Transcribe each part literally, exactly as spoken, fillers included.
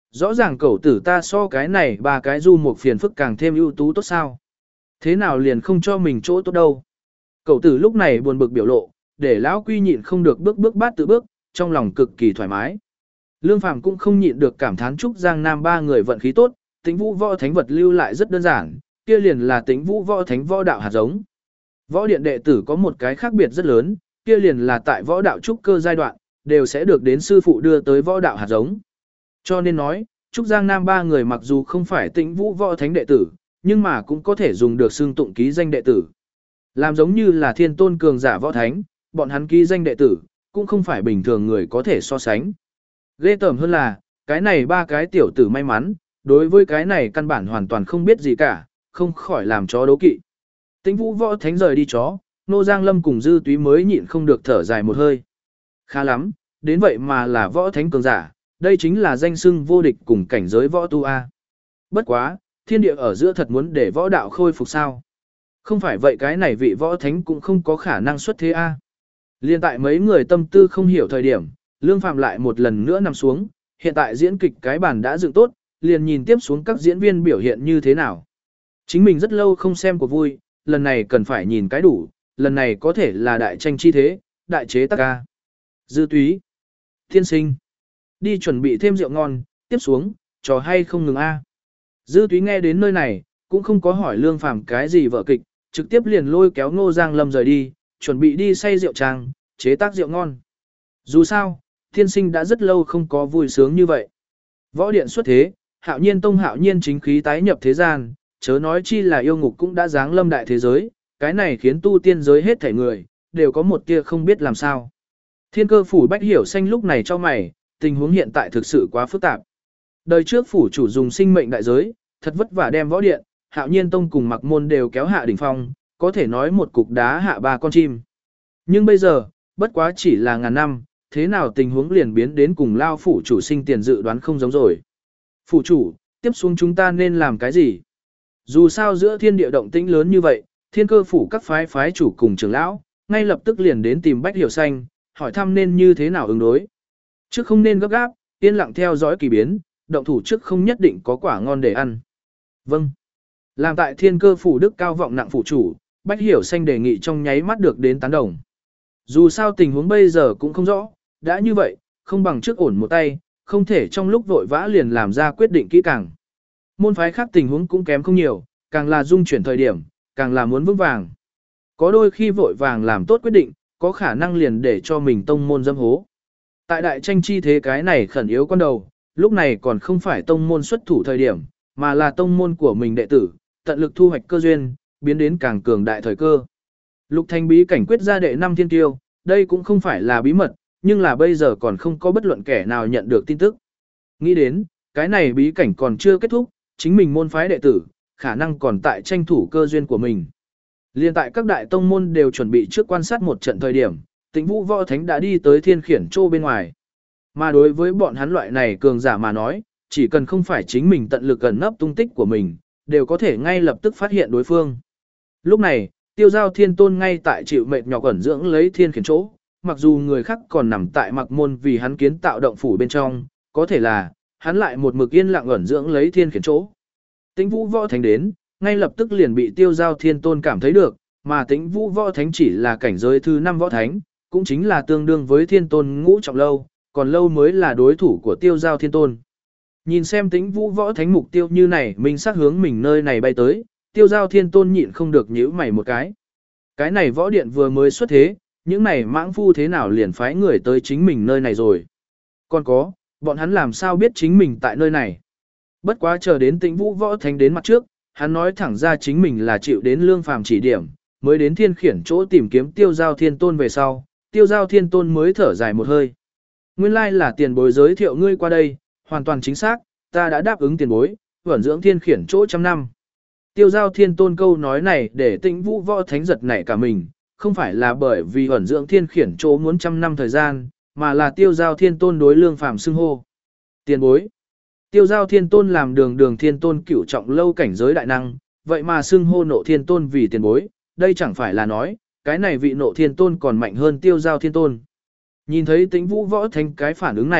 Rõ ràng cậu tử ta so cái này ba cái du một phiền phức càng thêm ưu tú tốt sao. Thế nào liền không cho mình chỗ tốt đâu. Cậu tử lúc này buồn bực biểu lộ, để lão quy nhịn không được bước bước bát tự bước, trong lòng cực kỳ thoải mái. Lương Phàm cũng không nhịn được cảm thán chúc Giang Nam ba người vận khí tốt, Tĩnh Vũ Võ Thánh vật lưu lại rất đơn giản, kia liền là Tĩnh Vũ Võ Thánh võ đạo hạt giống. Võ điện đệ tử có một cái khác biệt rất lớn, kia liền là tại võ đạo trúc cơ giai đoạn, đều sẽ được đến sư phụ đưa tới võ đạo hạt giống. Cho nên nói, Trúc Giang Nam ba người mặc dù không phải Tĩnh Vũ Võ Thánh đệ tử, nhưng mà cũng có thể dùng được xưng tụng ký danh đệ tử. Làm giống như là thiên tôn cường giả võ thánh, bọn hắn ký danh đệ tử, cũng không phải bình thường người có thể so sánh. Ghê tởm hơn là, cái này ba cái tiểu tử may mắn, đối với cái này căn bản hoàn toàn không biết gì cả, không khỏi làm chó đố kỵ. Tĩnh Vũ Võ Thánh rời đi chó, Nô Giang Lâm cùng Dư Túy mới nhịn không được thở dài một hơi. Khá lắm, đến vậy mà là võ thánh cường giả, đây chính là danh xưng vô địch cùng cảnh giới võ tu A. Bất quá, thiên địa ở giữa thật muốn để võ đạo khôi phục sao. Không phải vậy cái này vị võ thánh cũng không có khả năng xuất thế A. Liên tại mấy người tâm tư không hiểu thời điểm, Lương Phạm lại một lần nữa nằm xuống, hiện tại diễn kịch cái bản đã dựng tốt, liền nhìn tiếp xuống các diễn viên biểu hiện như thế nào. Chính mình rất lâu không xem của vui, lần này cần phải nhìn cái đủ, lần này có thể là đại tranh chi thế, đại chế tác ca. Dư Túy, Thiên Sinh, đi chuẩn bị thêm rượu ngon, tiếp xuống, trò hay không ngừng A. Dư Túy nghe đến nơi này, cũng không có hỏi Lương Phàm cái gì vở kịch, trực tiếp liền lôi kéo Ngô Giang Lâm rời đi, chuẩn bị đi say rượu trang, chế tác rượu ngon. Dù sao, Thiên Sinh đã rất lâu không có vui sướng như vậy. Võ điện xuất thế, Hạo Nhiên Tông Hạo Nhiên chính khí tái nhập thế gian, chớ nói chi là yêu ngục cũng đã giáng lâm đại thế giới, cái này khiến tu tiên giới hết thảy người, đều có một tia không biết làm sao. Thiên Cơ phủ Bách Hiểu Xanh lúc này cho mày, tình huống hiện tại thực sự quá phức tạp. Đời trước phủ chủ dùng sinh mệnh đại giới, thật vất vả đem võ điện, Hạo Nhiên Tông cùng Mặc Môn đều kéo hạ đỉnh phong, có thể nói một cục đá hạ ba con chim. Nhưng bây giờ, bất quá chỉ là ngàn năm, thế nào tình huống liền biến đến cùng lao phủ chủ sinh tiền dự đoán không giống rồi. Phủ chủ, tiếp xuống chúng ta nên làm cái gì? Dù sao giữa thiên địa động tĩnh lớn như vậy, Thiên Cơ phủ các phái phái chủ cùng trưởng lão, ngay lập tức liền đến tìm Bách Hiểu Xanh, hỏi thăm nên như thế nào ứng đối. Trước không nên gấp gáp, yên lặng theo dõi kỳ biến, động thủ trước không nhất định có quả ngon để ăn. Vâng. Làm tại Thiên Cơ phủ đức cao vọng nặng phủ chủ, Bách Hiểu Xanh đề nghị trong nháy mắt được đến tán đồng. Dù sao tình huống bây giờ cũng không rõ, đã như vậy, không bằng trước ổn một tay, không thể trong lúc vội vã liền làm ra quyết định kỹ càng. Môn phái khác tình huống cũng kém không nhiều, càng là dung chuyển thời điểm, càng là muốn vững vàng. Có đôi khi vội vàng làm tốt quyết định, có khả năng liền để cho mình tông môn dâm hố. Tại đại tranh chi thế cái này khẩn yếu con đầu, lúc này còn không phải tông môn xuất thủ thời điểm, mà là tông môn của mình đệ tử, tận lực thu hoạch cơ duyên, biến đến càng cường đại thời cơ. Lục Thanh bí cảnh quyết ra đệ năm thiên tiêu, đây cũng không phải là bí mật, nhưng là bây giờ còn không có bất luận kẻ nào nhận được tin tức. Nghĩ đến, cái này bí cảnh còn chưa kết thúc, chính mình môn phái đệ tử, khả năng còn tại tranh thủ cơ duyên của mình. Liên tại các đại tông môn đều chuẩn bị trước quan sát một trận thời điểm, Tĩnh Vũ Võ Thánh đã đi tới Thiên Khiển Châu bên ngoài. Mà đối với bọn hắn loại này cường giả mà nói, chỉ cần không phải chính mình tận lực ẩn nấp tung tích của mình, đều có thể ngay lập tức phát hiện đối phương. Lúc này, Tiêu Giao Thiên Tôn ngay tại chịu mệt nhọc ẩn dưỡng lấy Thiên Khiển Chỗ, mặc dù người khác còn nằm tại Mặc Môn vì hắn kiến tạo động phủ bên trong, có thể là hắn lại một mực yên lặng ẩn dưỡng lấy Thiên Khiển Chỗ. Tĩnh Vũ Võ Thánh đến, ngay lập tức liền bị Tiêu Giao Thiên Tôn cảm thấy được, mà Tĩnh Vũ Võ Thánh chỉ là cảnh giới thứ năm võ thánh, cũng chính là tương đương với Thiên Tôn ngũ trọng lâu, còn lâu mới là đối thủ của Tiêu Giao Thiên Tôn. Nhìn xem Tĩnh Vũ Võ Thánh mục tiêu như này, mình sát hướng mình nơi này bay tới, Tiêu Giao Thiên Tôn nhịn không được nhíu mày một cái. Cái này võ điện vừa mới xuất thế, những này mãng phu thế nào liền phái người tới chính mình nơi này rồi. Còn có, bọn hắn làm sao biết chính mình tại nơi này. Bất quá chờ đến Tĩnh Vũ Võ Thánh đến mặt trước, hắn nói thẳng ra chính mình là chịu đến Lương Phàm chỉ điểm, mới đến Thiên Khiển Chỗ tìm kiếm Tiêu Giao Thiên Tôn về sau, Tiêu Giao Thiên Tôn mới thở dài một hơi. Nguyên lai là tiền bối giới thiệu ngươi qua đây, hoàn toàn chính xác, ta đã đáp ứng tiền bối, vẩn dưỡng Thiên Khiển Chỗ trăm năm. Tiêu Giao Thiên Tôn câu nói này để Tĩnh Vũ Võ Thánh giật nảy cả mình, không phải là bởi vì vẩn dưỡng Thiên Khiển Chỗ muốn trăm năm thời gian, mà là Tiêu Giao Thiên Tôn đối Lương Phàm xưng hô. Tiền bối. Tiêu Giao Thiên Tôn làm đường đường Thiên Tôn cửu trọng lâu cảnh giới đại năng, vậy mà xưng hô Nộ Thiên Tôn vì tiền bối, đây chẳng phải là nói, cái này vị Nộ Thiên Tôn còn mạnh hơn Tiêu Giao Thiên Tôn. Nhìn thấy Tĩnh Vũ Võ Thánh cái phản ứng này,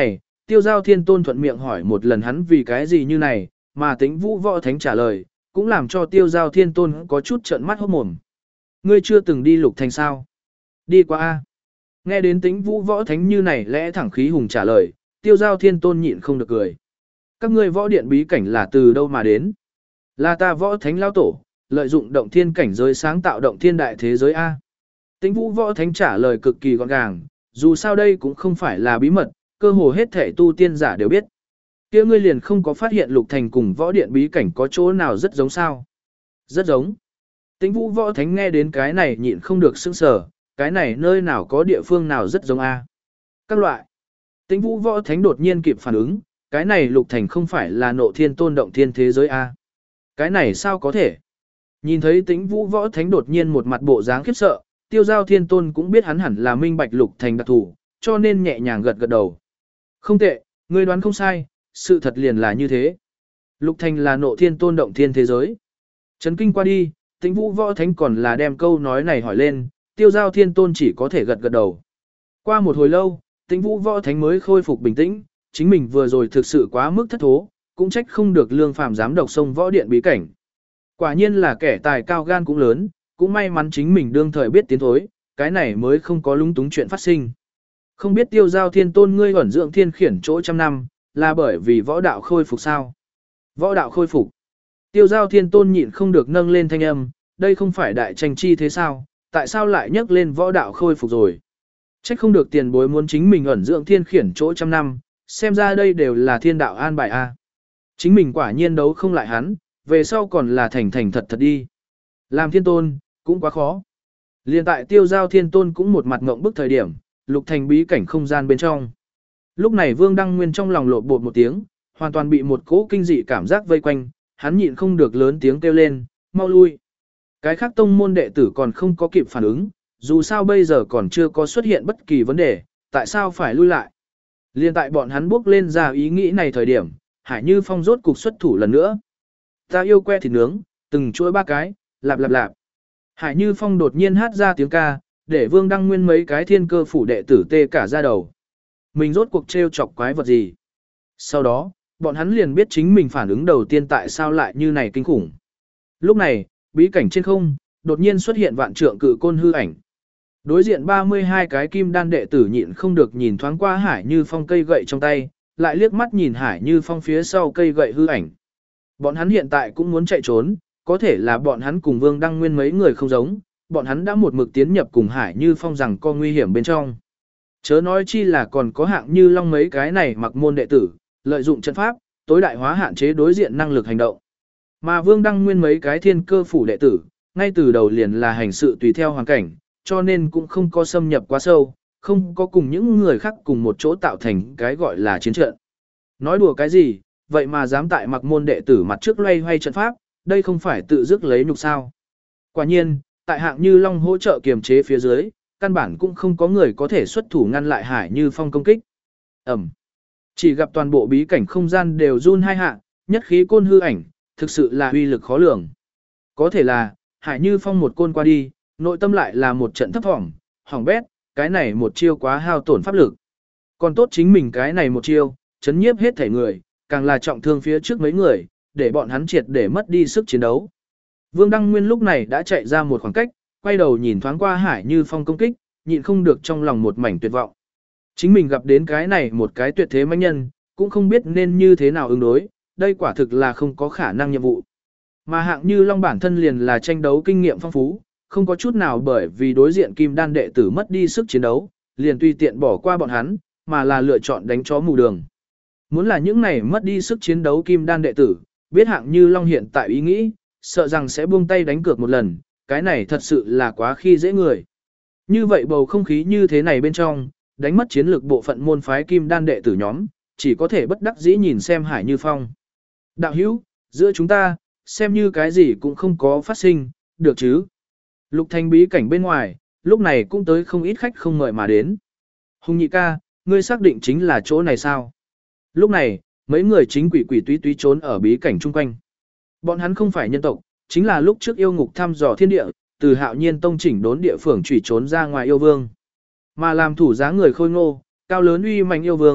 Tiêu Giao Thiên Tôn thuận miệng hỏi một lần hắn vì cái gì như này, mà Tĩnh Vũ Võ Thánh trả lời, cũng làm cho Tiêu Giao Thiên Tôn có chút trợn mắt hốt mồm. Ngươi chưa từng đi Lục Thành sao? Đi qua a. Nghe đến Tĩnh Vũ Võ Thánh như này lẽ thẳng khí hùng trả lời, Tiêu Giao Thiên Tôn nhịn không được cười. Các ngươi võ điện bí cảnh là từ đâu mà đến? Là ta Võ Thánh lão tổ, lợi dụng động thiên cảnh giới sáng tạo động thiên đại thế giới a. Tĩnh Vũ Võ Thánh trả lời cực kỳ gọn gàng, dù sao đây cũng không phải là bí mật, cơ hồ hết thể tu tiên giả đều biết. Kia ngươi liền không có phát hiện Lục Thành cùng võ điện bí cảnh có chỗ nào rất giống sao? Rất giống. Tĩnh Vũ Võ Thánh nghe đến cái này nhịn không được sững sờ, cái này nơi nào có địa phương nào rất giống a? Các loại. Tĩnh Vũ Võ Thánh đột nhiên kịp phản ứng, cái này Lục Thành không phải là Nộ Thiên Tôn động thiên thế giới a? Cái này sao có thể? Nhìn thấy Tĩnh Vũ Võ Thánh đột nhiên một mặt bộ dáng khiếp sợ, Tiêu Giao Thiên Tôn cũng biết hắn hẳn là minh bạch Lục Thành đặc thủ, cho nên nhẹ nhàng gật gật đầu. Không tệ, ngươi đoán không sai, sự thật liền là như thế. Lục Thành là Nộ Thiên Tôn động thiên thế giới. Chấn kinh qua đi, Tĩnh Vũ Võ Thánh còn là đem câu nói này hỏi lên, Tiêu Giao Thiên Tôn chỉ có thể gật gật đầu. Qua một hồi lâu, Tĩnh Vũ Võ Thánh mới khôi phục bình tĩnh, chính mình vừa rồi thực sự quá mức thất thố, cũng trách không được Lương Phàm dám độc sông võ điện bí cảnh. Quả nhiên là kẻ tài cao gan cũng lớn, cũng may mắn chính mình đương thời biết tiến thối, cái này mới không có lung túng chuyện phát sinh. Không biết Tiêu Giao Thiên Tôn ngươi ẩn dưỡng thiên khiển chỗ trăm năm, là bởi vì võ đạo khôi phục sao? Võ đạo khôi phục. Tiêu Giao Thiên Tôn nhịn không được nâng lên thanh âm, đây không phải đại tranh chi thế sao, tại sao lại nhắc lên võ đạo khôi phục rồi? Trách không được tiền bối muốn chính mình ẩn dưỡng thiên khiển chỗ trăm năm, xem ra đây đều là thiên đạo an bài a. Chính mình quả nhiên đấu không lại hắn, về sau còn là thành thành thật thật đi. Làm thiên tôn, cũng quá khó. Liên tại Tiêu Giao Thiên Tôn cũng một mặt ngộng bức thời điểm, Lục Thành bí cảnh không gian bên trong. Lúc này Vương Đăng Nguyên trong lòng lộn bột một tiếng, hoàn toàn bị một cỗ kinh dị cảm giác vây quanh, hắn nhịn không được lớn tiếng kêu lên, mau lui. Cái khác tông môn đệ tử còn không có kịp phản ứng, dù sao bây giờ còn chưa có xuất hiện bất kỳ vấn đề, tại sao phải lui lại. Liên tại bọn hắn bước lên ra ý nghĩ này thời điểm, Hải Như Phong rốt cục xuất thủ lần nữa. Ta yêu que thịt nướng, từng chuỗi ba cái, lạp lạp lạp. Hải Như Phong đột nhiên hát ra tiếng ca, để Vương Đăng Nguyên mấy cái thiên cơ phủ đệ tử tê cả ra đầu. Mình rốt cuộc trêu chọc quái vật gì? Sau đó, bọn hắn liền biết chính mình phản ứng đầu tiên tại sao lại như này kinh khủng. Lúc này, bí cảnh trên không, đột nhiên xuất hiện vạn trượng cự côn hư ảnh. Đối diện ba mươi hai cái kim đan đệ tử nhịn không được nhìn thoáng qua Hải Như Phong cây gậy trong tay, lại liếc mắt nhìn Hải Như Phong phía sau cây gậy hư ảnh. Bọn hắn hiện tại cũng muốn chạy trốn, có thể là bọn hắn cùng Vương Đăng Nguyên mấy người không giống, bọn hắn đã một mực tiến nhập cùng Hải Như Phong rằng có nguy hiểm bên trong. Chớ nói chi là còn có hạng Như Long mấy cái này mặc môn đệ tử, lợi dụng trận pháp, tối đại hóa hạn chế đối diện năng lực hành động. Mà Vương Đăng Nguyên mấy cái thiên cơ phủ đệ tử, ngay từ đầu liền là hành sự tùy theo hoàn cảnh, cho nên cũng không có xâm nhập quá sâu, không có cùng những người khác cùng một chỗ tạo thành cái gọi là chiến trận. Nói đùa cái gì, vậy mà dám tại mặc môn đệ tử mặt trước loay hoay trận pháp, đây không phải tự dứt lấy nhục sao. Quả nhiên, tại hạng Như Long hỗ trợ kiềm chế phía dưới, căn bản cũng không có người có thể xuất thủ ngăn lại Hải Như Phong công kích. Ẩm. Chỉ gặp toàn bộ bí cảnh không gian đều run hai hạ, nhất khí côn hư ảnh, thực sự là uy lực khó lường. Có thể là, Hải Như Phong một côn qua đi, nội tâm lại là một trận thấp thỏm, hỏng bét, cái này một chiêu quá hao tổn pháp lực. Còn tốt chính mình cái này một chiêu, chấn nhiếp hết thể người, càng là trọng thương phía trước mấy người, để bọn hắn triệt để mất đi sức chiến đấu. Vương Đăng Nguyên lúc này đã chạy ra một khoảng cách, quay đầu nhìn thoáng qua Hải Như Phong công kích, nhịn không được trong lòng một mảnh tuyệt vọng. Chính mình gặp đến cái này một cái tuyệt thế mãnh nhân, cũng không biết nên như thế nào ứng đối, đây quả thực là không có khả năng nhiệm vụ. Mà hạng Như Long bản thân liền là tranh đấu kinh nghiệm phong phú, không có chút nào bởi vì đối diện kim đan đệ tử mất đi sức chiến đấu, liền tùy tiện bỏ qua bọn hắn, mà là lựa chọn đánh chó mù đường. Muốn là những này mất đi sức chiến đấu kim đan đệ tử, biết hạng Như Long hiện tại ý nghĩ, sợ rằng sẽ buông tay đánh cược một lần, cái này thật sự là quá khi dễ người. Như vậy bầu không khí như thế này bên trong, đánh mất chiến lược bộ phận môn phái kim đan đệ tử nhóm, chỉ có thể bất đắc dĩ nhìn xem Hải Như Phong. Đạo hữu, giữa chúng ta, xem như cái gì cũng không có phát sinh, được chứ. Lục Thành bí cảnh bên ngoài, lúc này cũng tới không ít khách không mời mà đến. Hùng nhị ca, ngươi xác định chính là chỗ này sao? Lúc này, mấy người chính quỷ quỷ túy túy trốn ở bí cảnh chung quanh. Bọn hắn không phải nhân tộc, chính là lúc trước yêu ngục thăm dò thiên địa, từ Hạo Nhiên tông chỉnh đốn địa phường chủy trốn ra ngoài yêu vương. Mà làm thủ giá người khôi ngô, cao lớn uy mạnh yêu vương,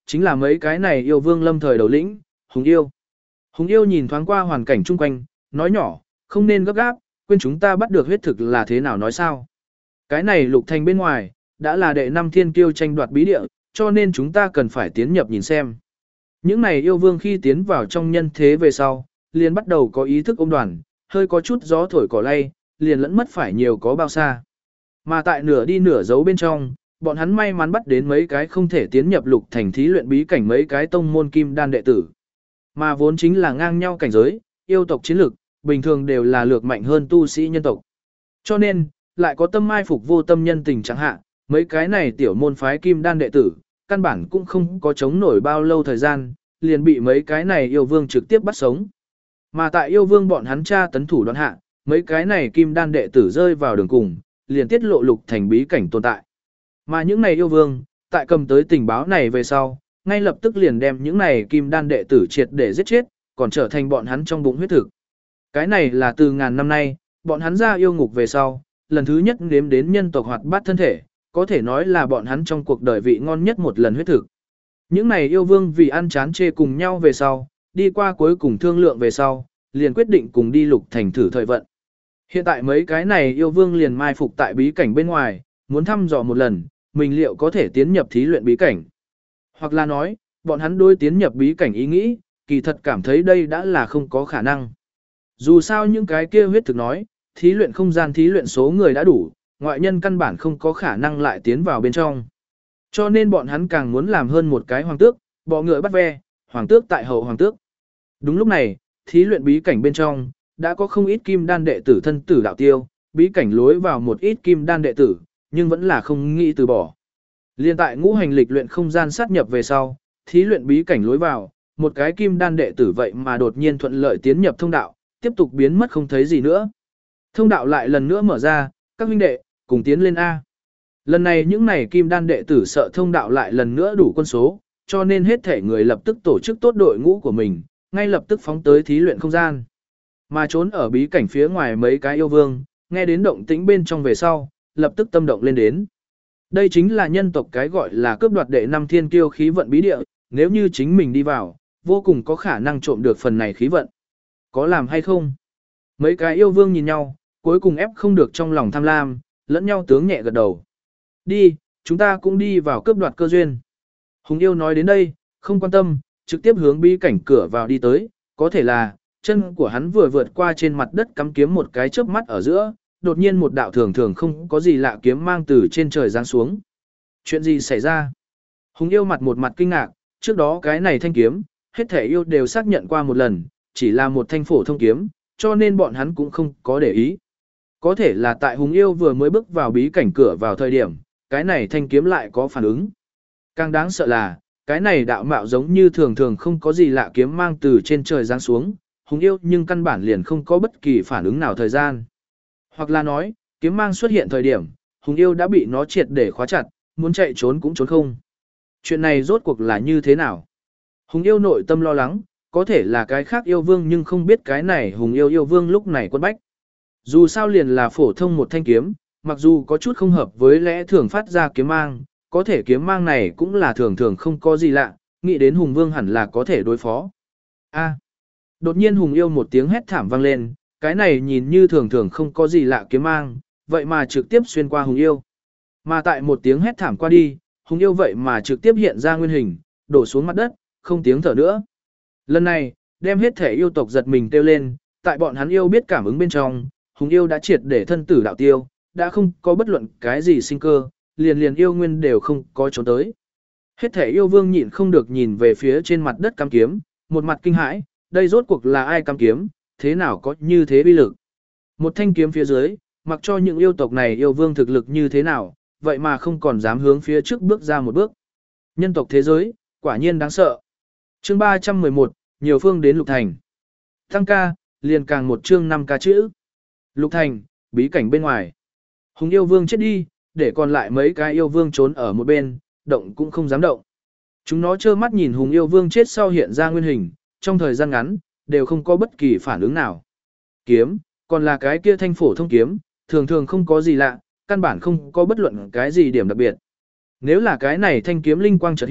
chính là mấy cái này yêu vương lâm thời đầu lĩnh, Hùng yêu. Hùng yêu nhìn thoáng qua hoàn cảnh chung quanh, nói nhỏ, không nên gấp gáp, quên chúng ta bắt được huyết thực là thế nào nói sao. Cái này lục thành bên ngoài, đã là đệ năm thiên kiêu tranh đoạt bí địa, cho nên chúng ta cần phải tiến nhập nhìn xem. Những này yêu vương khi tiến vào trong nhân thế về sau, liền bắt đầu có ý thức ôm đoàn, hơi có chút gió thổi cỏ lay, liền lẫn mất phải nhiều có bao xa. Mà tại nửa đi nửa giấu bên trong, bọn hắn may mắn bắt đến mấy cái không thể tiến nhập lục thành thí luyện bí cảnh mấy cái tông môn kim đan đệ tử. Mà vốn chính là ngang nhau cảnh giới, yêu tộc chiến lực, bình thường đều là lược mạnh hơn tu sĩ nhân tộc. Cho nên, lại có tâm mai phục vô tâm nhân tình chẳng hạn, mấy cái này tiểu môn phái kim đan đệ tử, căn bản cũng không có chống nổi bao lâu thời gian, liền bị mấy cái này yêu vương trực tiếp bắt sống. Mà tại yêu vương bọn hắn tra tấn thủ đoạn hạ, mấy cái này kim đan đệ tử rơi vào đường cùng, liền tiết lộ lục thành bí cảnh tồn tại. Mà những này yêu vương, tại cầm tới tình báo này về sau, ngay lập tức liền đem những này kim đan đệ tử triệt để giết chết, còn trở thành bọn hắn trong bụng huyết thực. Cái này là từ ngàn năm nay, bọn hắn ra yêu ngục về sau, lần thứ nhất nếm đến nhân tộc hoạt bát thân thể, có thể nói là bọn hắn trong cuộc đời vị ngon nhất một lần huyết thực. Những này yêu vương vì ăn chán chê cùng nhau về sau, đi qua cuối cùng thương lượng về sau, liền quyết định cùng đi lục thành thử thời vận. Hiện tại mấy cái này yêu vương liền mai phục tại bí cảnh bên ngoài, muốn thăm dò một lần, mình liệu có thể tiến nhập thí luyện bí cảnh. Hoặc là nói, bọn hắn đôi tiến nhập bí cảnh ý nghĩ, kỳ thật cảm thấy đây đã là không có khả năng. Dù sao những cái kia huyết thực nói, thí luyện không gian thí luyện số người đã đủ, ngoại nhân căn bản không có khả năng lại tiến vào bên trong. Cho nên bọn hắn càng muốn làm hơn một cái hoàng tước, bọ ngựa bắt ve, hoàng tước tại hậu hoàng tước. Đúng lúc này, thí luyện bí cảnh bên trong, đã có không ít kim đan đệ tử thân tử đạo tiêu, bí cảnh lối vào một ít kim đan đệ tử, nhưng vẫn là không nghĩ từ bỏ. Liên tại ngũ hành lịch luyện không gian sát nhập về sau, thí luyện bí cảnh lối vào, một cái kim đan đệ tử vậy mà đột nhiên thuận lợi tiến nhập thông đạo, tiếp tục biến mất không thấy gì nữa. Thông đạo lại lần nữa mở ra, các huynh đệ, cùng tiến lên A. Lần này những này kim đan đệ tử sợ thông đạo lại lần nữa đủ quân số, cho nên hết thể người lập tức tổ chức tốt đội ngũ của mình, ngay lập tức phóng tới thí luyện không gian. Mà trốn ở bí cảnh phía ngoài mấy cái yêu vương, nghe đến động tĩnh bên trong về sau, lập tức tâm động lên đến. Đây chính là nhân tộc cái gọi là cướp đoạt đệ năm thiên kiêu khí vận bí địa, nếu như chính mình đi vào, vô cùng có khả năng trộm được phần này khí vận. Có làm hay không? Mấy cái yêu vương nhìn nhau, cuối cùng ép không được trong lòng tham lam, lẫn nhau tướng nhẹ gật đầu. Đi, chúng ta cũng đi vào cướp đoạt cơ duyên. Hùng yêu nói đến đây, không quan tâm, trực tiếp hướng bí cảnh cửa vào đi tới, có thể là, chân của hắn vừa vượt qua trên mặt đất cắm kiếm một cái chớp mắt ở giữa, đột nhiên một đạo thường thường không có gì lạ kiếm mang từ trên trời giáng xuống. Chuyện gì xảy ra? Hùng yêu mặt một mặt kinh ngạc, trước đó cái này thanh kiếm, hết thể yêu đều xác nhận qua một lần, chỉ là một thanh phổ thông kiếm, cho nên bọn hắn cũng không có để ý. Có thể là tại Hùng yêu vừa mới bước vào bí cảnh cửa vào thời điểm, cái này thanh kiếm lại có phản ứng. Càng đáng sợ là, cái này đạo mạo giống như thường thường không có gì lạ kiếm mang từ trên trời giáng xuống, Hùng yêu nhưng căn bản liền không có bất kỳ phản ứng nào thời gian. Hoặc là nói, kiếm mang xuất hiện thời điểm, Hùng yêu đã bị nó triệt để khóa chặt, muốn chạy trốn cũng trốn không. Chuyện này rốt cuộc là như thế nào? Hùng yêu nội tâm lo lắng, có thể là cái khác yêu vương nhưng không biết cái này Hùng yêu yêu vương lúc này quân bách. Dù sao liền là phổ thông một thanh kiếm, mặc dù có chút không hợp với lẽ thường phát ra kiếm mang, có thể kiếm mang này cũng là thường thường không có gì lạ, nghĩ đến Hùng vương hẳn là có thể đối phó. A. Đột nhiên Hùng yêu một tiếng hét thảm vang lên, cái này nhìn như thường thường không có gì lạ kiếm mang, vậy mà trực tiếp xuyên qua Hùng yêu. Mà tại một tiếng hét thảm qua đi, Hùng yêu vậy mà trực tiếp hiện ra nguyên hình, đổ xuống mặt đất, không tiếng thở nữa. Lần này, đem hết thể yêu tộc giật mình kêu lên, tại bọn hắn yêu biết cảm ứng bên trong, Hùng yêu đã triệt để thân tử đạo tiêu, đã không có bất luận cái gì sinh cơ, liền liền yêu nguyên đều không có trốn tới. Hết thể yêu vương nhịn không được nhìn về phía trên mặt đất cắm kiếm, một mặt kinh hãi, đây rốt cuộc là ai cắm kiếm, thế nào có như thế uy lực. Một thanh kiếm phía dưới, mặc cho những yêu tộc này yêu vương thực lực như thế nào, vậy mà không còn dám hướng phía trước bước ra một bước. Nhân tộc thế giới, quả nhiên đáng sợ. Chương ba trăm mười một, nhiều phương đến Lục Thành. Tăng ca, liền càng một chương năm ca chữ. Lục Thành, bí cảnh bên ngoài. Hùng yêu vương chết đi, để còn lại mấy cái yêu vương trốn ở một bên, động cũng không dám động. Chúng nó trơ mắt nhìn Hùng yêu vương chết sau hiện ra nguyên hình, trong thời gian ngắn, đều không có bất kỳ phản ứng nào. Kiếm, còn là cái kia thanh phổ thông kiếm, thường thường không có gì lạ, căn bản không có bất luận cái gì điểm đặc biệt. Nếu là cái này thanh kiếm linh quang chợt hiện,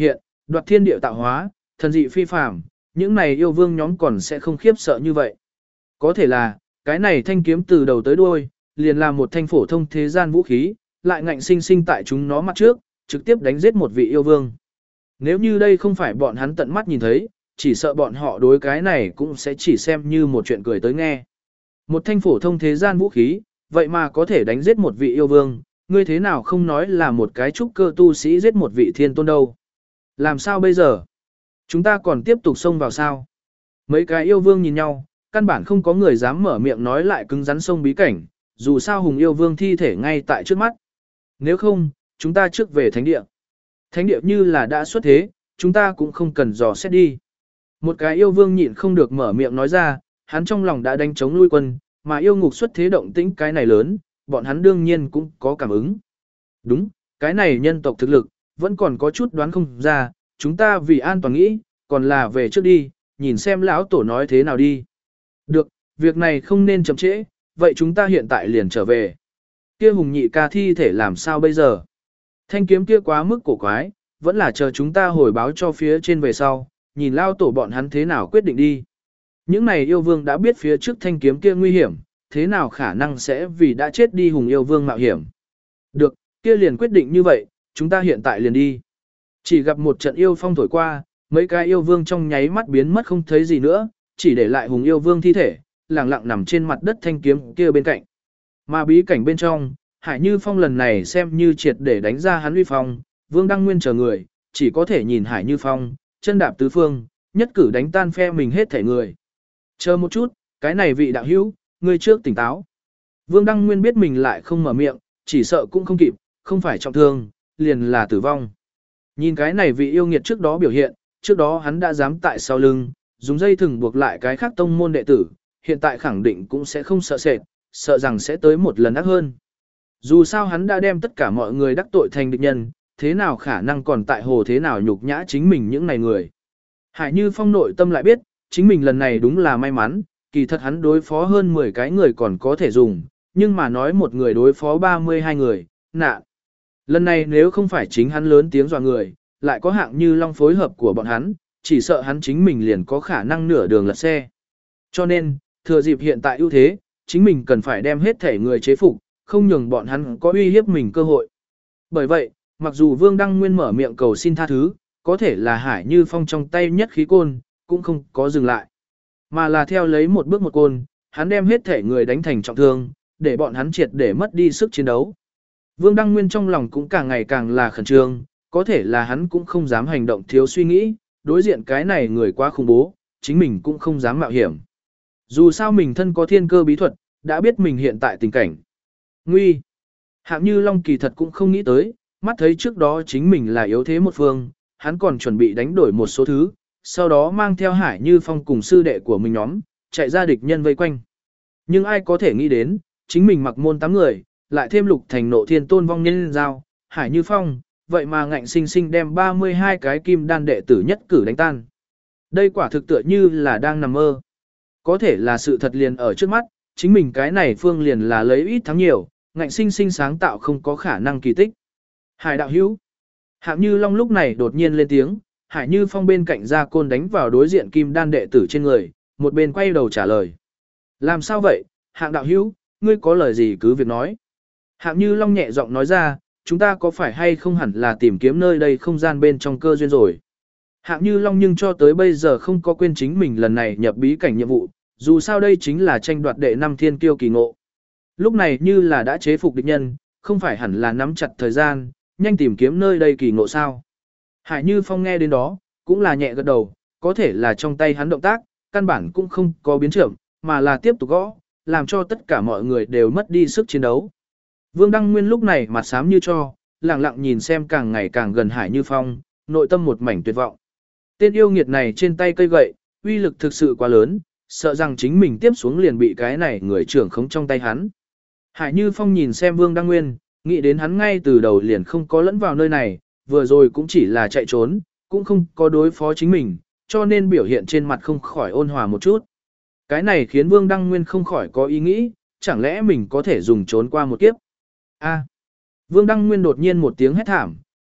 Đoạt thiên địa tạo hóa, thần dị phi phàm, những này yêu vương nhóm còn sẽ không khiếp sợ như vậy. Có thể là, cái này thanh kiếm từ đầu tới đuôi, liền là một thanh phổ thông thế gian vũ khí, lại ngạnh sinh sinh tại chúng nó mặt trước, trực tiếp đánh giết một vị yêu vương. Nếu như đây không phải bọn hắn tận mắt nhìn thấy, chỉ sợ bọn họ đối cái này cũng sẽ chỉ xem như một chuyện cười tới nghe. Một thanh phổ thông thế gian vũ khí, vậy mà có thể đánh giết một vị yêu vương, ngươi thế nào không nói là một cái trúc cơ tu sĩ giết một vị thiên tôn đâu. Làm sao bây giờ? Chúng ta còn tiếp tục xông vào sao? Mấy cái yêu vương nhìn nhau, căn bản không có người dám mở miệng nói lại cứng rắn sông bí cảnh, dù sao hùng yêu vương thi thể ngay tại trước mắt. Nếu không, chúng ta trước về thánh địa. Thánh địa như là đã xuất thế, chúng ta cũng không cần dò xét đi. Một cái yêu vương nhịn không được mở miệng nói ra, hắn trong lòng đã đánh chống lui quân, mà yêu ngục xuất thế động tĩnh cái này lớn, bọn hắn đương nhiên cũng có cảm ứng. Đúng, cái này nhân tộc thực lực, vẫn còn có chút đoán không ra, chúng ta vì an toàn nghĩ, còn là về trước đi, nhìn xem lão tổ nói thế nào đi. Được, việc này không nên chậm trễ, vậy chúng ta hiện tại liền trở về. Kia hùng nhị ca thi thể làm sao bây giờ? Thanh kiếm kia quá mức cổ quái, vẫn là chờ chúng ta hồi báo cho phía trên về sau, nhìn lao tổ bọn hắn thế nào quyết định đi. Những này yêu vương đã biết phía trước thanh kiếm kia nguy hiểm, thế nào khả năng sẽ vì đã chết đi hùng yêu vương mạo hiểm. Được, kia liền quyết định như vậy, chúng ta hiện tại liền đi. Chỉ gặp một trận yêu phong thổi qua, mấy cái yêu vương trong nháy mắt biến mất không thấy gì nữa, chỉ để lại hùng yêu vương thi thể, lặng lặng nằm trên mặt đất thanh kiếm kia bên cạnh. Mà bí cảnh bên trong, Hải Như Phong lần này xem như triệt để đánh ra hắn uy phong, Vương Đăng Nguyên chờ người, chỉ có thể nhìn Hải Như Phong, chân đạp tứ phương, nhất cử đánh tan phe mình hết thể người. Chờ một chút, cái này vị đạo hữu, ngươi trước tỉnh táo. Vương Đăng Nguyên biết mình lại không mở miệng, chỉ sợ cũng không kịp, không phải trọng thương, liền là tử vong. Nhìn cái này vị yêu nghiệt trước đó biểu hiện, trước đó hắn đã dám tại sau lưng, dùng dây thừng buộc lại cái khác tông môn đệ tử, hiện tại khẳng định cũng sẽ không sợ sệt, sợ rằng sẽ tới một lần ác hơn. Dù sao hắn đã đem tất cả mọi người đắc tội thành địch nhân, thế nào khả năng còn tại hồ thế nào nhục nhã chính mình những này người. Hải Như Phong nội tâm lại biết, chính mình lần này đúng là may mắn, kỳ thật hắn đối phó hơn mười cái người còn có thể dùng, nhưng mà nói một người đối phó ba mươi hai người, nạn. Lần này nếu không phải chính hắn lớn tiếng dọa người, lại có hạng Như Long phối hợp của bọn hắn, chỉ sợ hắn chính mình liền có khả năng nửa đường lật xe. Cho nên, thừa dịp hiện tại ưu thế, chính mình cần phải đem hết thể người chế phục, không nhường bọn hắn có uy hiếp mình cơ hội. Bởi vậy, mặc dù Vương Đăng Nguyên mở miệng cầu xin tha thứ, có thể là Hải Như Phong trong tay nhất khí côn, cũng không có dừng lại. Mà là theo lấy một bước một côn, hắn đem hết thể người đánh thành trọng thương, để bọn hắn triệt để mất đi sức chiến đấu. Vương Đăng Nguyên trong lòng cũng càng ngày càng là khẩn trương, có thể là hắn cũng không dám hành động thiếu suy nghĩ, đối diện cái này người quá khủng bố, chính mình cũng không dám mạo hiểm. Dù sao mình thân có thiên cơ bí thuật, đã biết mình hiện tại tình cảnh. Nguy! Hạng Như Long kỳ thật cũng không nghĩ tới, mắt thấy trước đó chính mình là yếu thế một phương, hắn còn chuẩn bị đánh đổi một số thứ, sau đó mang theo Hải Như Phong cùng sư đệ của mình nhóm, chạy ra địch nhân vây quanh. Nhưng ai có thể nghĩ đến, chính mình mặc môn tám người, lại thêm lục thành nộ thiên tôn vong nhân giao, Hải Như Phong, vậy mà ngạnh sinh sinh đem ba mươi hai cái kim đan đệ tử nhất cử đánh tan. Đây quả thực tựa như là đang nằm mơ. Có thể là sự thật liền ở trước mắt, chính mình cái này phương liền là lấy ít thắng nhiều, ngạnh sinh sinh sáng tạo không có khả năng kỳ tích. Hải đạo hữu. Hạng Như Long lúc này đột nhiên lên tiếng, Hải Như Phong bên cạnh ra côn đánh vào đối diện kim đan đệ tử trên người, một bên quay đầu trả lời. Làm sao vậy, Hạng đạo hữu, ngươi có lời gì cứ việc nói. Hạng Như Long nhẹ giọng nói ra, chúng ta có phải hay không hẳn là tìm kiếm nơi đây không gian bên trong cơ duyên rồi. Hạng Như Long nhưng cho tới bây giờ không có quên chính mình lần này nhập bí cảnh nhiệm vụ, dù sao đây chính là tranh đoạt đệ năm thiên kiêu kỳ ngộ. Lúc này như là đã chế phục địch nhân, không phải hẳn là nắm chặt thời gian, nhanh tìm kiếm nơi đây kỳ ngộ sao. Hải Như Phong nghe đến đó, cũng là nhẹ gật đầu, có thể là trong tay hắn động tác, căn bản cũng không có biến trưởng, mà là tiếp tục gõ, làm cho tất cả mọi người đều mất đi sức chiến đấu. Vương Đăng Nguyên lúc này mặt xám như cho, lặng lặng nhìn xem càng ngày càng gần Hải Như Phong, nội tâm một mảnh tuyệt vọng. Tên yêu nghiệt này trên tay cây gậy, uy lực thực sự quá lớn, sợ rằng chính mình tiếp xuống liền bị cái này người trưởng khống trong tay hắn. Hải Như Phong nhìn xem Vương Đăng Nguyên, nghĩ đến hắn ngay từ đầu liền không có lẫn vào nơi này, vừa rồi cũng chỉ là chạy trốn, cũng không có đối phó chính mình, cho nên biểu hiện trên mặt không khỏi ôn hòa một chút. Cái này khiến Vương Đăng Nguyên không khỏi có ý nghĩ, chẳng lẽ mình có thể dùng trốn qua một kiếp. A. Vương Đăng Nguyên đột nhiên một tiếng hét thảm,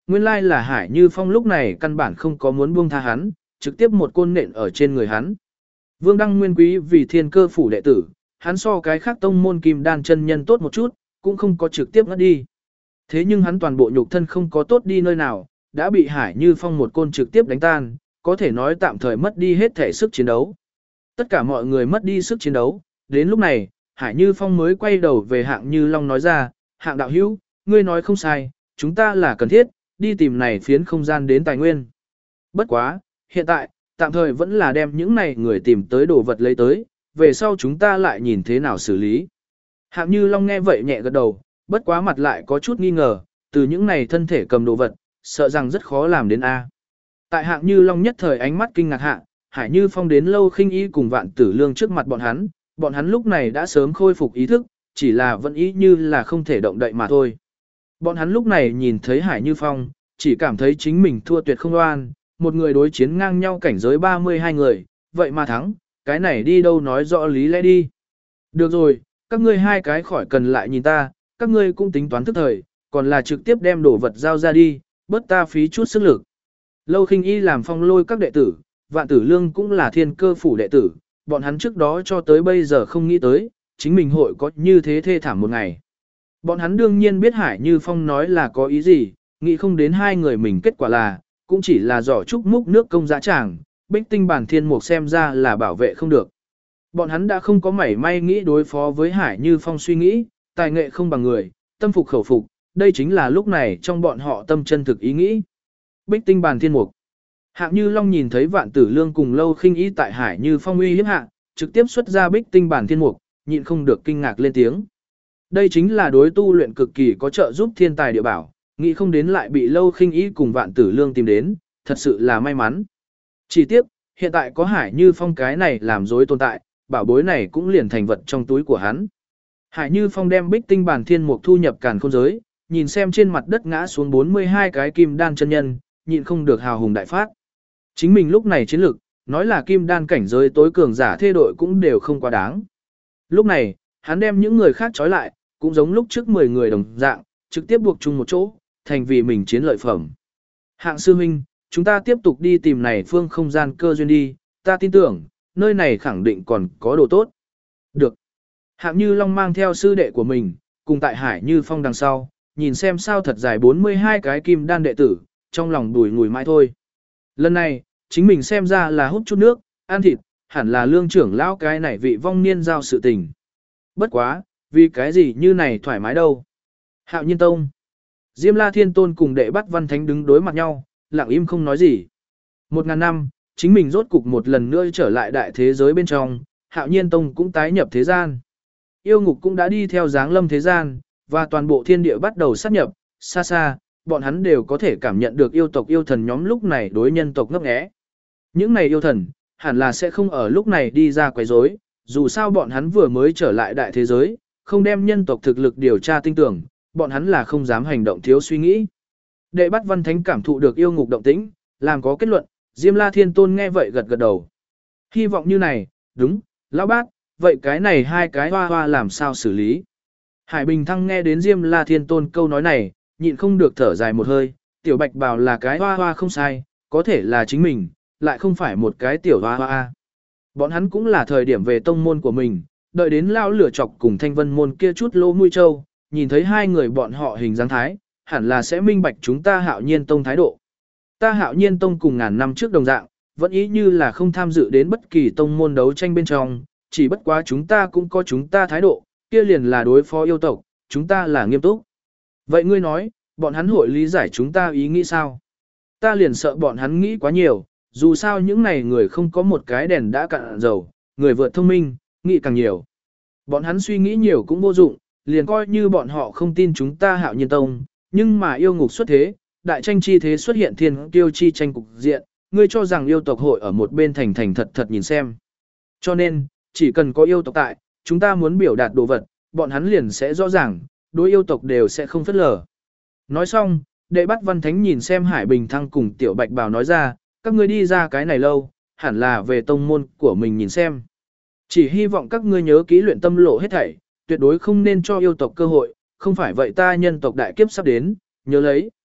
Nguyên lai là Hải Như Phong lúc này căn bản không có muốn buông tha hắn, trực tiếp một côn nện ở trên người hắn. Vương Đăng Nguyên Quý vì thiên cơ phủ đệ tử, hắn so cái khác tông môn kim đan chân nhân tốt một chút, cũng không có trực tiếp ngất đi. Thế nhưng hắn toàn bộ nhục thân không có tốt đi nơi nào, đã bị Hải Như Phong một côn trực tiếp đánh tan, có thể nói tạm thời mất đi hết thể sức chiến đấu. Tất cả mọi người mất đi sức chiến đấu, đến lúc này, Hải Như Phong mới quay đầu về Hạng Như Long nói ra, Hạng đạo hữu, ngươi nói không sai, chúng ta là cần thiết, đi tìm này phiến không gian đến tài nguyên. Bất quá, hiện tại, tạm thời vẫn là đem những này người tìm tới đồ vật lấy tới, về sau chúng ta lại nhìn thế nào xử lý. Hạng Như Long nghe vậy nhẹ gật đầu, bất quá mặt lại có chút nghi ngờ, từ những này thân thể cầm đồ vật, sợ rằng rất khó làm đến A. Tại Hạng Như Long nhất thời ánh mắt kinh ngạc hạ, Hải Như Phong đến Lâu Khinh Y cùng Vạn Tử Lương trước mặt bọn hắn, bọn hắn lúc này đã sớm khôi phục ý thức, chỉ là vẫn ý như là không thể động đậy mà thôi. Bọn hắn lúc này nhìn thấy Hải Như Phong, chỉ cảm thấy chính mình thua tuyệt không oan, một người đối chiến ngang nhau cảnh giới ba mươi hai người, vậy mà thắng, cái này đi đâu nói rõ lý lẽ đi. Được rồi, các ngươi hai cái khỏi cần lại nhìn ta, các ngươi cũng tính toán thức thời, còn là trực tiếp đem đồ vật giao ra đi, bớt ta phí chút sức lực. Lâu Khinh Y làm Phong Lôi các đệ tử, Vạn Tử Lương cũng là thiên cơ phủ đệ tử, bọn hắn trước đó cho tới bây giờ không nghĩ tới, chính mình hội có như thế thê thảm một ngày. Bọn hắn đương nhiên biết Hải Như Phong nói là có ý gì, nghĩ không đến hai người mình kết quả là, cũng chỉ là giỏ trúc múc nước công dã tràng, Bích Tinh Bản Thiên Mục xem ra là bảo vệ không được. Bọn hắn đã không có mảy may nghĩ đối phó với Hải Như Phong suy nghĩ, tài nghệ không bằng người, tâm phục khẩu phục, đây chính là lúc này trong bọn họ tâm chân thực ý nghĩ. Bích Tinh Bản Thiên Mục. Hạng Như Long nhìn thấy Vạn Tử Lương cùng Lâu Khinh Y tại Hải Như Phong uy hiếp hạ, trực tiếp xuất ra Bích Tinh Bản Thiên Mục, nhịn không được kinh ngạc lên tiếng. Đây chính là đối tu luyện cực kỳ có trợ giúp thiên tài địa bảo, nghĩ không đến lại bị Lâu Khinh Y cùng Vạn Tử Lương tìm đến, thật sự là may mắn. Chỉ tiếc, hiện tại có Hải Như Phong cái này làm dối tồn tại, bảo bối này cũng liền thành vật trong túi của hắn. Hải Như Phong đem Bích Tinh Bản Thiên Mục thu nhập càn khôn giới, nhìn xem trên mặt đất ngã xuống bốn mươi hai cái kim đan chân nhân, nhịn không được hào hùng đại phát. Chính mình lúc này chiến lực, nói là kim đan cảnh giới tối cường giả thê đội cũng đều không quá đáng. Lúc này, hắn đem những người khác trói lại, cũng giống lúc trước mười người đồng dạng, trực tiếp buộc chung một chỗ, thành vì mình chiến lợi phẩm. Hạng sư huynh, chúng ta tiếp tục đi tìm này phương không gian cơ duyên đi, ta tin tưởng, nơi này khẳng định còn có đồ tốt. Được. Hạng Như Long mang theo sư đệ của mình, cùng tại Hải Như Phong đằng sau, nhìn xem sao thật dài bốn mươi hai cái kim đan đệ tử, trong lòng đùi ngùi mãi thôi. Lần này, chính mình xem ra là hút chút nước, ăn thịt, hẳn là lương trưởng lão cái này vị vong niên giao sự tình. Bất quá, vì cái gì như này thoải mái đâu. Hạo Nhiên Tông. Diêm La Thiên Tôn cùng đệ bắt Văn Thánh đứng đối mặt nhau, lặng im không nói gì. Một ngàn năm, chính mình rốt cục một lần nữa trở lại đại thế giới bên trong, Hạo Nhiên Tông cũng tái nhập thế gian. Yêu ngục cũng đã đi theo dáng lâm thế gian, và toàn bộ thiên địa bắt đầu sát nhập, xa xa, bọn hắn đều có thể cảm nhận được yêu tộc yêu thần nhóm lúc này đối nhân tộc ngấp nghé. Những này yêu thần, hẳn là sẽ không ở lúc này đi ra quấy rối, dù sao bọn hắn vừa mới trở lại đại thế giới, không đem nhân tộc thực lực điều tra tinh tưởng, bọn hắn là không dám hành động thiếu suy nghĩ. Đệ bắt Văn Thánh cảm thụ được yêu ngục động tĩnh, làm có kết luận, Diêm La Thiên Tôn nghe vậy gật gật đầu. Hy vọng như này, đúng, lão bát, vậy cái này hai cái hoa hoa làm sao xử lý? Hải Bình Thăng nghe đến Diêm La Thiên Tôn câu nói này, nhịn không được thở dài một hơi, tiểu bạch bào là cái hoa hoa không sai, có thể là chính mình, lại không phải một cái tiểu hoa hoa. Bọn hắn cũng là thời điểm về tông môn của mình, đợi đến lao lửa chọc cùng thanh vân môn kia chút lỗ mũi trâu, nhìn thấy hai người bọn họ hình dáng thái, hẳn là sẽ minh bạch chúng ta Hạo Nhiên Tông thái độ. Ta Hạo Nhiên Tông cùng ngàn năm trước đồng dạng, vẫn ý như là không tham dự đến bất kỳ tông môn đấu tranh bên trong, chỉ bất quá chúng ta cũng có chúng ta thái độ, kia liền là đối phó yêu tộc, chúng ta là nghiêm túc. Vậy ngươi nói, bọn hắn hội lý giải chúng ta ý nghĩ sao? Ta liền sợ bọn hắn nghĩ quá nhiều, dù sao những này người không có một cái đèn đã cạn dầu, người vượt thông minh, nghĩ càng nhiều. Bọn hắn suy nghĩ nhiều cũng vô dụng, liền coi như bọn họ không tin chúng ta Hạo Nhiên Tông, nhưng mà yêu ngục xuất thế, đại tranh chi thế xuất hiện thiên tiêu chi tranh cục diện, ngươi cho rằng yêu tộc hội ở một bên thành thành thật thật nhìn xem. Cho nên, chỉ cần có yêu tộc tại, chúng ta muốn biểu đạt đồ vật, bọn hắn liền sẽ rõ ràng, đối yêu tộc đều sẽ không phất lờ. Nói xong, đệ bắt Văn Thánh nhìn xem Hải Bình Thăng cùng Tiểu Bạch Bào nói ra, các ngươi đi ra cái này lâu, hẳn là về tông môn của mình nhìn xem. Chỉ hy vọng các ngươi nhớ kỹ luyện tâm lộ hết thảy, tuyệt đối không nên cho yêu tộc cơ hội, không phải vậy ta nhân tộc đại kiếp sắp đến, nhớ lấy.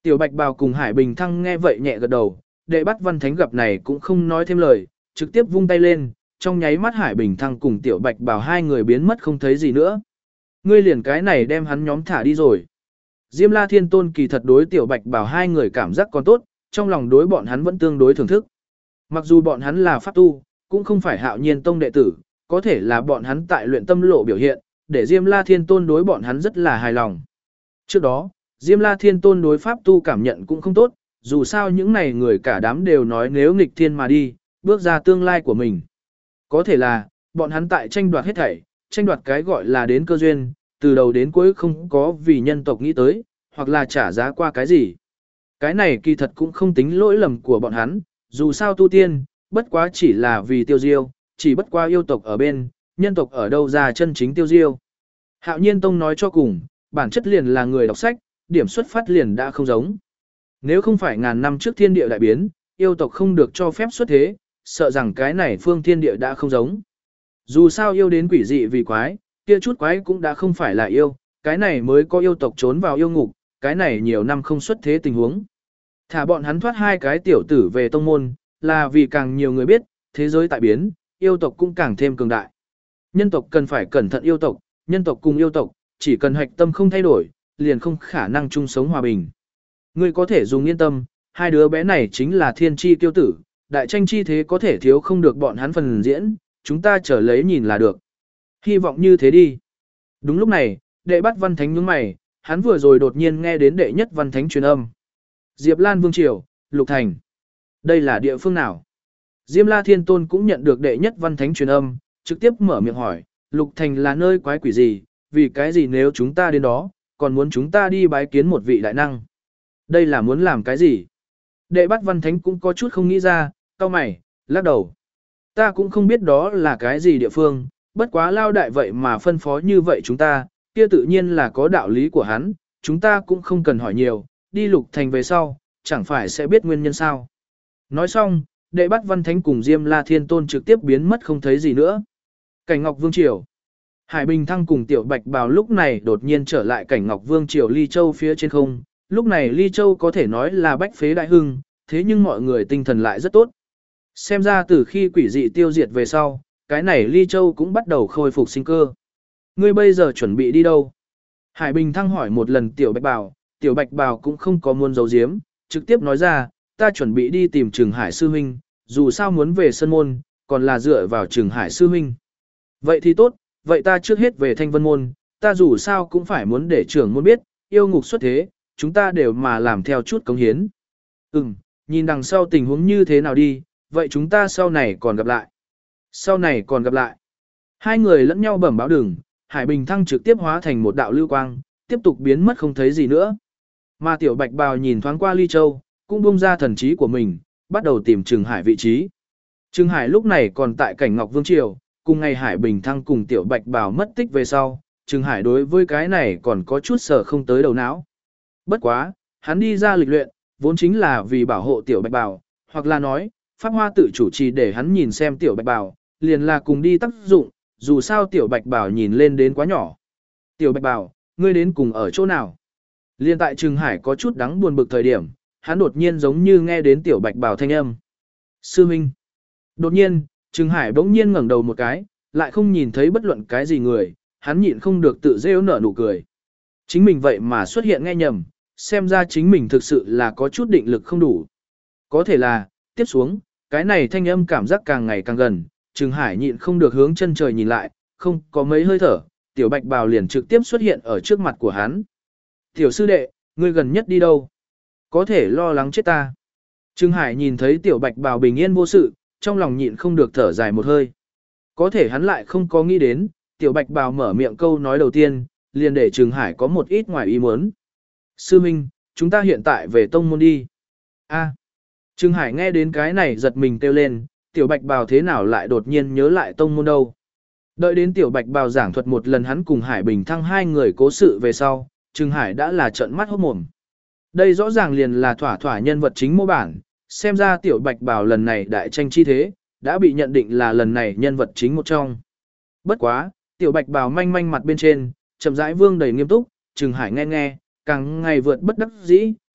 Tiểu Bạch Bào cùng Hải Bình Thăng nghe vậy nhẹ gật đầu, Đệ Bát Văn Thánh gặp này cũng không nói thêm lời, trực tiếp vung tay lên, trong nháy mắt Hải Bình Thăng cùng Tiểu Bạch Bào hai người biến mất không thấy gì nữa. Ngươi liền cái này đem hắn nhóm thả đi rồi. Diêm La Thiên Tôn kỳ thật đối Tiểu Bạch Bào hai người cảm giác còn tốt, trong lòng đối bọn hắn vẫn tương đối thưởng thức. Mặc dù bọn hắn là pháp tu, cũng không phải Hạo Nhiên Tông đệ tử, có thể là bọn hắn tại luyện tâm lộ biểu hiện, để Diêm La Thiên Tôn đối bọn hắn rất là hài lòng. Trước đó, Diêm La Thiên Tôn đối pháp tu cảm nhận cũng không tốt, dù sao những này người cả đám đều nói nếu nghịch thiên mà đi, bước ra tương lai của mình. Có thể là, bọn hắn tại tranh đoạt hết thảy, tranh đoạt cái gọi là đến cơ duyên, từ đầu đến cuối không có vì nhân tộc nghĩ tới, hoặc là trả giá qua cái gì. Cái này kỳ thật cũng không tính lỗi lầm của bọn hắn, dù sao tu tiên, bất quá chỉ là vì tiêu diêu, chỉ bất qua yêu tộc ở bên, nhân tộc ở đâu ra chân chính tiêu diêu. Hạo Nhiên Tông nói cho cùng, bản chất liền là người đọc sách, điểm xuất phát liền đã không giống. Nếu không phải ngàn năm trước thiên địa đại biến, yêu tộc không được cho phép xuất thế, sợ rằng cái này phương thiên địa đã không giống. Dù sao yêu đến quỷ dị vì quái, kia chút quái cũng đã không phải là yêu, cái này mới có yêu tộc trốn vào yêu ngục, cái này nhiều năm không xuất thế tình huống. Thả bọn hắn thoát hai cái tiểu tử về tông môn, là vì càng nhiều người biết, thế giới tại biến, yêu tộc cũng càng thêm cường đại. Nhân tộc cần phải cẩn thận yêu tộc, nhân tộc cùng yêu tộc, chỉ cần hạch tâm không thay đổi, liền không khả năng chung sống hòa bình. Ngươi có thể dùng yên tâm, hai đứa bé này chính là thiên chi tiêu tử, đại tranh chi thế có thể thiếu không được bọn hắn phần diễn, chúng ta chờ lấy nhìn là được. Hy vọng như thế đi. Đúng lúc này, Đệ Bát Văn Thánh nhướng mày, hắn vừa rồi đột nhiên nghe đến Đệ Nhất Văn Thánh truyền âm. Diệp Lan Vương Triều, Lục Thành. Đây là địa phương nào? Diêm La Thiên Tôn cũng nhận được Đệ Nhất Văn Thánh truyền âm, trực tiếp mở miệng hỏi, Lục Thành là nơi quái quỷ gì, vì cái gì nếu chúng ta đến đó, còn muốn chúng ta đi bái kiến một vị đại năng. Đây là muốn làm cái gì? Đệ Bát Văn Thánh cũng có chút không nghĩ ra, cau mày, lắc đầu. Ta cũng không biết đó là cái gì địa phương, bất quá lao đại vậy mà phân phó như vậy chúng ta, kia tự nhiên là có đạo lý của hắn, chúng ta cũng không cần hỏi nhiều, đi Lục Thành về sau, chẳng phải sẽ biết nguyên nhân sao. Nói xong, Đệ Bát Văn Thánh cùng Diêm La Thiên Tôn trực tiếp biến mất không thấy gì nữa. Cảnh Ngọc Vương Triều. Hải Bình Thăng cùng Tiểu Bạch Bào lúc này đột nhiên trở lại Cảnh Ngọc Vương Triều Ly Châu phía trên không, lúc này Ly Châu có thể nói là bách phế đại hưng, thế nhưng mọi người tinh thần lại rất tốt. Xem ra từ khi quỷ dị tiêu diệt về sau, cái này Ly Châu cũng bắt đầu khôi phục sinh cơ. Ngươi bây giờ chuẩn bị đi đâu? Hải Bình Thăng hỏi một lần Tiểu Bạch Bào, Tiểu Bạch Bào cũng không có muốn giấu giếm, trực tiếp nói ra, ta chuẩn bị đi tìm Trừng Hải Sư Huynh, dù sao muốn về Sơn Môn, còn là dựa vào Trừng Hải Sư Huynh. Vậy thì tốt, vậy ta trước hết về Thanh Vân Môn, ta dù sao cũng phải muốn để trưởng môn biết, yêu ngục xuất thế, chúng ta đều mà làm theo chút cống hiến. Ừm, nhìn đằng sau tình huống như thế nào đi, vậy chúng ta sau này còn gặp lại. Sau này còn gặp lại. Hai người lẫn nhau bẩm báo đường, Hải Bình Thăng trực tiếp hóa thành một đạo lưu quang, tiếp tục biến mất không thấy gì nữa. Mà Tiểu Bạch Bào nhìn thoáng qua Ly Châu, cũng buông ra thần trí của mình, bắt đầu tìm Trừng Hải vị trí. Trừng Hải lúc này còn tại Cảnh Ngọc Vương Triều, cùng ngày Hải Bình Thăng cùng Tiểu Bạch Bào mất tích về sau, Trừng Hải đối với cái này còn có chút sở không tới đầu não. Bất quá, hắn đi ra lịch luyện, vốn chính là vì bảo hộ Tiểu Bạch Bào, hoặc là nói, Pháp Hoa tự chủ trì để hắn nhìn xem Tiểu Bạch Bào, liền là cùng đi tác dụng, dù sao Tiểu Bạch Bào nhìn lên đến quá nhỏ. Tiểu Bạch Bào, ngươi đến cùng ở chỗ nào? Liên tại Trừng Hải có chút đắng buồn bực thời điểm, hắn đột nhiên giống như nghe đến Tiểu Bạch Bào thanh âm. Sư Minh. Đột nhiên, Trừng Hải bỗng nhiên ngẩng đầu một cái, lại không nhìn thấy bất luận cái gì người, hắn nhịn không được tự rêu nở nụ cười. Chính mình vậy mà xuất hiện nghe nhầm, xem ra chính mình thực sự là có chút định lực không đủ. Có thể là, tiếp xuống, cái này thanh âm cảm giác càng ngày càng gần, Trừng Hải nhịn không được hướng chân trời nhìn lại, không có mấy hơi thở, Tiểu Bạch Bào liền trực tiếp xuất hiện ở trước mặt của hắn. Tiểu sư đệ, ngươi gần nhất đi đâu? Có thể lo lắng chết ta. Trừng Hải nhìn thấy Tiểu Bạch Bào bình yên vô sự, trong lòng nhịn không được thở dài một hơi. Có thể hắn lại không có nghĩ đến, Tiểu Bạch Bào mở miệng câu nói đầu tiên, liền để Trừng Hải có một ít ngoài ý muốn. Sư Minh, chúng ta hiện tại về tông môn đi. A. Trừng Hải nghe đến cái này giật mình kêu lên, Tiểu Bạch Bào thế nào lại đột nhiên nhớ lại tông môn đâu. Đợi đến Tiểu Bạch Bào giảng thuật một lần hắn cùng Hải Bình Thăng hai người cố sự về sau, Trừng Hải đã là trợn mắt hốt mồm. Đây rõ ràng liền là thỏa thỏa nhân vật chính mô bản, xem ra Tiểu Bạch Bào lần này đại tranh chi thế, đã bị nhận định là lần này nhân vật chính một trong. Bất quá, Tiểu Bạch Bào manh manh mặt bên trên, chậm rãi vương đầy nghiêm túc, Trừng Hải nghe nghe, càng ngày vượt bất đắc dĩ,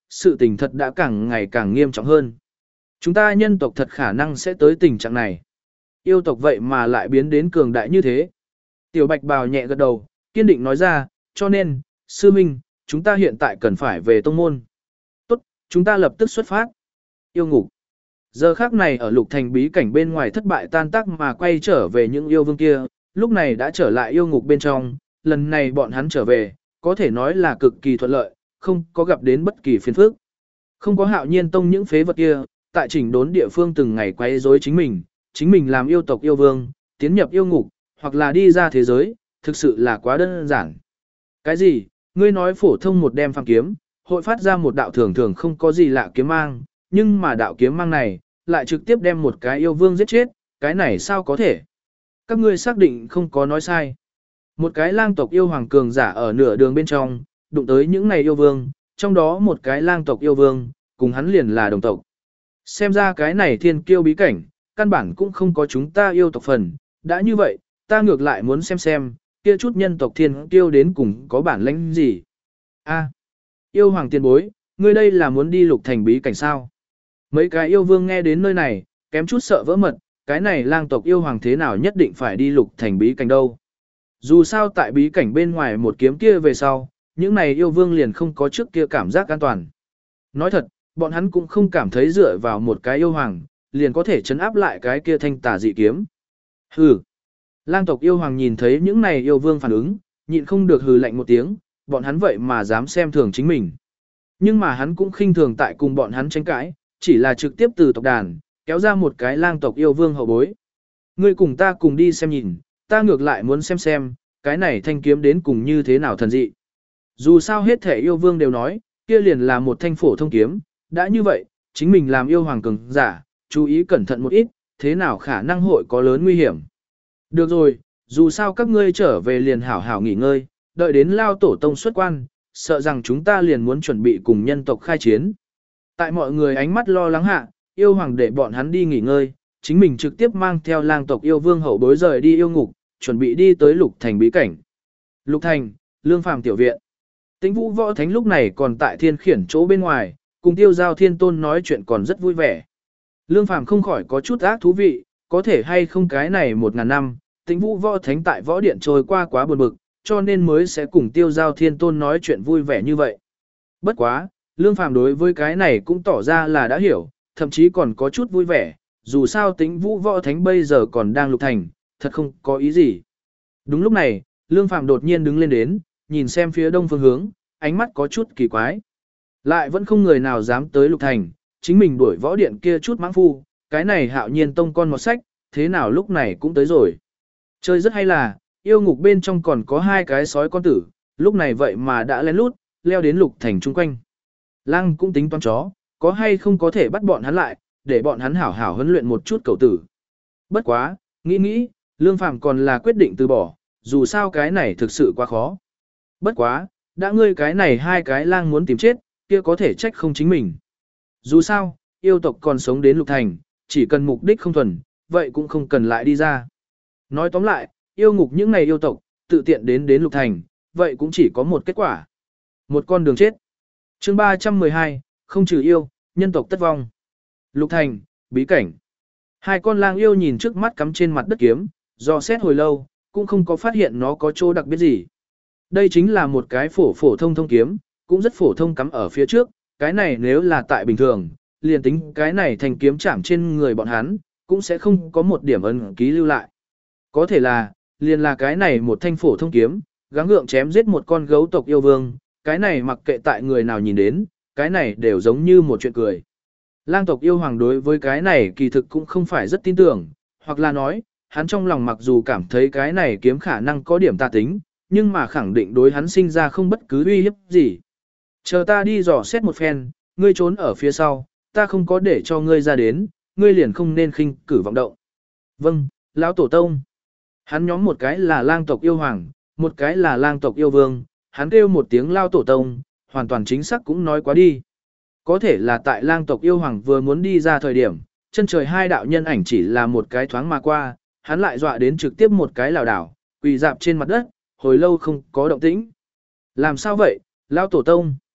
sự tình thật đã càng ngày càng nghiêm trọng hơn. Chúng ta nhân tộc thật khả năng sẽ tới tình trạng này. Yêu tộc vậy mà lại biến đến cường đại như thế. Tiểu Bạch Bào nhẹ gật đầu, kiên định nói ra, cho nên, sư minh, chúng ta hiện tại cần phải về tông môn. Tốt, chúng ta lập tức xuất phát. Yêu ngục. Giờ khác này ở lục thành bí cảnh bên ngoài thất bại tan tác mà quay trở về những yêu vương kia, lúc này đã trở lại yêu ngục bên trong, lần này bọn hắn trở về, có thể nói là cực kỳ thuận lợi, không có gặp đến bất kỳ phiền phức. Không có Hạo Nhiên tông những phế vật kia, tại chỉnh đốn địa phương từng ngày quấy rối chính mình, chính mình làm yêu tộc yêu vương, tiến nhập yêu ngục, hoặc là đi ra thế giới, thực sự là quá đơn giản. Cái gì? Ngươi nói phổ thông một đem phàm kiếm, hội phát ra một đạo thường thường không có gì lạ kiếm mang, nhưng mà đạo kiếm mang này, lại trực tiếp đem một cái yêu vương giết chết, cái này sao có thể? Các ngươi xác định không có nói sai. Một cái lang tộc yêu hoàng cường giả ở nửa đường bên trong, đụng tới những này yêu vương, trong đó một cái lang tộc yêu vương, cùng hắn liền là đồng tộc. Xem ra cái này thiên kiêu bí cảnh, căn bản cũng không có chúng ta yêu tộc phần, đã như vậy, ta ngược lại muốn xem xem, kia chút nhân tộc thiên kiêu đến cùng có bản lĩnh gì. A, yêu hoàng tiền bối, ngươi đây là muốn đi lục thành bí cảnh sao? Mấy cái yêu vương nghe đến nơi này, kém chút sợ vỡ mật, cái này lang tộc yêu hoàng thế nào nhất định phải đi lục thành bí cảnh đâu. Dù sao tại bí cảnh bên ngoài một kiếm kia về sau, những này yêu vương liền không có trước kia cảm giác an toàn. Nói thật, bọn hắn cũng không cảm thấy dựa vào một cái yêu hoàng, liền có thể chấn áp lại cái kia thanh tà dị kiếm. Hừ. Lang tộc yêu hoàng nhìn thấy những này yêu vương phản ứng, nhịn không được hừ lạnh một tiếng, bọn hắn vậy mà dám xem thường chính mình. Nhưng mà hắn cũng khinh thường tại cùng bọn hắn tranh cãi, chỉ là trực tiếp từ tộc đàn, kéo ra một cái lang tộc yêu vương hậu bối. Ngươi cùng ta cùng đi xem nhìn, ta ngược lại muốn xem xem, cái này thanh kiếm đến cùng như thế nào thần dị. Dù sao hết thể yêu vương đều nói, kia liền là một thanh phổ thông kiếm, đã như vậy, chính mình làm yêu hoàng cường giả, chú ý cẩn thận một ít, thế nào khả năng hội có lớn nguy hiểm. Được rồi, dù sao các ngươi trở về liền hảo hảo nghỉ ngơi, đợi đến lao tổ tông xuất quan, sợ rằng chúng ta liền muốn chuẩn bị cùng nhân tộc khai chiến. Tại mọi người ánh mắt lo lắng hạ, yêu hoàng để bọn hắn đi nghỉ ngơi, chính mình trực tiếp mang theo lang tộc yêu vương hậu bối rời đi yêu ngục, chuẩn bị đi tới lục thành bí cảnh. Lục thành, lương phàm tiểu viện. Tĩnh Vũ Võ Thánh lúc này còn tại thiên khiển chỗ bên ngoài, cùng Tiêu Giao Thiên Tôn nói chuyện còn rất vui vẻ. Lương phàm không khỏi có chút ác thú vị, có thể hay không cái này một ngàn năm, Tĩnh Vũ Võ Thánh tại võ điện trôi qua quá buồn bực, cho nên mới sẽ cùng Tiêu Giao Thiên Tôn nói chuyện vui vẻ như vậy. Bất quá, Lương phàm đối với cái này cũng tỏ ra là đã hiểu, thậm chí còn có chút vui vẻ, dù sao Tĩnh Vũ Võ Thánh bây giờ còn đang lục thành, thật không có ý gì. Đúng lúc này, Lương phàm đột nhiên đứng lên đến, nhìn xem phía đông phương hướng, ánh mắt có chút kỳ quái. Lại vẫn không người nào dám tới lục thành, chính mình đuổi võ điện kia chút mãng phu, cái này Hạo Nhiên tông con một sách, thế nào lúc này cũng tới rồi. Chơi rất hay là, yêu ngục bên trong còn có hai cái sói con tử, lúc này vậy mà đã lén lút, leo đến lục thành chung quanh. Lăng cũng tính toán chó, có hay không có thể bắt bọn hắn lại, để bọn hắn hảo hảo huấn luyện một chút cầu tử. Bất quá, nghĩ nghĩ, Lương Phàm còn là quyết định từ bỏ, dù sao cái này thực sự quá khó. Bất quá, đã ngươi cái này hai cái lang muốn tìm chết, kia có thể trách không chính mình. Dù sao, yêu tộc còn sống đến lục thành, chỉ cần mục đích không thuần, vậy cũng không cần lại đi ra. Nói tóm lại, yêu ngục những ngày yêu tộc, tự tiện đến đến lục thành, vậy cũng chỉ có một kết quả. Một con đường chết. chương ba trăm mười hai, không trừ yêu, nhân tộc tất vong. Lục thành, bí cảnh. Hai con lang yêu nhìn trước mắt cắm trên mặt đất kiếm, do xét hồi lâu, cũng không có phát hiện nó có chỗ đặc biệt gì. Đây chính là một cái phổ phổ thông thông kiếm, cũng rất phổ thông cắm ở phía trước, cái này nếu là tại bình thường, liền tính cái này thành kiếm chạm trên người bọn hắn, cũng sẽ không có một điểm ấn ký lưu lại. Có thể là, liền là cái này một thanh phổ thông kiếm, gắng gượng chém giết một con gấu tộc yêu vương, cái này mặc kệ tại người nào nhìn đến, cái này đều giống như một chuyện cười. Lang tộc yêu hoàng đối với cái này kỳ thực cũng không phải rất tin tưởng, hoặc là nói, hắn trong lòng mặc dù cảm thấy cái này kiếm khả năng có điểm tà tính, nhưng mà khẳng định đối hắn sinh ra không bất cứ uy hiếp gì. Chờ ta đi dò xét một phen, ngươi trốn ở phía sau, ta không có để cho ngươi ra đến, ngươi liền không nên khinh cử vọng động. Vâng, lão tổ tông. Hắn nhóm một cái là lang tộc yêu hoàng, một cái là lang tộc yêu vương, hắn kêu một tiếng lao tổ tông, hoàn toàn chính xác cũng nói quá đi. Có thể là tại lang tộc yêu hoàng vừa muốn đi ra thời điểm, chân trời hai đạo nhân ảnh chỉ là một cái thoáng mà qua, hắn lại dọa đến trực tiếp một cái lảo đảo, quỳ dạp trên mặt đất, hồi lâu không có động tĩnh. Làm sao vậy, lao tổ tông?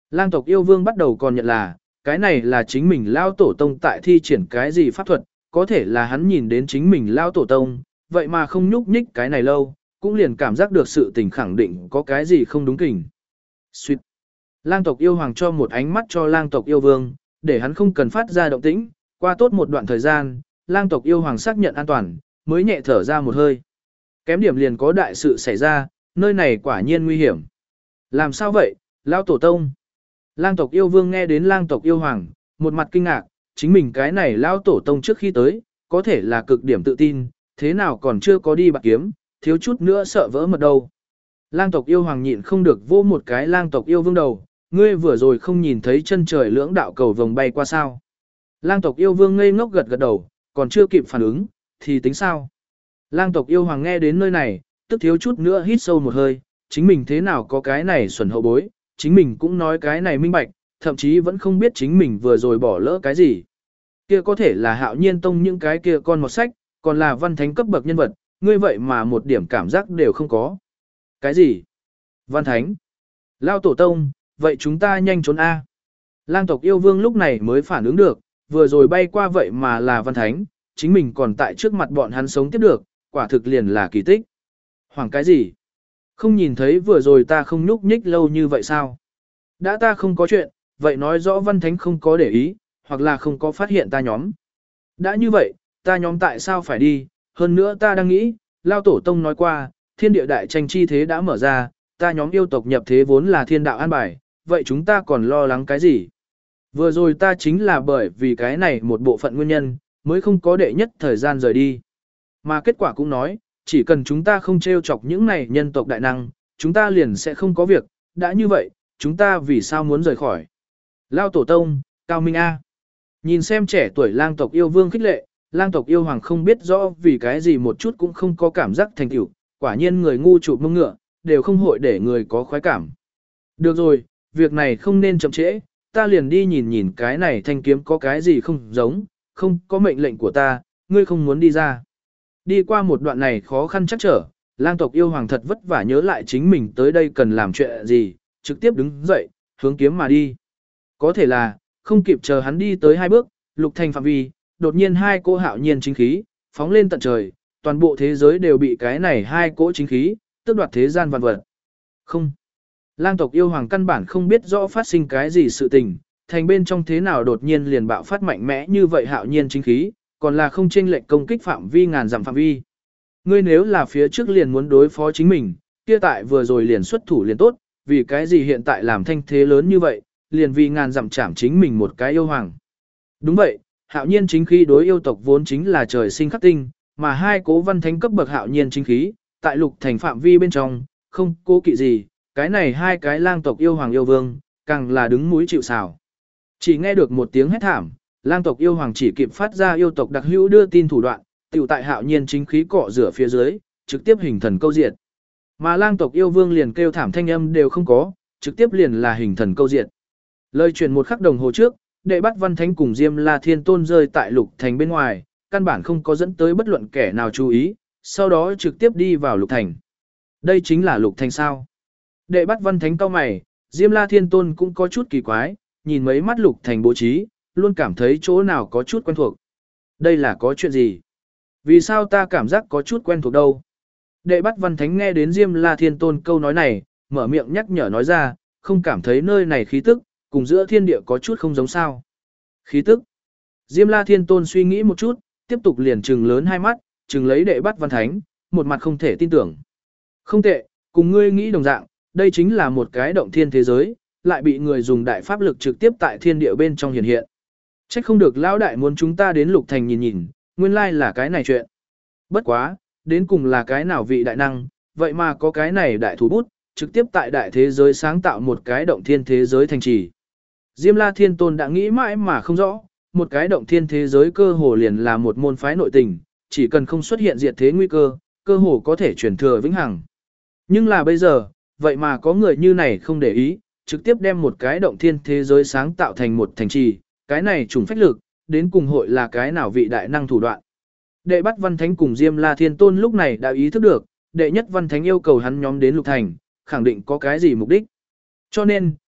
Lang tộc yêu vương bắt đầu còn nhận là, cái này là chính mình lao tổ tông tại thi triển cái gì pháp thuật, có thể là hắn nhìn đến chính mình lao tổ tông, vậy mà không nhúc nhích cái này lâu, cũng liền cảm giác được sự tình khẳng định có cái gì không đúng kình. Xuyệt. Lang tộc yêu hoàng cho một ánh mắt cho lang tộc yêu vương, để hắn không cần phát ra động tĩnh, qua tốt một đoạn thời gian, lang tộc yêu hoàng xác nhận an toàn, mới nhẹ thở ra một hơi. Kém điểm liền có đại sự xảy ra, nơi này quả nhiên nguy hiểm. Làm sao vậy, lao tổ tông? Lang tộc yêu vương nghe đến lang tộc yêu hoàng, một mặt kinh ngạc, chính mình cái này lao tổ tông trước khi tới, có thể là cực điểm tự tin, thế nào còn chưa có đi bạc kiếm, thiếu chút nữa sợ vỡ mật đâu. Lang tộc yêu hoàng nhịn không được vô một cái lang tộc yêu vương đầu, ngươi vừa rồi không nhìn thấy chân trời lưỡng đạo cầu vồng bay qua sao. Lang tộc yêu vương ngây ngốc gật gật đầu, còn chưa kịp phản ứng, thì tính sao. Lang tộc yêu hoàng nghe đến nơi này, tức thiếu chút nữa hít sâu một hơi, chính mình thế nào có cái này xuẩn hậu bối, chính mình cũng nói cái này minh bạch, thậm chí vẫn không biết chính mình vừa rồi bỏ lỡ cái gì. Kia có thể là Hạo Nhiên Tông những cái kia con một sách, còn là văn thánh cấp bậc nhân vật, ngươi vậy mà một điểm cảm giác đều không có. Cái gì? Văn thánh? Lao tổ tông, vậy chúng ta nhanh trốn A. Lang tộc yêu vương lúc này mới phản ứng được, vừa rồi bay qua vậy mà là văn thánh, chính mình còn tại trước mặt bọn hắn sống tiếp được, quả thực liền là kỳ tích. Hoảng cái gì? Không nhìn thấy vừa rồi ta không nhúc nhích lâu như vậy sao? Đã ta không có chuyện, vậy nói rõ văn thánh không có để ý, hoặc là không có phát hiện ta nhóm. Đã như vậy, ta nhóm tại sao phải đi? Hơn nữa ta đang nghĩ, Lao Tổ Tông nói qua, thiên địa đại tranh chi thế đã mở ra, ta nhóm yêu tộc nhập thế vốn là thiên đạo an bài, vậy chúng ta còn lo lắng cái gì? Vừa rồi ta chính là bởi vì cái này một bộ phận nguyên nhân, mới không có đệ nhất thời gian rời đi. Mà kết quả cũng nói, chỉ cần chúng ta không trêu chọc những này nhân tộc đại năng, chúng ta liền sẽ không có việc, đã như vậy, chúng ta vì sao muốn rời khỏi? Lao Tổ Tông, Cao Minh A. Nhìn xem trẻ tuổi lang tộc yêu vương khích lệ, lang tộc yêu hoàng không biết rõ vì cái gì một chút cũng không có cảm giác thành tựu, quả nhiên người ngu chụp mông ngựa, đều không hội để người có khoái cảm. Được rồi, việc này không nên chậm trễ, ta liền đi nhìn nhìn cái này thanh kiếm có cái gì không giống, không có mệnh lệnh của ta, ngươi không muốn đi ra. Đi qua một đoạn này khó khăn chắc trở, lang tộc yêu hoàng thật vất vả nhớ lại chính mình tới đây cần làm chuyện gì, trực tiếp đứng dậy, hướng kiếm mà đi. Có thể là, không kịp chờ hắn đi tới hai bước, lục thành phạm vi, đột nhiên hai cỗ hạo nhiên chính khí, phóng lên tận trời, toàn bộ thế giới đều bị cái này hai cỗ chính khí, tước đoạt thế gian vạn vật. Không. Lang tộc yêu hoàng căn bản không biết rõ phát sinh cái gì sự tình, thành bên trong thế nào đột nhiên liền bạo phát mạnh mẽ như vậy hạo nhiên chính khí, còn là không chênh lệch công kích phạm vi ngàn dặm phạm vi. Ngươi nếu là phía trước liền muốn đối phó chính mình, kia tại vừa rồi liền xuất thủ liền tốt, vì cái gì hiện tại làm thanh thế lớn như vậy, liền vì ngàn dặm chạm chính mình một cái yêu hoàng. Đúng vậy, hạo nhiên chính khí đối yêu tộc vốn chính là trời sinh khắc tinh, mà hai cố văn thánh cấp bậc hạo nhiên chính khí, tại lục thành phạm vi bên trong, không cố kỵ gì, cái này hai cái lang tộc yêu hoàng yêu vương, càng là đứng mũi chịu sào. Chỉ nghe được một tiếng hét thảm, lang tộc yêu hoàng chỉ kịp phát ra yêu tộc đặc hữu đưa tin thủ đoạn, tiểu tại hạo nhiên chính khí cọ rửa phía dưới, trực tiếp hình thần câu diệt. Mà lang tộc yêu vương liền kêu thảm thanh âm đều không có, trực tiếp liền là hình thần câu diệt. Lời truyền một khắc đồng hồ trước, đệ bắt văn thánh cùng Diêm La Thiên Tôn rơi tại lục thành bên ngoài, căn bản không có dẫn tới bất luận kẻ nào chú ý, sau đó trực tiếp đi vào lục thành. Đây chính là lục thành sao? Đệ bắt văn thánh cao mày, Diêm La Thiên Tôn cũng có chút kỳ quái, nhìn mấy mắt lục thành bố trí, luôn cảm thấy chỗ nào có chút quen thuộc. Đây là có chuyện gì? Vì sao ta cảm giác có chút quen thuộc đâu? Đệ bắt văn thánh nghe đến Diêm La Thiên Tôn câu nói này, mở miệng nhắc nhở nói ra, không cảm thấy nơi này khí tức, cùng giữa thiên địa có chút không giống sao. Khí tức. Diêm La Thiên Tôn suy nghĩ một chút, tiếp tục liền trừng lớn hai mắt, trừng lấy đệ bắt văn thánh, một mặt không thể tin tưởng. Không tệ, cùng ngươi nghĩ đồng dạng, đây chính là một cái động thiên thế giới, lại bị người dùng đại pháp lực trực tiếp tại thiên địa bên trong hiện hiện. Trách không được lão đại muốn chúng ta đến lục thành nhìn nhìn, nguyên lai là cái này chuyện. Bất quá, đến cùng là cái nào vị đại năng, vậy mà có cái này đại thủ bút, trực tiếp tại đại thế giới sáng tạo một cái động thiên thế giới thành trì. Diêm La Thiên Tôn đã nghĩ mãi mà không rõ, một cái động thiên thế giới cơ hồ liền là một môn phái nội tình, chỉ cần không xuất hiện diệt thế nguy cơ, cơ hồ có thể truyền thừa vĩnh hằng. Nhưng là bây giờ, vậy mà có người như này không để ý, trực tiếp đem một cái động thiên thế giới sáng tạo thành một thành trì, cái này trùng phách lực, đến cùng hội là cái nào vị đại năng thủ đoạn. Đệ bắt văn thánh cùng Diêm La Thiên Tôn lúc này đã ý thức được, đệ nhất văn thánh yêu cầu hắn nhóm đến lục thành, khẳng định có cái gì mục đích. Cho nên,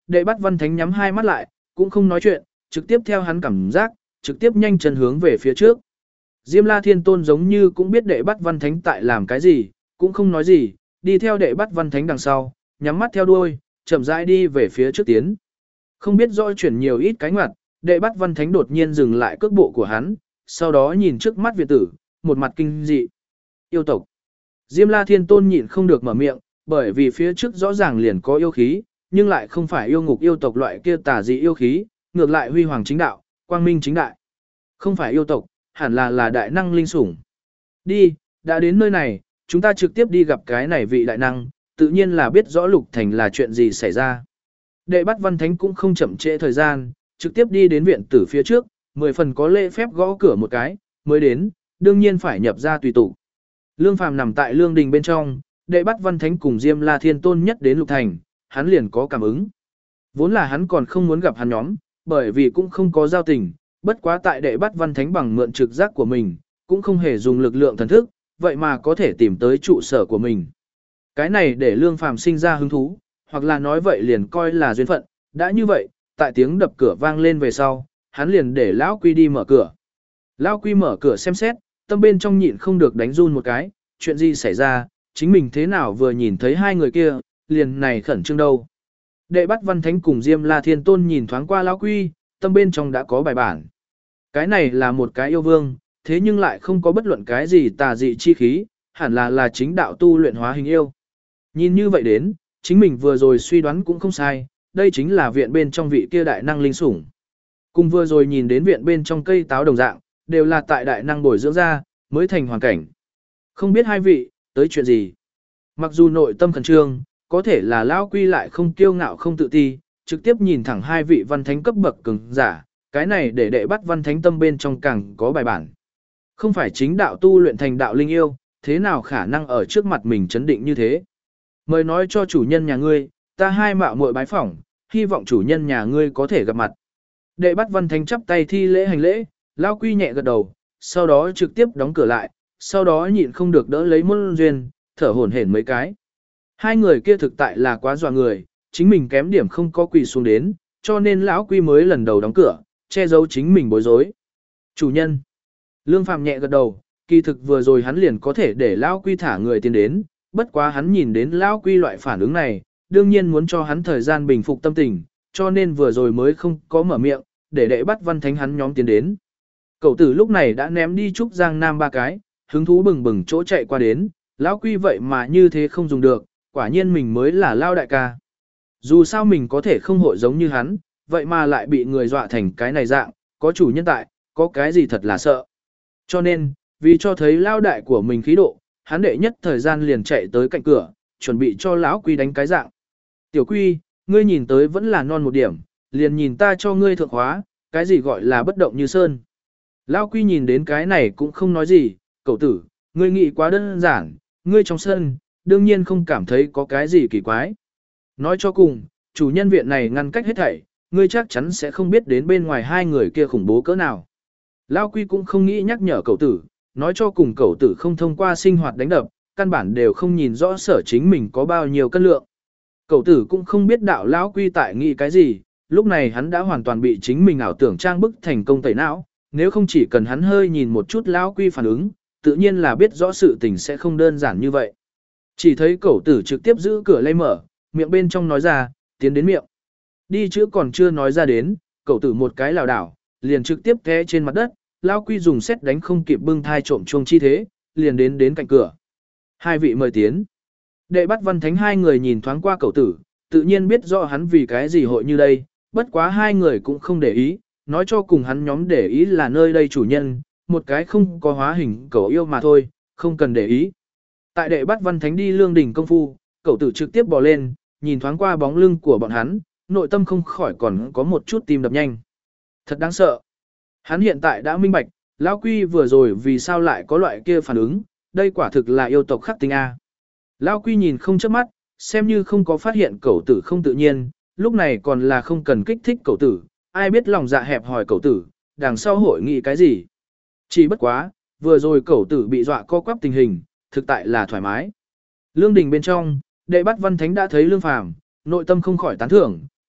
đệ bắt văn thánh nhắm hai mắt lại, cũng không nói chuyện, trực tiếp theo hắn cảm giác, trực tiếp nhanh chân hướng về phía trước. Diêm La Thiên Tôn giống như cũng biết đệ bắt văn thánh tại làm cái gì, cũng không nói gì, đi theo đệ bắt văn thánh đằng sau, nhắm mắt theo đuôi, chậm rãi đi về phía trước tiến. Không biết rõ chuyển nhiều ít cái ngoặt, đệ bắt văn thánh đột nhiên dừng lại cước bộ của hắn, sau đó nhìn trước mắt Việt tử, một mặt kinh dị. Yêu tộc. Diêm La Thiên Tôn nhịn không được mở miệng, bởi vì phía trước rõ ràng liền có yêu khí, nhưng lại không phải yêu ngục yêu tộc loại kia tà dị yêu khí, ngược lại huy hoàng chính đạo, quang minh chính đại. Không phải yêu tộc, hẳn là là đại năng linh sủng. Đi, đã đến nơi này, chúng ta trực tiếp đi gặp cái này vị đại năng, tự nhiên là biết rõ Lục Thành là chuyện gì xảy ra. Đệ bắt văn thánh cũng không chậm trễ thời gian, trực tiếp đi đến viện tử phía trước, mười phần có lễ phép gõ cửa một cái, mới đến, đương nhiên phải nhập ra tùy tụ. Lương Phàm nằm tại lương đình bên trong, đệ bắt văn thánh cùng Diêm La Thiên Tôn nhất đến Lục Thành, hắn liền có cảm ứng. Vốn là hắn còn không muốn gặp hắn nhóm, bởi vì cũng không có giao tình, bất quá tại đệ bắt văn thánh bằng mượn trực giác của mình, cũng không hề dùng lực lượng thần thức, vậy mà có thể tìm tới trụ sở của mình. Cái này để Lương Phàm sinh ra hứng thú, hoặc là nói vậy liền coi là duyên phận, đã như vậy, tại tiếng đập cửa vang lên về sau, hắn liền để Lão Quy đi mở cửa. Lão Quy mở cửa xem xét, tâm bên trong nhịn không được đánh run một cái, chuyện gì xảy ra, chính mình thế nào vừa nhìn thấy hai người kia, liền này khẩn trương đâu. Đệ bắt văn thánh cùng Diêm La Thiên Tôn nhìn thoáng qua Lão Quy, tâm bên trong đã có bài bản. Cái này là một cái yêu vương, thế nhưng lại không có bất luận cái gì tà dị chi khí, hẳn là là chính đạo tu luyện hóa hình yêu. Nhìn như vậy đến, chính mình vừa rồi suy đoán cũng không sai, đây chính là viện bên trong vị kia đại năng linh sủng. Cùng vừa rồi nhìn đến viện bên trong cây táo đồng dạng, đều là tại đại năng bồi dưỡng ra, mới thành hoàn cảnh. Không biết hai vị, tới chuyện gì. Mặc dù nội tâm khẩn trương, có thể là Lão Quy lại không kiêu ngạo không tự ti, trực tiếp nhìn thẳng hai vị văn thánh cấp bậc cường giả, cái này để đệ bắt văn thánh tâm bên trong càng có bài bản. Không phải chính đạo tu luyện thành đạo linh yêu, thế nào khả năng ở trước mặt mình chấn định như thế. Mời nói cho chủ nhân nhà ngươi, ta hai mạo muội bái phỏng, hy vọng chủ nhân nhà ngươi có thể gặp mặt. Đệ bắt văn thánh chắp tay thi lễ hành lễ, Lão Quy nhẹ gật đầu, sau đó trực tiếp đóng cửa lại, sau đó nhịn không được đỡ lấy Môn Duyên, thở hổn hển mấy cái. Hai người kia thực tại là quá dọa người, chính mình kém điểm không có quỳ xuống đến, cho nên Lão Quy mới lần đầu đóng cửa, che giấu chính mình bối rối. Chủ nhân. Lương Phàm nhẹ gật đầu, kỳ thực vừa rồi hắn liền có thể để Lão Quy thả người tiến đến, bất quá hắn nhìn đến Lão Quy loại phản ứng này, đương nhiên muốn cho hắn thời gian bình phục tâm tình, cho nên vừa rồi mới không có mở miệng, để đệ bắt văn thánh hắn nhóm tiến đến. Cậu tử lúc này đã ném đi Trúc Giang Nam ba cái, hứng thú bừng bừng chỗ chạy qua đến, Lão Quy vậy mà như thế không dùng được, quả nhiên mình mới là Lao đại ca. Dù sao mình có thể không hội giống như hắn, vậy mà lại bị người dọa thành cái này dạng, có chủ nhân tại, có cái gì thật là sợ. Cho nên, vì cho thấy Lao đại của mình khí độ, hắn đệ nhất thời gian liền chạy tới cạnh cửa, chuẩn bị cho Lão Quy đánh cái dạng. Tiểu Quy, ngươi nhìn tới vẫn là non một điểm, liền nhìn ta cho ngươi thượng hóa, cái gì gọi là bất động như sơn. Lão Quy nhìn đến cái này cũng không nói gì, cậu tử, ngươi nghĩ quá đơn giản, ngươi trong sân, đương nhiên không cảm thấy có cái gì kỳ quái. Nói cho cùng, chủ nhân viện này ngăn cách hết thảy, ngươi chắc chắn sẽ không biết đến bên ngoài hai người kia khủng bố cỡ nào. Lão Quy cũng không nghĩ nhắc nhở cậu tử, nói cho cùng cậu tử không thông qua sinh hoạt đánh đập, căn bản đều không nhìn rõ sở chính mình có bao nhiêu cân lượng. Cậu tử cũng không biết đạo Lão Quy tại nghĩ cái gì, lúc này hắn đã hoàn toàn bị chính mình ảo tưởng trang bức thành công tẩy não, nếu không chỉ cần hắn hơi nhìn một chút Lão Quy phản ứng, tự nhiên là biết rõ sự tình sẽ không đơn giản như vậy. Chỉ thấy cậu tử trực tiếp giữ cửa lay mở, miệng bên trong nói ra, tiến đến miệng. Đi chữ còn chưa nói ra đến, cậu tử một cái lảo đảo, liền trực tiếp té trên mặt đất, Lão Quy dùng xét đánh không kịp bưng thai trộm chuông chi thế, liền đến đến cạnh cửa. Hai vị mời tiến. Đệ bắt văn thánh hai người nhìn thoáng qua cậu tử, tự nhiên biết rõ hắn vì cái gì hội như đây, bất quá hai người cũng không để ý, nói cho cùng hắn nhóm để ý là nơi đây chủ nhân, một cái không có hóa hình cậu yêu mà thôi, không cần để ý. Tại đệ bắt văn thánh đi lương đỉnh công phu, cậu tử trực tiếp bò lên, nhìn thoáng qua bóng lưng của bọn hắn, nội tâm không khỏi còn có một chút tim đập nhanh. Thật đáng sợ. Hắn hiện tại đã minh bạch, Lão Quy vừa rồi vì sao lại có loại kia phản ứng, đây quả thực là yêu tộc khắc tinh A. Lão Quy nhìn không chớp mắt, xem như không có phát hiện cậu tử không tự nhiên, lúc này còn là không cần kích thích cậu tử, ai biết lòng dạ hẹp hỏi cậu tử, đằng sau hội nghị cái gì. Chỉ bất quá, vừa rồi cậu tử bị dọa co quắp tình hình, thực tại là thoải mái. Lương đình bên trong, đệ bắt văn thánh đã thấy Lương Phàm, nội tâm không khỏi tán thưởng,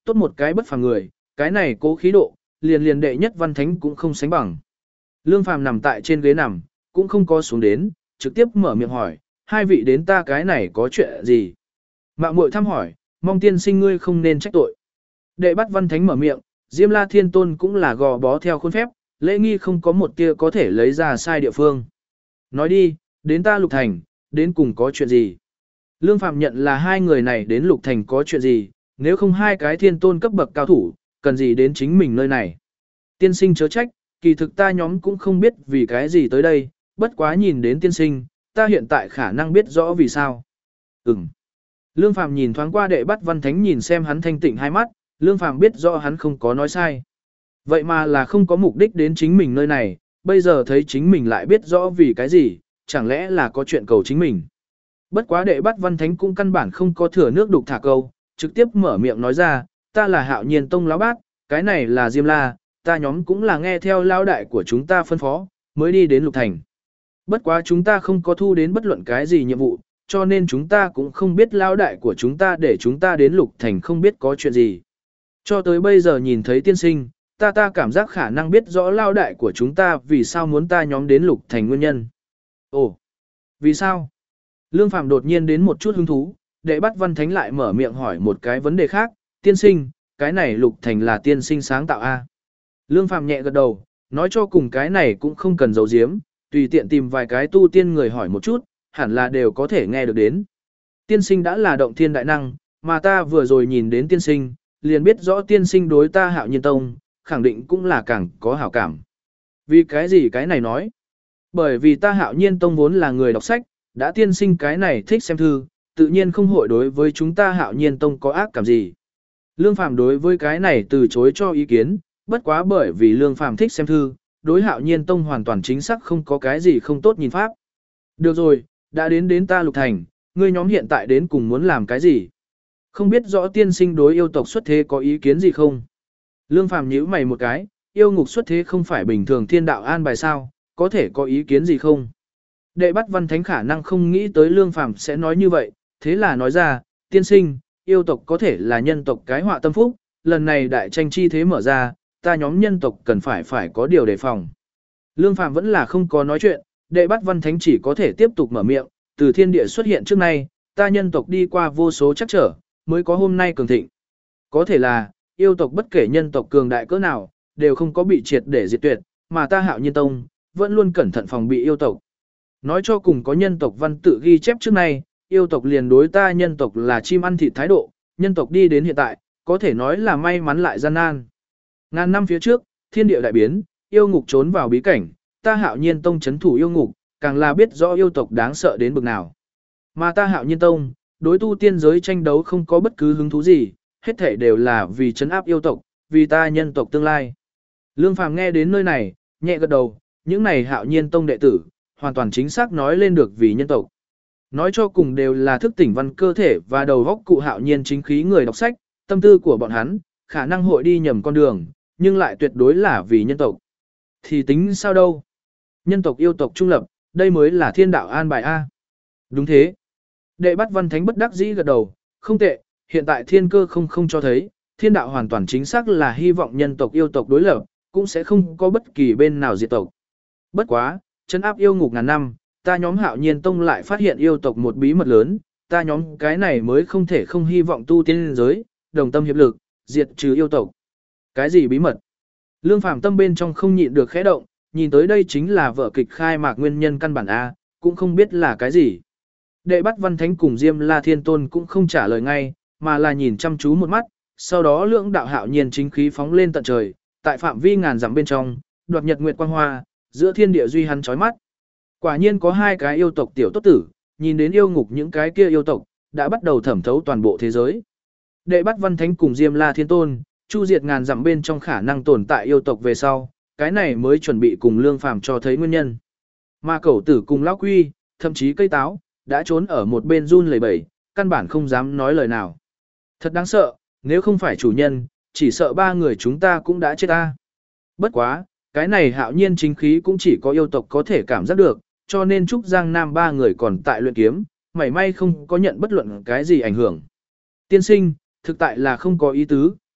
tốt một cái bất phàm người, cái này cố khí độ, liền liền đệ nhất văn thánh cũng không sánh bằng. Lương Phàm nằm tại trên ghế nằm, cũng không có xuống đến, trực tiếp mở miệng hỏi, hai vị đến ta cái này có chuyện gì? Mạo muội thăm hỏi, mong tiên sinh ngươi không nên trách tội. Đệ bắt văn thánh mở miệng, Diêm La Thiên Tôn cũng là gò bó theo khuôn phép, lễ nghi không có một tia có thể lấy ra sai địa phương. Nói đi, đến ta Lục Thành, đến cùng có chuyện gì? Lương Phạm nhận là hai người này đến Lục Thành có chuyện gì, nếu không hai cái thiên tôn cấp bậc cao thủ, cần gì đến chính mình nơi này. Tiên sinh chớ trách, kỳ thực ta nhóm cũng không biết vì cái gì tới đây, bất quá nhìn đến tiên sinh, ta hiện tại khả năng biết rõ vì sao. Ừm. Lương Phạm nhìn thoáng qua đệ bắt văn thánh nhìn xem hắn thanh tịnh hai mắt, Lương Phạm biết rõ hắn không có nói sai. Vậy mà là không có mục đích đến chính mình nơi này, bây giờ thấy chính mình lại biết rõ vì cái gì, chẳng lẽ là có chuyện cầu chính mình. Bất quá đệ bắt văn thánh cũng căn bản không có thừa nước đục thả câu, trực tiếp mở miệng nói ra, ta là Hạo Nhiên Tông lão bát, cái này là Diêm La, ta nhóm cũng là nghe theo lão đại của chúng ta phân phó, mới đi đến Lục Thành. Bất quá chúng ta không có thu đến bất luận cái gì nhiệm vụ, cho nên chúng ta cũng không biết lão đại của chúng ta để chúng ta đến Lục Thành không biết có chuyện gì. Cho tới bây giờ nhìn thấy tiên sinh, ta ta cảm giác khả năng biết rõ lão đại của chúng ta vì sao muốn ta nhóm đến Lục Thành nguyên nhân. Ồ, vì sao? Lương Phạm đột nhiên đến một chút hứng thú, đệ bắt văn thánh lại mở miệng hỏi một cái vấn đề khác, tiên sinh, cái này Lục Thành là tiên sinh sáng tạo a? Lương Phạm nhẹ gật đầu, nói cho cùng cái này cũng không cần giấu giếm, tùy tiện tìm vài cái tu tiên người hỏi một chút, hẳn là đều có thể nghe được đến. Tiên sinh đã là động thiên đại năng, mà ta vừa rồi nhìn đến tiên sinh, liền biết rõ tiên sinh đối ta Hạo Nhiên Tông, khẳng định cũng là càng có hảo cảm. Vì cái gì cái này nói? Bởi vì ta Hạo Nhiên Tông vốn là người đọc sách, đã tiên sinh cái này thích xem thư, tự nhiên không hội đối với chúng ta Hạo Nhiên Tông có ác cảm gì. Lương Phàm đối với cái này từ chối cho ý kiến, bất quá bởi vì Lương Phàm thích xem thư, đối Hạo Nhiên Tông hoàn toàn chính xác không có cái gì không tốt nhìn pháp. Được rồi, đã đến đến ta Lục Thành, ngươi nhóm hiện tại đến cùng muốn làm cái gì? Không biết rõ tiên sinh đối yêu tộc xuất thế có ý kiến gì không? Lương Phàm nhíu mày một cái, yêu ngục xuất thế không phải bình thường thiên đạo an bài sao, có thể có ý kiến gì không? Đệ bắt văn thánh khả năng không nghĩ tới Lương Phàm sẽ nói như vậy, thế là nói ra, tiên sinh, yêu tộc có thể là nhân tộc cái họa tâm phúc, lần này đại tranh chi thế mở ra, ta nhóm nhân tộc cần phải phải có điều đề phòng. Lương Phàm vẫn là không có nói chuyện, đệ bắt văn thánh chỉ có thể tiếp tục mở miệng, từ thiên địa xuất hiện trước nay, ta nhân tộc đi qua vô số trắc trở, mới có hôm nay cường thịnh. Có thể là, yêu tộc bất kể nhân tộc cường đại cỡ nào, đều không có bị triệt để diệt tuyệt, mà ta Hạo Nhiên Tông, vẫn luôn cẩn thận phòng bị yêu tộc. Nói cho cùng có nhân tộc văn tự ghi chép trước nay, yêu tộc liền đối ta nhân tộc là chim ăn thịt thái độ, nhân tộc đi đến hiện tại, có thể nói là may mắn lại gian nan. Ngàn năm phía trước, thiên địa đại biến, yêu ngục trốn vào bí cảnh, ta Hạo Nhiên Tông chấn thủ yêu ngục, càng là biết rõ yêu tộc đáng sợ đến bực nào. Mà ta Hạo Nhiên Tông, đối tu tiên giới tranh đấu không có bất cứ hứng thú gì, hết thảy đều là vì trấn áp yêu tộc, vì ta nhân tộc tương lai. Lương Phàm nghe đến nơi này, nhẹ gật đầu, những này Hạo Nhiên Tông đệ tử, hoàn toàn chính xác nói lên được vì nhân tộc. Nói cho cùng đều là thức tỉnh văn cơ thể và đầu óc cụ Hạo Nhiên chính khí người đọc sách, tâm tư của bọn hắn, khả năng hội đi nhầm con đường, nhưng lại tuyệt đối là vì nhân tộc. Thì tính sao đâu? Nhân tộc yêu tộc trung lập, đây mới là thiên đạo an bài A. Đúng thế. Đệ bắt văn thánh bất đắc dĩ gật đầu, không tệ, hiện tại thiên cơ không không cho thấy, thiên đạo hoàn toàn chính xác là hy vọng nhân tộc yêu tộc đối lập, cũng sẽ không có bất kỳ bên nào diệt tộc. Bất quá, trấn áp yêu ngục ngàn năm, ta nhóm Hạo Nhiên Tông lại phát hiện yêu tộc một bí mật lớn, ta nhóm cái này mới không thể không hy vọng tu tiên giới, đồng tâm hiệp lực, diệt trừ yêu tộc. Cái gì bí mật? Lương Phàm tâm bên trong không nhịn được khẽ động, nhìn tới đây chính là vở kịch khai mạc nguyên nhân căn bản A, cũng không biết là cái gì. Đệ bắt văn thánh cùng Diêm La Thiên Tôn cũng không trả lời ngay, mà là nhìn chăm chú một mắt, sau đó lưỡng đạo Hạo Nhiên chính khí phóng lên tận trời, tại phạm vi ngàn dặm bên trong, đoạt nhật nguyệt quang hoa, giữa thiên địa duy hắn chói mắt. Quả nhiên có hai cái yêu tộc tiểu tốt tử, nhìn đến yêu ngục những cái kia yêu tộc, đã bắt đầu thẩm thấu toàn bộ thế giới. Đệ bắt văn thánh cùng Diêm La Thiên Tôn, chu diệt ngàn dặm bên trong khả năng tồn tại yêu tộc về sau, cái này mới chuẩn bị cùng Lương Phàm cho thấy nguyên nhân. Mà cẩu tử cùng lão quy, thậm chí cây táo, đã trốn ở một bên run lẩy bẩy, căn bản không dám nói lời nào. Thật đáng sợ, nếu không phải chủ nhân, chỉ sợ ba người chúng ta cũng đã chết ta. Bất quá, cái này Hạo Nhiên chính khí cũng chỉ có yêu tộc có thể cảm giác được, cho nên Trúc Giang Nam ba người còn tại luyện kiếm, mảy may không có nhận bất luận cái gì ảnh hưởng. Tiên sinh, thực tại là không có ý tứ,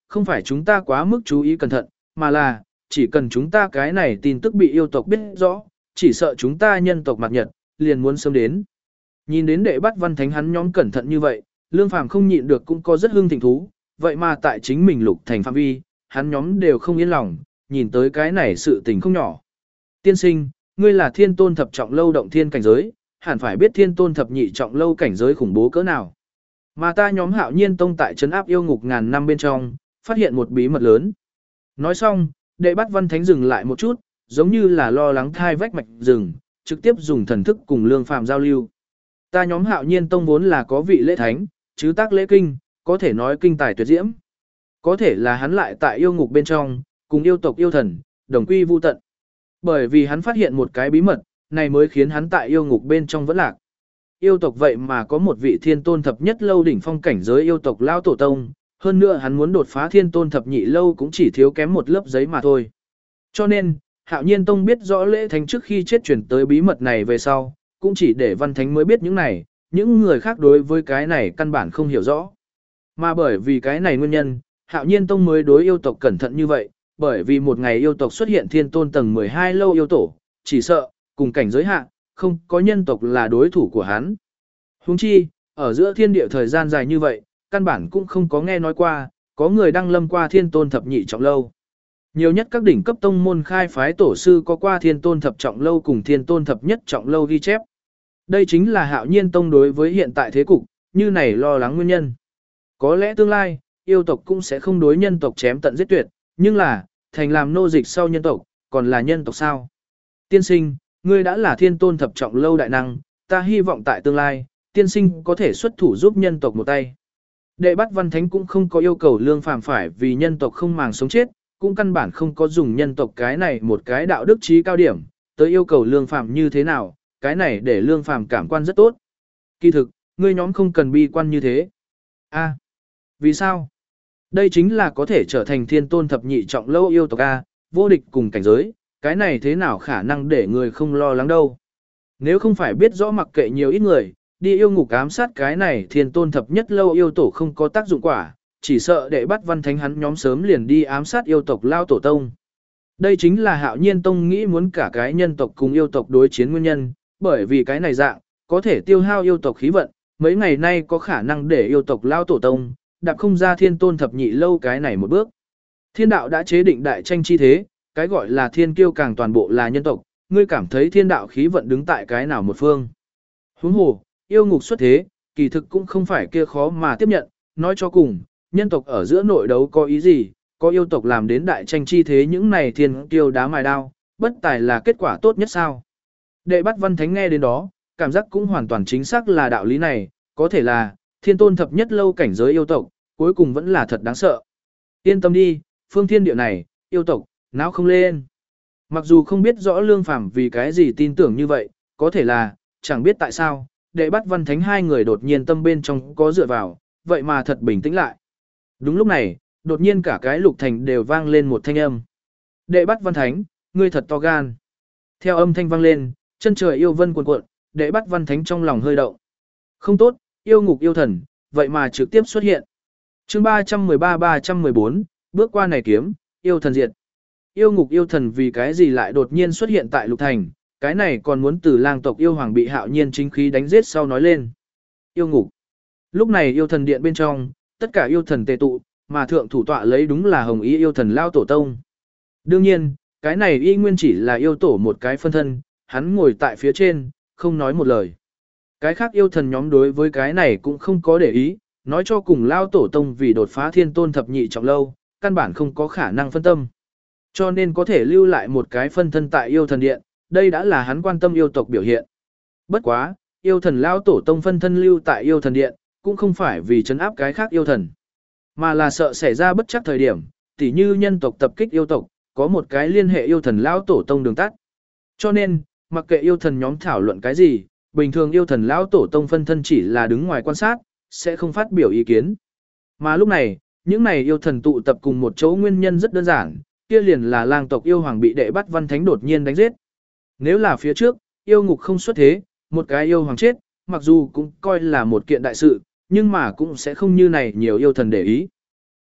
không phải chúng ta quá mức chú ý cẩn thận, mà là, chỉ cần chúng ta cái này tin tức bị yêu tộc biết rõ, chỉ sợ chúng ta nhân tộc mặt nhật, liền muốn sớm đến. Nhìn đến đệ bắt văn thánh hắn nhóm cẩn thận như vậy, Lương Phàm không nhịn được cũng có rất hưng thịnh thú, vậy mà tại chính mình lục thành phạm vi, hắn nhóm đều không yên lòng, nhìn tới cái này sự tình không nhỏ. Tiên sinh, ngươi là thiên tôn thập trọng lâu động thiên cảnh giới, hẳn phải biết thiên tôn thập nhị trọng lâu cảnh giới khủng bố cỡ nào. Mà ta nhóm Hạo Nhiên Tông tại trấn áp yêu ngục ngàn năm bên trong, phát hiện một bí mật lớn. Nói xong, đệ bắt văn thánh dừng lại một chút, giống như là lo lắng thai vách mạch rừng, trực tiếp dùng thần thức cùng Lương Phàm giao lưu. Ta nhóm Hạo Nhiên Tông vốn là có vị lễ thánh, chứ tác lễ kinh, có thể nói kinh tài tuyệt diễm. Có thể là hắn lại tại yêu ngục bên trong, cùng yêu tộc yêu thần, đồng quy vu tận. Bởi vì hắn phát hiện một cái bí mật, này mới khiến hắn tại yêu ngục bên trong vẫn lạc. Yêu tộc vậy mà có một vị thiên tôn thập nhất lâu đỉnh phong cảnh giới yêu tộc lao tổ tông, hơn nữa hắn muốn đột phá thiên tôn thập nhị lâu cũng chỉ thiếu kém một lớp giấy mà thôi. Cho nên, Hạo Nhiên Tông biết rõ lễ thánh trước khi chết chuyển tới bí mật này về sau, cũng chỉ để văn thánh mới biết những này, những người khác đối với cái này căn bản không hiểu rõ. Mà bởi vì cái này nguyên nhân, Hạo Nhiên Tông mới đối yêu tộc cẩn thận như vậy, bởi vì một ngày yêu tộc xuất hiện thiên tôn tầng mười hai lâu yêu tổ, chỉ sợ, cùng cảnh giới hạ, không có nhân tộc là đối thủ của hắn. Huống chi, ở giữa thiên địa thời gian dài như vậy, căn bản cũng không có nghe nói qua, có người đăng lâm qua thiên tôn thập nhị trọng lâu. Nhiều nhất các đỉnh cấp tông môn khai phái tổ sư có qua thiên tôn thập trọng lâu cùng thiên tôn thập nhất trọng lâu ghi chép. Đây chính là Hạo Nhiên Tông đối với hiện tại thế cục, như này lo lắng nguyên nhân. Có lẽ tương lai, yêu tộc cũng sẽ không đối nhân tộc chém tận giết tuyệt, nhưng là, thành làm nô dịch sau nhân tộc, còn là nhân tộc sao? Tiên sinh, ngươi đã là thiên tôn thập trọng lâu đại năng, ta hy vọng tại tương lai, tiên sinh có thể xuất thủ giúp nhân tộc một tay. Đệ bắt văn thánh cũng không có yêu cầu Lương Phàm phải vì nhân tộc không màng sống chết, cũng căn bản không có dùng nhân tộc cái này một cái đạo đức trí cao điểm, tới yêu cầu Lương Phàm như thế nào, cái này để Lương Phàm cảm quan rất tốt. Kỳ thực, ngươi nhóm không cần bi quan như thế. A, vì sao? Đây chính là có thể trở thành thiên tôn thập nhị trọng lâu yêu tộc A, vô địch cùng cảnh giới, cái này thế nào khả năng để người không lo lắng đâu. Nếu không phải biết rõ mặc kệ nhiều ít người, đi yêu ngục ám sát cái này thiên tôn thập nhất lâu yêu tổ không có tác dụng quả, chỉ sợ đệ bắt văn thánh hắn nhóm sớm liền đi ám sát yêu tộc lao tổ tông. Đây chính là Hạo Nhiên Tông nghĩ muốn cả cái nhân tộc cùng yêu tộc đối chiến nguyên nhân, bởi vì cái này dạng, có thể tiêu hao yêu tộc khí vận, mấy ngày nay có khả năng để yêu tộc lao tổ tông, đạp không ra thiên tôn thập nhị lâu cái này một bước. Thiên đạo đã chế định đại tranh chi thế, cái gọi là thiên kiêu càng toàn bộ là nhân tộc, ngươi cảm thấy thiên đạo khí vận đứng tại cái nào một phương. Huống hồ, yêu ngục xuất thế, kỳ thực cũng không phải kia khó mà tiếp nhận, nói cho cùng, nhân tộc ở giữa nội đấu có ý gì, có yêu tộc làm đến đại tranh chi thế những này thiên kiêu đá mài đao, bất tài là kết quả tốt nhất sao. Đệ bắt văn thánh nghe đến đó, cảm giác cũng hoàn toàn chính xác là đạo lý này, có thể là, thiên tôn thập nhất lâu cảnh giới yêu tộc, cuối cùng vẫn là thật đáng sợ. Yên tâm đi, phương thiên địa này, yêu tộc, não không lên. Mặc dù không biết rõ Lương Phàm vì cái gì tin tưởng như vậy, có thể là, chẳng biết tại sao, đệ bắt văn thánh hai người đột nhiên tâm bên trong có dựa vào, vậy mà thật bình tĩnh lại. Đúng lúc này, đột nhiên cả cái lục thành đều vang lên một thanh âm. Đệ bắt văn thánh, ngươi thật to gan. Theo âm thanh vang lên, chân trời yêu vân cuồn cuộn, đệ bắt văn thánh trong lòng hơi động. Không tốt, yêu ngục yêu thần, vậy mà trực tiếp xuất hiện. Chương ba trăm mười ba ba trăm mười bốn, bước qua này kiếm, yêu thần diệt. Yêu ngục yêu thần vì cái gì lại đột nhiên xuất hiện tại lục thành, cái này còn muốn từ lang tộc yêu hoàng bị Hạo Nhiên chính khí đánh giết sau nói lên. Yêu ngục. Lúc này yêu thần điện bên trong, tất cả yêu thần tề tụ, mà thượng thủ tọa lấy đúng là Hồng Ý yêu thần lao tổ tông. Đương nhiên, cái này y nguyên chỉ là yêu tổ một cái phân thân, hắn ngồi tại phía trên, không nói một lời. Cái khác yêu thần nhóm đối với cái này cũng không có để ý, nói cho cùng lao tổ tông vì đột phá thiên tôn thập nhị trọng lâu, căn bản không có khả năng phân tâm. Cho nên có thể lưu lại một cái phân thân tại yêu thần điện, đây đã là hắn quan tâm yêu tộc biểu hiện. Bất quá, yêu thần lao tổ tông phân thân lưu tại yêu thần điện, cũng không phải vì trấn áp cái khác yêu thần, mà là sợ xảy ra bất chắc thời điểm, tỉ như nhân tộc tập kích yêu tộc, có một cái liên hệ yêu thần lao tổ tông đường tắt. Cho nên, mặc kệ yêu thần nhóm thảo luận cái gì, bình thường yêu thần lão tổ tông phân thân chỉ là đứng ngoài quan sát, sẽ không phát biểu ý kiến. Mà lúc này, những này yêu thần tụ tập cùng một chỗ nguyên nhân rất đơn giản, kia liền là lang tộc yêu hoàng bị đệ bắt văn thánh đột nhiên đánh giết. Nếu là phía trước, yêu ngục không xuất thế, một cái yêu hoàng chết, mặc dù cũng coi là một kiện đại sự, nhưng mà cũng sẽ không như này nhiều yêu thần để ý.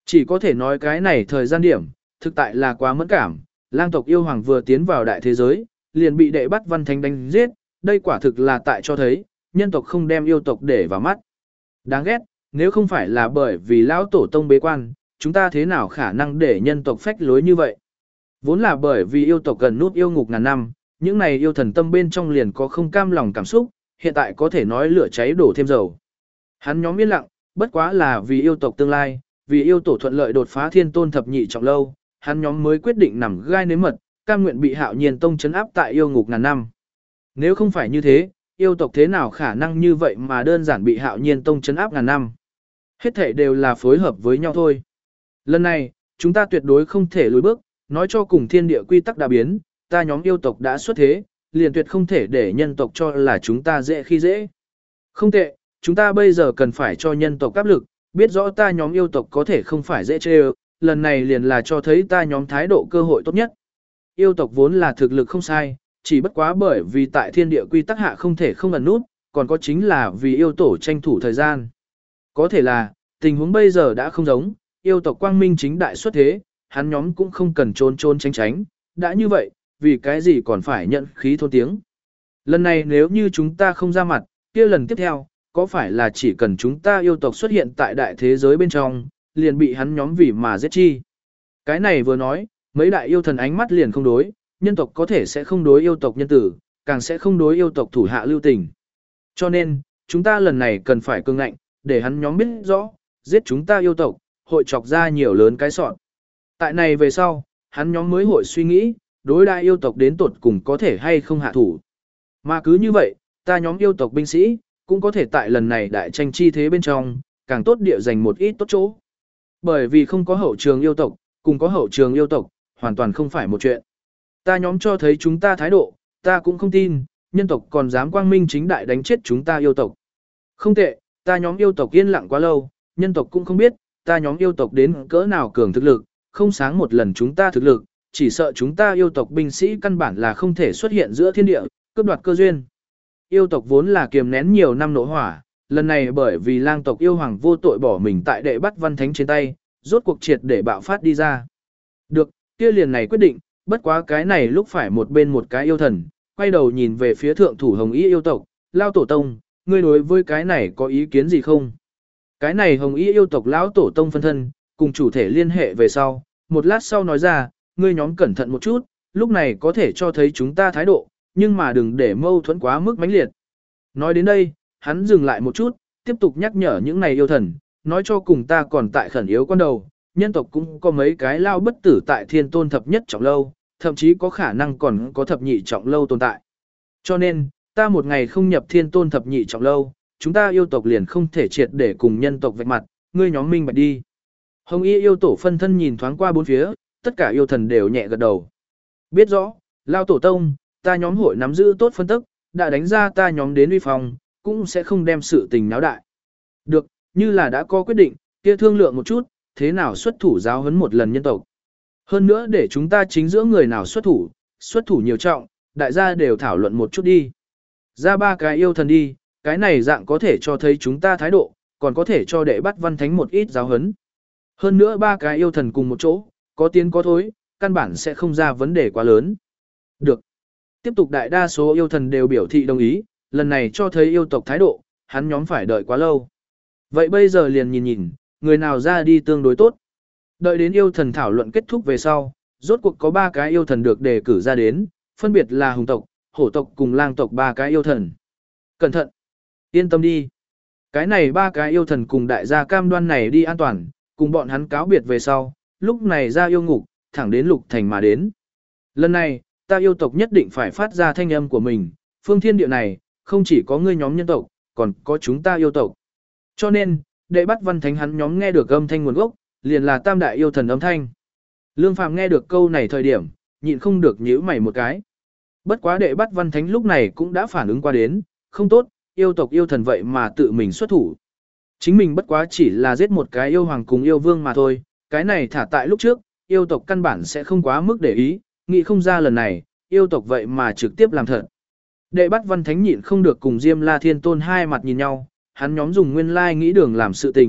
Chỉ có thể nói cái này thời gian điểm, thực tại là quá mẫn cảm, lang tộc yêu hoàng vừa tiến vào đại thế giới, liền bị đệ bắt văn thánh đánh giết, đây quả thực là tại cho thấy, nhân tộc không đem yêu tộc để vào mắt. Đáng ghét, nếu không phải là bởi vì lão tổ tông bế quan, chúng ta thế nào khả năng để nhân tộc phách lối như vậy? Vốn là bởi vì yêu tộc gần nút yêu ngục ngàn năm, những này yêu thần tâm bên trong liền có không cam lòng cảm xúc, hiện tại có thể nói lửa cháy đổ thêm dầu. Hắn nhóm yên lặng, bất quá là vì yêu tộc tương lai, vì yêu tổ thuận lợi đột phá thiên tôn thập nhị trọng lâu, hắn nhóm mới quyết định nằm gai nếm mật, cam nguyện bị Hạo Nhiên Tông trấn áp tại yêu ngục ngàn năm. Nếu không phải như thế, yêu tộc thế nào khả năng như vậy mà đơn giản bị Hạo Nhiên Tông trấn áp ngàn năm. Hết thảy đều là phối hợp với nhau thôi. Lần này, chúng ta tuyệt đối không thể lùi bước, nói cho cùng thiên địa quy tắc đã biến, ta nhóm yêu tộc đã xuất thế, liền tuyệt không thể để nhân tộc cho là chúng ta dễ khi dễ. Không tệ, chúng ta bây giờ cần phải cho nhân tộc áp lực, biết rõ ta nhóm yêu tộc có thể không phải dễ chê ơ, lần này liền là cho thấy ta nhóm thái độ cơ hội tốt nhất. Yêu tộc vốn là thực lực không sai, chỉ bất quá bởi vì tại thiên địa quy tắc hạ không thể không ẩn nút, còn có chính là vì yêu tổ tranh thủ thời gian. Có thể là, tình huống bây giờ đã không giống, yêu tộc quang minh chính đại xuất thế, hắn nhóm cũng không cần trốn trốn tránh tránh, đã như vậy, vì cái gì còn phải nhận khí thôn tiếng. Lần này nếu như chúng ta không ra mặt, kia lần tiếp theo, có phải là chỉ cần chúng ta yêu tộc xuất hiện tại đại thế giới bên trong, liền bị hắn nhóm vì mà giết chi. Cái này vừa nói, mấy đại yêu thần ánh mắt liền không đối, nhân tộc có thể sẽ không đối yêu tộc nhân tử, càng sẽ không đối yêu tộc thủ hạ lưu tình. Cho nên, chúng ta lần này cần phải cương ngạnh, để hắn nhóm biết rõ, giết chúng ta yêu tộc, hội chọc ra nhiều lớn cái sọn. Tại này về sau, hắn nhóm mới hội suy nghĩ, đối đại yêu tộc đến tột cùng có thể hay không hạ thủ. Mà cứ như vậy, ta nhóm yêu tộc binh sĩ, cũng có thể tại lần này đại tranh chi thế bên trong, càng tốt địa dành một ít tốt chỗ. Bởi vì không có hậu trường yêu tộc, cùng có hậu trường yêu tộc, hoàn toàn không phải một chuyện. Ta nhóm cho thấy chúng ta thái độ, ta cũng không tin, nhân tộc còn dám quang minh chính đại đánh chết chúng ta yêu tộc. Không tệ, ta nhóm yêu tộc yên lặng quá lâu, nhân tộc cũng không biết, ta nhóm yêu tộc đến cỡ nào cường thực lực, không sáng một lần chúng ta thực lực, chỉ sợ chúng ta yêu tộc binh sĩ căn bản là không thể xuất hiện giữa thiên địa, cướp đoạt cơ duyên. Yêu tộc vốn là kiềm nén nhiều năm nộ hỏa, lần này bởi vì lang tộc yêu hoàng vô tội bỏ mình tại đệ bắt văn thánh trên tay, rốt cuộc triệt để bạo phát đi ra. Được, kia liền này quyết định, bất quá cái này lúc phải một bên một cái yêu thần, quay đầu nhìn về phía thượng thủ hồng y yêu tộc, lao tổ tông, ngươi đối với cái này có ý kiến gì không? Cái này hồng y yêu tộc lão tổ tông phân thân, cùng chủ thể liên hệ về sau, một lát sau nói ra, ngươi nhóm cẩn thận một chút, lúc này có thể cho thấy chúng ta thái độ, nhưng mà đừng để mâu thuẫn quá mức mãnh liệt. Nói đến đây, hắn dừng lại một chút, tiếp tục nhắc nhở những này yêu thần, nói cho cùng ta còn tại khẩn yếu quan đầu, nhân tộc cũng có mấy cái lao bất tử tại thiên tôn thập nhất trọng lâu, thậm chí có khả năng còn có thập nhị trọng lâu tồn tại. Cho nên, ta một ngày không nhập thiên tôn thập nhị trọng lâu, chúng ta yêu tộc liền không thể triệt để cùng nhân tộc vạch mặt, ngươi nhóm minh bạch đi. Hồng y yêu tổ phân thân nhìn thoáng qua bốn phía, tất cả yêu thần đều nhẹ gật đầu. Biết rõ, lao tổ tông, ta nhóm hội nắm giữ tốt phân tức, đã đánh ra ta nhóm đến uy phòng, cũng sẽ không đem sự tình náo đại. Được, như là đã có quyết định, kia thương lượng một chút, thế nào xuất thủ giáo huấn một lần nhân tộc. Hơn nữa để chúng ta chính giữa người nào xuất thủ, xuất thủ nhiều trọng, đại gia đều thảo luận một chút đi. Ra ba cái yêu thần đi, cái này dạng có thể cho thấy chúng ta thái độ, còn có thể cho đệ bắt văn thánh một ít giáo huấn. Hơn nữa ba cái yêu thần cùng một chỗ, có tiến có thối, căn bản sẽ không ra vấn đề quá lớn. Được. Tiếp tục đại đa số yêu thần đều biểu thị đồng ý, lần này cho thấy yêu tộc thái độ, hắn nhóm phải đợi quá lâu. Vậy bây giờ liền nhìn nhìn, người nào ra đi tương đối tốt. Đợi đến yêu thần thảo luận kết thúc về sau, rốt cuộc có ba cái yêu thần được đề cử ra đến, phân biệt là hùng tộc, hổ tộc cùng lang tộc ba cái yêu thần. Cẩn thận! Yên tâm đi! Cái này ba cái yêu thần cùng đại gia cam đoan này đi an toàn, cùng bọn hắn cáo biệt về sau, lúc này ra yêu ngục, thẳng đến lục thành mà đến. Lần này, ta yêu tộc nhất định phải phát ra thanh âm của mình, phương thiên địa này, không chỉ có ngươi nhóm nhân tộc, còn có chúng ta yêu tộc. Cho nên, đệ bắt văn thánh hắn nhóm nghe được âm thanh nguồn gốc, liền là tam đại yêu thần âm thanh. Lương Phàm nghe được câu này thời điểm, nhịn không được nhíu mày một cái. Bất quá đệ bắt văn thánh lúc này cũng đã phản ứng qua đến, không tốt, yêu tộc yêu thần vậy mà tự mình xuất thủ. Chính mình bất quá chỉ là giết một cái yêu hoàng cùng yêu vương mà thôi, cái này thả tại lúc trước, yêu tộc căn bản sẽ không quá mức để ý, nghĩ không ra lần này, yêu tộc vậy mà trực tiếp làm thật. Đệ bắt văn thánh nhịn không được cùng Diêm La Thiên Tôn hai mặt nhìn nhau, hắn nhóm dùng nguyên lai nghĩ đường làm sự tình,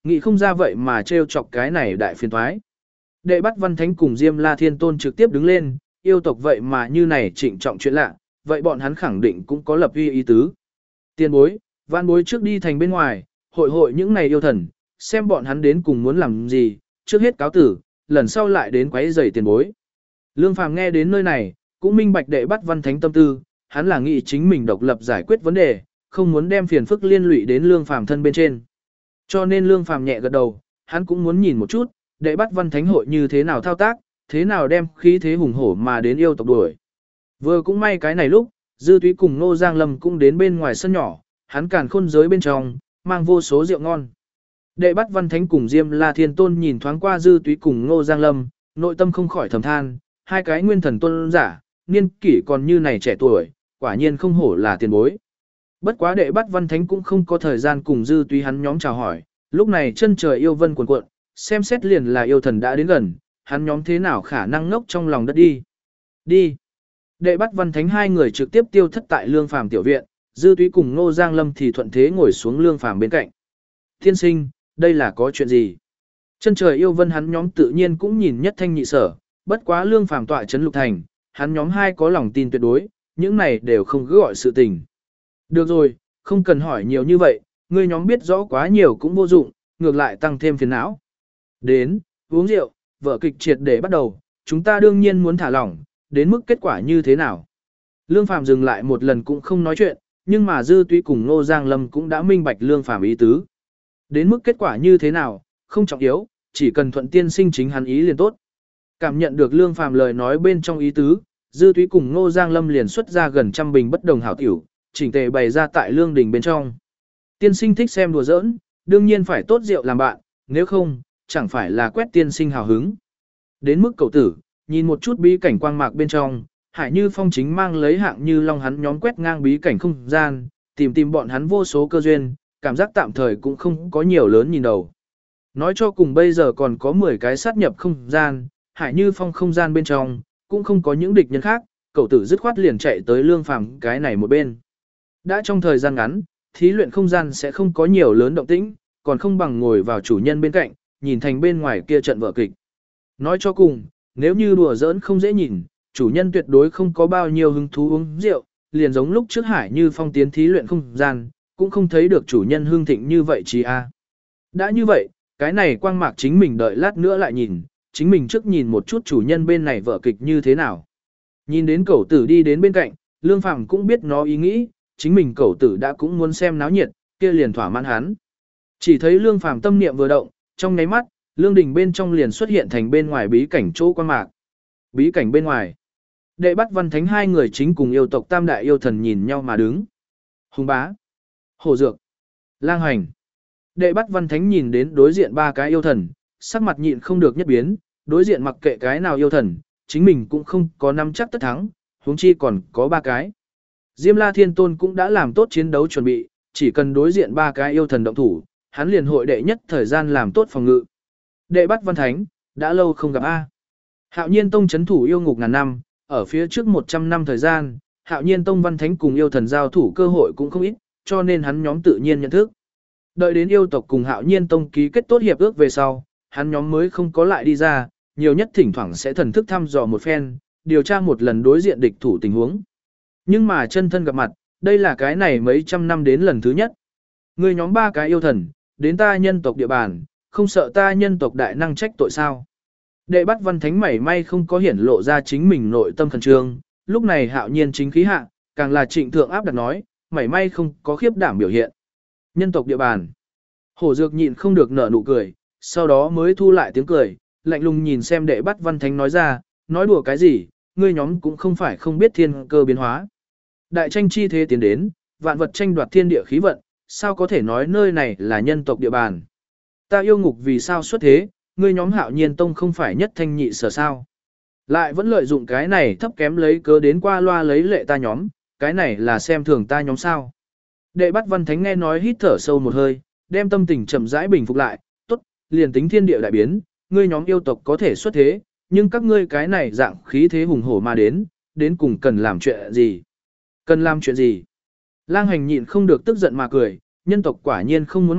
nghĩ không ra vậy mà trêu chọc cái này đại phiền toái. Đệ Bắt Văn Thánh cùng Diêm La Thiên Tôn trực tiếp đứng lên, yêu tộc vậy mà như này trịnh trọng chuyện lạ, vậy bọn hắn khẳng định cũng có lập uy ý tứ. Tiền bối, vạn bối trước đi thành bên ngoài, hội hội những này yêu thần, xem bọn hắn đến cùng muốn làm gì, trước hết cáo tử, lần sau lại đến quấy rầy tiền bối. Lương Phàm nghe đến nơi này, cũng minh bạch Đệ Bắt Văn Thánh tâm tư, hắn là nghĩ chính mình độc lập giải quyết vấn đề, không muốn đem phiền phức liên lụy đến Lương Phàm thân bên trên. Cho nên Lương Phàm nhẹ gật đầu, hắn cũng muốn nhìn một chút, Đệ Bắt Văn Thánh hội như thế nào thao tác, thế nào đem khí thế hùng hổ mà đến yêu tộc đuổi. Vừa cũng may cái này lúc, Dư Túy cùng Ngô Giang Lâm cũng đến bên ngoài sân nhỏ, hắn càn khôn giới bên trong, mang vô số rượu ngon. Đệ Bắt Văn Thánh cùng Diêm La Thiên Tôn nhìn thoáng qua Dư Túy cùng Ngô Giang Lâm, nội tâm không khỏi thầm than, hai cái nguyên thần tôn giả, niên kỷ còn như này trẻ tuổi, quả nhiên không hổ là tiền bối. Bất quá Đệ Bắt Văn Thánh cũng không có thời gian cùng Dư Túy hắn nhóm chào hỏi, lúc này chân trời yêu vân cuồn cuộn, xem xét liền là yêu thần đã đến gần, hắn nhóm thế nào khả năng ngốc trong lòng đất đi. Đi. Đệ Bắt Văn Thánh hai người trực tiếp tiêu thất tại Lương Phàm tiểu viện, Dư Túy cùng Ngô Giang Lâm thì thuận thế ngồi xuống Lương Phàm bên cạnh. Thiên sinh, đây là có chuyện gì? Chân trời yêu vân hắn nhóm tự nhiên cũng nhìn nhất thanh nhị sở, bất quá Lương Phàm tọa trấn lục thành, hắn nhóm hai có lòng tin tuyệt đối, những này đều không cứ gọi sự tình. Được rồi, không cần hỏi nhiều như vậy, ngươi nhóm biết rõ quá nhiều cũng vô dụng, ngược lại tăng thêm phiền não. Đến, uống rượu, vở kịch triệt để bắt đầu, chúng ta đương nhiên muốn thả lỏng, đến mức kết quả như thế nào. Lương Phàm dừng lại một lần cũng không nói chuyện, nhưng mà Dư Túy cùng Ngô Giang Lâm cũng đã minh bạch Lương Phàm ý tứ. Đến mức kết quả như thế nào, không trọng yếu, chỉ cần thuận tiên sinh chính hắn ý liền tốt. Cảm nhận được Lương Phàm lời nói bên trong ý tứ, Dư Túy cùng Ngô Giang Lâm liền xuất ra gần trăm bình bất đồng hảo tiểu, chỉnh tề bày ra tại lương đình bên trong. Tiên sinh thích xem đùa giỡn, đương nhiên phải tốt rượu làm bạn, nếu không, chẳng phải là quét tiên sinh hào hứng. Đến mức cầu tử, nhìn một chút bí cảnh quang mạc bên trong, Hải Như Phong chính mang lấy hạng như long hắn nhóm quét ngang bí cảnh không gian, tìm tìm bọn hắn vô số cơ duyên, cảm giác tạm thời cũng không có nhiều lớn nhìn đầu. Nói cho cùng bây giờ còn có mười cái sát nhập không gian, Hải Như Phong không gian bên trong, cũng không có những địch nhân khác, cậu tử dứt khoát liền chạy tới Lương Phàm cái này một bên. Đã trong thời gian ngắn, thí luyện không gian sẽ không có nhiều lớn động tĩnh, còn không bằng ngồi vào chủ nhân bên cạnh, nhìn thành bên ngoài kia trận vở kịch. Nói cho cùng, nếu như đùa giỡn không dễ nhìn, chủ nhân tuyệt đối không có bao nhiêu hứng thú uống rượu, liền giống lúc trước Hải Như Phong tiến thí luyện không gian, cũng không thấy được chủ nhân hương thịnh như vậy chỉ a. Đã như vậy, cái này quang mạc chính mình đợi lát nữa lại nhìn, chính mình trước nhìn một chút chủ nhân bên này vở kịch như thế nào. Nhìn đến cẩu tử đi đến bên cạnh, Lương Phàm cũng biết nó ý nghĩ, chính mình cẩu tử đã cũng muốn xem náo nhiệt, kia liền thỏa mãn hắn. Chỉ thấy Lương Phàm tâm niệm vừa động, trong nháy mắt, lương đình bên trong liền xuất hiện thành bên ngoài bí cảnh chỗ quang mạc. Bí cảnh bên ngoài, Đệ Bắt Văn Thánh hai người chính cùng yêu tộc tam đại yêu thần nhìn nhau mà đứng. Hùng Bá, Hồ Dược, Lang Hành. Đệ Bắt Văn Thánh nhìn đến đối diện ba cái yêu thần, sắc mặt nhịn không được nhất biến, đối diện mặc kệ cái nào yêu thần, chính mình cũng không có nắm chắc tất thắng, huống chi còn có ba cái. Diêm La Thiên Tôn cũng đã làm tốt chiến đấu chuẩn bị, chỉ cần đối diện ba cái yêu thần động thủ, hắn liền hội đệ nhất thời gian làm tốt phòng ngự. Đệ Bắt Văn Thánh, đã lâu không gặp a. Hạo Nhiên Tông chấn thủ yêu ngục ngàn năm, ở phía trước một trăm năm thời gian, Hạo Nhiên Tông Văn Thánh cùng yêu thần giao thủ cơ hội cũng không ít, cho nên hắn nhóm tự nhiên nhận thức. Đợi đến yêu tộc cùng Hạo Nhiên Tông ký kết tốt hiệp ước về sau, hắn nhóm mới không có lại đi ra, nhiều nhất thỉnh thoảng sẽ thần thức thăm dò một phen, điều tra một lần đối diện địch thủ tình huống. Nhưng mà chân thân gặp mặt, đây là cái này mấy trăm năm đến lần thứ nhất. Người nhóm ba cái yêu thần, đến ta nhân tộc địa bàn, không sợ ta nhân tộc đại năng trách tội sao. Đệ Bắt Văn Thánh mảy may không có hiển lộ ra chính mình nội tâm khẩn trương, lúc này Hạo Nhiên chính khí hạ, càng là trịnh thượng áp đặt nói, mảy may không có khiếp đảm biểu hiện. Nhân tộc địa bàn. Hổ Dược nhịn không được nở nụ cười, sau đó mới thu lại tiếng cười, lạnh lùng nhìn xem Đệ Bắt Văn Thánh nói ra, nói đùa cái gì, ngươi nhóm cũng không phải không biết thiên cơ biến hóa. Đại tranh chi thế tiến đến, vạn vật tranh đoạt thiên địa khí vận, sao có thể nói nơi này là nhân tộc địa bàn. Ta yêu ngục vì sao xuất thế, ngươi nhóm Hạo Nhiên Tông không phải nhất thanh nhị sở sao. Lại vẫn lợi dụng cái này thấp kém lấy cớ đến qua loa lấy lệ ta nhóm, cái này là xem thường ta nhóm sao. Đệ Bắt Văn Thánh nghe nói hít thở sâu một hơi, đem tâm tình chậm rãi bình phục lại, tốt, liền tính thiên địa đại biến, ngươi nhóm yêu tộc có thể xuất thế, nhưng các ngươi cái này dạng khí thế hùng hổ mà đến, đến cùng cần làm chuyện gì? Cần làm chuyện gì? Lang Hành nhịn không được tức giận mà cười, nhân tộc quả nhiên không muốn mặt,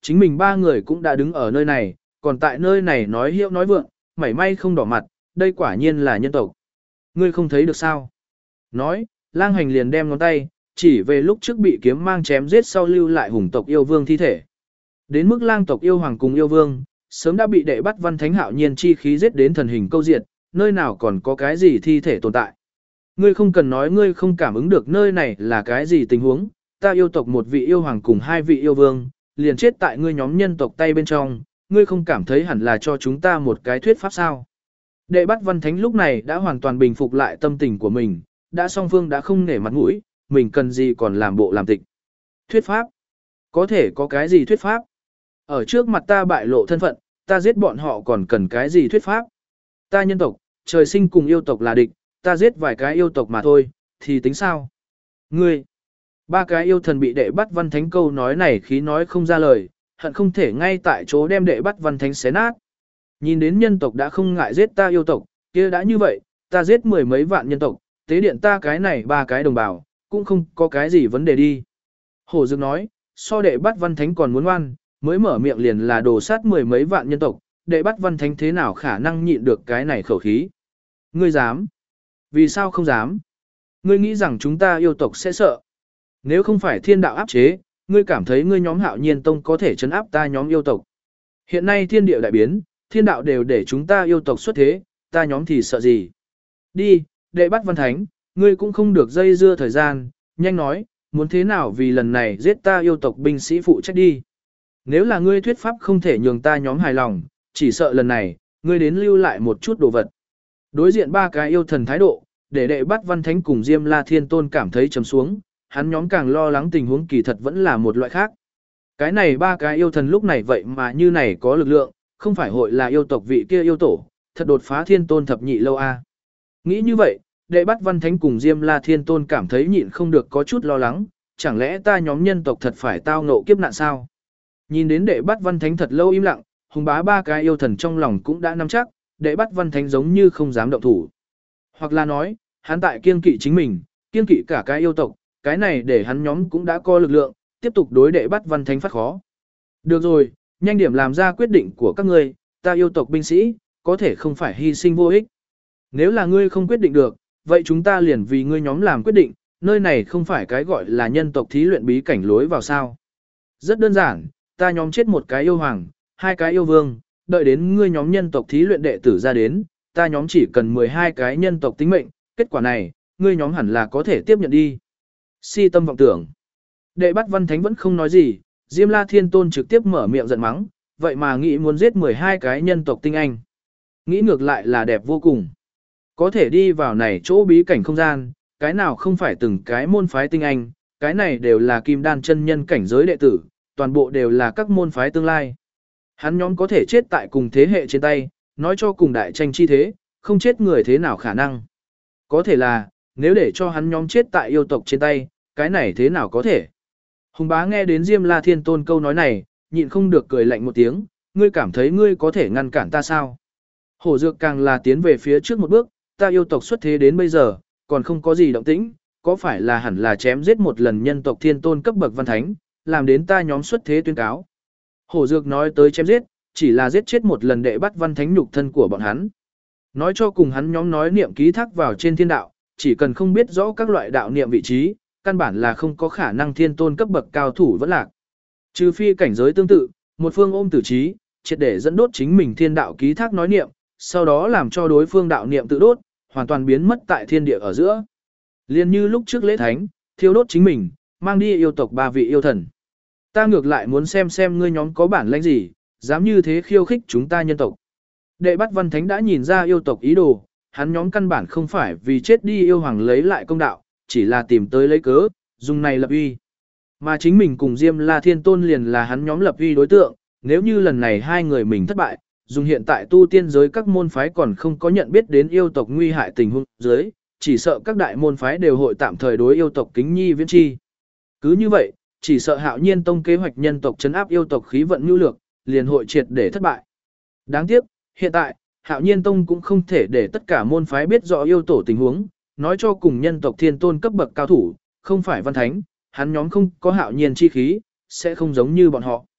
chính mình ba người cũng đã đứng ở nơi này, còn tại nơi này nói hiệu nói vượng, mảy may không đỏ mặt, đây quả nhiên là nhân tộc. Ngươi không thấy được sao? Nói, lang hành liền đem ngón tay, chỉ về lúc trước bị kiếm mang chém giết sau lưu lại hùng tộc yêu vương thi thể. Đến mức lang tộc yêu hoàng cùng yêu vương, sớm đã bị đệ bắt văn thánh hạo nhiên chi khí giết đến thần hình câu diệt, nơi nào còn có cái gì thi thể tồn tại. Ngươi không cần nói ngươi không cảm ứng được nơi này là cái gì tình huống, ta yêu tộc một vị yêu hoàng cùng hai vị yêu vương, liền chết tại ngươi nhóm nhân tộc tay bên trong, ngươi không cảm thấy hẳn là cho chúng ta một cái thuyết pháp sao. Đệ bắt văn thánh lúc này đã hoàn toàn bình phục lại tâm tình của mình, đã song phương đã không nể mặt mũi, mình cần gì còn làm bộ làm tịch. Thuyết pháp? Có thể có cái gì thuyết pháp? Ở trước mặt ta bại lộ thân phận, ta giết bọn họ còn cần cái gì thuyết pháp? Ta nhân tộc, trời sinh cùng yêu tộc là địch, ta giết vài cái yêu tộc mà thôi, thì tính sao? Ngươi! Ba cái yêu thần bị đệ bắt văn thánh câu nói này khí nói không ra lời, hận không thể ngay tại chỗ đem đệ bắt văn thánh xé nát. Nhìn đến nhân tộc đã không ngại giết ta yêu tộc, kia đã như vậy, ta giết mười mấy vạn nhân tộc, tế điện ta cái này ba cái đồng bào, cũng không có cái gì vấn đề đi. Hổ Dược nói, so đệ bắt văn thánh còn muốn ngoan, mới mở miệng liền là đồ sát mười mấy vạn nhân tộc, đệ bắt văn thánh thế nào khả năng nhịn được cái này khẩu khí. Ngươi dám? Vì sao không dám? Ngươi nghĩ rằng chúng ta yêu tộc sẽ sợ? Nếu không phải thiên đạo áp chế, ngươi cảm thấy ngươi nhóm hạo nhiên tông có thể chấn áp ta nhóm yêu tộc. Hiện nay thiên địa đại biến, thiên đạo đều để chúng ta yêu tộc xuất thế, ta nhóm thì sợ gì? Đi, đệ bắt văn thánh, ngươi cũng không được dây dưa thời gian, nhanh nói, muốn thế nào vì lần này giết ta yêu tộc binh sĩ phụ trách đi. Nếu là ngươi thuyết pháp không thể nhường ta nhóm hài lòng, chỉ sợ lần này, ngươi đến lưu lại một chút đồ vật. Đối diện ba cái yêu thần thái độ, để đệ bắt văn thánh cùng Diêm La Thiên Tôn cảm thấy trầm xuống, hắn nhóm càng lo lắng tình huống kỳ thật vẫn là một loại khác. Cái này ba cái yêu thần lúc này vậy mà như này có lực lượng, không phải hội là yêu tộc vị kia yêu tổ, thật đột phá Thiên Tôn thập nhị lâu a. Nghĩ như vậy, đệ bắt văn thánh cùng Diêm La Thiên Tôn cảm thấy nhịn không được có chút lo lắng, chẳng lẽ ta nhóm nhân tộc thật phải tao ngộ kiếp nạn sao? Nhìn đến đệ bắt văn thánh thật lâu im lặng, hùng bá ba cái yêu thần trong lòng cũng đã nắm chắc, đệ bắt văn thánh giống như không dám động thủ. Hoặc là nói, hắn tại kiên kỵ chính mình, kiên kỵ cả cái yêu tộc, cái này để hắn nhóm cũng đã có lực lượng, tiếp tục đối đệ bắt văn thánh phát khó. Được rồi, nhanh điểm làm ra quyết định của các ngươi, ta yêu tộc binh sĩ, có thể không phải hy sinh vô ích. Nếu là ngươi không quyết định được, vậy chúng ta liền vì ngươi nhóm làm quyết định, nơi này không phải cái gọi là nhân tộc thí luyện bí cảnh lối vào sao. Rất đơn giản, ta nhóm chết một cái yêu hoàng, hai cái yêu vương, đợi đến ngươi nhóm nhân tộc thí luyện đệ tử ra đến, ta nhóm chỉ cần mười hai cái nhân tộc tính mệnh, kết quả này, ngươi nhóm hẳn là có thể tiếp nhận đi. Si tâm vọng tưởng. Đệ bắt văn thánh vẫn không nói gì, Diêm La Thiên Tôn trực tiếp mở miệng giận mắng, vậy mà nghĩ muốn giết mười hai cái nhân tộc tinh anh. Nghĩ ngược lại là đẹp vô cùng. Có thể đi vào này chỗ bí cảnh không gian, cái nào không phải từng cái môn phái tinh anh, cái này đều là kim đan chân nhân cảnh giới đệ tử, toàn bộ đều là các môn phái tương lai. Hắn nhóm có thể chết tại cùng thế hệ trên tay, nói cho cùng đại tranh chi thế, không chết người thế nào khả năng. Có thể là, nếu để cho hắn nhóm chết tại yêu tộc trên tay, cái này thế nào có thể. Hùng bá nghe đến Diêm La Thiên Tôn câu nói này, nhịn không được cười lạnh một tiếng, ngươi cảm thấy ngươi có thể ngăn cản ta sao? Hổ Dược càng là tiến về phía trước một bước, ta yêu tộc xuất thế đến bây giờ, còn không có gì động tĩnh, có phải là hẳn là chém giết một lần nhân tộc Thiên Tôn cấp bậc văn thánh, làm đến ta nhóm xuất thế tuyên cáo. Hổ Dược nói tới chém giết, chỉ là giết chết một lần đệ bắt văn thánh nhục thân của bọn hắn. Nói cho cùng hắn nhóm nói niệm ký thác vào trên thiên đạo, chỉ cần không biết rõ các loại đạo niệm vị trí, căn bản là không có khả năng Thiên Tôn cấp bậc cao thủ vẫn lạc. Trừ phi cảnh giới tương tự, một phương ôm tử trí, triệt để dẫn đốt chính mình thiên đạo ký thác nói niệm, sau đó làm cho đối phương đạo niệm tự đốt, hoàn toàn biến mất tại thiên địa ở giữa. Liên như lúc trước lễ thánh, thiêu đốt chính mình, mang đi yêu tộc ba vị yêu thần. Ta ngược lại muốn xem xem ngươi nhóm có bản lĩnh gì, dám như thế khiêu khích chúng ta nhân tộc. Đệ bắt văn thánh đã nhìn ra yêu tộc ý đồ, hắn nhóm căn bản không phải vì chết đi yêu hoàng lấy lại công đạo, chỉ là tìm tới lấy cớ, dùng này lập uy. Mà chính mình cùng Diêm La Thiên Tôn liền là hắn nhóm lập uy đối tượng, nếu như lần này hai người mình thất bại, dùng hiện tại tu tiên giới các môn phái còn không có nhận biết đến yêu tộc nguy hại tình huống dưới, chỉ sợ các đại môn phái đều hội tạm thời đối yêu tộc kính nhi viễn chi. Cứ như vậy, chỉ sợ Hạo Nhiên Tông kế hoạch nhân tộc trấn áp yêu tộc khí vận nhu lược, liền hội triệt để thất bại. Đáng tiếc, hiện tại, Hạo Nhiên Tông cũng không thể để tất cả môn phái biết rõ yêu tổ tình huống, nói cho cùng nhân tộc Thiên Tôn cấp bậc cao thủ, không phải văn thánh, hắn nhóm không có Hạo Nhiên chi khí, sẽ không giống như bọn họ.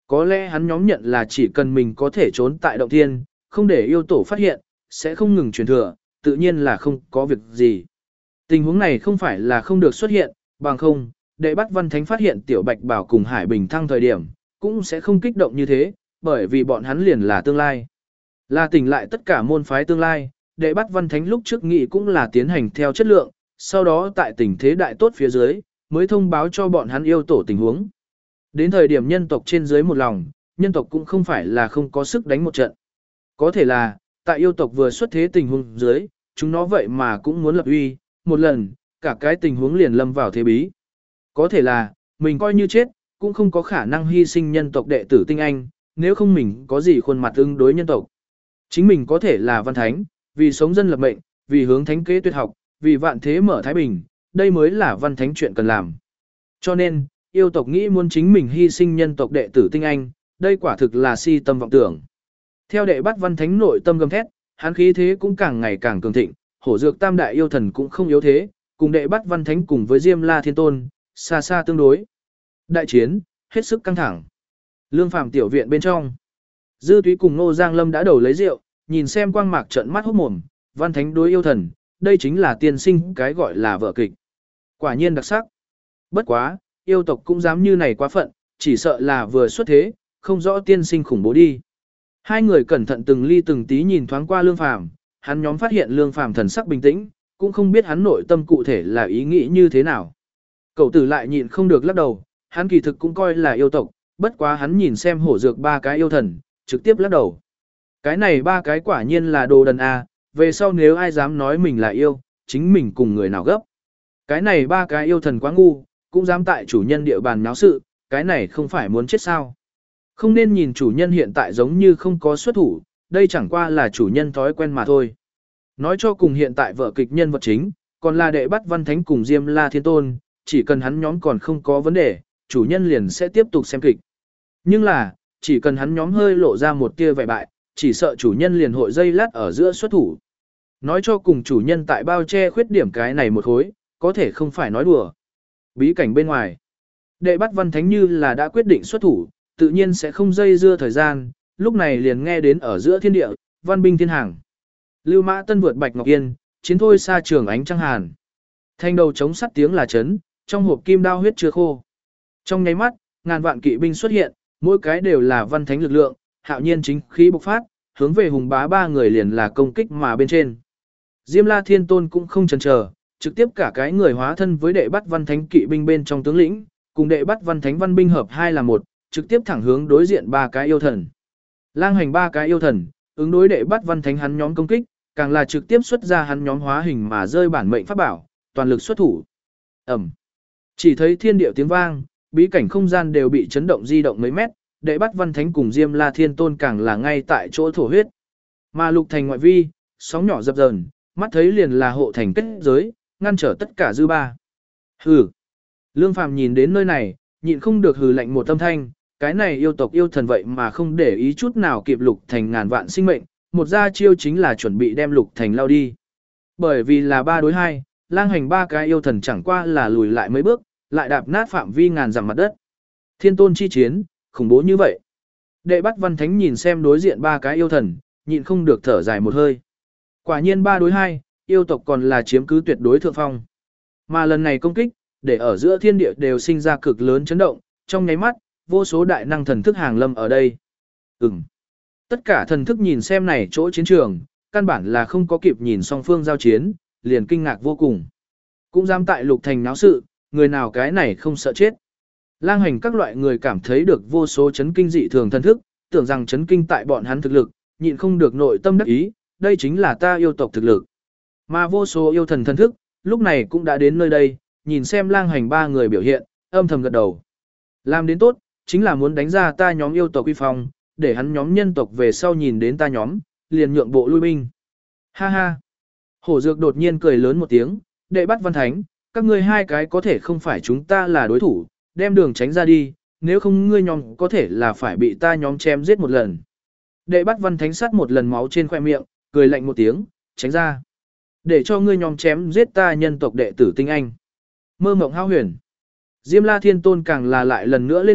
Có lẽ hắn nhóm nhận là chỉ cần mình có thể trốn tại động thiên, không để yêu tổ phát hiện, sẽ không ngừng truyền thừa, tự nhiên là không có việc gì. Tình huống này không phải là không được xuất hiện, bằng không, đệ bắt văn thánh phát hiện tiểu bạch bảo cùng Hải Bình thăng thời điểm, cũng sẽ không kích động như thế, bởi vì bọn hắn liền là tương lai. Là tỉnh lại tất cả môn phái tương lai, đệ bắt văn thánh lúc trước nghị cũng là tiến hành theo chất lượng, sau đó tại tình thế đại tốt phía dưới, mới thông báo cho bọn hắn yêu tổ tình huống. Đến thời điểm nhân tộc trên dưới một lòng, nhân tộc cũng không phải là không có sức đánh một trận. Có thể là, tại yêu tộc vừa xuất thế tình huống dưới, chúng nó vậy mà cũng muốn lập uy, một lần, cả cái tình huống liền lâm vào thế bí. Có thể là, mình coi như chết, cũng không có khả năng hy sinh nhân tộc đệ tử tinh anh, nếu không mình có gì khuôn mặt ứng đối nhân tộc. Chính mình có thể là văn thánh, vì sống dân lập mệnh, vì hướng thánh kế tuyệt học, vì vạn thế mở thái bình, đây mới là văn thánh chuyện cần làm. Cho nên, yêu tộc nghĩ muốn chính mình hy sinh nhân tộc đệ tử tinh anh, đây quả thực là si tâm vọng tưởng. Theo đệ bắt văn thánh nội tâm gầm thét, hắn khí thế cũng càng ngày càng cường thịnh, hổ dược tam đại yêu thần cũng không yếu thế, cùng đệ bắt văn thánh cùng với Diêm La Thiên Tôn, xa xa tương đối. Đại chiến, hết sức căng thẳng. Lương Phàm tiểu viện bên trong. Dư Túy cùng Ngô Giang Lâm đã đầu lấy rượu, nhìn xem quang mạc trợn mắt hốt mồm, văn thánh đối yêu thần, đây chính là tiên sinh cái gọi là vở kịch. Quả nhiên đặc sắc. Bất quá, yêu tộc cũng dám như này quá phận, chỉ sợ là vừa xuất thế, không rõ tiên sinh khủng bố đi. Hai người cẩn thận từng ly từng tí nhìn thoáng qua Lương Phàm, hắn nhóm phát hiện Lương Phàm thần sắc bình tĩnh, cũng không biết hắn nội tâm cụ thể là ý nghĩ như thế nào. Cậu tử lại nhịn không được lắc đầu, hắn kỳ thực cũng coi là yêu tộc, bất quá hắn nhìn xem hổ dược ba cái yêu thần, trực tiếp lắc đầu. Cái này ba cái quả nhiên là đồ đần a, về sau nếu ai dám nói mình là yêu, chính mình cùng người nào gấp. Cái này ba cái yêu thần quá ngu, cũng dám tại chủ nhân địa bàn náo sự, cái này không phải muốn chết sao. Không nên nhìn chủ nhân hiện tại giống như không có xuất thủ, đây chẳng qua là chủ nhân thói quen mà thôi. Nói cho cùng hiện tại vở kịch nhân vật chính, còn là đệ bắt văn thánh cùng Diêm La Thiên Tôn, chỉ cần hắn nhóm còn không có vấn đề, chủ nhân liền sẽ tiếp tục xem kịch. Nhưng là, chỉ cần hắn nhóm hơi lộ ra một tia vẻ bại, chỉ sợ chủ nhân liền hội dây lát ở giữa xuất thủ. Nói cho cùng chủ nhân tại bao che khuyết điểm cái này một khối, có thể không phải nói đùa. Bí cảnh bên ngoài, đệ bắt văn thánh như là đã quyết định xuất thủ, tự nhiên sẽ không dây dưa thời gian, lúc này liền nghe đến ở giữa thiên địa, văn binh thiên hàng. Lưu Mã Tân vượt Bạch Ngọc Yên, chiến thôi xa trường ánh trăng hàn. Thanh đầu chống sắt tiếng là chấn, trong hộp kim đao huyết chưa khô. Trong nháy mắt, ngàn vạn kỵ binh xuất hiện, mỗi cái đều là văn thánh lực lượng, hạo nhiên chính khí bộc phát, hướng về hùng bá ba người liền là công kích mà bên trên. Diêm La Thiên Tôn cũng không chần chờ, trực tiếp cả cái người hóa thân với đệ bắt văn thánh kỵ binh bên trong tướng lĩnh, cùng đệ bắt văn thánh văn binh hợp hai là một, trực tiếp thẳng hướng đối diện ba cái yêu thần. Lang hành ba cái yêu thần, ứng đối đệ bắt văn thánh hắn nhóm công kích, càng là trực tiếp xuất ra hắn nhóm hóa hình mà rơi bản mệnh pháp bảo, toàn lực xuất thủ. Ầm. Chỉ thấy thiên điệu tiếng vang, bí cảnh không gian đều bị chấn động di động mấy mét, đệ bắt văn thánh cùng Diêm La Thiên Tôn càng là ngay tại chỗ thổ huyết. Mà lục thành ngoại vi, sóng nhỏ dập dờn, mắt thấy liền là hộ thành kết giới, ngăn trở tất cả dư ba. Hừ. Lương Phàm nhìn đến nơi này, nhịn không được hừ lạnh một âm thanh, cái này yêu tộc yêu thần vậy mà không để ý chút nào kịp lục thành ngàn vạn sinh mệnh, một ra chiêu chính là chuẩn bị đem lục thành lao đi. Bởi vì là ba đối hai, lang hành ba cái yêu thần chẳng qua là lùi lại mấy bước, lại đạp nát phạm vi ngàn dặm mặt đất. Thiên tôn chi chiến, khủng bố như vậy. Đệ bắt văn thánh nhìn xem đối diện ba cái yêu thần, nhịn không được thở dài một hơi. Quả nhiên ba đối hai, yêu tộc còn là chiếm cứ tuyệt đối thượng phong. Mà lần này công kích, để ở giữa thiên địa đều sinh ra cực lớn chấn động, trong nháy mắt, vô số đại năng thần thức hàng lâm ở đây. Ừm. Tất cả thần thức nhìn xem này chỗ chiến trường, căn bản là không có kịp nhìn song phương giao chiến, liền kinh ngạc vô cùng. Cũng dám tại lục thành náo sự, người nào cái này không sợ chết. Lang hành các loại người cảm thấy được vô số chấn kinh dị thường thần thức, tưởng rằng chấn kinh tại bọn hắn thực lực, nhịn không được nội tâm đắc ý, đây chính là ta yêu tộc thực lực. Mà vô số yêu thần thần thức, lúc này cũng đã đến nơi đây, nhìn xem lang hành ba người biểu hiện, âm thầm gật đầu. Làm đến tốt, chính là muốn đánh ra ta nhóm yêu tộc uy phong, để hắn nhóm nhân tộc về sau nhìn đến ta nhóm, liền nhượng bộ lui binh. Ha ha. Hổ dược đột nhiên cười lớn một tiếng, đệ bắt văn thánh, các ngươi hai cái có thể không phải chúng ta là đối thủ, đem đường tránh ra đi, nếu không ngươi nhóm có thể là phải bị ta nhóm chém giết một lần. Đệ bắt văn thánh sắt một lần máu trên khoe miệng, cười lạnh một tiếng, tránh ra. Để cho ngươi nhóm chém giết ta nhân tộc đệ tử tinh anh. Mơ mộng hao huyền. Diêm La Thiên Tôn càng là lại lần nữa lên ngựa,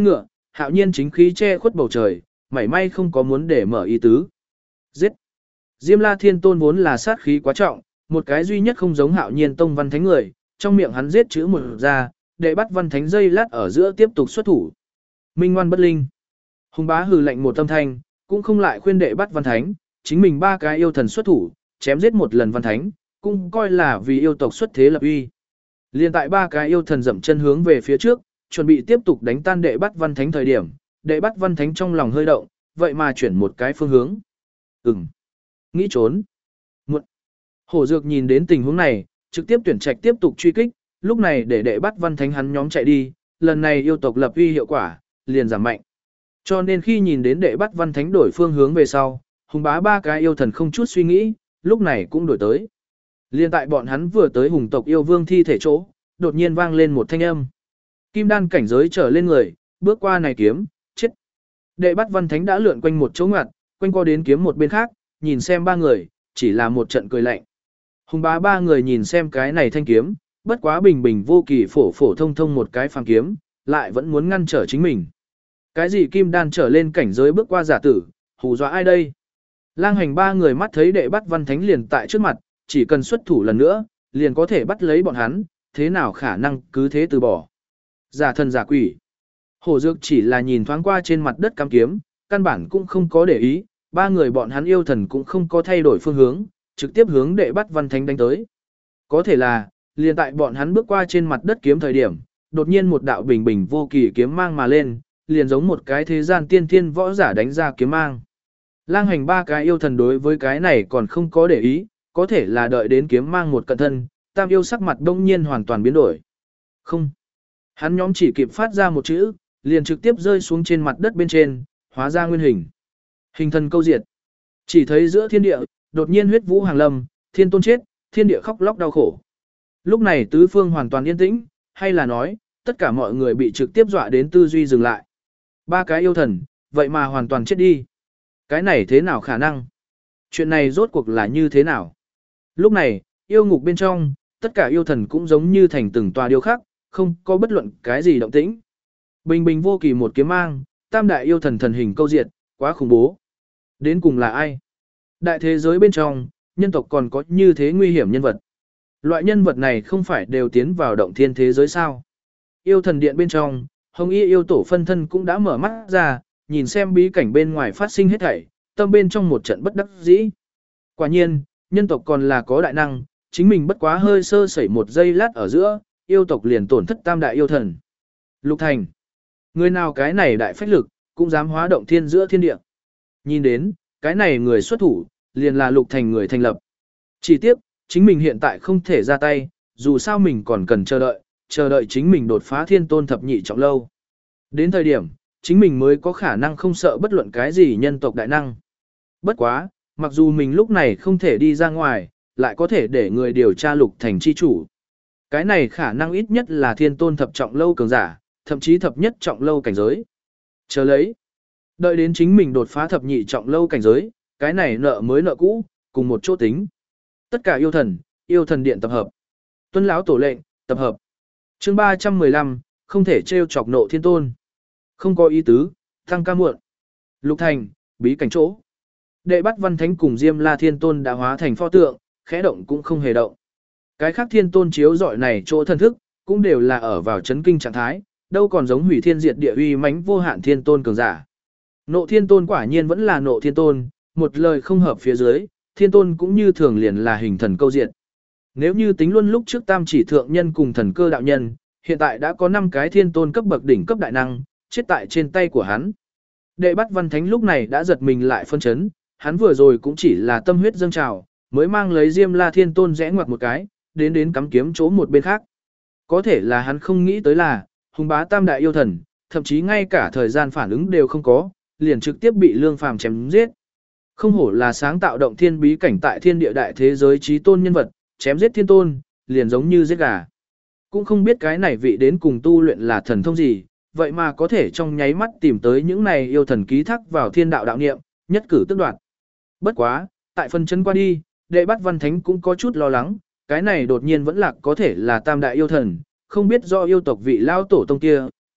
hạo nhiên chính khí che khuất bầu trời, mảy may không có muốn để mở ý tứ. Giết! Diêm La Thiên Tôn vốn là sát khí quá trọng, một cái duy nhất không giống hạo nhiên tông văn thánh người, trong miệng hắn giết chữ một ra, để bắt văn thánh dây lát ở giữa tiếp tục xuất thủ. Minh ngoan bất linh. Hùng bá hừ lạnh một tâm thanh, cũng không lại khuyên đệ bắt văn thánh, chính mình ba cái yêu thần xuất thủ, chém giết một lần văn thánh, cũng coi là vì yêu tộc xuất thế lập uy. Liên tại ba cái yêu thần dậm chân hướng về phía trước, chuẩn bị tiếp tục đánh tan đệ bắt văn thánh thời điểm, đệ bắt văn thánh trong lòng hơi động, vậy mà chuyển một cái phương hướng. Ừm. Nghĩ trốn. Muộn. Hổ Dược nhìn đến tình huống này, trực tiếp tuyển trạch tiếp tục truy kích, lúc này để đệ bắt văn thánh hắn nhóm chạy đi, lần này yêu tộc lập uy hiệu quả, liền giảm mạnh. Cho nên khi nhìn đến đệ bắt văn thánh đổi phương hướng về sau, hùng bá ba cái yêu thần không chút suy nghĩ, lúc này cũng đổi tới. Liên tại bọn hắn vừa tới hùng tộc yêu vương thi thể chỗ, đột nhiên vang lên một thanh âm. Kim đan cảnh giới trở lên người, bước qua này kiếm, chết. Đệ bắt văn thánh đã lượn quanh một chỗ ngoặt, quanh qua đến kiếm một bên khác, nhìn xem ba người, chỉ là một trận cười lạnh. Hùng bá ba người nhìn xem cái này thanh kiếm, bất quá bình bình vô kỳ phổ phổ thông thông một cái phàm kiếm, lại vẫn muốn ngăn trở chính mình. Cái gì kim đan trở lên cảnh giới bước qua giả tử, hù dọa ai đây? Lang hành ba người mắt thấy đệ bắt văn thánh liền tại trước mặt, chỉ cần xuất thủ lần nữa, liền có thể bắt lấy bọn hắn, thế nào khả năng cứ thế từ bỏ. Giả thần giả quỷ. Hổ Dược chỉ là nhìn thoáng qua trên mặt đất cắm kiếm, căn bản cũng không có để ý, ba người bọn hắn yêu thần cũng không có thay đổi phương hướng, trực tiếp hướng đệ bắt văn thánh đánh tới. Có thể là, liền tại bọn hắn bước qua trên mặt đất kiếm thời điểm, đột nhiên một đạo bình bình vô kỳ kiếm mang mà lên, liền giống một cái thế gian tiên thiên võ giả đánh ra kiếm mang. Lang hành ba cái yêu thần đối với cái này còn không có để ý, có thể là đợi đến kiếm mang một cận thân, tam yêu sắc mặt đông nhiên hoàn toàn biến đổi. Không. Hắn nhóm chỉ kịp phát ra một chữ, liền trực tiếp rơi xuống trên mặt đất bên trên, hóa ra nguyên hình. Hình thần câu diệt. Chỉ thấy giữa thiên địa, đột nhiên huyết vũ hàng lâm, thiên tôn chết, thiên địa khóc lóc đau khổ. Lúc này tứ phương hoàn toàn yên tĩnh, hay là nói, tất cả mọi người bị trực tiếp dọa đến tư duy dừng lại. Ba cái yêu thần, vậy mà hoàn toàn chết đi. Cái này thế nào khả năng? Chuyện này rốt cuộc là như thế nào? Lúc này, yêu ngục bên trong, tất cả yêu thần cũng giống như thành từng tòa điêu khắc, không có bất luận cái gì động tĩnh. Bình bình vô kỳ một kiếm mang, tam đại yêu thần thần hình câu diệt, quá khủng bố. Đến cùng là ai? Đại thế giới bên trong, nhân tộc còn có như thế nguy hiểm nhân vật. Loại nhân vật này không phải đều tiến vào động thiên thế giới sao? Yêu thần điện bên trong, Hồng Y yêu tổ phân thân cũng đã mở mắt ra, nhìn xem bí cảnh bên ngoài phát sinh hết thảy, tâm bên trong một trận bất đắc dĩ. Quả nhiên, nhân tộc còn là có đại năng, chính mình bất quá hơi sơ sẩy một giây lát ở giữa, yêu tộc liền tổn thất tam đại yêu thần. Lục Thành, người nào cái này đại phách lực, cũng dám hóa động thiên giữa thiên địa. Nhìn đến, cái này người xuất thủ, liền là Lục Thành người thành lập. Chỉ tiếc, chính mình hiện tại không thể ra tay, dù sao mình còn cần chờ đợi, chờ đợi chính mình đột phá thiên tôn thập nhị trọng lâu. Đến thời điểm, chính mình mới có khả năng không sợ bất luận cái gì nhân tộc đại năng. Bất quá, mặc dù mình lúc này không thể đi ra ngoài, lại có thể để người điều tra Lục Thành chi chủ. Cái này khả năng ít nhất là thiên tôn thập trọng lâu cường giả, thậm chí thập nhất trọng lâu cảnh giới. Chờ lấy. Đợi đến chính mình đột phá thập nhị trọng lâu cảnh giới, cái này nợ mới nợ cũ, cùng một chỗ tính. Tất cả yêu thần, yêu thần điện tập hợp. Tuân lão tổ lệnh, tập hợp. Chương ba trăm mười lăm, không thể trêu chọc nộ thiên tôn. Không có ý tứ, tăng ca muộn. Lục Thành, bí cảnh chỗ. Đệ bắt văn thánh cùng Diêm La Thiên Tôn đã hóa thành pho tượng, khẽ động cũng không hề động. Cái khác thiên tôn chiếu dọi này chỗ thần thức, cũng đều là ở vào chấn kinh trạng thái, đâu còn giống hủy thiên diệt địa uy mãnh vô hạn thiên tôn cường giả. Nộ thiên tôn quả nhiên vẫn là nộ thiên tôn, một lời không hợp phía dưới, thiên tôn cũng như thường liền là hình thần câu diện. Nếu như tính luôn lúc trước tam chỉ thượng nhân cùng thần cơ đạo nhân, hiện tại đã có năm cái thiên tôn cấp bậc đỉnh cấp đại năng, chết tại trên tay của hắn. Đệ bắt văn thánh lúc này đã giật mình lại phân chấn, hắn vừa rồi cũng chỉ là tâm huyết dâng trào, mới mang lấy Diêm La Thiên Tôn rẽ ngoặt một cái, đến đến cắm kiếm chỗ một bên khác. Có thể là hắn không nghĩ tới là, hùng bá tam đại yêu thần, thậm chí ngay cả thời gian phản ứng đều không có, liền trực tiếp bị Lương Phàm chém giết. Không hổ là sáng tạo động thiên bí cảnh tại thiên địa đại thế giới trí tôn nhân vật, chém giết thiên tôn, liền giống như giết gà. Cũng không biết cái này vị đến cùng tu luyện là thần thông gì, vậy mà có thể trong nháy mắt tìm tới những này yêu thần ký thác vào thiên đạo đạo niệm, nhất cử tức đoạt. Bất quá, tại phần chân qua đi, đệ bắt văn thánh cũng có chút lo lắng, cái này đột nhiên vẫn lạc có thể là tam đại yêu thần, không biết do yêu tộc vị lao tổ tông kia,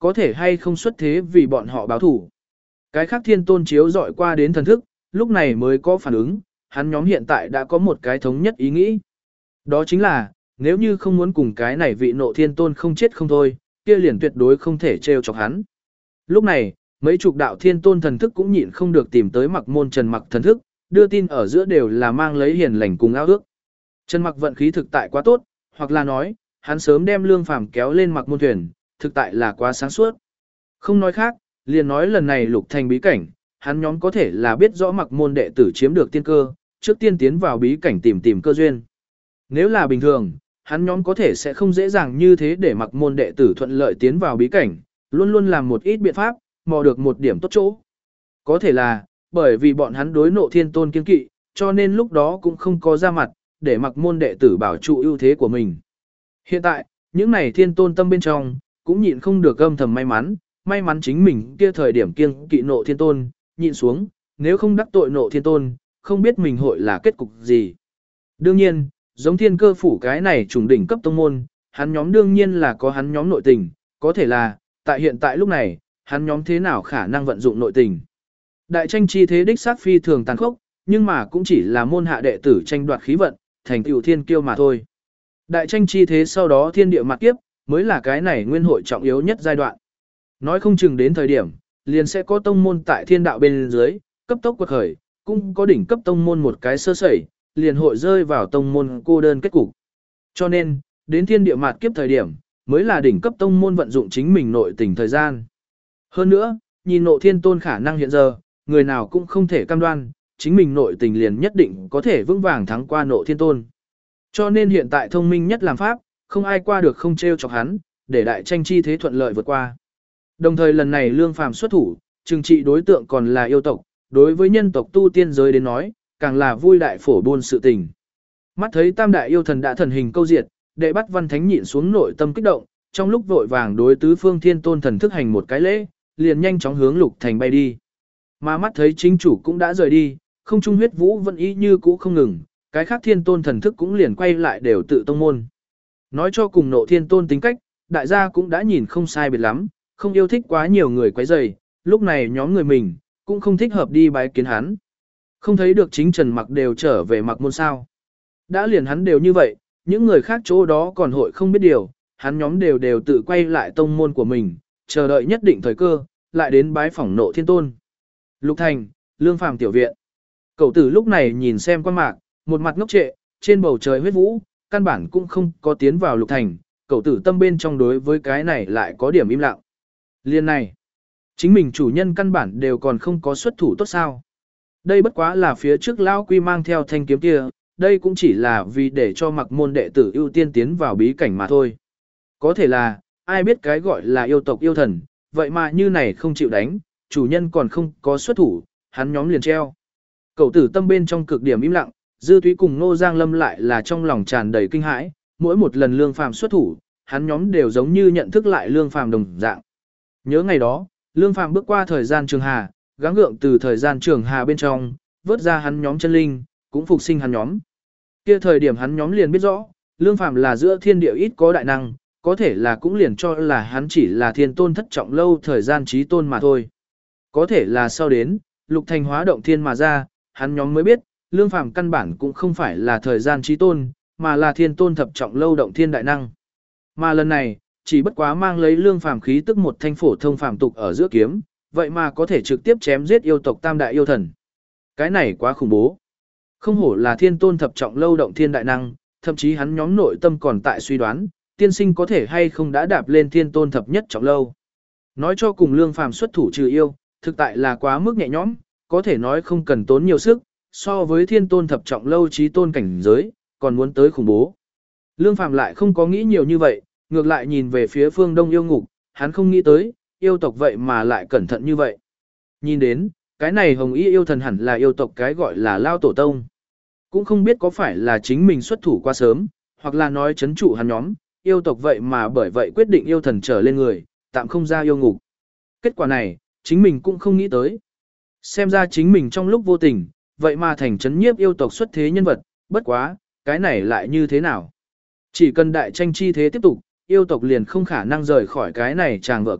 có thể hay không xuất thế vì bọn họ báo thủ. Cái khác thiên tôn chiếu dọi qua đến thần thức, lúc này mới có phản ứng, hắn nhóm hiện tại đã có một cái thống nhất ý nghĩ. Đó chính là, nếu như không muốn cùng cái này vị nộ thiên tôn không chết không thôi, kia liền tuyệt đối không thể trêu chọc hắn. Lúc này, mấy chục đạo thiên tôn thần thức cũng nhịn không được tìm tới Mặc Môn Trần Mặc thần thức, đưa tin ở giữa đều là mang lấy hiền lành cùng ao ước. Trần Mặc vận khí thực tại quá tốt, hoặc là nói, hắn sớm đem Lương Phàm kéo lên Mặc Môn thuyền, thực tại là quá sáng suốt. Không nói khác, liền nói lần này lục thành bí cảnh, hắn nhóm có thể là biết rõ Mặc Môn đệ tử chiếm được tiên cơ, trước tiên tiến vào bí cảnh tìm tìm cơ duyên. Nếu là bình thường, hắn nhóm có thể sẽ không dễ dàng như thế để Mặc Môn đệ tử thuận lợi tiến vào bí cảnh, luôn luôn làm một ít biện pháp, mò được một điểm tốt chỗ. Có thể là, bởi vì bọn hắn đối nộ thiên tôn kiên kỵ, cho nên lúc đó cũng không có ra mặt, để Mặc Môn đệ tử bảo trụ ưu thế của mình. Hiện tại, những này thiên tôn tâm bên trong, cũng nhịn không được âm thầm may mắn, may mắn chính mình kia thời điểm kiêng kỵ nộ thiên tôn, nhịn xuống, nếu không đắc tội nộ thiên tôn, không biết mình hội là kết cục gì. Đương nhiên, giống thiên cơ phủ cái này trùng đỉnh cấp tông môn, hắn nhóm đương nhiên là có hắn nhóm nội tình, có thể là, tại hiện tại lúc này, hắn nhóm thế nào khả năng vận dụng nội tình. Đại tranh chi thế đích sát phi thường tàn khốc, nhưng mà cũng chỉ là môn hạ đệ tử tranh đoạt khí vận, thành tựu thiên kiêu mà thôi. Đại tranh chi thế sau đó thiên địa mặt kiếp, mới là cái này nguyên hội trọng yếu nhất giai đoạn. Nói không chừng đến thời điểm, liền sẽ có tông môn tại thiên đạo bên dưới, cấp tốc quật khởi, cũng có đỉnh cấp tông môn một cái sơ sẩy, liền hội rơi vào tông môn cô đơn kết cục. Cho nên, đến thiên địa mạt kiếp thời điểm, mới là đỉnh cấp tông môn vận dụng chính mình nội tình thời gian. Hơn nữa, nhìn nộ thiên tôn khả năng hiện giờ, người nào cũng không thể cam đoan, chính mình nội tình liền nhất định có thể vững vàng thắng qua nộ thiên tôn. Cho nên hiện tại thông minh nhất làm pháp, không ai qua được không trêu chọc hắn, để đại tranh chi thế thuận lợi vượt qua. Đồng thời lần này Lương Phàm xuất thủ, trừng trị đối tượng còn là yêu tộc, đối với nhân tộc tu tiên giới đến nói, càng là vui đại phổ buôn sự tình. Mắt thấy tam đại yêu thần đã thần hình câu diệt, đệ bắt văn thánh nhịn xuống nội tâm kích động, trong lúc vội vàng đối tứ phương thiên tôn thần thức hành một cái lễ, liền nhanh chóng hướng lục thành bay đi. Mà mắt thấy chính chủ cũng đã rời đi, không trung huyết vũ vẫn y như cũ không ngừng, cái khác thiên tôn thần thức cũng liền quay lại đều tự tông môn. Nói cho cùng nộ thiên tôn tính cách, đại gia cũng đã nhìn không sai biệt lắm, không yêu thích quá nhiều người quấy rầy, lúc này nhóm người mình, cũng không thích hợp đi bái kiến hắn. Không thấy được chính Trần Mặc đều trở về Mặc Môn sao. Đã liền hắn đều như vậy, những người khác chỗ đó còn hội không biết điều, hắn nhóm đều đều tự quay lại tông môn của mình, chờ đợi nhất định thời cơ, lại đến bái phỏng nộ thiên tôn. Lục Thành, Lương Phàm tiểu viện. Cậu tử lúc này nhìn xem quan mạc, một mặt ngốc trệ, trên bầu trời huyết vũ, căn bản cũng không có tiến vào Lục Thành, cậu tử tâm bên trong đối với cái này lại có điểm im lặng. Liên này, chính mình chủ nhân căn bản đều còn không có xuất thủ tốt sao. Đây bất quá là phía trước lão quy mang theo thanh kiếm kia, đây cũng chỉ là vì để cho Mặc Môn đệ tử ưu tiên tiến vào bí cảnh mà thôi. Có thể là, ai biết cái gọi là yêu tộc yêu thần, vậy mà như này không chịu đánh, chủ nhân còn không có xuất thủ, hắn nhóm liền treo. Cậu tử tâm bên trong cực điểm im lặng, Dư Túy cùng Ngô Giang Lâm lại là trong lòng tràn đầy kinh hãi, mỗi một lần Lương Phàm xuất thủ, hắn nhóm đều giống như nhận thức lại Lương Phàm đồng dạng. Nhớ ngày đó, Lương Phàm bước qua thời gian trường hà, gắng gượng từ thời gian trường hà bên trong, vớt ra hắn nhóm chân linh, cũng phục sinh hắn nhóm. Kia thời điểm hắn nhóm liền biết rõ, Lương Phàm là giữa thiên địa ít có đại năng, có thể là cũng liền cho là hắn chỉ là thiên tôn thất trọng lâu thời gian trí tôn mà thôi. Có thể là sau đến, Lục Thành hóa động thiên mà ra, hắn nhóm mới biết, Lương Phàm căn bản cũng không phải là thời gian trí tôn, mà là thiên tôn thập trọng lâu động thiên đại năng. Mà lần này, chỉ bất quá mang lấy Lương Phàm khí tức một thanh phổ thông phàm tục ở giữa kiếm, vậy mà có thể trực tiếp chém giết yêu tộc tam đại yêu thần. Cái này quá khủng bố. Không hổ là thiên tôn thập trọng lâu động thiên đại năng, thậm chí hắn nhóm nội tâm còn tại suy đoán, tiên sinh có thể hay không đã đạp lên thiên tôn thập nhất trọng lâu. Nói cho cùng Lương Phàm xuất thủ trừ yêu, thực tại là quá mức nhẹ nhõm, có thể nói không cần tốn nhiều sức, so với thiên tôn thập trọng lâu trí tôn cảnh giới, còn muốn tới khủng bố. Lương Phàm lại không có nghĩ nhiều như vậy, ngược lại nhìn về phía phương đông yêu ngục, hắn không nghĩ tới, yêu tộc vậy mà lại cẩn thận như vậy. Nhìn đến, cái này hồng y yêu thần hẳn là yêu tộc cái gọi là lao tổ tông. Cũng không biết có phải là chính mình xuất thủ quá sớm, hoặc là nói chấn trụ hắn nhóm, yêu tộc vậy mà bởi vậy quyết định yêu thần trở lên người, tạm không ra yêu ngục. Kết quả này, chính mình cũng không nghĩ tới. Xem ra chính mình trong lúc vô tình, vậy mà thành chấn nhiếp yêu tộc xuất thế nhân vật, bất quá, cái này lại như thế nào? Chỉ cần đại tranh chi thế tiếp tục, yêu tộc liền không khả năng rời khỏi cái này chàng vở kịch,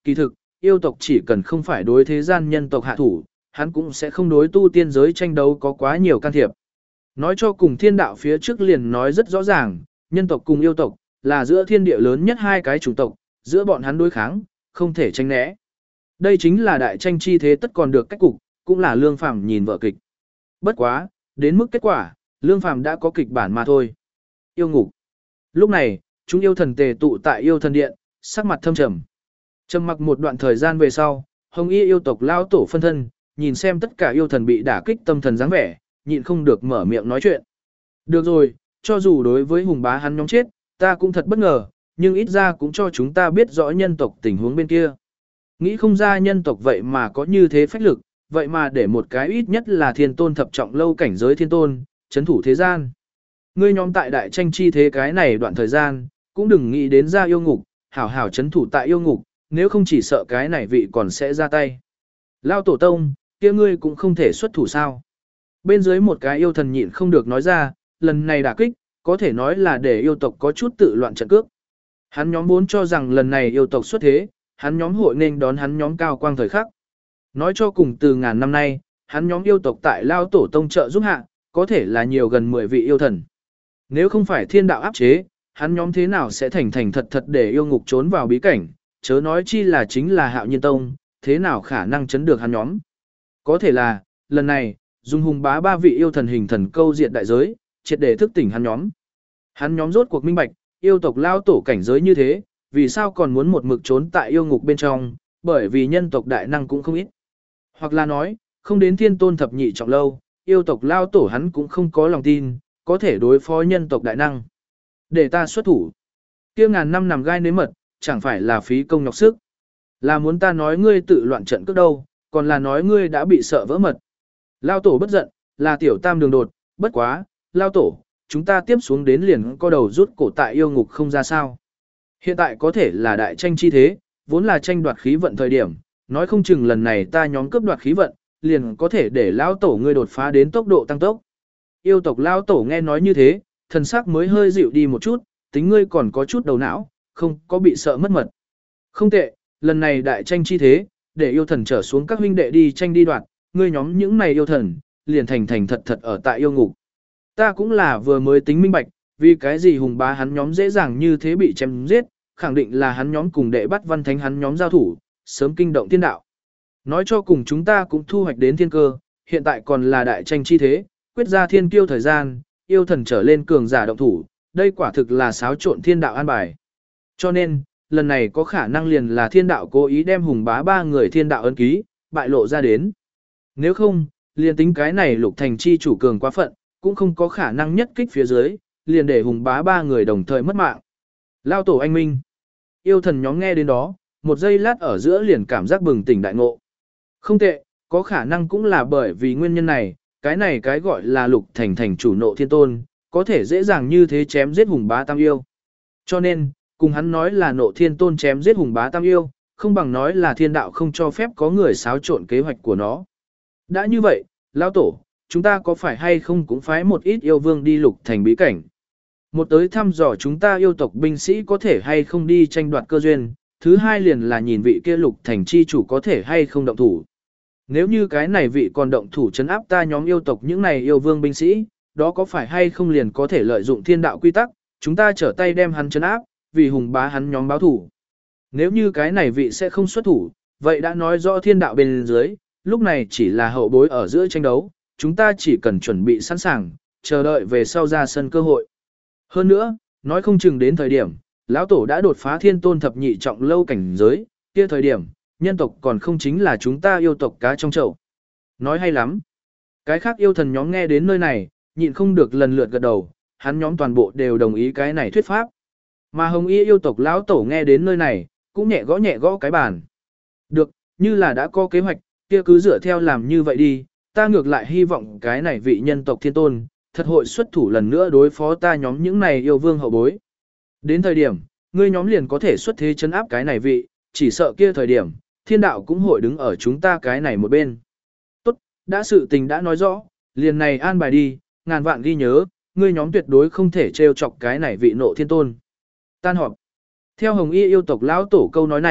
kỳ thực, yêu tộc chỉ cần không phải đối thế gian nhân tộc hạ thủ, hắn cũng sẽ không đối tu tiên giới tranh đấu có quá nhiều can thiệp. Nói cho cùng thiên đạo phía trước liền nói rất rõ ràng, nhân tộc cùng yêu tộc, là giữa thiên địa lớn nhất hai cái chủng tộc, giữa bọn hắn đối kháng, không thể tranh né. Đây chính là đại tranh chi thế tất còn được cách cục, cũng là Lương Phàm nhìn vở kịch. Bất quá, đến mức kết quả, Lương Phàm đã có kịch bản mà thôi. Yêu ngục. Lúc này, chúng yêu thần tề tụ tại yêu thần điện, sắc mặt thâm trầm. Trầm mặc một đoạn thời gian về sau, Hồng Y yêu tộc lao tổ phân thân, nhìn xem tất cả yêu thần bị đả kích tâm thần dáng vẻ, nhịn không được mở miệng nói chuyện. Được rồi, cho dù đối với hùng bá hắn nhóm chết, ta cũng thật bất ngờ, nhưng ít ra cũng cho chúng ta biết rõ nhân tộc tình huống bên kia. Nghĩ không ra nhân tộc vậy mà có như thế phách lực, vậy mà để một cái ít nhất là thiên tôn thập trọng lâu cảnh giới thiên tôn, chấn thủ thế gian. Ngươi nhóm tại đại tranh chi thế cái này đoạn thời gian, cũng đừng nghĩ đến ra yêu ngục, hảo hảo chấn thủ tại yêu ngục, nếu không chỉ sợ cái này vị còn sẽ ra tay. Lao tổ tông, kia ngươi cũng không thể xuất thủ sao. Bên dưới một cái yêu thần nhịn không được nói ra, lần này đả kích, có thể nói là để yêu tộc có chút tự loạn trận cước. Hắn nhóm muốn cho rằng lần này yêu tộc xuất thế, hắn nhóm hội nên đón hắn nhóm cao quang thời khắc. Nói cho cùng từ ngàn năm nay, hắn nhóm yêu tộc tại Lao tổ tông trợ giúp hạ, có thể là nhiều gần mười vị yêu thần. Nếu không phải thiên đạo áp chế, hắn nhóm thế nào sẽ thành thành thật thật để yêu ngục trốn vào bí cảnh, chớ nói chi là chính là Hạo Nhiên Tông, thế nào khả năng chấn được hắn nhóm. Có thể là, lần này, dùng hùng bá ba vị yêu thần hình thần câu diệt đại giới, triệt để thức tỉnh hắn nhóm. Hắn nhóm rốt cuộc minh bạch, yêu tộc lao tổ cảnh giới như thế, vì sao còn muốn một mực trốn tại yêu ngục bên trong, bởi vì nhân tộc đại năng cũng không ít. Hoặc là nói, không đến thiên tôn thập nhị trọng lâu, yêu tộc lao tổ hắn cũng không có lòng tin, có thể đối phó nhân tộc đại năng. Để ta xuất thủ. Kia ngàn năm nằm gai nếm mật, chẳng phải là phí công nhọc sức. Là muốn ta nói ngươi tự loạn trận cước đâu, còn là nói ngươi đã bị sợ vỡ mật. Lao tổ bất giận, là tiểu tam đường đột, bất quá, lao tổ, chúng ta tiếp xuống đến liền co đầu rút cổ tại yêu ngục không ra sao. Hiện tại có thể là đại tranh chi thế, vốn là tranh đoạt khí vận thời điểm, nói không chừng lần này ta nhóm cướp đoạt khí vận, liền có thể để lao tổ ngươi đột phá đến tốc độ tăng tốc. Yêu tộc lao tổ nghe nói như thế, thần sắc mới hơi dịu đi một chút, tính ngươi còn có chút đầu não, không có bị sợ mất mật. Không tệ, lần này đại tranh chi thế, để yêu thần trở xuống các huynh đệ đi tranh đi đoạt, ngươi nhóm những này yêu thần, liền thành thành thật thật ở tại yêu ngục. Ta cũng là vừa mới tính minh bạch, vì cái gì hùng bá hắn nhóm dễ dàng như thế bị chém giết, khẳng định là hắn nhóm cùng đệ bắt văn thánh hắn nhóm giao thủ, sớm kinh động thiên đạo. Nói cho cùng chúng ta cũng thu hoạch đến thiên cơ, hiện tại còn là đại tranh chi thế, quyết ra thiên kiêu thời gian, yêu thần trở lên cường giả động thủ, đây quả thực là xáo trộn thiên đạo an bài. Cho nên, lần này có khả năng liền là thiên đạo cố ý đem hùng bá ba người thiên đạo ấn ký, bại lộ ra đến. Nếu không, liền tính cái này lục thành chi chủ cường quá phận, cũng không có khả năng nhất kích phía dưới, liền để hùng bá ba người đồng thời mất mạng. Lao tổ anh minh. Yêu thần nhóm nghe đến đó, một giây lát ở giữa liền cảm giác bừng tỉnh đại ngộ. Không tệ, có khả năng cũng là bởi vì nguyên nhân này, cái này cái gọi là lục thành thành chủ nộ thiên tôn, có thể dễ dàng như thế chém giết hùng bá tam yêu. Cho nên, cùng hắn nói là nộ thiên tôn chém giết hùng bá tam yêu, không bằng nói là thiên đạo không cho phép có người xáo trộn kế hoạch của nó. Đã như vậy, lão tổ, chúng ta có phải hay không cũng phái một ít yêu vương đi lục thành bí cảnh. Một tới thăm dò chúng ta yêu tộc binh sĩ có thể hay không đi tranh đoạt cơ duyên, thứ hai liền là nhìn vị kia lục thành chi chủ có thể hay không động thủ. Nếu như cái này vị còn động thủ chấn áp ta nhóm yêu tộc những này yêu vương binh sĩ, đó có phải hay không liền có thể lợi dụng thiên đạo quy tắc, chúng ta trở tay đem hắn chấn áp, vì hùng bá hắn nhóm báo thủ. Nếu như cái này vị sẽ không xuất thủ, vậy đã nói rõ thiên đạo bên dưới, lúc này chỉ là hậu bối ở giữa tranh đấu, chúng ta chỉ cần chuẩn bị sẵn sàng, chờ đợi về sau ra sân cơ hội. Hơn nữa, nói không chừng đến thời điểm, lão tổ đã đột phá thiên tôn thập nhị trọng lâu cảnh giới, kia thời điểm, nhân tộc còn không chính là chúng ta yêu tộc cá trong chậu. Nói hay lắm. Cái khác yêu thần nhóm nghe đến nơi này, nhịn không được lần lượt gật đầu, hắn nhóm toàn bộ đều đồng ý cái này thuyết pháp. Mà Hồng Y yêu tộc lão tổ nghe đến nơi này, cũng nhẹ gõ nhẹ gõ cái bàn. Được, như là đã có kế hoạch, kia cứ dựa theo làm như vậy đi, ta ngược lại hy vọng cái này vị nhân tộc thiên tôn, thật hội xuất thủ lần nữa đối phó ta nhóm những này yêu vương hậu bối. Đến thời điểm, ngươi nhóm liền có thể xuất thế chấn áp cái này vị, chỉ sợ kia thời điểm, thiên đạo cũng hội đứng ở chúng ta cái này một bên. Tốt, đã sự tình đã nói rõ, liền này an bài đi, ngàn vạn ghi nhớ, ngươi nhóm tuyệt đối không thể trêu chọc cái này vị nộ thiên tôn. Tan họp. Theo Hồng Y yêu tộc lão tổ câu nói này,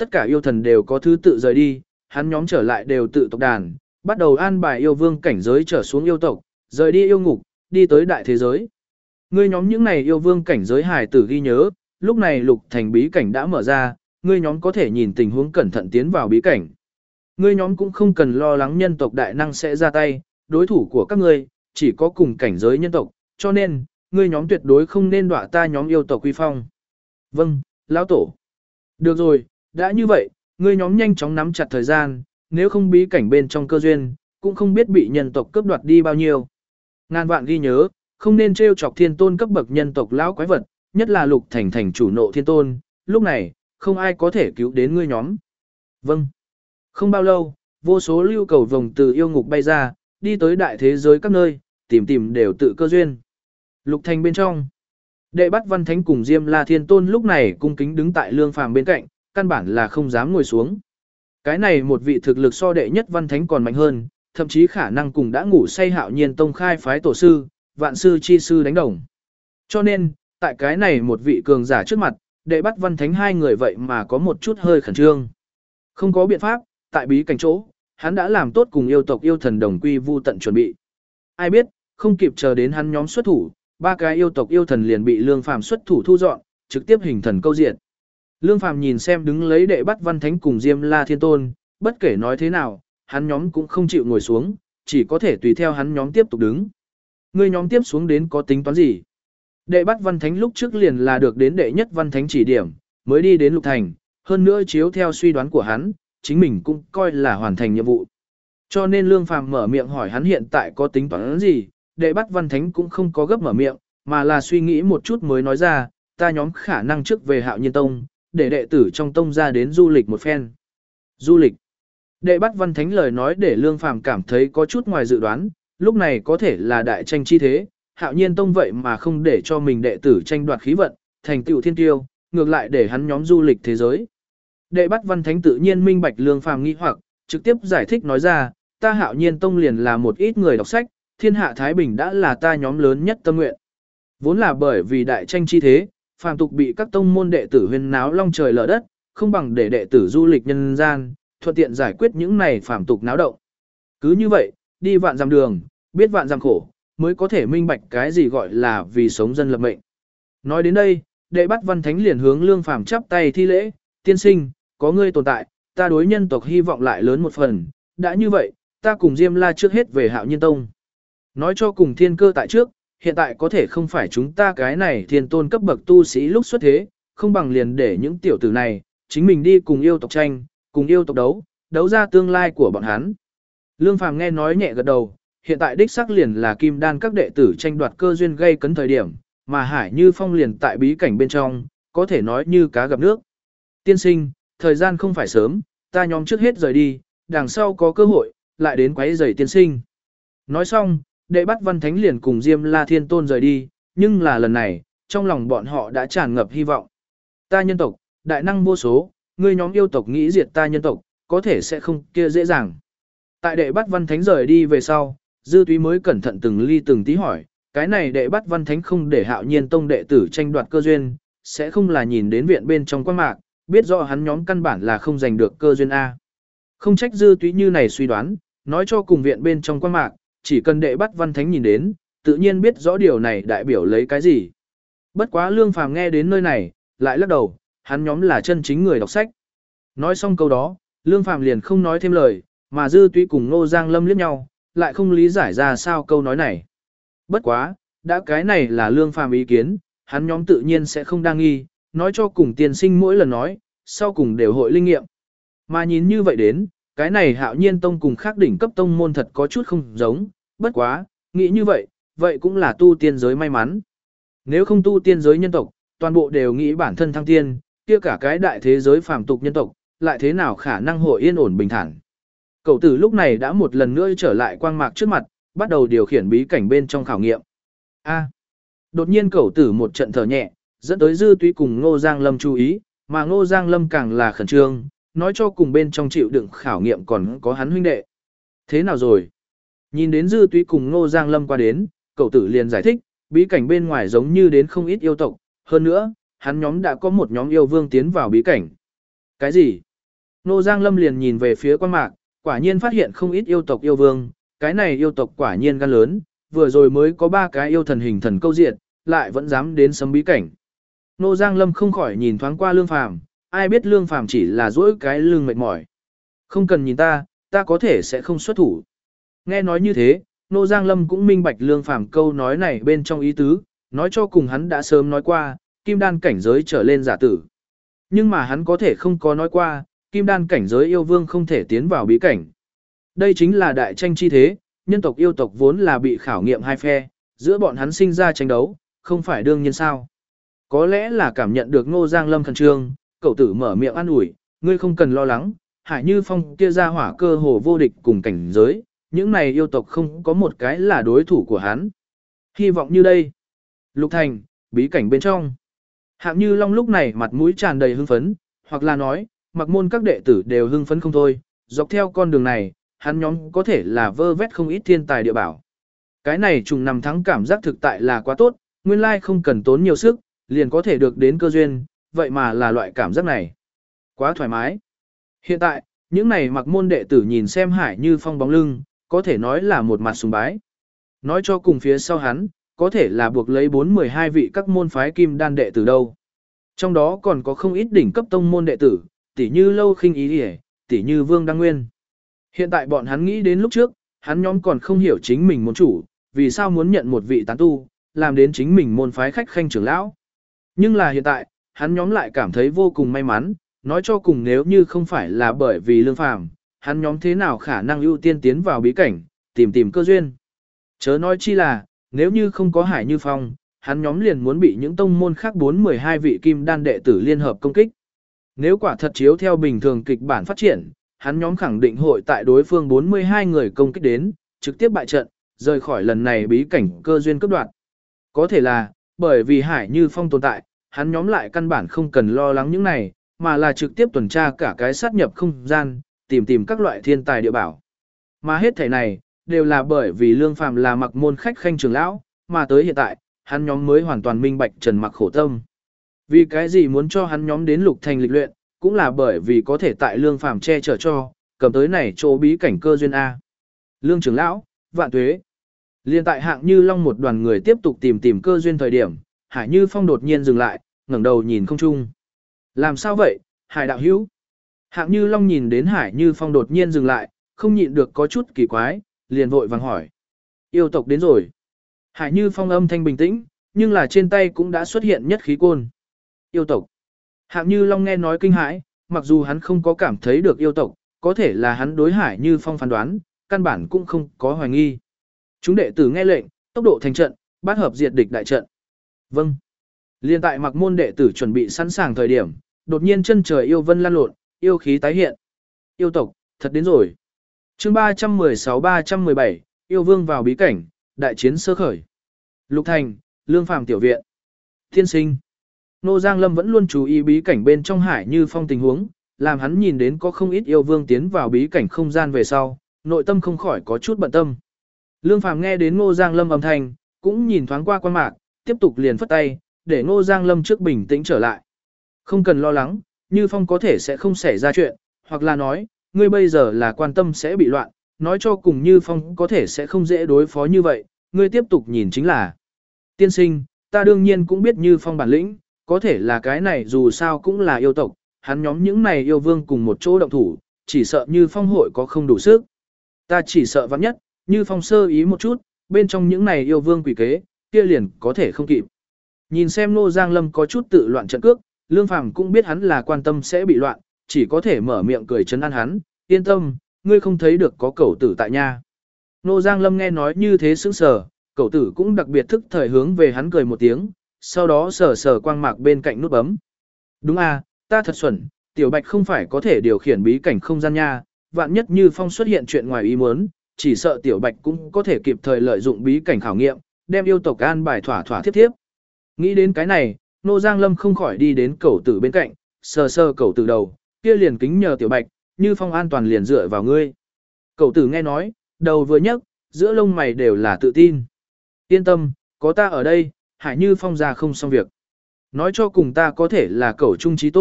tất cả yêu thần đều có thứ tự rời đi, hắn nhóm trở lại đều tự tộc đàn, bắt đầu an bài yêu vương cảnh giới trở xuống yêu tộc, rời đi yêu ngục, đi tới đại thế giới. Ngươi nhóm những này yêu vương cảnh giới hài tử ghi nhớ, lúc này lục thành bí cảnh đã mở ra, ngươi nhóm có thể nhìn tình huống cẩn thận tiến vào bí cảnh. Ngươi nhóm cũng không cần lo lắng nhân tộc đại năng sẽ ra tay, đối thủ của các ngươi chỉ có cùng cảnh giới nhân tộc, cho nên, ngươi nhóm tuyệt đối không nên đọa ta nhóm yêu tộc quy phong. Vâng, lão tổ. Được rồi, đã như vậy, ngươi nhóm nhanh chóng nắm chặt thời gian, nếu không bí cảnh bên trong cơ duyên, cũng không biết bị nhân tộc cướp đoạt đi bao nhiêu. Ngàn vạn ghi nhớ, không nên trêu chọc thiên tôn cấp bậc nhân tộc lão quái vật, nhất là lục thành thành chủ nộ thiên tôn, lúc này, không ai có thể cứu đến ngươi nhóm. Vâng. Không bao lâu, vô số lưu cầu vồng từ yêu ngục bay ra, đi tới đại thế giới các nơi, tìm tìm đều tự cơ duyên. Lục thành bên trong, đệ bắt văn thánh cùng Diêm La Thiên Tôn lúc này cung kính đứng tại Lương Phàm bên cạnh, căn bản là không dám ngồi xuống. Cái này một vị thực lực so đệ nhất văn thánh còn mạnh hơn, thậm chí khả năng cùng đã ngủ say Hạo Nhiên Tông khai phái tổ sư, vạn sư chi sư đánh đồng. Cho nên, tại cái này một vị cường giả trước mặt, đệ bắt văn thánh hai người vậy mà có một chút hơi khẩn trương. Không có biện pháp, tại bí cảnh chỗ, hắn đã làm tốt cùng yêu tộc yêu thần đồng quy vu tận chuẩn bị. Ai biết, không kịp chờ đến hắn nhóm xuất thủ, ba cái yêu tộc yêu thần liền bị Lương Phàm xuất thủ thu dọn, trực tiếp hình thần câu diện. Lương Phàm nhìn xem đứng lấy đệ bắt văn thánh cùng Diêm La Thiên Tôn, bất kể nói thế nào, hắn nhóm cũng không chịu ngồi xuống, chỉ có thể tùy theo hắn nhóm tiếp tục đứng. Người nhóm tiếp xuống đến có tính toán gì? Đệ bắt văn thánh lúc trước liền là được đến đệ nhất văn thánh chỉ điểm, mới đi đến lục thành, hơn nữa chiếu theo suy đoán của hắn, chính mình cũng coi là hoàn thành nhiệm vụ. Cho nên Lương Phàm mở miệng hỏi hắn hiện tại có tính toán gì, đệ bắt văn thánh cũng không có gấp mở miệng, mà là suy nghĩ một chút mới nói ra, ta nhóm khả năng trước về Hạo Nhiên Tông, để đệ tử trong tông ra đến du lịch một phen. Du lịch. Đệ bắt văn thánh lời nói để Lương Phàm cảm thấy có chút ngoài dự đoán, lúc này có thể là đại tranh chi thế, Hạo Nhiên Tông vậy mà không để cho mình đệ tử tranh đoạt khí vận, thành tựu thiên tiêu, ngược lại để hắn nhóm du lịch thế giới. Đệ bắt văn thánh tự nhiên minh bạch Lương Phàm nghi hoặc, trực tiếp giải thích nói ra, ta Hạo Nhiên Tông liền là một ít người đọc sách, thiên hạ Thái Bình đã là ta nhóm lớn nhất tâm nguyện. Vốn là bởi vì đại tranh chi thế, phàm tục bị các tông môn đệ tử huyên náo long trời lở đất, không bằng để đệ tử du lịch nhân gian, thuận tiện giải quyết những này phàm tục náo động. Cứ như vậy, đi vạn dặm đường, biết vạn dặm khổ, mới có thể minh bạch cái gì gọi là vì sống dân lập mệnh. Nói đến đây, đệ bắt văn thánh liền hướng Lương Phàm chắp tay thi lễ, tiên sinh, có ngươi tồn tại, ta đối nhân tộc hy vọng lại lớn một phần, đã như vậy, ta cùng Diêm La trước hết về Hạo Nhiên Tông. Nói cho cùng thiên cơ tại trước, hiện tại có thể không phải chúng ta cái này thiên tôn cấp bậc tu sĩ lúc xuất thế, không bằng liền để những tiểu tử này, chính mình đi cùng yêu tộc tranh, cùng yêu tộc đấu, đấu ra tương lai của bọn hắn. Lương Phàm nghe nói nhẹ gật đầu, hiện tại đích xác liền là kim đan các đệ tử tranh đoạt cơ duyên gây cấn thời điểm, mà Hải Như Phong liền tại bí cảnh bên trong, có thể nói như cá gặp nước. Tiên sinh, thời gian không phải sớm, ta nhóm trước hết rời đi, đằng sau có cơ hội, lại đến quấy rầy tiên sinh. Nói xong, đệ bắt văn thánh liền cùng Diêm La Thiên Tôn rời đi, nhưng là lần này, trong lòng bọn họ đã tràn ngập hy vọng. Ta nhân tộc, đại năng vô số, ngươi nhóm yêu tộc nghĩ diệt ta nhân tộc, có thể sẽ không kia dễ dàng. Tại đệ bắt văn thánh rời đi về sau, Dư Túy mới cẩn thận từng ly từng tí hỏi, cái này đệ bắt văn thánh không để Hạo Nhiên Tông đệ tử tranh đoạt cơ duyên, sẽ không là nhìn đến viện bên trong quan mạc, biết rõ hắn nhóm căn bản là không giành được cơ duyên A. Không trách Dư Túy như này suy đoán, nói cho cùng viện bên trong quan mạc, chỉ cần đệ bắt văn thánh nhìn đến, tự nhiên biết rõ điều này đại biểu lấy cái gì. Bất quá Lương Phàm nghe đến nơi này, lại lắc đầu, hắn nhóm là chân chính người đọc sách. Nói xong câu đó, Lương Phàm liền không nói thêm lời, mà Dư Túy cùng Ngô Giang Lâm liếc nhau, lại không lý giải ra sao câu nói này. Bất quá, đã cái này là Lương Phàm ý kiến, hắn nhóm tự nhiên sẽ không đa nghi, nói cho cùng tiên sinh mỗi lần nói, sau cùng đều hội linh nghiệm. Mà nhìn như vậy đến, cái này Hạo Nhiên Tông cùng khác đỉnh cấp tông môn thật có chút không giống, bất quá, nghĩ như vậy, vậy cũng là tu tiên giới may mắn. Nếu không tu tiên giới nhân tộc, toàn bộ đều nghĩ bản thân thăng tiên, kia cả cái đại thế giới phàm tục nhân tộc, lại thế nào khả năng hội yên ổn bình thản. Cậu tử lúc này đã một lần nữa trở lại quang mạc trước mặt, bắt đầu điều khiển bí cảnh bên trong khảo nghiệm. A. Đột nhiên cậu tử một trận thở nhẹ, dẫn tới Dư Túy cùng Ngô Giang Lâm chú ý, mà Ngô Giang Lâm càng là khẩn trương, nói cho cùng bên trong chịu đựng khảo nghiệm còn có hắn huynh đệ. Thế nào rồi? Nhìn đến Dư Túy cùng Ngô Giang Lâm qua đến, cậu tử liền giải thích, bí cảnh bên ngoài giống như đến không ít yêu tộc, hơn nữa, hắn nhóm đã có một nhóm yêu vương tiến vào bí cảnh. Cái gì? Nô Giang Lâm liền nhìn về phía quan mạc, quả nhiên phát hiện không ít yêu tộc yêu vương, cái này yêu tộc quả nhiên gan lớn, vừa rồi mới có ba cái yêu thần hình thần câu diện, lại vẫn dám đến sấm bí cảnh. Nô Giang Lâm không khỏi nhìn thoáng qua Lương Phàm, ai biết Lương Phàm chỉ là duỗi cái lưng mệt mỏi. Không cần nhìn ta, ta có thể sẽ không xuất thủ. Nghe nói như thế, Nô Giang Lâm cũng minh bạch Lương Phàm câu nói này bên trong ý tứ, nói cho cùng hắn đã sớm nói qua, kim đan cảnh giới trở lên giả tử. Nhưng mà hắn có thể không có nói qua, kim đan cảnh giới yêu vương không thể tiến vào bí cảnh. Đây chính là đại tranh chi thế, nhân tộc yêu tộc vốn là bị khảo nghiệm hai phe, giữa bọn hắn sinh ra tranh đấu, không phải đương nhiên sao. Có lẽ là cảm nhận được Ngô Giang Lâm khẩn trương, cậu tử mở miệng an ủi, ngươi không cần lo lắng, Hải Như Phong kia ra hỏa cơ hồ vô địch cùng cảnh giới, những này yêu tộc không có một cái là đối thủ của hắn. Hy vọng như đây. Lục Thành, bí cảnh bên trong. Hạng Như Long lúc này mặt mũi tràn đầy hưng phấn, hoặc là nói, mặc môn các đệ tử đều hưng phấn không thôi, dọc theo con đường này, hắn nhóm có thể là vơ vét không ít thiên tài địa bảo. Cái này trùng nằm thắng cảm giác thực tại là quá tốt, nguyên lai không cần tốn nhiều sức, liền có thể được đến cơ duyên, vậy mà là loại cảm giác này. Quá thoải mái. Hiện tại, những này mặc môn đệ tử nhìn xem Hải Như Phong bóng lưng, có thể nói là một mặt sùng bái. Nói cho cùng phía sau hắn, có thể là buộc lấy bốn mười hai vị các môn phái kim đan đệ tử đâu. Trong đó còn có không ít đỉnh cấp tông môn đệ tử, tỷ như Lâu Khinh Ý Điệp, tỷ như Vương Đăng Nguyên. Hiện tại bọn hắn nghĩ đến lúc trước, hắn nhóm còn không hiểu chính mình môn chủ, vì sao muốn nhận một vị tán tu, làm đến chính mình môn phái khách khanh trưởng lão. Nhưng là hiện tại, hắn nhóm lại cảm thấy vô cùng may mắn, nói cho cùng nếu như không phải là bởi vì Lương Phàm, hắn nhóm thế nào khả năng ưu tiên tiến vào bí cảnh, tìm tìm cơ duyên. Chớ nói chi là, nếu như không có Hải Như Phong, hắn nhóm liền muốn bị những tông môn khác bốn mười hai vị kim đan đệ tử liên hợp công kích. Nếu quả thật chiếu theo bình thường kịch bản phát triển, hắn nhóm khẳng định hội tại đối phương bốn mươi hai người công kích đến, trực tiếp bại trận, rời khỏi lần này bí cảnh cơ duyên cấp đoạn. Có thể là, bởi vì Hải Như Phong tồn tại, hắn nhóm lại căn bản không cần lo lắng những này, mà là trực tiếp tuần tra cả cái sát nhập không gian, tìm tìm các loại thiên tài địa bảo. Mà hết thảy này, đều là bởi vì Lương Phàm là mặc môn khách khanh trưởng lão, mà tới hiện tại, hắn nhóm mới hoàn toàn minh bạch Trần Mặc khổ tâm. Vì cái gì muốn cho hắn nhóm đến Lục Thành lịch luyện, cũng là bởi vì có thể tại Lương Phàm che chở cho, cầm tới này chỗ bí cảnh cơ duyên A. Lương trưởng lão, vạn tuế. Liên tại Hạng Như Long một đoàn người tiếp tục tìm tìm cơ duyên thời điểm, Hải Như Phong đột nhiên dừng lại, ngẩng đầu nhìn không trung. Làm sao vậy, Hải đạo hữu? Hạng Như Long nhìn đến Hải Như Phong đột nhiên dừng lại, không nhịn được có chút kỳ quái, liền vội vàng hỏi. Yêu tộc đến rồi. Hải Như Phong âm thanh bình tĩnh, nhưng là trên tay cũng đã xuất hiện nhất khí côn. Yêu tộc. Hạng Như Long nghe nói kinh hãi, mặc dù hắn không có cảm thấy được yêu tộc, có thể là hắn đối Hải Như Phong phán đoán, căn bản cũng không có hoài nghi. Chúng đệ tử nghe lệnh, tốc độ thành trận, bát hợp diệt địch đại trận. Vâng. Liên tại mặc môn đệ tử chuẩn bị sẵn sàng thời điểm, đột nhiên chân trời yêu vân lan lộn, yêu khí tái hiện. Yêu tộc, thật đến rồi. Chương ba trăm mười sáu ba trăm mười bảy, yêu vương vào bí cảnh, đại chiến sơ khởi. Lục Thành, Lương Phàm tiểu viện. Thiên sinh. Nô Giang Lâm vẫn luôn chú ý bí cảnh bên trong Hải Như Phong tình huống, làm hắn nhìn đến có không ít yêu vương tiến vào bí cảnh không gian về sau, nội tâm không khỏi có chút bận tâm. Lương Phàm nghe đến Ngô Giang Lâm âm thanh, cũng nhìn thoáng qua quan mạc, tiếp tục liền phất tay, để Ngô Giang Lâm trước bình tĩnh trở lại. Không cần lo lắng, Như Phong có thể sẽ không xảy ra chuyện, hoặc là nói, ngươi bây giờ là quan tâm sẽ bị loạn, nói cho cùng Như Phong có thể sẽ không dễ đối phó như vậy, ngươi tiếp tục nhìn chính là. Tiên sinh, ta đương nhiên cũng biết Như Phong bản lĩnh, có thể là cái này dù sao cũng là yêu tộc, hắn nhóm những này yêu vương cùng một chỗ động thủ, chỉ sợ Như Phong hội có không đủ sức. Ta chỉ sợ vắng nhất, Như Phong sơ ý một chút, bên trong những này yêu vương quỷ kế, kia liền có thể không kịp. Nhìn xem Ngô Giang Lâm có chút tự loạn trận cước, Lương Phàm cũng biết hắn là quan tâm sẽ bị loạn, chỉ có thể mở miệng cười trấn an hắn, yên tâm, ngươi không thấy được có cẩu tử tại nha. Ngô Giang Lâm nghe nói như thế sững sờ, cẩu tử cũng đặc biệt thức thời hướng về hắn cười một tiếng, sau đó sờ sờ quang mạc bên cạnh nút bấm. Đúng à, ta thật xuẩn, Tiểu Bạch không phải có thể điều khiển bí cảnh không gian nha, vạn nhất Như Phong xuất hiện chuyện ngoài ý muốn, chỉ sợ Tiểu Bạch cũng có thể kịp thời lợi dụng bí cảnh khảo nghiệm, đem yêu tộc an bài thỏa thỏa thiếp thiếp. Nghĩ đến cái này, Nô Giang Lâm không khỏi đi đến cẩu tử bên cạnh, sờ sờ cẩu tử đầu, kia liền kính nhờ Tiểu Bạch, Như Phong an toàn liền dựa vào ngươi. Cẩu tử nghe nói, đầu vừa nhấc, giữa lông mày đều là tự tin. Yên tâm, có ta ở đây, Hải Như Phong ra không xong việc. Nói cho cùng ta có thể là cẩu trung trí tôn,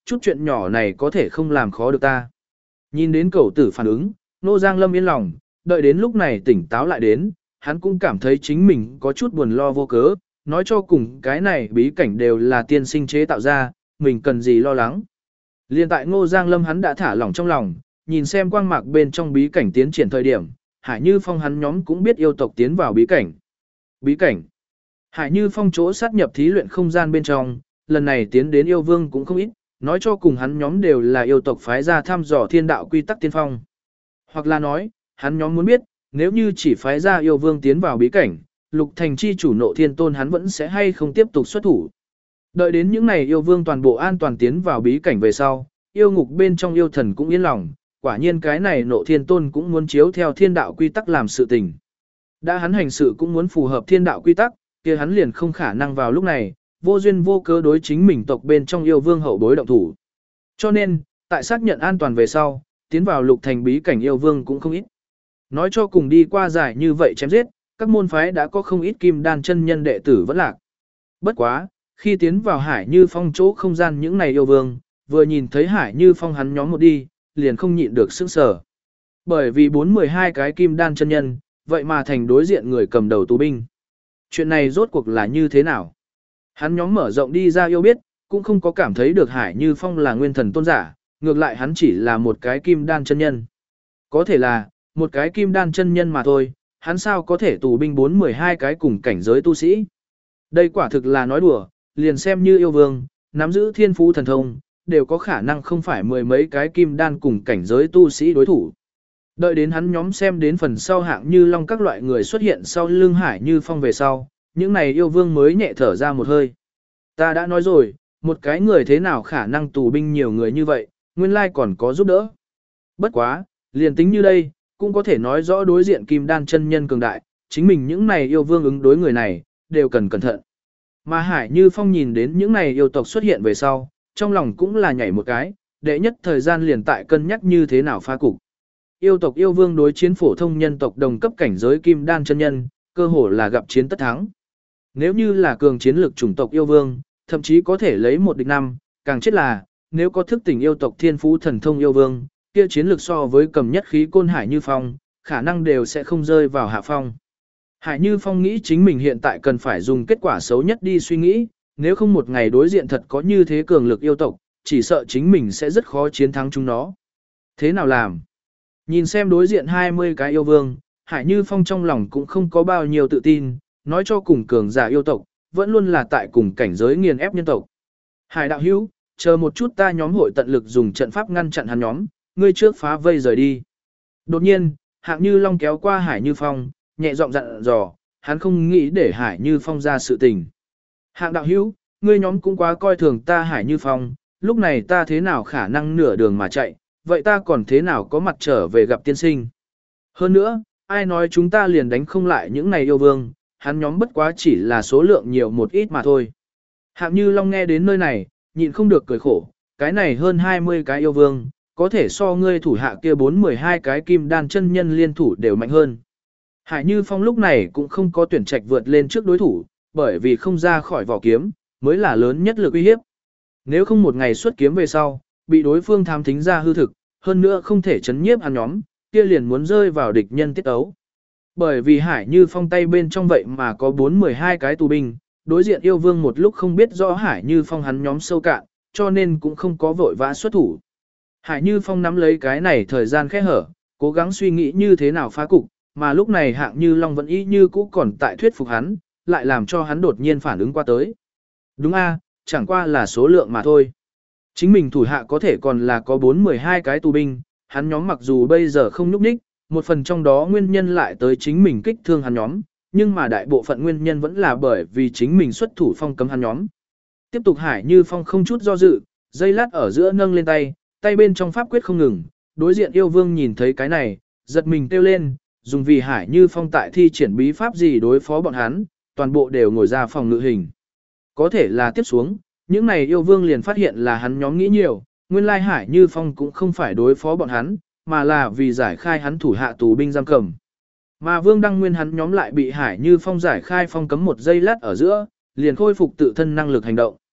chút chuyện nhỏ này có thể không làm khó được ta. Nhìn đến cậu tử phản ứng, Nô Giang Lâm yên lòng, đợi đến lúc này tỉnh táo lại đến, hắn cũng cảm thấy chính mình có chút buồn lo vô cớ, nói cho cùng cái này bí cảnh đều là tiên sinh chế tạo ra, mình cần gì lo lắng. Liên tại Ngô Giang Lâm hắn đã thả lỏng trong lòng, nhìn xem quang mạc bên trong bí cảnh tiến triển thời điểm, Hải Như Phong hắn nhóm cũng biết yêu tộc tiến vào bí cảnh. Bí cảnh. Hải Như Phong chỗ sát nhập thí luyện không gian bên trong, lần này tiến đến yêu vương cũng không ít, nói cho cùng hắn nhóm đều là yêu tộc phái ra thăm dò thiên đạo quy tắc tiên phong. Hoặc là nói, hắn nhóm muốn biết, nếu như chỉ phái ra yêu vương tiến vào bí cảnh, Lục Thành chi chủ Nộ Thiên Tôn hắn vẫn sẽ hay không tiếp tục xuất thủ. Đợi đến những này yêu vương toàn bộ an toàn tiến vào bí cảnh về sau, yêu ngục bên trong yêu thần cũng yên lòng, quả nhiên cái này Nộ Thiên Tôn cũng muốn chiếu theo thiên đạo quy tắc làm sự tình. Đã hắn hành sự cũng muốn phù hợp thiên đạo quy tắc, kia hắn liền không khả năng vào lúc này, vô duyên vô cớ đối chính mình tộc bên trong yêu vương hậu bối động thủ. Cho nên, tại xác nhận an toàn về sau, tiến vào Lục Thành bí cảnh yêu vương cũng không ít. Nói cho cùng đi qua giải như vậy chém giết, các môn phái đã có không ít kim đan chân nhân đệ tử vẫn lạc. Bất quá, khi tiến vào Hải Như Phong chỗ không gian những này yêu vương, vừa nhìn thấy Hải Như Phong hắn nhóm một đi, liền không nhịn được sững sờ. Bởi vì bốn mười hai cái kim đan chân nhân, vậy mà thành đối diện người cầm đầu tù binh. Chuyện này rốt cuộc là như thế nào? Hắn nhóm mở rộng đi ra yêu biết, cũng không có cảm thấy được Hải Như Phong là nguyên thần tôn giả, ngược lại hắn chỉ là một cái kim đan chân nhân. Có thể là, một cái kim đan chân nhân mà thôi, hắn sao có thể tù binh bốn mười hai cái cùng cảnh giới tu sĩ. Đây quả thực là nói đùa, liền xem như yêu vương, nắm giữ thiên phú thần thông, đều có khả năng không phải mười mấy cái kim đan cùng cảnh giới tu sĩ đối thủ. Đợi đến hắn nhóm xem đến phần sau hạng như long các loại người xuất hiện sau lưng Hải Như Phong về sau, những này yêu vương mới nhẹ thở ra một hơi. Ta đã nói rồi, một cái người thế nào khả năng tù binh nhiều người như vậy, nguyên lai còn có giúp đỡ. Bất quá, liền tính như đây, cũng có thể nói rõ đối diện kim đan chân nhân cường đại, chính mình những này yêu vương ứng đối người này, đều cần cẩn thận. Mà Hải Như Phong nhìn đến những này yêu tộc xuất hiện về sau, trong lòng cũng là nhảy một cái, đệ nhất thời gian liền tại cân nhắc như thế nào phá cục. Yêu tộc yêu vương đối chiến phổ thông nhân tộc đồng cấp cảnh giới kim đan chân nhân, cơ hồ là gặp chiến tất thắng. Nếu như là cường chiến lực chủng tộc yêu vương, thậm chí có thể lấy một địch năm, càng chết là, nếu có thức tỉnh yêu tộc thiên phú thần thông yêu vương, kia chiến lược so với cầm nhất khí côn Hải Như Phong, khả năng đều sẽ không rơi vào hạ phong. Hải Như Phong nghĩ chính mình hiện tại cần phải dùng kết quả xấu nhất đi suy nghĩ, nếu không một ngày đối diện thật có như thế cường lực yêu tộc, chỉ sợ chính mình sẽ rất khó chiến thắng chúng nó. Thế nào làm? Nhìn xem đối diện hai mươi cái yêu vương, Hải Như Phong trong lòng cũng không có bao nhiêu tự tin, nói cho cùng cường giả yêu tộc, vẫn luôn là tại cùng cảnh giới nghiền ép nhân tộc. Hải đạo hữu, chờ một chút ta nhóm hội tận lực dùng trận pháp ngăn chặn hắn nhóm, ngươi trước phá vây rời đi. Đột nhiên, Hạng Như Long kéo qua Hải Như Phong, nhẹ giọng dặn dò, hắn không nghĩ để Hải Như Phong ra sự tình. Hạng đạo hữu, ngươi nhóm cũng quá coi thường ta Hải Như Phong, lúc này ta thế nào khả năng nửa đường mà chạy, vậy ta còn thế nào có mặt trở về gặp tiên sinh. Hơn nữa, ai nói chúng ta liền đánh không lại những này yêu vương, hắn nhóm bất quá chỉ là số lượng nhiều một ít mà thôi. Hạng Như Long nghe đến nơi này, nhịn không được cười khổ, cái này hơn hai mươi cái yêu vương, có thể so ngươi thủ hạ kia bốn mười hai cái kim đan chân nhân liên thủ đều mạnh hơn. Hải Như Phong lúc này cũng không có tuyển trạch vượt lên trước đối thủ, bởi vì không ra khỏi vỏ kiếm, mới là lớn nhất lực uy hiếp. Nếu không một ngày xuất kiếm về sau, bị đối phương tham thính ra hư thực, hơn nữa không thể chấn nhiếp hắn nhóm, kia liền muốn rơi vào địch nhân tiết ấu. Bởi vì Hải Như Phong tay bên trong vậy mà có bốn mười hai cái tù binh, đối diện yêu vương một lúc không biết rõ Hải Như Phong hắn nhóm sâu cạn, cho nên cũng không có vội vã xuất thủ. Hải Như Phong nắm lấy cái này thời gian khẽ hở, cố gắng suy nghĩ như thế nào phá cục, mà lúc này Hạng Như Long vẫn y như cũ còn tại thuyết phục hắn, lại làm cho hắn đột nhiên phản ứng qua tới. Đúng a, chẳng qua là số lượng mà thôi. Chính mình thủ hạ có thể còn là có bốn mười hai cái tù binh, hắn nhóm mặc dù bây giờ không nhúc nhích, một phần trong đó nguyên nhân lại tới chính mình kích thương hắn nhóm, nhưng mà đại bộ phận nguyên nhân vẫn là bởi vì chính mình xuất thủ phong cấm hắn nhóm. Tiếp tục Hải Như Phong không chút do dự, dây lát ở giữa nâng lên tay, tay bên trong pháp quyết không ngừng, đối diện yêu vương nhìn thấy cái này, giật mình kêu lên, dùng vì Hải Như Phong tại thi triển bí pháp gì đối phó bọn hắn, toàn bộ đều ngồi ra phòng ngự hình. Có thể là tiếp xuống, những này yêu vương liền phát hiện là hắn nhóm nghĩ nhiều, nguyên lai Hải Như Phong cũng không phải đối phó bọn hắn, mà là vì giải khai hắn thủ hạ tù binh giam cầm. Mà Vương Đăng Nguyên hắn nhóm lại bị Hải Như Phong giải khai phong cấm một giây lát ở giữa, liền khôi phục tự thân năng lực hành động.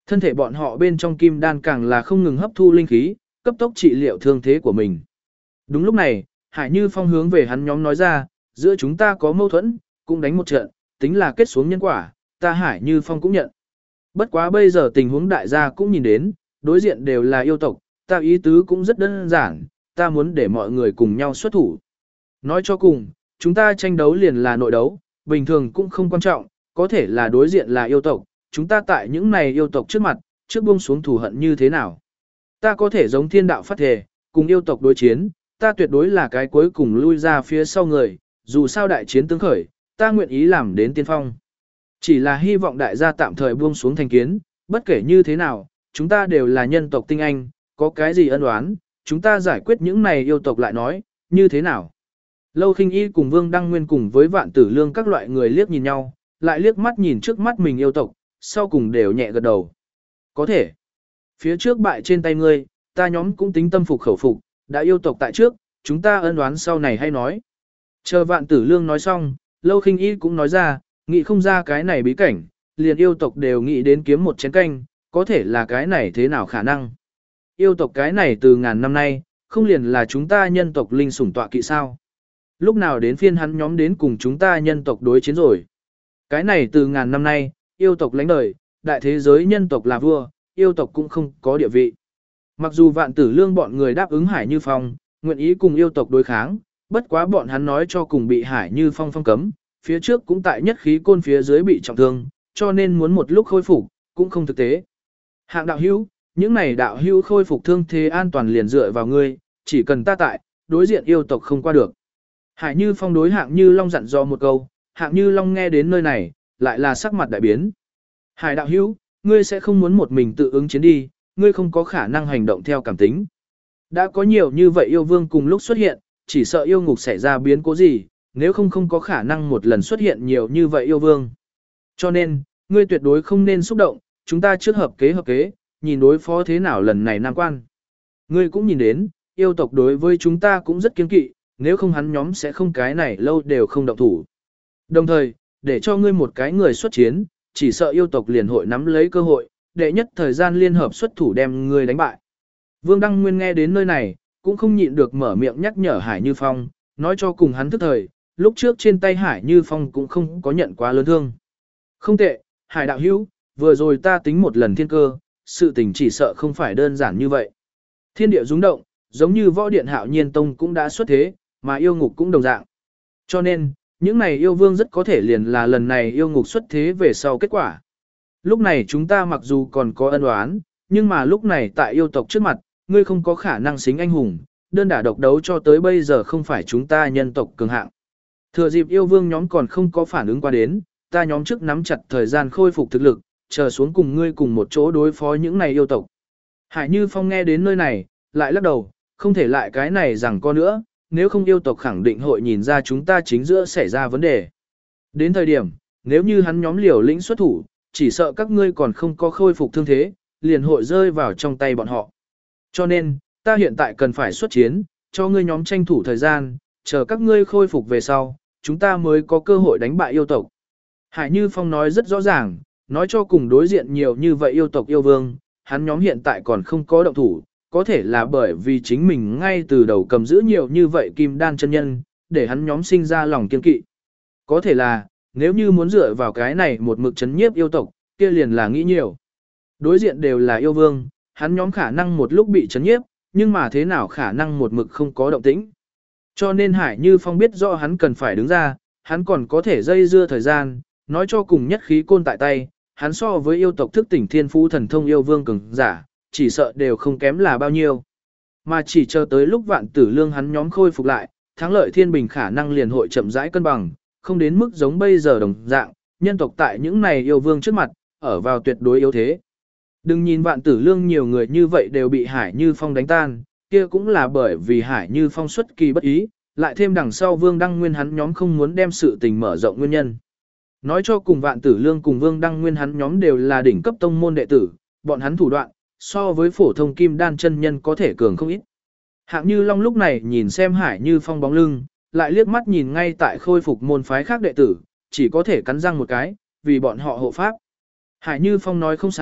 Thân thể bọn họ bên trong kim đan càng là không ngừng hấp thu linh khí, cấp tốc trị liệu thương thế của mình. Đúng lúc này, Hải Như Phong hướng về hắn nhóm nói ra, giữa chúng ta có mâu thuẫn, cũng đánh một trận, tính là kết xuống nhân quả, ta Hải Như Phong cũng nhận. Bất quá bây giờ tình huống đại gia cũng nhìn đến, đối diện đều là yêu tộc, ta ý tứ cũng rất đơn giản, ta muốn để mọi người cùng nhau xuất thủ. Nói cho cùng, chúng ta tranh đấu liền là nội đấu, bình thường cũng không quan trọng, có thể là đối diện là yêu tộc, chúng ta tại những này yêu tộc trước mặt, trước buông xuống thù hận như thế nào. Ta có thể giống thiên đạo phát thể, cùng yêu tộc đối chiến, ta tuyệt đối là cái cuối cùng lui ra phía sau người, dù sao đại chiến tướng khởi, ta nguyện ý làm đến tiên phong. Chỉ là hy vọng đại gia tạm thời buông xuống thành kiến, bất kể như thế nào, chúng ta đều là nhân tộc tinh anh, có cái gì ân oán, chúng ta giải quyết những này yêu tộc lại nói, như thế nào. Lâu Khinh Y cùng Vương Đăng Nguyên cùng với Vạn Tử Lương các loại người liếc nhìn nhau, lại liếc mắt nhìn trước mắt mình yêu tộc, sau cùng đều nhẹ gật đầu. Có thể. Phía trước bại trên tay ngươi, ta nhóm cũng tính tâm phục khẩu phục, đã yêu tộc tại trước, chúng ta ân oán sau này hay nói. Chờ Vạn Tử Lương nói xong, Lâu Khinh Y cũng nói ra, nghĩ không ra cái này bí cảnh, liền yêu tộc đều nghĩ đến kiếm một chén canh, có thể là cái này thế nào khả năng. Yêu tộc cái này từ ngàn năm nay, không liền là chúng ta nhân tộc linh sủng tọa kỵ sao. Lúc nào đến phiên hắn nhóm đến cùng chúng ta nhân tộc đối chiến rồi. Cái này từ ngàn năm nay, yêu tộc lãnh đời, đại thế giới nhân tộc là vua, yêu tộc cũng không có địa vị. Mặc dù Vạn Tử Lương bọn người đáp ứng Hải Như Phong, nguyện ý cùng yêu tộc đối kháng, bất quá bọn hắn nói cho cùng bị Hải Như Phong phong cấm, phía trước cũng tại nhất khí côn phía dưới bị trọng thương, cho nên muốn một lúc khôi phục, cũng không thực tế. Hạng đạo hữu, những này đạo hữu khôi phục thương thế an toàn liền dựa vào ngươi, chỉ cần ta tại, đối diện yêu tộc không qua được. Hải Như Phong đối Hạng Như Long dặn dò một câu, Hạng Như Long nghe đến nơi này, lại là sắc mặt đại biến. Hải đạo hữu, ngươi sẽ không muốn một mình tự ứng chiến đi, ngươi không có khả năng hành động theo cảm tính. Đã có nhiều như vậy yêu vương cùng lúc xuất hiện, chỉ sợ yêu ngục xảy ra biến cố gì, nếu không không có khả năng một lần xuất hiện nhiều như vậy yêu vương. Cho nên, ngươi tuyệt đối không nên xúc động, chúng ta trước hợp kế hợp kế, nhìn đối phó thế nào lần này nam quan. Ngươi cũng nhìn đến, yêu tộc đối với chúng ta cũng rất kiên kỵ, nếu không hắn nhóm sẽ không cái này lâu đều không động thủ. Đồng thời, để cho ngươi một cái người xuất chiến, chỉ sợ yêu tộc liền hội nắm lấy cơ hội, đệ nhất thời gian liên hợp xuất thủ đem ngươi đánh bại. Vương Đăng Nguyên nghe đến nơi này, cũng không nhịn được mở miệng nhắc nhở Hải Như Phong, nói cho cùng hắn thức thời, lúc trước trên tay Hải Như Phong cũng không có nhận quá lớn thương. Không tệ, Hải đạo hữu, vừa rồi ta tính một lần thiên cơ, sự tình chỉ sợ không phải đơn giản như vậy. Thiên địa rung động, giống như võ điện Hạo Nhiên Tông cũng đã xuất thế, mà yêu ngục cũng đồng dạng. Cho nên, những này yêu vương rất có thể liền là lần này yêu ngục xuất thế về sau kết quả. Lúc này chúng ta mặc dù còn có ân oán, nhưng mà lúc này tại yêu tộc trước mặt, ngươi không có khả năng xính anh hùng, đơn đả độc đấu cho tới bây giờ không phải chúng ta nhân tộc cường hạng. Thừa dịp yêu vương nhóm còn không có phản ứng qua đến, ta nhóm trước nắm chặt thời gian khôi phục thực lực, chờ xuống cùng ngươi cùng một chỗ đối phó những này yêu tộc. Hải Như Phong nghe đến nơi này, lại lắc đầu, không thể lại cái này rằng có nữa, nếu không yêu tộc khẳng định hội nhìn ra chúng ta chính giữa xảy ra vấn đề. Đến thời điểm, nếu như hắn nhóm liều lĩnh xuất thủ, chỉ sợ các ngươi còn không có khôi phục thương thế, liền hội rơi vào trong tay bọn họ. Cho nên, ta hiện tại cần phải xuất chiến, cho ngươi nhóm tranh thủ thời gian, chờ các ngươi khôi phục về sau, chúng ta mới có cơ hội đánh bại yêu tộc. Hải Như Phong nói rất rõ ràng, nói cho cùng đối diện nhiều như vậy yêu tộc yêu vương, hắn nhóm hiện tại còn không có động thủ, có thể là bởi vì chính mình ngay từ đầu cầm giữ nhiều như vậy kim đan chân nhân, để hắn nhóm sinh ra lòng kiên kỵ. Có thể là, nếu như muốn dựa vào cái này một mực chấn nhiếp yêu tộc, kia liền là nghĩ nhiều. Đối diện đều là yêu vương, hắn nhóm khả năng một lúc bị chấn nhiếp, nhưng mà thế nào khả năng một mực không có động tĩnh. Cho nên Hải Như Phong biết rõ hắn cần phải đứng ra, hắn còn có thể dây dưa thời gian, nói cho cùng nhất khí côn tại tay, hắn so với yêu tộc thức tỉnh thiên phú thần thông yêu vương cường giả, chỉ sợ đều không kém là bao nhiêu. Mà chỉ chờ tới lúc Vạn Tử Lương hắn nhóm khôi phục lại, thắng lợi thiên bình khả năng liền hội chậm rãi cân bằng, không đến mức giống bây giờ đồng dạng, nhân tộc tại những này yêu vương trước mặt, ở vào tuyệt đối yếu thế. Đừng nhìn Vạn Tử Lương nhiều người như vậy đều bị Hải Như Phong đánh tan, kia cũng là bởi vì Hải Như Phong xuất kỳ bất ý, lại thêm đằng sau Vương Đăng Nguyên hắn nhóm không muốn đem sự tình mở rộng nguyên nhân. Nói cho cùng Vạn Tử Lương cùng Vương Đăng Nguyên hắn nhóm đều là đỉnh cấp tông môn đệ tử, bọn hắn thủ đoạn, so với phổ thông kim đan chân nhân có thể cường không ít. Hạng Như Long lúc này nhìn xem Hải Như Phong bóng lưng, lại liếc mắt nhìn ngay tại khôi phục môn phái khác đệ tử, chỉ có thể cắn răng một cái, vì bọn họ hộ pháp. Hải Như Phong nói không sai,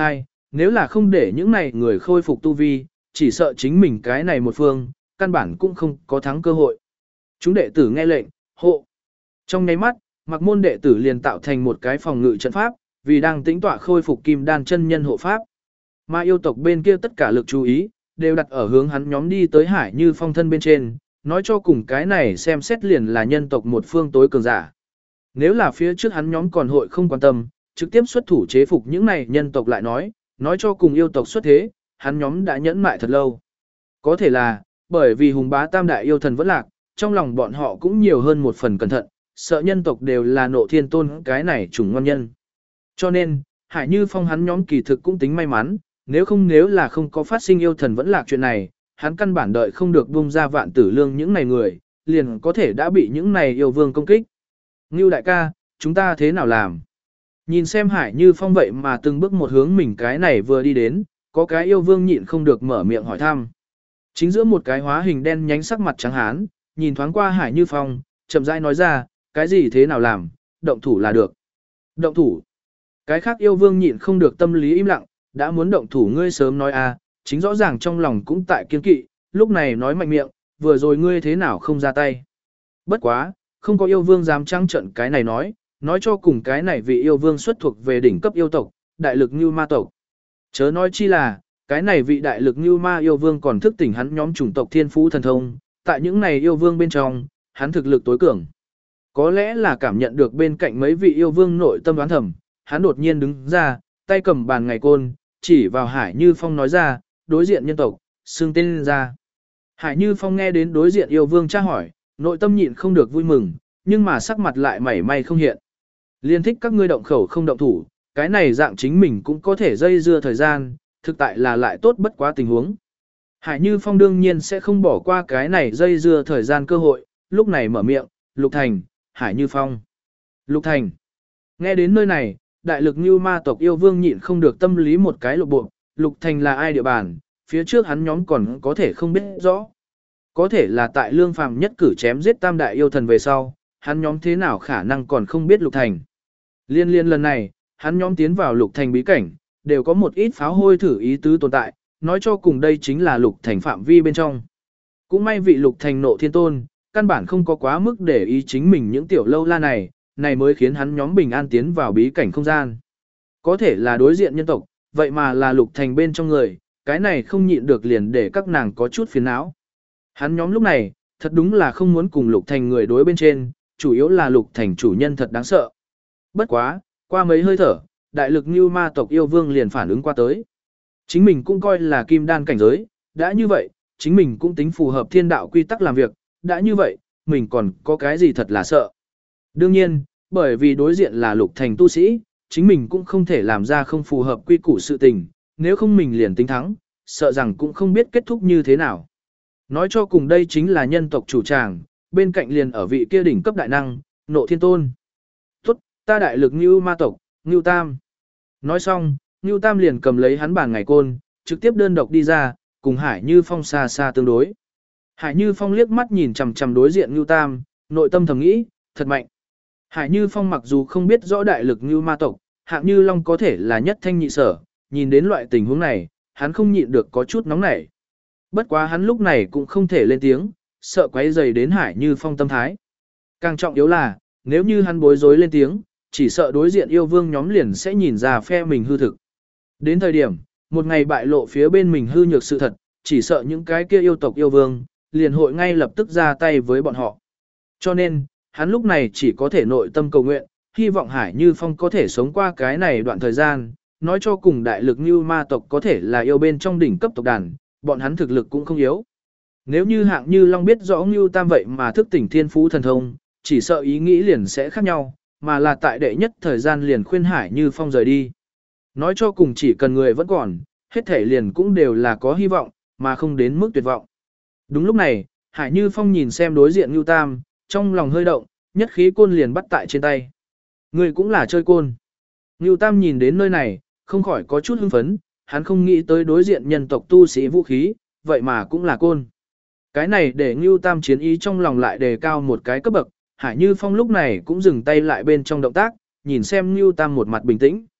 nếu là không để những này người khôi phục tu vi, chỉ sợ chính mình cái này một phương, căn bản cũng không có thắng cơ hội. Chúng đệ tử nghe lệnh, hộ. Trong nháy mắt, Mặc môn đệ tử liền tạo thành một cái phòng ngự trận pháp, vì đang tĩnh tọa khôi phục kim đan chân nhân hộ pháp. Mà yêu tộc bên kia tất cả lực chú ý, đều đặt ở hướng hắn nhóm đi tới Hải Như Phong thân bên trên, nói cho cùng cái này xem xét liền là nhân tộc một phương tối cường giả. Nếu là phía trước hắn nhóm còn hội không quan tâm, trực tiếp xuất thủ chế phục những này nhân tộc lại nói, nói cho cùng yêu tộc xuất thế, hắn nhóm đã nhẫn mại thật lâu. Có thể là, bởi vì hùng bá tam đại yêu thần vẫn lạc, trong lòng bọn họ cũng nhiều hơn một phần cẩn thận, sợ nhân tộc đều là nộ thiên tôn cái này chủng ngon nhân. Cho nên, Hải Như Phong hắn nhóm kỳ thực cũng tính may mắn, nếu không nếu là không có phát sinh yêu thần vẫn lạc chuyện này, hắn căn bản đợi không được bung ra vạn tử lương những này người, liền có thể đã bị những này yêu vương công kích. Ngưu đại ca, chúng ta thế nào làm? Nhìn xem Hải Như Phong vậy mà từng bước một hướng mình cái này vừa đi đến, có cái yêu vương nhịn không được mở miệng hỏi thăm. Chính giữa một cái hóa hình đen nhánh sắc mặt trắng hán, nhìn thoáng qua Hải Như Phong, chậm rãi nói ra, cái gì thế nào làm, động thủ là được. Động thủ. Cái khác yêu vương nhịn không được tâm lý im lặng, đã muốn động thủ ngươi sớm nói a, chính rõ ràng trong lòng cũng tại kiên kỵ, lúc này nói mạnh miệng, vừa rồi ngươi thế nào không ra tay. Bất quá, không có yêu vương dám trăng trận cái này nói, nói cho cùng cái này vị yêu vương xuất thuộc về đỉnh cấp yêu tộc, đại lực như ma tộc. Chớ nói chi là, cái này vị đại lực như ma yêu vương còn thức tỉnh hắn nhóm chủng tộc thiên phú thần thông, tại những này yêu vương bên trong, hắn thực lực tối cường. Có lẽ là cảm nhận được bên cạnh mấy vị yêu vương nội tâm đoán thầm, hắn đột nhiên đứng ra, tay cầm bàn ngày côn, chỉ vào Hải Như Phong nói ra, đối diện nhân tộc, xưng tên ra. Hải Như Phong nghe đến đối diện yêu vương tra hỏi, nội tâm nhịn không được vui mừng, nhưng mà sắc mặt lại mảy may không hiện. Liên thích các ngươi động khẩu không động thủ, cái này dạng chính mình cũng có thể dây dưa thời gian, thực tại là lại tốt bất quá tình huống. Hải Như Phong đương nhiên sẽ không bỏ qua cái này dây dưa thời gian cơ hội, lúc này mở miệng, Lục Thành, Hải Như Phong. Lục Thành. Nghe đến nơi này, đại lực như ma tộc yêu vương nhịn không được tâm lý một cái lộ bộ, Lục Thành là ai địa bàn, phía trước hắn nhóm còn có thể không biết rõ. Có thể là tại lương phàm nhất cử chém giết tam đại yêu thần về sau, hắn nhóm thế nào khả năng còn không biết Lục Thành. Liên liên lần này, hắn nhóm tiến vào Lục Thành bí cảnh, đều có một ít pháo hôi thử ý tứ tồn tại, nói cho cùng đây chính là Lục Thành phạm vi bên trong. Cũng may vị Lục Thành nộ thiên tôn, căn bản không có quá mức để ý chính mình những tiểu lâu la này, này mới khiến hắn nhóm bình an tiến vào bí cảnh không gian. Có thể là đối diện nhân tộc, vậy mà là Lục Thành bên trong người, cái này không nhịn được liền để các nàng có chút phiền não. Hắn nhóm lúc này, thật đúng là không muốn cùng Lục Thành người đối bên trên, chủ yếu là Lục Thành chủ nhân thật đáng sợ. Bất quá, qua mấy hơi thở, đại lực như ma tộc yêu vương liền phản ứng qua tới. Chính mình cũng coi là kim đan cảnh giới, đã như vậy, chính mình cũng tính phù hợp thiên đạo quy tắc làm việc, đã như vậy, mình còn có cái gì thật là sợ. Đương nhiên, bởi vì đối diện là Lục Thành tu sĩ, chính mình cũng không thể làm ra không phù hợp quy củ sự tình, nếu không mình liền tính thắng, sợ rằng cũng không biết kết thúc như thế nào. Nói cho cùng đây chính là nhân tộc chủ tràng, bên cạnh liền ở vị kia đỉnh cấp đại năng, nộ thiên tôn. Tốt, ta đại lực như ma tộc, Ngưu Tam. Nói xong, Ngưu Tam liền cầm lấy hắn bàn ngày côn, trực tiếp đơn độc đi ra, cùng Hải Như Phong xa xa tương đối. Hải Như Phong liếc mắt nhìn chằm chằm đối diện Ngưu Tam, nội tâm thầm nghĩ, thật mạnh. Hải Như Phong mặc dù không biết rõ đại lực Ngưu ma tộc, hạng Như Long có thể là nhất thanh nhị sở, nhìn đến loại tình huống này, hắn không nhịn được có chút nóng nảy. Bất quá hắn lúc này cũng không thể lên tiếng, sợ quấy rầy đến Hải Như Phong tâm thái. Càng trọng yếu là, nếu như hắn bối rối lên tiếng, chỉ sợ đối diện yêu vương nhóm liền sẽ nhìn ra phe mình hư thực. Đến thời điểm, một ngày bại lộ phía bên mình hư nhược sự thật, chỉ sợ những cái kia yêu tộc yêu vương, liền hội ngay lập tức ra tay với bọn họ. Cho nên, hắn lúc này chỉ có thể nội tâm cầu nguyện, hy vọng Hải Như Phong có thể sống qua cái này đoạn thời gian, nói cho cùng đại lực như ma tộc có thể là yêu bên trong đỉnh cấp tộc đàn, bọn hắn thực lực cũng không yếu. Nếu như hạng Như Long biết rõ Ngưu Tam vậy mà thức tỉnh thiên phú thần thông, chỉ sợ ý nghĩ liền sẽ khác nhau, mà là tại đệ nhất thời gian liền khuyên Hải Như Phong rời đi. Nói cho cùng chỉ cần người vẫn còn, hết thể liền cũng đều là có hy vọng, mà không đến mức tuyệt vọng. Đúng lúc này, Hải Như Phong nhìn xem đối diện Ngưu Tam, trong lòng hơi động, nhất khí côn liền bắt tại trên tay. Người cũng là chơi côn. Ngưu Tam nhìn đến nơi này, không khỏi có chút hưng phấn, hắn không nghĩ tới đối diện nhân tộc tu sĩ vũ khí, vậy mà cũng là côn. Cái này để Ngưu Tam chiến ý trong lòng lại đề cao một cái cấp bậc, Hải Như Phong lúc này cũng dừng tay lại bên trong động tác, nhìn xem Ngưu Tam một mặt bình tĩnh.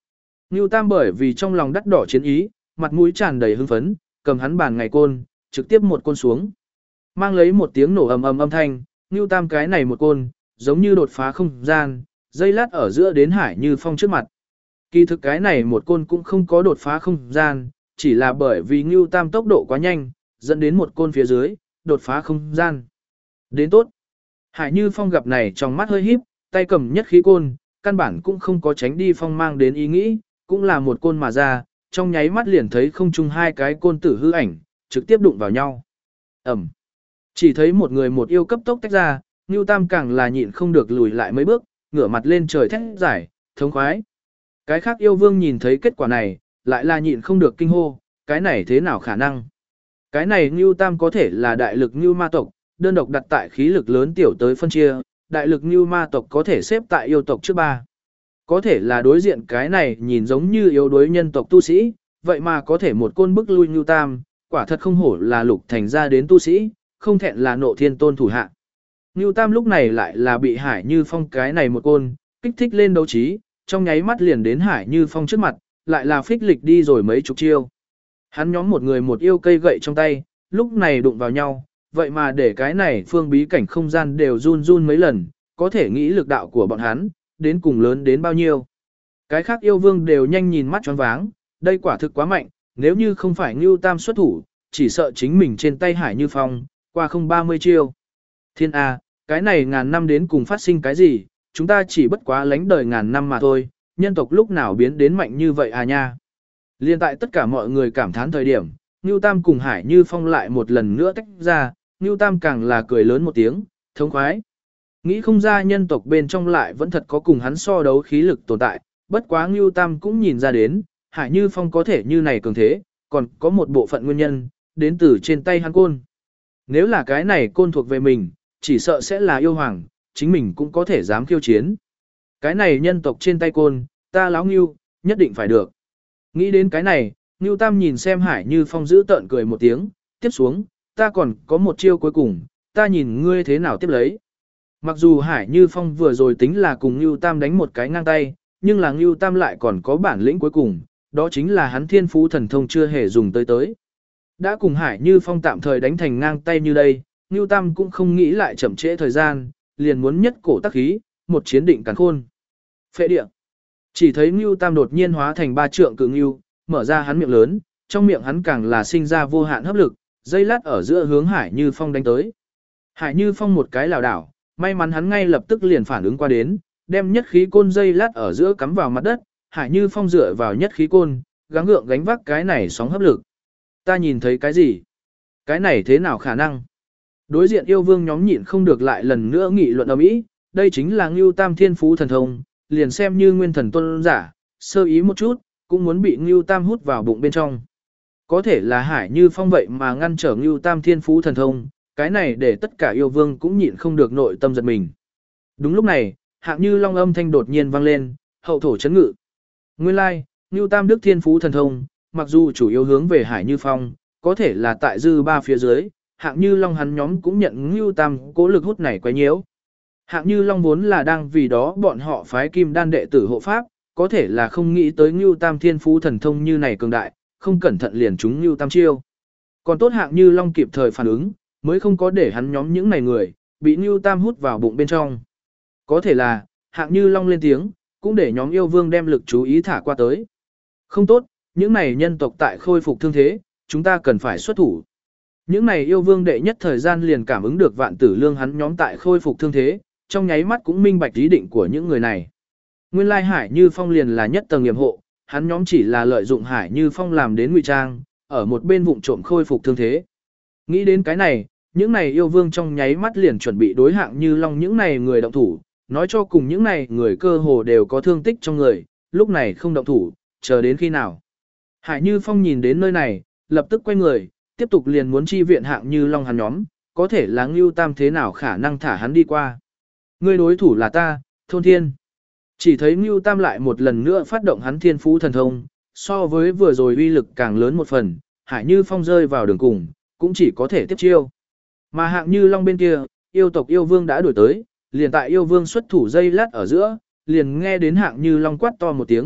Ngưu Tam bởi vì trong lòng đắt đỏ chiến ý, mặt mũi tràn đầy hưng phấn, cầm hắn bàn ngày côn, trực tiếp một côn xuống. Mang lấy một tiếng nổ ầm ầm âm thanh, Ngưu Tam cái này một côn, giống như đột phá không gian, dây lát ở giữa đến Hải Như Phong trước mặt. Kỳ thực cái này một côn cũng không có đột phá không gian, chỉ là bởi vì Ngưu Tam tốc độ quá nhanh, dẫn đến một côn phía dưới, đột phá không gian. Đến tốt. Hải Như Phong gặp này trong mắt hơi híp, tay cầm nhất khí côn, căn bản cũng không có tránh đi phong mang đến ý nghĩ, cũng là một côn mà ra, trong nháy mắt liền thấy không chung hai cái côn tử hư ảnh, trực tiếp đụng vào nhau. Ẩm. Chỉ thấy một người một yêu cấp tốc tách ra, Ngưu Tam càng là nhịn không được lùi lại mấy bước, ngửa mặt lên trời thét giải, thống khoái. Cái khác yêu vương nhìn thấy kết quả này, lại là nhịn không được kinh hô, cái này thế nào khả năng? Cái này Ngưu Tam có thể là đại lực Ngưu ma tộc, đơn độc đặt tại khí lực lớn tiểu tới phân chia, đại lực Ngưu ma tộc có thể xếp tại yêu tộc trước ba. Có thể là đối diện cái này nhìn giống như yếu đuối nhân tộc tu sĩ, vậy mà có thể một côn bức lui Ngưu Tam, quả thật không hổ là lục thành ra đến tu sĩ, không thẹn là nộ thiên tôn thủ hạ. Ngưu Tam lúc này lại là bị Hải Như Phong cái này một côn, kích thích lên đấu trí, trong nháy mắt liền đến Hải Như Phong trước mặt, lại là phích lịch đi rồi mấy chục chiêu. Hắn nhóm một người một yêu cây gậy trong tay, lúc này đụng vào nhau, vậy mà để cái này phương bí cảnh không gian đều run run mấy lần, có thể nghĩ lực đạo của bọn hắn, đến cùng lớn đến bao nhiêu. Cái khác yêu vương đều nhanh nhìn mắt choáng váng, đây quả thực quá mạnh, nếu như không phải Ngưu Tam xuất thủ, chỉ sợ chính mình trên tay Hải Như Phong, qua không ba mươi chiêu. Thiên A, cái này ngàn năm đến cùng phát sinh cái gì, chúng ta chỉ bất quá lánh đời ngàn năm mà thôi, nhân tộc lúc nào biến đến mạnh như vậy à nha. Liên tại tất cả mọi người cảm thán thời điểm, Ngưu Tam cùng Hải Như Phong lại một lần nữa tách ra, Ngưu Tam càng là cười lớn một tiếng, thống khoái. Nghĩ không ra nhân tộc bên trong lại vẫn thật có cùng hắn so đấu khí lực tồn tại, bất quá Ngưu Tam cũng nhìn ra đến, Hải Như Phong có thể như này cường thế, còn có một bộ phận nguyên nhân, đến từ trên tay hắn côn. Nếu là cái này côn thuộc về mình, chỉ sợ sẽ là yêu hoàng, chính mình cũng có thể dám khiêu chiến. Cái này nhân tộc trên tay côn, ta láo Ngưu, nhất định phải được. Nghĩ đến cái này, Ngưu Tam nhìn xem Hải Như Phong giữ tợn cười một tiếng, tiếp xuống, ta còn có một chiêu cuối cùng, ta nhìn ngươi thế nào tiếp lấy. Mặc dù Hải Như Phong vừa rồi tính là cùng Ngưu Tam đánh một cái ngang tay, nhưng là Ngưu Tam lại còn có bản lĩnh cuối cùng, đó chính là hắn thiên phú thần thông chưa hề dùng tới tới. Đã cùng Hải Như Phong tạm thời đánh thành ngang tay như đây, Ngưu Tam cũng không nghĩ lại chậm trễ thời gian, liền muốn nhất cổ tác khí, một chiến định càn khôn. Phệ địa. Chỉ thấy Ngưu Tam đột nhiên hóa thành ba trượng cự ngưu, mở ra hắn miệng lớn, trong miệng hắn càng là sinh ra vô hạn hấp lực, dây lát ở giữa hướng Hải Như Phong đánh tới. Hải Như Phong một cái lảo đảo, may mắn hắn ngay lập tức liền phản ứng qua đến, đem nhất khí côn dây lát ở giữa cắm vào mặt đất, Hải Như Phong dựa vào nhất khí côn, gắng gượng gánh vác cái này sóng hấp lực. Ta nhìn thấy cái gì? Cái này thế nào khả năng? Đối diện yêu vương nhóm nhịn không được lại lần nữa nghị luận ầm ĩ, đây chính là Ngưu Tam thiên phú thần thông, liền xem như nguyên thần tôn giả, sơ ý một chút, cũng muốn bị Ngưu Tam hút vào bụng bên trong. Có thể là Hải Như Phong vậy mà ngăn trở Ngưu Tam thiên phú thần thông, cái này để tất cả yêu vương cũng nhịn không được nội tâm giật mình. Đúng lúc này, Hạng Như Long âm thanh đột nhiên vang lên, hậu thổ chấn ngự. Nguyên lai, like, Ngưu Tam đức thiên phú thần thông, mặc dù chủ yếu hướng về Hải Như Phong, có thể là tại dư ba phía dưới, Hạng Như Long hắn nhóm cũng nhận Ngưu Tam cố lực hút này quấy nhiễu. Hạng Như Long vốn là đang vì đó bọn họ phái Kim Đan đệ tử hộ pháp, có thể là không nghĩ tới Ngưu Tam thiên phú thần thông như này cường đại, không cẩn thận liền trúng Ngưu Tam chiêu. Còn tốt Hạng Như Long kịp thời phản ứng, mới không có để hắn nhóm những này người bị Ngưu Tam hút vào bụng bên trong. Có thể là, Hạng Như Long lên tiếng, cũng để nhóm yêu vương đem lực chú ý thả qua tới. Không tốt, những này nhân tộc tại khôi phục thương thế, chúng ta cần phải xuất thủ. Những này yêu vương đệ nhất thời gian liền cảm ứng được Vạn Tử Lương hắn nhóm tại khôi phục thương thế, trong nháy mắt cũng minh bạch ý định của những người này. Nguyên lai Hải Như Phong liền là nhất tầng nghiệm hộ, hắn nhóm chỉ là lợi dụng Hải Như Phong làm đến ngụy trang, ở một bên vụng trộm khôi phục thương thế. Nghĩ đến cái này, những này yêu vương trong nháy mắt liền chuẩn bị đối Hạng Như Long những này người động thủ, nói cho cùng những này người cơ hồ đều có thương tích trong người, lúc này không động thủ, chờ đến khi nào. Hải Như Phong nhìn đến nơi này, lập tức quay người, tiếp tục liền muốn chi viện Hạng Như Long hắn nhóm, có thể là Ngưu Tam thế nào khả năng thả hắn đi qua. Người đối thủ là ta, Thôn Thiên. Chỉ thấy Ngưu Tam lại một lần nữa phát động hắn thiên phú thần thông, so với vừa rồi uy lực càng lớn một phần, Hải Như Phong rơi vào đường cùng, cũng chỉ có thể tiếp chiêu. Mà Hạng Như Long bên kia, yêu tộc yêu vương đã đuổi tới, liền tại yêu vương xuất thủ dây lát ở giữa, liền nghe đến Hạng Như Long quát to một tiếng,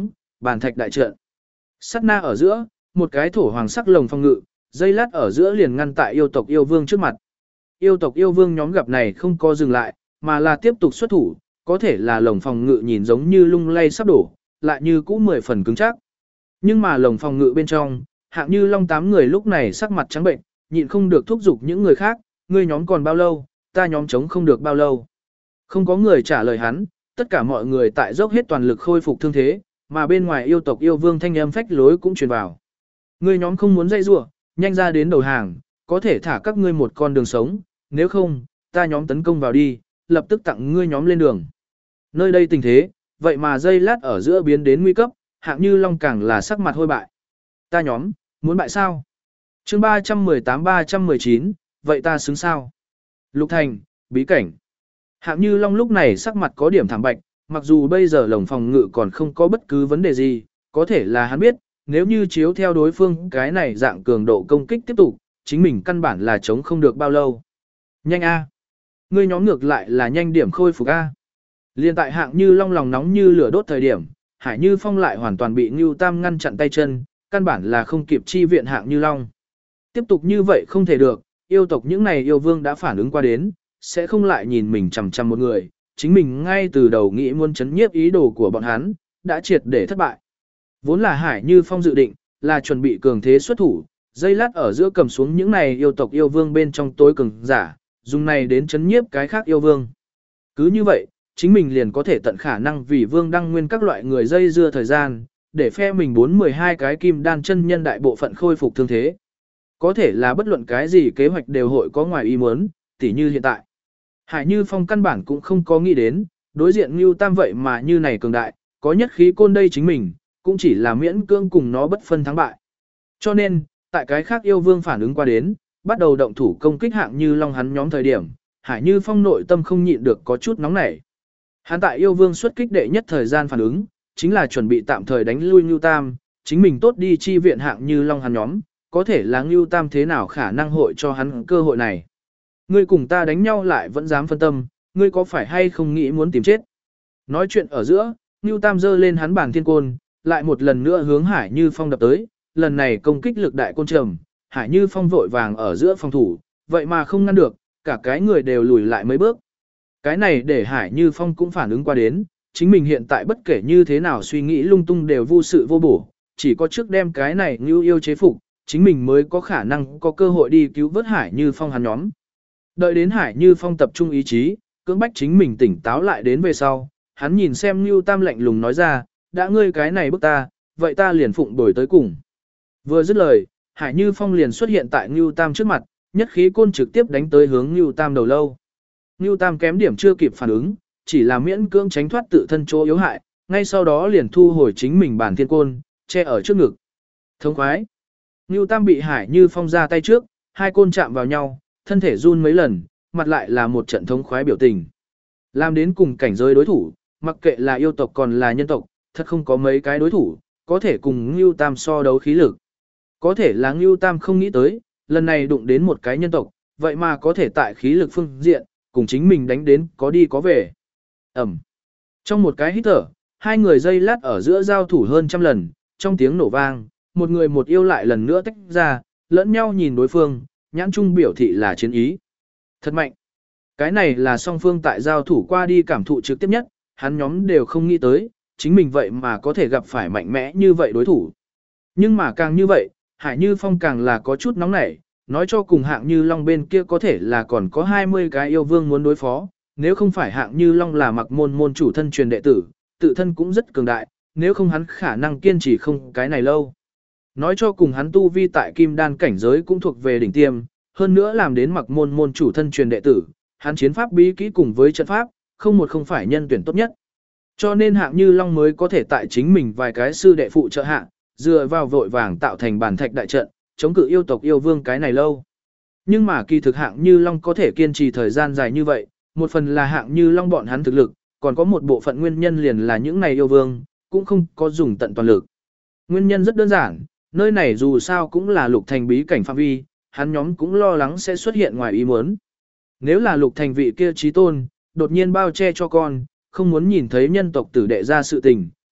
bàn thạch đại trận. Sát na ở giữa, một cái thổ hoàng sắc lồng phòng ngự, dây lát ở giữa liền ngăn tại yêu tộc yêu vương trước mặt. Yêu tộc yêu vương nhóm gặp này không có dừng lại, mà là tiếp tục xuất thủ, có thể là lồng phòng ngự nhìn giống như lung lay sắp đổ, lại như cũ mười phần cứng chắc. Nhưng mà lồng phòng ngự bên trong, Hạng Như Long tám người lúc này sắc mặt trắng bệnh, nhịn không được thúc giục những người khác, ngươi nhóm còn bao lâu, ta nhóm chống không được bao lâu. Không có người trả lời hắn, tất cả mọi người tại dốc hết toàn lực khôi phục thương thế, mà bên ngoài yêu tộc yêu vương thanh âm phách lối cũng truyền vào. Ngươi nhóm không muốn dây rủa, nhanh ra đến đầu hàng, có thể thả các ngươi một con đường sống, nếu không, ta nhóm tấn công vào đi, lập tức tặng ngươi nhóm lên đường. Nơi đây tình thế, vậy mà dây lát ở giữa biến đến nguy cấp, Hạng Như Long càng là sắc mặt hôi bại. Ta nhóm, muốn bại sao? Chương ba trăm mười tám ba trăm mười chín, vậy ta xứng sao? Lục Thành, bí cảnh. Hạng Như Long lúc này sắc mặt có điểm thảm bạch, mặc dù bây giờ lồng phòng ngự còn không có bất cứ vấn đề gì, có thể là hắn biết, nếu như chiếu theo đối phương cái này dạng cường độ công kích tiếp tục, chính mình căn bản là chống không được bao lâu. Nhanh a, ngươi nhóm ngược lại là nhanh điểm khôi phục a. Liên tại Hạng Như Long lòng nóng như lửa đốt thời điểm, Hải Như Phong lại hoàn toàn bị Ngưu Tam ngăn chặn tay chân, căn bản là không kịp chi viện Hạng Như Long. Tiếp tục như vậy không thể được, yêu tộc những này yêu vương đã phản ứng qua đến, sẽ không lại nhìn mình chằm chằm một người, chính mình ngay từ đầu nghĩ muốn chấn nhiếp ý đồ của bọn hắn, đã triệt để thất bại. Vốn là Hải Như Phong dự định, là chuẩn bị cường thế xuất thủ, dây lát ở giữa cầm xuống những này yêu tộc yêu vương bên trong tối cường giả, dùng này đến chấn nhiếp cái khác yêu vương. Cứ như vậy, chính mình liền có thể tận khả năng vì vương đăng nguyên các loại người dây dưa thời gian, để phe mình bốn mười hai cái kim đan chân nhân đại bộ phận khôi phục thương thế. Có thể là bất luận cái gì kế hoạch đều hội có ngoài ý muốn, tỉ như hiện tại. Hải Như Phong căn bản cũng không có nghĩ đến, đối diện Ngưu Tam vậy mà như này cường đại, có nhất khí côn đây chính mình, cũng chỉ là miễn cưỡng cùng nó bất phân thắng bại. Cho nên, tại cái khác yêu vương phản ứng qua đến, bắt đầu động thủ công kích Hạng Như Long hắn nhóm thời điểm, Hải Như Phong nội tâm không nhịn được có chút nóng nảy. Hắn tại yêu vương xuất kích đệ nhất thời gian phản ứng, chính là chuẩn bị tạm thời đánh lui Ngưu Tam, chính mình tốt đi chi viện Hạng Như Long hắn nhóm, có thể là Ngưu Tam thế nào khả năng hội cho hắn cơ hội này. Ngươi cùng ta đánh nhau lại vẫn dám phân tâm, ngươi có phải hay không nghĩ muốn tìm chết. Nói chuyện ở giữa, Ngưu Tam giơ lên hắn bản thiên côn, lại một lần nữa hướng Hải Như Phong đập tới, lần này công kích lực đại côn trầm, Hải Như Phong vội vàng ở giữa phòng thủ, vậy mà không ngăn được, cả cái người đều lùi lại mấy bước. Cái này để Hải Như Phong cũng phản ứng qua đến, chính mình hiện tại bất kể như thế nào suy nghĩ lung tung đều vô sự vô bổ, chỉ có trước đem cái này Ngưu yêu chế phục, chính mình mới có khả năng có cơ hội đi cứu vớt Hải Như Phong hắn nhóm. Đợi đến Hải Như Phong tập trung ý chí, cưỡng bách chính mình tỉnh táo lại đến về sau, hắn nhìn xem Ngưu Tam lạnh lùng nói ra, đã ngươi cái này bức ta, vậy ta liền phụng đổi tới cùng. Vừa dứt lời, Hải Như Phong liền xuất hiện tại Ngưu Tam trước mặt, nhất khí côn trực tiếp đánh tới hướng Ngưu Tam đầu lâu. Ngưu Tam kém điểm chưa kịp phản ứng, chỉ là miễn cưỡng tránh thoát tự thân chỗ yếu hại, ngay sau đó liền thu hồi chính mình bản thiên côn, che ở trước ngực. Thông khoái. Ngưu Tam bị Hải Như Phong ra tay trước, hai côn chạm vào nhau, thân thể run mấy lần, mặt lại là một trận thống khoái biểu tình. Làm đến cùng cảnh giới đối thủ, mặc kệ là yêu tộc còn là nhân tộc, thật không có mấy cái đối thủ, có thể cùng Ngưu Tam so đấu khí lực. Có thể là Ngưu Tam không nghĩ tới, lần này đụng đến một cái nhân tộc, vậy mà có thể tại khí lực phương diện, cùng chính mình đánh đến có đi có về. Ẩm. Trong một cái hít thở, hai người dây lát ở giữa giao thủ hơn trăm lần, trong tiếng nổ vang, một người một yêu lại lần nữa tách ra, lẫn nhau nhìn đối phương, nhãn trung biểu thị là chiến ý. Thật mạnh. Cái này là song phương tại giao thủ qua đi cảm thụ trực tiếp nhất, hắn nhóm đều không nghĩ tới, chính mình vậy mà có thể gặp phải mạnh mẽ như vậy đối thủ. Nhưng mà càng như vậy, Hải Như Phong càng là có chút nóng nảy, nói cho cùng Hạng Như Long bên kia có thể là còn có hai mươi cái yêu vương muốn đối phó, nếu không phải Hạng Như Long là Mặc Môn môn chủ thân truyền đệ tử, tự thân cũng rất cường đại, nếu không hắn khả năng kiên trì không cái này lâu. Nói cho cùng hắn tu vi tại kim đan cảnh giới cũng thuộc về đỉnh tiêm, hơn nữa làm đến Mặc Môn môn chủ thân truyền đệ tử, hắn chiến pháp bí kỹ cùng với trận pháp, không một không phải nhân tuyển tốt nhất. Cho nên Hạng Như Long mới có thể tại chính mình vài cái sư đệ phụ trợ hạ, dựa vào vội vàng tạo thành bản thạch đại trận, chống cự yêu tộc yêu vương cái này lâu. Nhưng mà kỳ thực Hạng Như Long có thể kiên trì thời gian dài như vậy, một phần là Hạng Như Long bọn hắn thực lực, còn có một bộ phận nguyên nhân liền là những này yêu vương, cũng không có dùng tận toàn lực. Nguyên nhân rất đơn giản, nơi này dù sao cũng là Lục Thành bí cảnh phạm vi, hắn nhóm cũng lo lắng sẽ xuất hiện ngoài ý muốn. Nếu là Lục Thành vị kia chí tôn, đột nhiên bao che cho con, không muốn nhìn thấy nhân tộc tử đệ ra sự tình,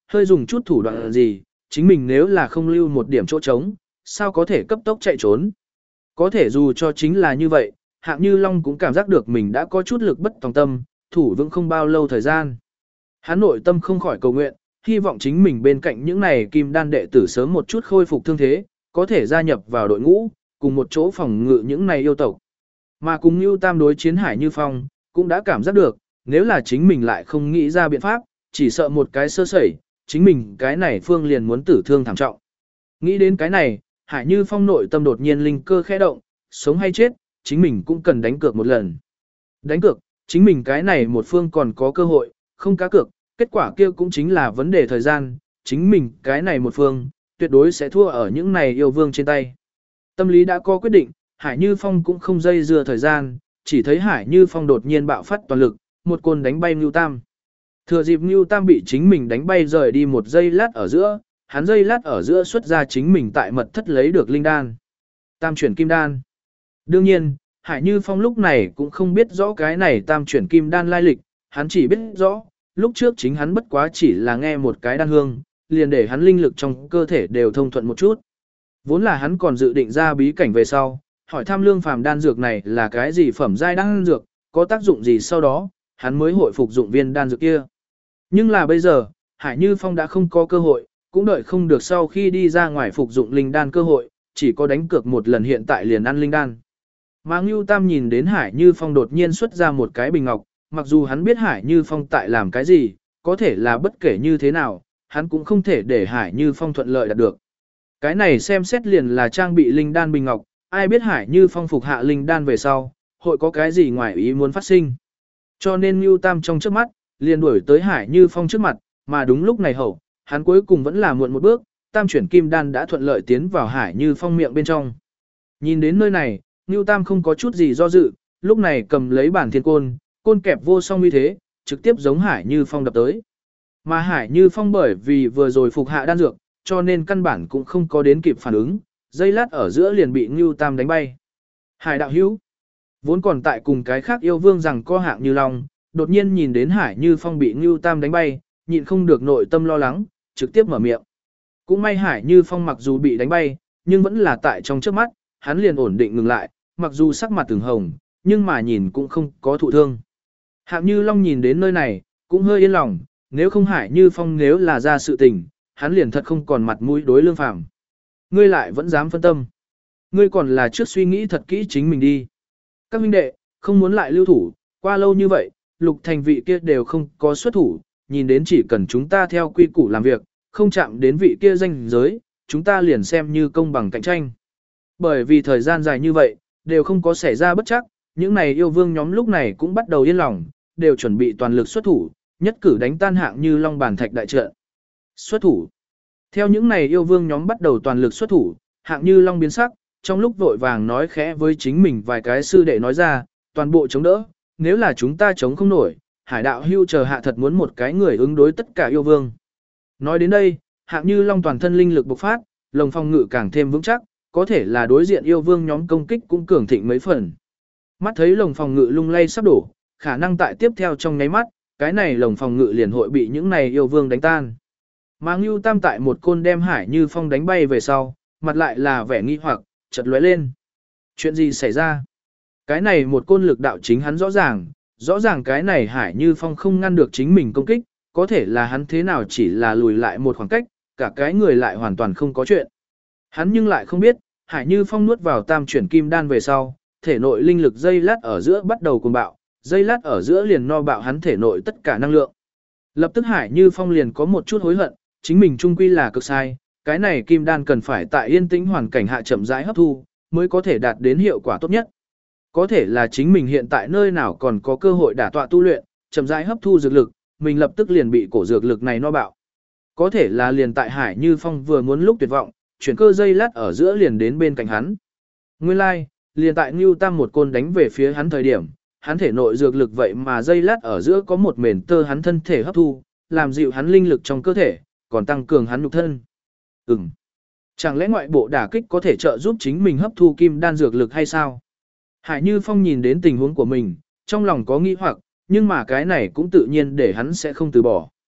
hơi dùng chút thủ đoạn gì, chính mình nếu là không lưu một điểm chỗ trống, sao có thể cấp tốc chạy trốn. Có thể dù cho chính là như vậy, Hạng Như Long cũng cảm giác được mình đã có chút lực bất tòng tâm, thủ vững không bao lâu thời gian. Hắn nội tâm không khỏi cầu nguyện, hy vọng chính mình bên cạnh những này kim đan đệ tử sớm một chút khôi phục thương thế, có thể gia nhập vào đội ngũ, cùng một chỗ phòng ngự những này yêu tộc. Mà cùng Nưu Tam đối chiến Hải Như Phong, cũng đã cảm giác được, nếu là chính mình lại không nghĩ ra biện pháp, chỉ sợ một cái sơ sẩy, chính mình cái này phương liền muốn tử thương thảm trọng. Nghĩ đến cái này, Hải Như Phong nội tâm đột nhiên linh cơ khẽ động, sống hay chết, chính mình cũng cần đánh cược một lần. Đánh cược, chính mình cái này một phương còn có cơ hội, không cá cược, kết quả kia cũng chính là vấn đề thời gian, chính mình cái này một phương, tuyệt đối sẽ thua ở những này yêu vương trên tay. Tâm lý đã có quyết định, Hải Như Phong cũng không dây dưa thời gian, chỉ thấy Hải Như Phong đột nhiên bạo phát toàn lực, một côn đánh bay Nưu Tam. Thừa dịp Nưu Tam bị chính mình đánh bay rời đi một giây lát ở giữa, hắn giây lát ở giữa xuất ra chính mình tại mật thất lấy được linh đan. Tam chuyển kim đan. Đương nhiên, Hải Như Phong lúc này cũng không biết rõ cái này tam chuyển kim đan lai lịch, hắn chỉ biết rõ, lúc trước chính hắn bất quá chỉ là nghe một cái đan hương, liền để hắn linh lực trong cơ thể đều thông thuận một chút. Vốn là hắn còn dự định ra bí cảnh về sau, hỏi thăm lương phàm đan dược này là cái gì phẩm giai đan dược, có tác dụng gì sau đó, hắn mới hội phục dụng viên đan dược kia. Nhưng là bây giờ, Hải Như Phong đã không có cơ hội, cũng đợi không được sau khi đi ra ngoài phục dụng linh đan cơ hội, chỉ có đánh cược một lần hiện tại liền ăn linh đan. Mà Ngưu Tam nhìn đến Hải Như Phong đột nhiên xuất ra một cái bình ngọc, mặc dù hắn biết Hải Như Phong tại làm cái gì, có thể là bất kể như thế nào, hắn cũng không thể để Hải Như Phong thuận lợi đạt được. Cái này xem xét liền là trang bị linh đan bình ngọc, ai biết Hải Như Phong phục hạ linh đan về sau, hội có cái gì ngoài ý muốn phát sinh. Cho nên Ngưu Tam trong trước mắt, liền đuổi tới Hải Như Phong trước mặt, mà đúng lúc này hậu, hắn cuối cùng vẫn là muộn một bước, tam chuyển kim đan đã thuận lợi tiến vào Hải Như Phong miệng bên trong. Nhìn đến nơi này, Ngưu Tam không có chút gì do dự, lúc này cầm lấy bản thiên côn, côn kẹp vô song như thế, trực tiếp giống Hải Như Phong đập tới. Mà Hải Như Phong bởi vì vừa rồi phục hạ đan dược, cho nên căn bản cũng không có đến kịp phản ứng, giây lát ở giữa liền bị Ngưu Tam đánh bay. Hải đạo hữu, vốn còn tại cùng cái khác yêu vương rằng co Hạng Như Long, đột nhiên nhìn đến Hải Như Phong bị Ngưu Tam đánh bay, nhịn không được nội tâm lo lắng, trực tiếp mở miệng. Cũng may Hải Như Phong mặc dù bị đánh bay, nhưng vẫn là tại trong trước mắt, hắn liền ổn định ngừng lại, mặc dù sắc mặt từng hồng, nhưng mà nhìn cũng không có thụ thương. Hạng Như Long nhìn đến nơi này, cũng hơi yên lòng, nếu không Hải Như Phong nếu là ra sự tình, hắn liền thật không còn mặt mũi đối lương phàm. Ngươi lại vẫn dám phân tâm. Ngươi còn là trước suy nghĩ thật kỹ chính mình đi. Các huynh đệ, không muốn lại lưu thủ, qua lâu như vậy, lục thành vị kia đều không có xuất thủ, nhìn đến chỉ cần chúng ta theo quy củ làm việc, không chạm đến vị kia danh giới, chúng ta liền xem như công bằng cạnh tranh. Bởi vì thời gian dài như vậy, đều không có xảy ra bất chắc, những này yêu vương nhóm lúc này cũng bắt đầu yên lòng, đều chuẩn bị toàn lực xuất thủ, nhất cử đánh tan Hạng Như Long bản thạch đại trận. Xuất thủ. Theo những này yêu vương nhóm bắt đầu toàn lực xuất thủ, Hạng Như Long biến sắc, trong lúc vội vàng nói khẽ với chính mình vài cái sư đệ nói ra, toàn bộ chống đỡ, nếu là chúng ta chống không nổi, Hải đạo hưu chờ hạ thật muốn một cái người ứng đối tất cả yêu vương. Nói đến đây, Hạng Như Long toàn thân linh lực bộc phát, lồng phòng ngự càng thêm vững chắc, có thể là đối diện yêu vương nhóm công kích cũng cường thịnh mấy phần. Mắt thấy lồng phòng ngự lung lay sắp đổ, khả năng tại tiếp theo trong nháy mắt, cái này lồng phòng ngự liền hội bị những này yêu vương đánh tan. Mà Ngưu Tam tại một côn đem Hải Như Phong đánh bay về sau, mặt lại là vẻ nghi hoặc, chợt lóe lên. Chuyện gì xảy ra? Cái này một côn lực đạo chính hắn rõ ràng, rõ ràng cái này Hải Như Phong không ngăn được chính mình công kích, có thể là hắn thế nào chỉ là lùi lại một khoảng cách, cả cái người lại hoàn toàn không có chuyện. Hắn nhưng lại không biết, Hải Như Phong nuốt vào tam chuyển kim đan về sau, thể nội linh lực dây lát ở giữa bắt đầu cuồng bạo, dây lát ở giữa liền no bạo hắn thể nội tất cả năng lượng. Lập tức Hải Như Phong liền có một chút hối hận, chính mình trung quy là cực sai, cái này kim đan cần phải tại yên tĩnh hoàn cảnh hạ chậm rãi hấp thu, mới có thể đạt đến hiệu quả tốt nhất. Có thể là chính mình hiện tại nơi nào còn có cơ hội đả tọa tu luyện, chậm rãi hấp thu dược lực, mình lập tức liền bị cổ dược lực này no bạo. Có thể là liền tại Hải Như Phong vừa muốn lúc tuyệt vọng, chuyển cơ dây lát ở giữa liền đến bên cạnh hắn. Nguyên lai, like, liền tại Ngưu Tam một côn đánh về phía hắn thời điểm, hắn thể nội dược lực vậy mà dây lát ở giữa có một mền tơ hắn thân thể hấp thu, làm dịu hắn linh lực trong cơ thể, còn tăng cường hắn nhục thân. Ừm. Chẳng lẽ ngoại bộ đả kích có thể trợ giúp chính mình hấp thu kim đan dược lực hay sao? Hải Như Phong nhìn đến tình huống của mình, trong lòng có nghi hoặc, nhưng mà cái này cũng tự nhiên để hắn sẽ không từ bỏ.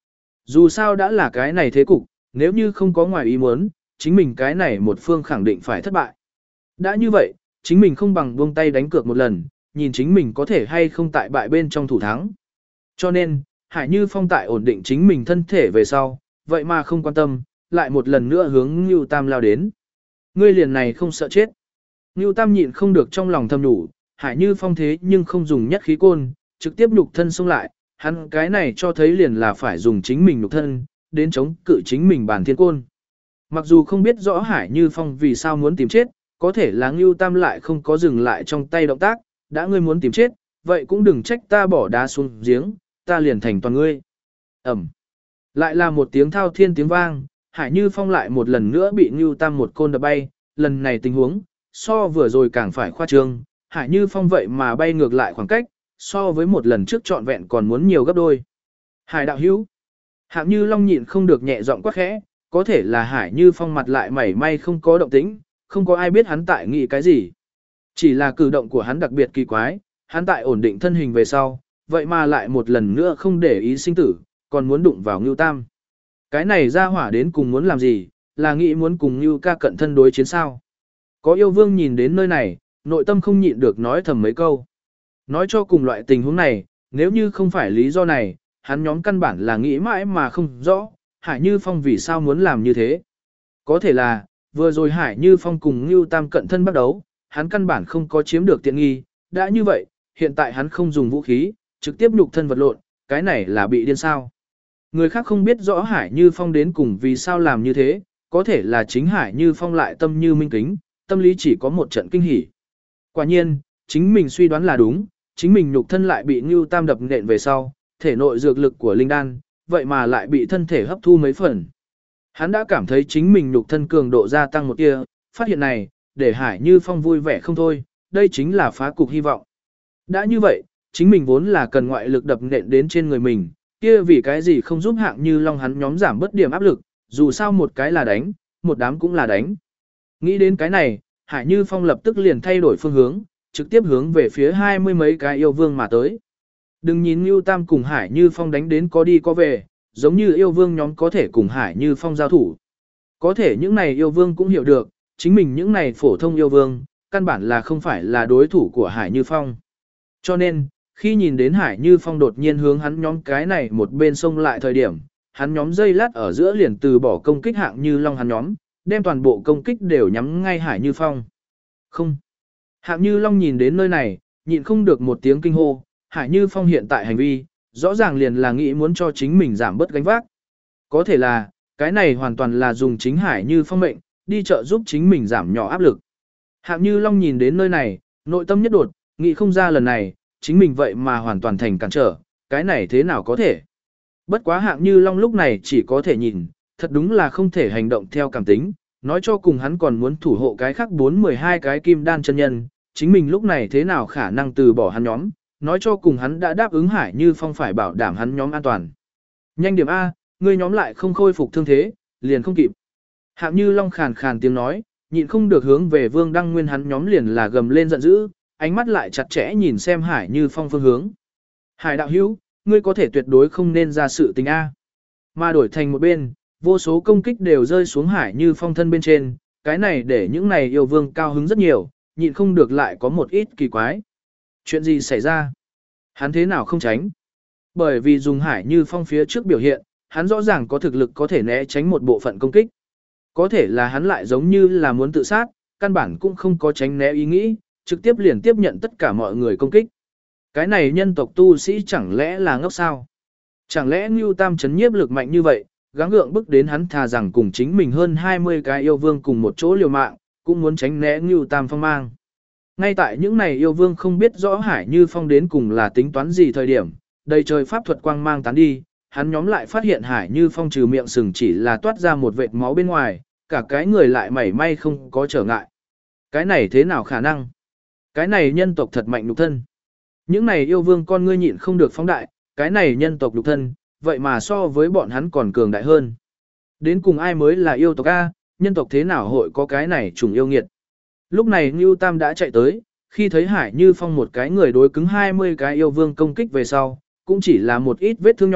Dù sao đã là cái này thế cục, nếu như không có ngoài ý muốn, chính mình cái này một phương khẳng định phải thất bại. Đã như vậy, chính mình không bằng buông tay đánh cược một lần, nhìn chính mình có thể hay không tại bại bên trong thủ thắng. Cho nên, Hải Như Phong tại ổn định chính mình thân thể về sau, vậy mà không quan tâm, lại một lần nữa hướng Ngưu Tam lao đến. Ngươi liền này không sợ chết. Ngưu Tam nhịn không được trong lòng thầm nhủ, Hải Như Phong thế nhưng không dùng nhất khí côn, trực tiếp nhục thân xông lại, hắn cái này cho thấy liền là phải dùng chính mình nhục thân, đến chống cự chính mình bản thiên côn. Mặc dù không biết rõ Hải Như Phong vì sao muốn tìm chết, có thể là Ngưu Tam lại không có dừng lại trong tay động tác, đã ngươi muốn tìm chết, vậy cũng đừng trách ta bỏ đá xuống giếng, ta liền thành toàn ngươi. Ẩm. Lại là một tiếng thao thiên tiếng vang, Hải Như Phong lại một lần nữa bị Ngưu Tam một côn đập bay, lần này tình huống, so vừa rồi càng phải khoa trương, Hải Như Phong vậy mà bay ngược lại khoảng cách, so với một lần trước trọn vẹn còn muốn nhiều gấp đôi. Hải đạo hữu. Hạng Như Long nhịn không được nhẹ giọng quát khẽ, có thể là Hải Như Phong mặt lại mảy may không có động tĩnh, không có ai biết hắn tại nghĩ cái gì. Chỉ là cử động của hắn đặc biệt kỳ quái, hắn tại ổn định thân hình về sau, vậy mà lại một lần nữa không để ý sinh tử, còn muốn đụng vào Ngưu Tam. Cái này ra hỏa đến cùng muốn làm gì, là nghĩ muốn cùng Ngưu ca cận thân đối chiến sao. Có yêu vương nhìn đến nơi này, nội tâm không nhịn được nói thầm mấy câu. Nói cho cùng loại tình huống này, nếu như không phải lý do này, hắn nhóm căn bản là nghĩ mãi mà không rõ, Hải Như Phong vì sao muốn làm như thế. Có thể là, vừa rồi Hải Như Phong cùng Ngưu Tam cận thân bắt đấu, hắn căn bản không có chiếm được tiện nghi, đã như vậy, hiện tại hắn không dùng vũ khí, trực tiếp nhục thân vật lộn, cái này là bị điên sao. Người khác không biết rõ Hải Như Phong đến cùng vì sao làm như thế, có thể là chính Hải Như Phong lại tâm như minh kính, tâm lý chỉ có một trận kinh hỉ. Quả nhiên, chính mình suy đoán là đúng, chính mình nhục thân lại bị Ngưu Tam đập nện về sau, thể nội dược lực của linh đan, vậy mà lại bị thân thể hấp thu mấy phần. Hắn đã cảm thấy chính mình nhục thân cường độ gia tăng một tia, phát hiện này, để Hải Như Phong vui vẻ không thôi, đây chính là phá cục hy vọng. Đã như vậy, chính mình vốn là cần ngoại lực đập nện đến trên người mình, kia vì cái gì không giúp Hạng Như Long hắn nhóm giảm bớt điểm áp lực, dù sao một cái là đánh, một đám cũng là đánh. Nghĩ đến cái này, Hải Như Phong lập tức liền thay đổi phương hướng, trực tiếp hướng về phía hai mươi mấy cái yêu vương mà tới. Đừng nhìn Ngưu Tam cùng Hải Như Phong đánh đến có đi có về, giống như yêu vương nhóm có thể cùng Hải Như Phong giao thủ. Có thể những này yêu vương cũng hiểu được, chính mình những này phổ thông yêu vương, căn bản là không phải là đối thủ của Hải Như Phong. Cho nên, khi nhìn đến Hải Như Phong đột nhiên hướng hắn nhóm cái này một bên sông lại thời điểm, hắn nhóm dây lát ở giữa liền từ bỏ công kích Hạng Như Long hắn nhóm, đem toàn bộ công kích đều nhắm ngay Hải Như Phong. Không. Hạng Như Long nhìn đến nơi này, nhịn không được một tiếng kinh hô, Hải Như Phong hiện tại hành vi, rõ ràng liền là nghĩ muốn cho chính mình giảm bớt gánh vác. Có thể là, cái này hoàn toàn là dùng chính Hải Như Phong mệnh, đi trợ giúp chính mình giảm nhỏ áp lực. Hạng Như Long nhìn đến nơi này, nội tâm nhất đột, nghĩ không ra lần này, chính mình vậy mà hoàn toàn thành cản trở, cái này thế nào có thể. Bất quá Hạng Như Long lúc này chỉ có thể nhìn, thật đúng là không thể hành động theo cảm tính, nói cho cùng hắn còn muốn thủ hộ cái khác bốn mười hai cái kim đan chân nhân, chính mình lúc này thế nào khả năng từ bỏ hắn nhóm, nói cho cùng hắn đã đáp ứng Hải Như Phong phải bảo đảm hắn nhóm an toàn. Nhanh điểm A, ngươi nhóm lại không khôi phục thương thế, liền không kịp. Hạng Như Long khàn khàn tiếng nói, nhịn không được hướng về Vương Đăng Nguyên hắn nhóm liền là gầm lên giận dữ, ánh mắt lại chặt chẽ nhìn xem Hải Như Phong phương hướng. Hải đạo hữu, ngươi có thể tuyệt đối không nên ra sự tình A. Mà đổi thành một bên, vô số công kích đều rơi xuống Hải Như Phong thân bên trên, cái này để những này yêu vương cao hứng rất nhiều, nhịn không được lại có một ít kỳ quái. Chuyện gì xảy ra? Hắn thế nào không tránh? Bởi vì dùng Hải Như Phong phía trước biểu hiện, hắn rõ ràng có thực lực có thể né tránh một bộ phận công kích. Có thể là hắn lại giống như là muốn tự sát, căn bản cũng không có tránh né ý nghĩ, trực tiếp liền tiếp nhận tất cả mọi người công kích. Cái này nhân tộc tu sĩ chẳng lẽ là ngốc sao? Chẳng lẽ Ngưu Tam chấn nhiếp lực mạnh như vậy, gắng gượng bức đến hắn thà rằng cùng chính mình hơn hai mươi cái yêu vương cùng một chỗ liều mạng, cũng muốn tránh né Ngưu Tam phong mang. Ngay tại những này yêu vương không biết rõ Hải Như Phong đến cùng là tính toán gì thời điểm, đầy trời pháp thuật quang mang tán đi, hắn nhóm lại phát hiện Hải Như Phong trừ miệng sừng chỉ là toát ra một vệt máu bên ngoài, cả cái người lại mảy may không có trở ngại. Cái này thế nào khả năng? Cái này nhân tộc thật mạnh nhục thân. Những này yêu vương con ngươi nhịn không được phóng đại, cái này nhân tộc nhục thân, vậy mà so với bọn hắn còn cường đại hơn. Đến cùng ai mới là yêu tộc A, nhân tộc thế nào hội có cái này trùng yêu nghiệt. Lúc này Ngưu Tam đã chạy tới, khi thấy Hải Như Phong một cái người đối cứng hai mươi cái yêu vương công kích về sau, cũng chỉ là một ít vết thương nhỏ,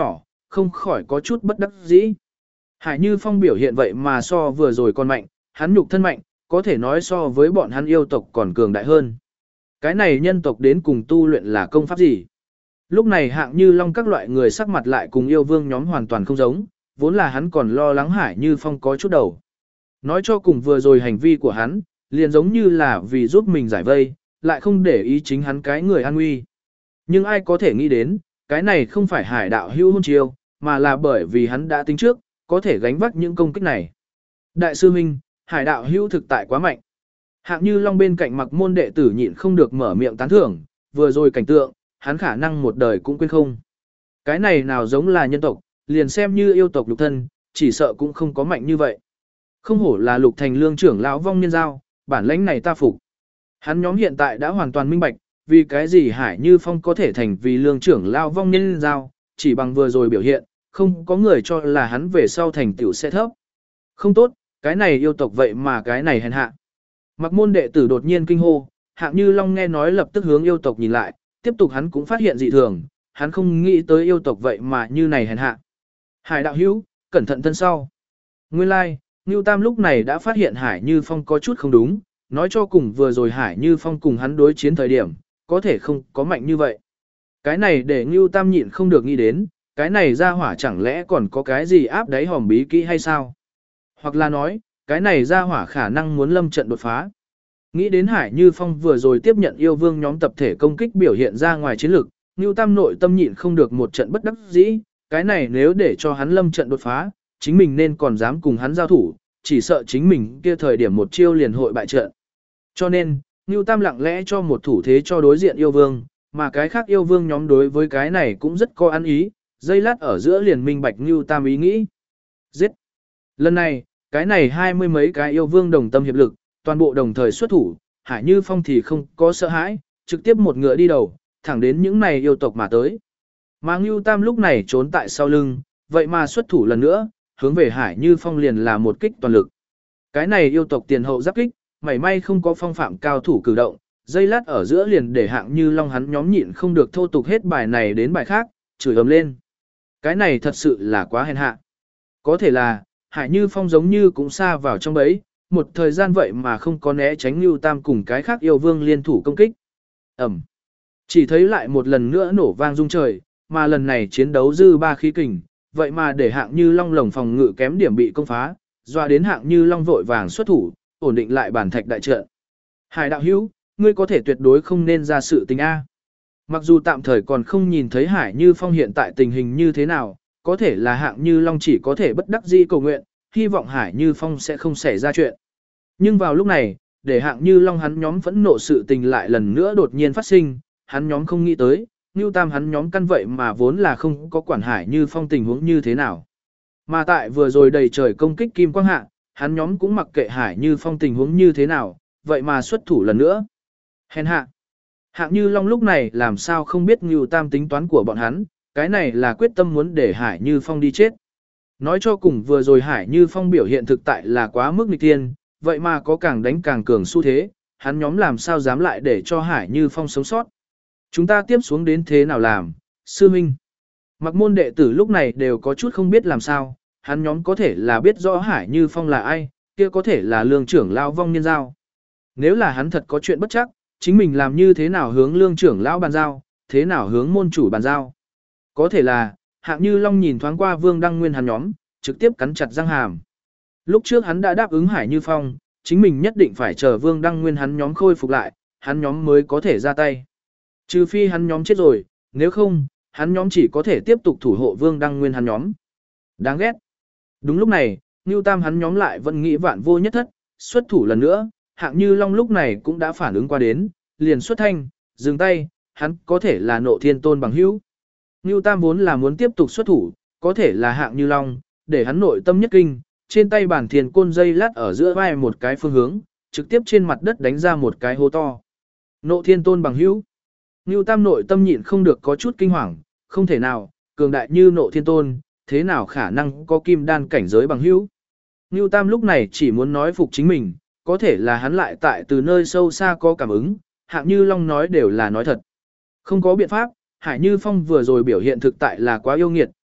không khỏi có chút bất đắc dĩ. Hải Như Phong biểu hiện vậy mà so vừa rồi còn mạnh, hắn nhục thân mạnh, có thể nói so với bọn hắn yêu tộc còn cường đại hơn. Cái này nhân tộc đến cùng tu luyện là công pháp gì? Lúc này Hạng Như Long các loại người sắc mặt lại cùng yêu vương nhóm hoàn toàn không giống, vốn là hắn còn lo lắng Hải Như Phong có chút đầu. Nói cho cùng vừa rồi hành vi của hắn, liền giống như là vì giúp mình giải vây, lại không để ý chính hắn cái người an nguy. Nhưng ai có thể nghĩ đến, cái này không phải Hải đạo hữu hôn chiêu, mà là bởi vì hắn đã tính trước, có thể gánh vác những công kích này. Đại sư huynh, Hải đạo hữu thực tại quá mạnh. Hạng Như Long bên cạnh Mặc Môn đệ tử nhịn không được mở miệng tán thưởng, vừa rồi cảnh tượng, hắn khả năng một đời cũng quên không. Cái này nào giống là nhân tộc, liền xem như yêu tộc lục thân, chỉ sợ cũng không có mạnh như vậy. Không hổ là Lục Thành Lương trưởng lão vong niên giao, bản lãnh này ta phục. Hắn nhóm hiện tại đã hoàn toàn minh bạch, vì cái gì Hải Như Phong có thể thành vì lương trưởng lão vong niên giao, chỉ bằng vừa rồi biểu hiện, không có người cho là hắn về sau thành tiểu sẽ thấp. Không tốt, cái này yêu tộc vậy mà cái này hèn hạ. Mặc Môn đệ tử đột nhiên kinh hô, Hạng Như Long nghe nói lập tức hướng yêu tộc nhìn lại, tiếp tục hắn cũng phát hiện dị thường, hắn không nghĩ tới yêu tộc vậy mà như này hèn hạ. Hải đạo hữu, cẩn thận thân sau. Nguyên lai, like, Ngưu Tam lúc này đã phát hiện Hải Như Phong có chút không đúng, nói cho cùng vừa rồi Hải Như Phong cùng hắn đối chiến thời điểm, có thể không có mạnh như vậy. Cái này để Ngưu Tam nhịn không được nghĩ đến, cái này ra hỏa chẳng lẽ còn có cái gì áp đáy hòm bí kỹ hay sao? Hoặc là nói, cái này ra hỏa khả năng muốn lâm trận đột phá. Nghĩ đến Hải Như Phong vừa rồi tiếp nhận yêu vương nhóm tập thể công kích biểu hiện ra ngoài chiến lược, Ngưu Tam nội tâm nhịn không được một trận bất đắc dĩ, cái này nếu để cho hắn lâm trận đột phá, chính mình nên còn dám cùng hắn giao thủ, chỉ sợ chính mình kia thời điểm một chiêu liền hội bại trận. Cho nên, Ngưu Tam lặng lẽ cho một thủ thế cho đối diện yêu vương, mà cái khác yêu vương nhóm đối với cái này cũng rất có ăn ý, dây lát ở giữa liền minh bạch Ngưu Tam ý nghĩ. Giết! Lần này, cái này hai mươi mấy cái yêu vương đồng tâm hiệp lực, toàn bộ đồng thời xuất thủ, Hải Như Phong thì không có sợ hãi, trực tiếp một ngựa đi đầu, thẳng đến những này yêu tộc mà tới. Mà Ngưu Tam lúc này trốn tại sau lưng, vậy mà xuất thủ lần nữa, hướng về Hải Như Phong liền là một kích toàn lực. Cái này yêu tộc tiền hậu giáp kích, mảy may không có phong phạm cao thủ cử động, dây lát ở giữa liền để Hạng Như Long hắn nhóm nhịn không được thô tục hết bài này đến bài khác, chửi ầm lên. Cái này thật sự là quá hèn hạ. Có thể là, Hải Như Phong giống như cũng xa vào trong bẫy, một thời gian vậy mà không có né tránh Ngưu Tam cùng cái khác yêu vương liên thủ công kích. Ẩm. Chỉ thấy lại một lần nữa nổ vang rung trời, mà lần này chiến đấu dư ba khí kình, vậy mà để Hạng Như Long lồng phòng ngự kém điểm bị công phá, doa đến Hạng Như Long vội vàng xuất thủ, ổn định lại bản thạch đại trận. Hải đạo hữu, ngươi có thể tuyệt đối không nên ra sự tình A. Mặc dù tạm thời còn không nhìn thấy Hải Như Phong hiện tại tình hình như thế nào, có thể là Hạng Như Long chỉ có thể bất đắc dĩ cầu nguyện, hy vọng Hải Như Phong sẽ không xảy ra chuyện. Nhưng vào lúc này, để Hạng Như Long hắn nhóm phẫn nộ sự tình lại lần nữa đột nhiên phát sinh, hắn nhóm không nghĩ tới, Ngưu Tam hắn nhóm căn vậy mà vốn là không có quản Hải Như Phong tình huống như thế nào. Mà tại vừa rồi đầy trời công kích kim quang hạ, hắn nhóm cũng mặc kệ Hải Như Phong tình huống như thế nào, vậy mà xuất thủ lần nữa. Hèn hạ. Hạng Như Long lúc này làm sao không biết Ngưu Tam tính toán của bọn hắn, cái này là quyết tâm muốn để Hải Như Phong đi chết. Nói cho cùng vừa rồi Hải Như Phong biểu hiện thực tại là quá mức nghịch thiên, vậy mà có càng đánh càng cường xu thế, hắn nhóm làm sao dám lại để cho Hải Như Phong sống sót. Chúng ta tiếp xuống đến thế nào làm, sư minh. Mặc Môn đệ tử lúc này đều có chút không biết làm sao, hắn nhóm có thể là biết rõ Hải Như Phong là ai, kia có thể là lương trưởng lão vong niên giao. Nếu là hắn thật có chuyện bất chắc, chính mình làm như thế nào hướng lương trưởng lão bàn giao, thế nào hướng môn chủ bàn giao. Có thể là, Hạng Như Long nhìn thoáng qua Vương Đăng Nguyên hắn nhóm, trực tiếp cắn chặt răng hàm. Lúc trước hắn đã đáp ứng Hải Như Phong, chính mình nhất định phải chờ Vương Đăng Nguyên hắn nhóm khôi phục lại, hắn nhóm mới có thể ra tay. Trừ phi hắn nhóm chết rồi, nếu không, hắn nhóm chỉ có thể tiếp tục thủ hộ Vương Đăng Nguyên hắn nhóm. Đáng ghét. Đúng lúc này, Ngưu Tam hắn nhóm lại vẫn nghĩ vạn vô nhất thất, xuất thủ lần nữa, Hạng Như Long lúc này cũng đã phản ứng qua đến, liền xuất thanh, dừng tay, hắn có thể là Nộ Thiên Tôn bằng hữu. Ngưu Tam vốn là muốn tiếp tục xuất thủ, có thể là Hạng Như Long, để hắn nội tâm nhất kinh, trên tay bản thiền côn dây lát ở giữa vai một cái phương hướng, trực tiếp trên mặt đất đánh ra một cái hố to. Nộ Thiên Tôn bằng hữu. Ngưu Tam nội tâm nhịn không được có chút kinh hoàng, không thể nào, cường đại như Nộ Thiên Tôn, thế nào khả năng có kim đan cảnh giới bằng hữu. Ngưu Tam lúc này chỉ muốn nói phục chính mình, có thể là hắn lại tại từ nơi sâu xa có cảm ứng, Hạng Như Long nói đều là nói thật. Không có biện pháp, Hải Như Phong vừa rồi biểu hiện thực tại là quá yêu nghiệt,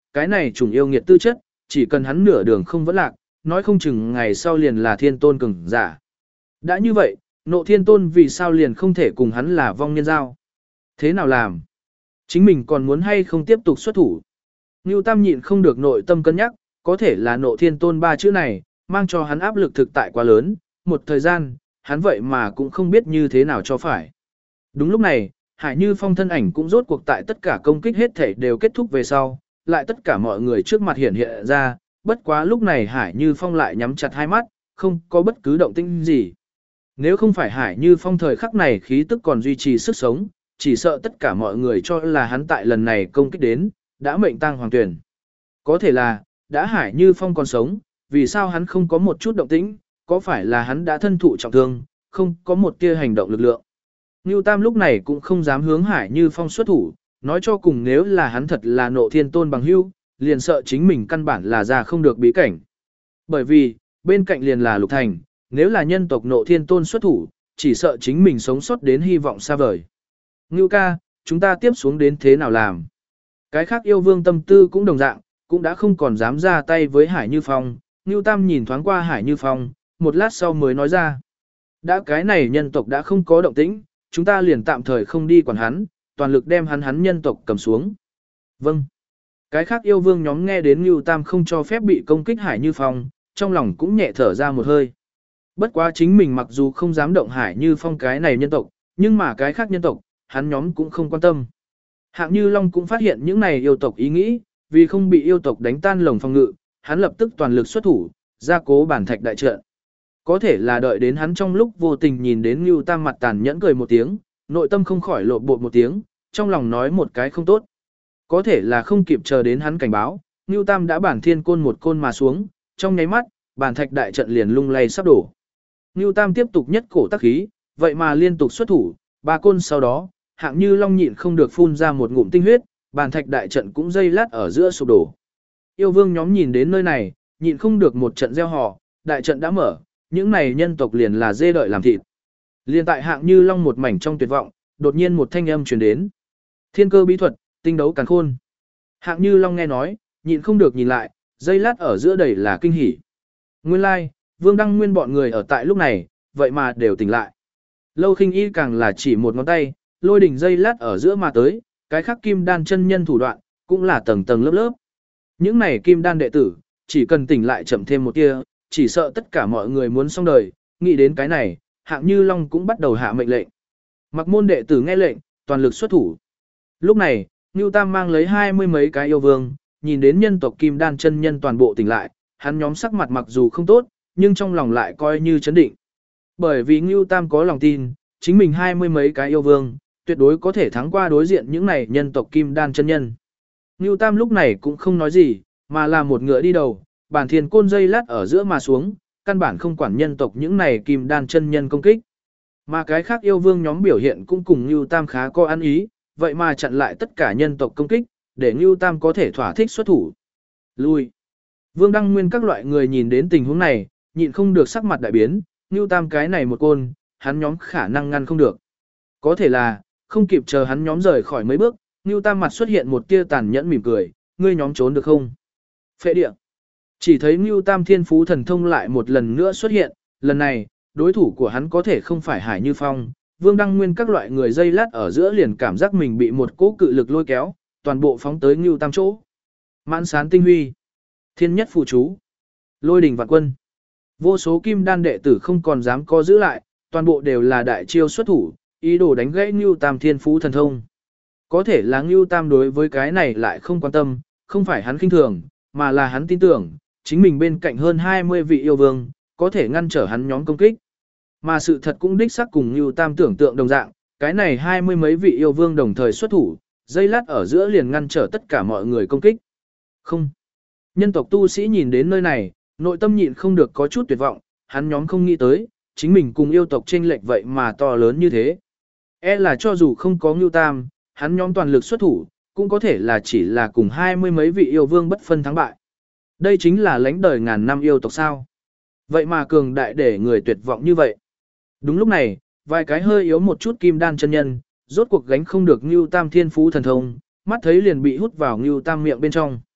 cái này trùng yêu nghiệt tư chất, chỉ cần hắn nửa đường không vẫn lạc, nói không chừng ngày sau liền là thiên tôn cường giả. Đã như vậy, nộ thiên tôn vì sao liền không thể cùng hắn là vong niên giao? Thế nào làm? Chính mình còn muốn hay không tiếp tục xuất thủ? Ngưu Tam nhịn không được nội tâm cân nhắc, có thể là nộ thiên tôn ba chữ này, mang cho hắn áp lực thực tại quá lớn, một thời gian, hắn vậy mà cũng không biết như thế nào cho phải. Đúng lúc này, Hải Như Phong thân ảnh cũng rốt cuộc tại tất cả công kích hết thể đều kết thúc về sau, lại tất cả mọi người trước mặt hiện hiện ra, bất quá lúc này Hải Như Phong lại nhắm chặt hai mắt, không có bất cứ động tĩnh gì. Nếu không phải Hải Như Phong thời khắc này khí tức còn duy trì sức sống, chỉ sợ tất cả mọi người cho là hắn tại lần này công kích đến, đã mệnh tang hoàng tuyển. Có thể là, đã Hải Như Phong còn sống, vì sao hắn không có một chút động tĩnh, có phải là hắn đã thân thụ trọng thương, không có một tia hành động lực lượng. Ngưu Tam lúc này cũng không dám hướng Hải Như Phong xuất thủ, nói cho cùng nếu là hắn thật là nộ thiên tôn bằng hữu, liền sợ chính mình căn bản là ra không được bí cảnh. Bởi vì, bên cạnh liền là Lục Thành, nếu là nhân tộc nộ thiên tôn xuất thủ, chỉ sợ chính mình sống sót đến hy vọng xa vời. Ngưu ca, chúng ta tiếp xuống đến thế nào làm? Cái khác yêu vương tâm tư cũng đồng dạng, cũng đã không còn dám ra tay với Hải Như Phong. Ngưu Tam nhìn thoáng qua Hải Như Phong, một lát sau mới nói ra. Đã cái này nhân tộc đã không có động tĩnh, chúng ta liền tạm thời không đi quản hắn, toàn lực đem hắn hắn nhân tộc cầm xuống. Vâng. Cái khác yêu vương nhóm nghe đến Ngưu Tam không cho phép bị công kích Hải Như Phong, trong lòng cũng nhẹ thở ra một hơi. Bất quá chính mình mặc dù không dám động Hải Như Phong cái này nhân tộc, nhưng mà cái khác nhân tộc, hắn nhóm cũng không quan tâm. Hạng Như Long cũng phát hiện những này yêu tộc ý nghĩ, vì không bị yêu tộc đánh tan lồng phòng ngự, hắn lập tức toàn lực xuất thủ, gia cố bản thạch đại trận. Có thể là đợi đến hắn trong lúc vô tình nhìn đến Ngưu Tam mặt tàn nhẫn cười một tiếng, nội tâm không khỏi lộ bột một tiếng, trong lòng nói một cái không tốt. Có thể là không kịp chờ đến hắn cảnh báo, Ngưu Tam đã bản thiên côn một côn mà xuống, trong nháy mắt, bản thạch đại trận liền lung lay sắp đổ. Ngưu Tam tiếp tục nhất cổ tác khí, vậy mà liên tục xuất thủ, ba côn sau đó, Hạng Như Long nhịn không được phun ra một ngụm tinh huyết, bản thạch đại trận cũng dây lát ở giữa sụp đổ. Yêu vương nhóm nhìn đến nơi này, nhịn không được một trận gieo họ, đại trận đã mở, những này nhân tộc liền là dê đợi làm thịt. Liên tại Hạng Như Long một mảnh trong tuyệt vọng, đột nhiên một thanh âm truyền đến. Thiên cơ bí thuật, tinh đấu càn khôn. Hạng Như Long nghe nói, nhịn không được nhìn lại, dây lát ở giữa đầy là kinh hỉ. Nguyên lai, like, Vương Đăng Nguyên bọn người ở tại lúc này, vậy mà đều tỉnh lại. Lâu Khinh Y càng là chỉ một ngón tay, lôi đỉnh dây lát ở giữa mà tới, cái khắc kim đan chân nhân thủ đoạn, cũng là tầng tầng lớp lớp. Những này kim đan đệ tử, chỉ cần tỉnh lại chậm thêm một tia, chỉ sợ tất cả mọi người muốn xong đời, nghĩ đến cái này, Hạng Như Long cũng bắt đầu hạ mệnh lệnh. Mặc môn đệ tử nghe lệnh, toàn lực xuất thủ. Lúc này, Ngưu Tam mang lấy hai mươi mấy cái yêu vương, nhìn đến nhân tộc kim đan chân nhân toàn bộ tỉnh lại, hắn nhóm sắc mặt mặc dù không tốt, nhưng trong lòng lại coi như chấn định. Bởi vì Ngưu Tam có lòng tin, chính mình hai mươi mấy cái yêu vương, tuyệt đối có thể thắng qua đối diện những này nhân tộc kim đan chân nhân. Ngưu Tam lúc này cũng không nói gì, mà là một ngựa đi đầu, bản thiên côn dây lát ở giữa mà xuống, căn bản không quản nhân tộc những này kim đan chân nhân công kích. Mà cái khác yêu vương nhóm biểu hiện cũng cùng Ngưu Tam khá có ăn ý, vậy mà chặn lại tất cả nhân tộc công kích, để Ngưu Tam có thể thỏa thích xuất thủ. Lui. Vương Đăng Nguyên các loại người nhìn đến tình huống này, nhịn không được sắc mặt đại biến, Ngưu Tam cái này một côn, hắn nhóm khả năng ngăn không được. Có thể là, không kịp chờ hắn nhóm rời khỏi mấy bước, Ngưu Tam mặt xuất hiện một tia tàn nhẫn mỉm cười, ngươi nhóm trốn được không? Phệ địa. Chỉ thấy Ngưu Tam thiên phú thần thông lại một lần nữa xuất hiện, lần này, đối thủ của hắn có thể không phải Hải Như Phong, Vương Đăng Nguyên các loại người dây lát ở giữa liền cảm giác mình bị một cỗ cự lực lôi kéo, toàn bộ phóng tới Ngưu Tam chỗ. Mãn sán tinh huy, thiên nhất phù chú, lôi đình vạn quân. Vô số kim đan đệ tử không còn dám co giữ lại, toàn bộ đều là đại chiêu xuất thủ, ý đồ đánh gãy Ngưu Tam thiên phú thần thông. Có thể là Ngưu Tam đối với cái này lại không quan tâm, không phải hắn khinh thường, mà là hắn tin tưởng, chính mình bên cạnh hơn hai mươi vị yêu vương, có thể ngăn trở hắn nhóm công kích. Mà sự thật cũng đích xác cùng Ngưu Tam tưởng tượng đồng dạng, cái này hai mươi mấy vị yêu vương đồng thời xuất thủ, dây lát ở giữa liền ngăn trở tất cả mọi người công kích. Không. Nhân tộc tu sĩ nhìn đến nơi này, nội tâm nhịn không được có chút tuyệt vọng, hắn nhóm không nghĩ tới, chính mình cùng yêu tộc chênh lệch vậy mà to lớn như thế. E là cho dù không có Ngưu Tam, hắn nhóm toàn lực xuất thủ, cũng có thể là chỉ là cùng hai mươi mấy vị yêu vương bất phân thắng bại. Đây chính là lãnh đời ngàn năm yêu tộc sao. Vậy mà cường đại để người tuyệt vọng như vậy. Đúng lúc này, vài cái hơi yếu một chút kim đan chân nhân, rốt cuộc gánh không được Ngưu Tam thiên phú thần thông, mắt thấy liền bị hút vào Ngưu Tam miệng bên trong.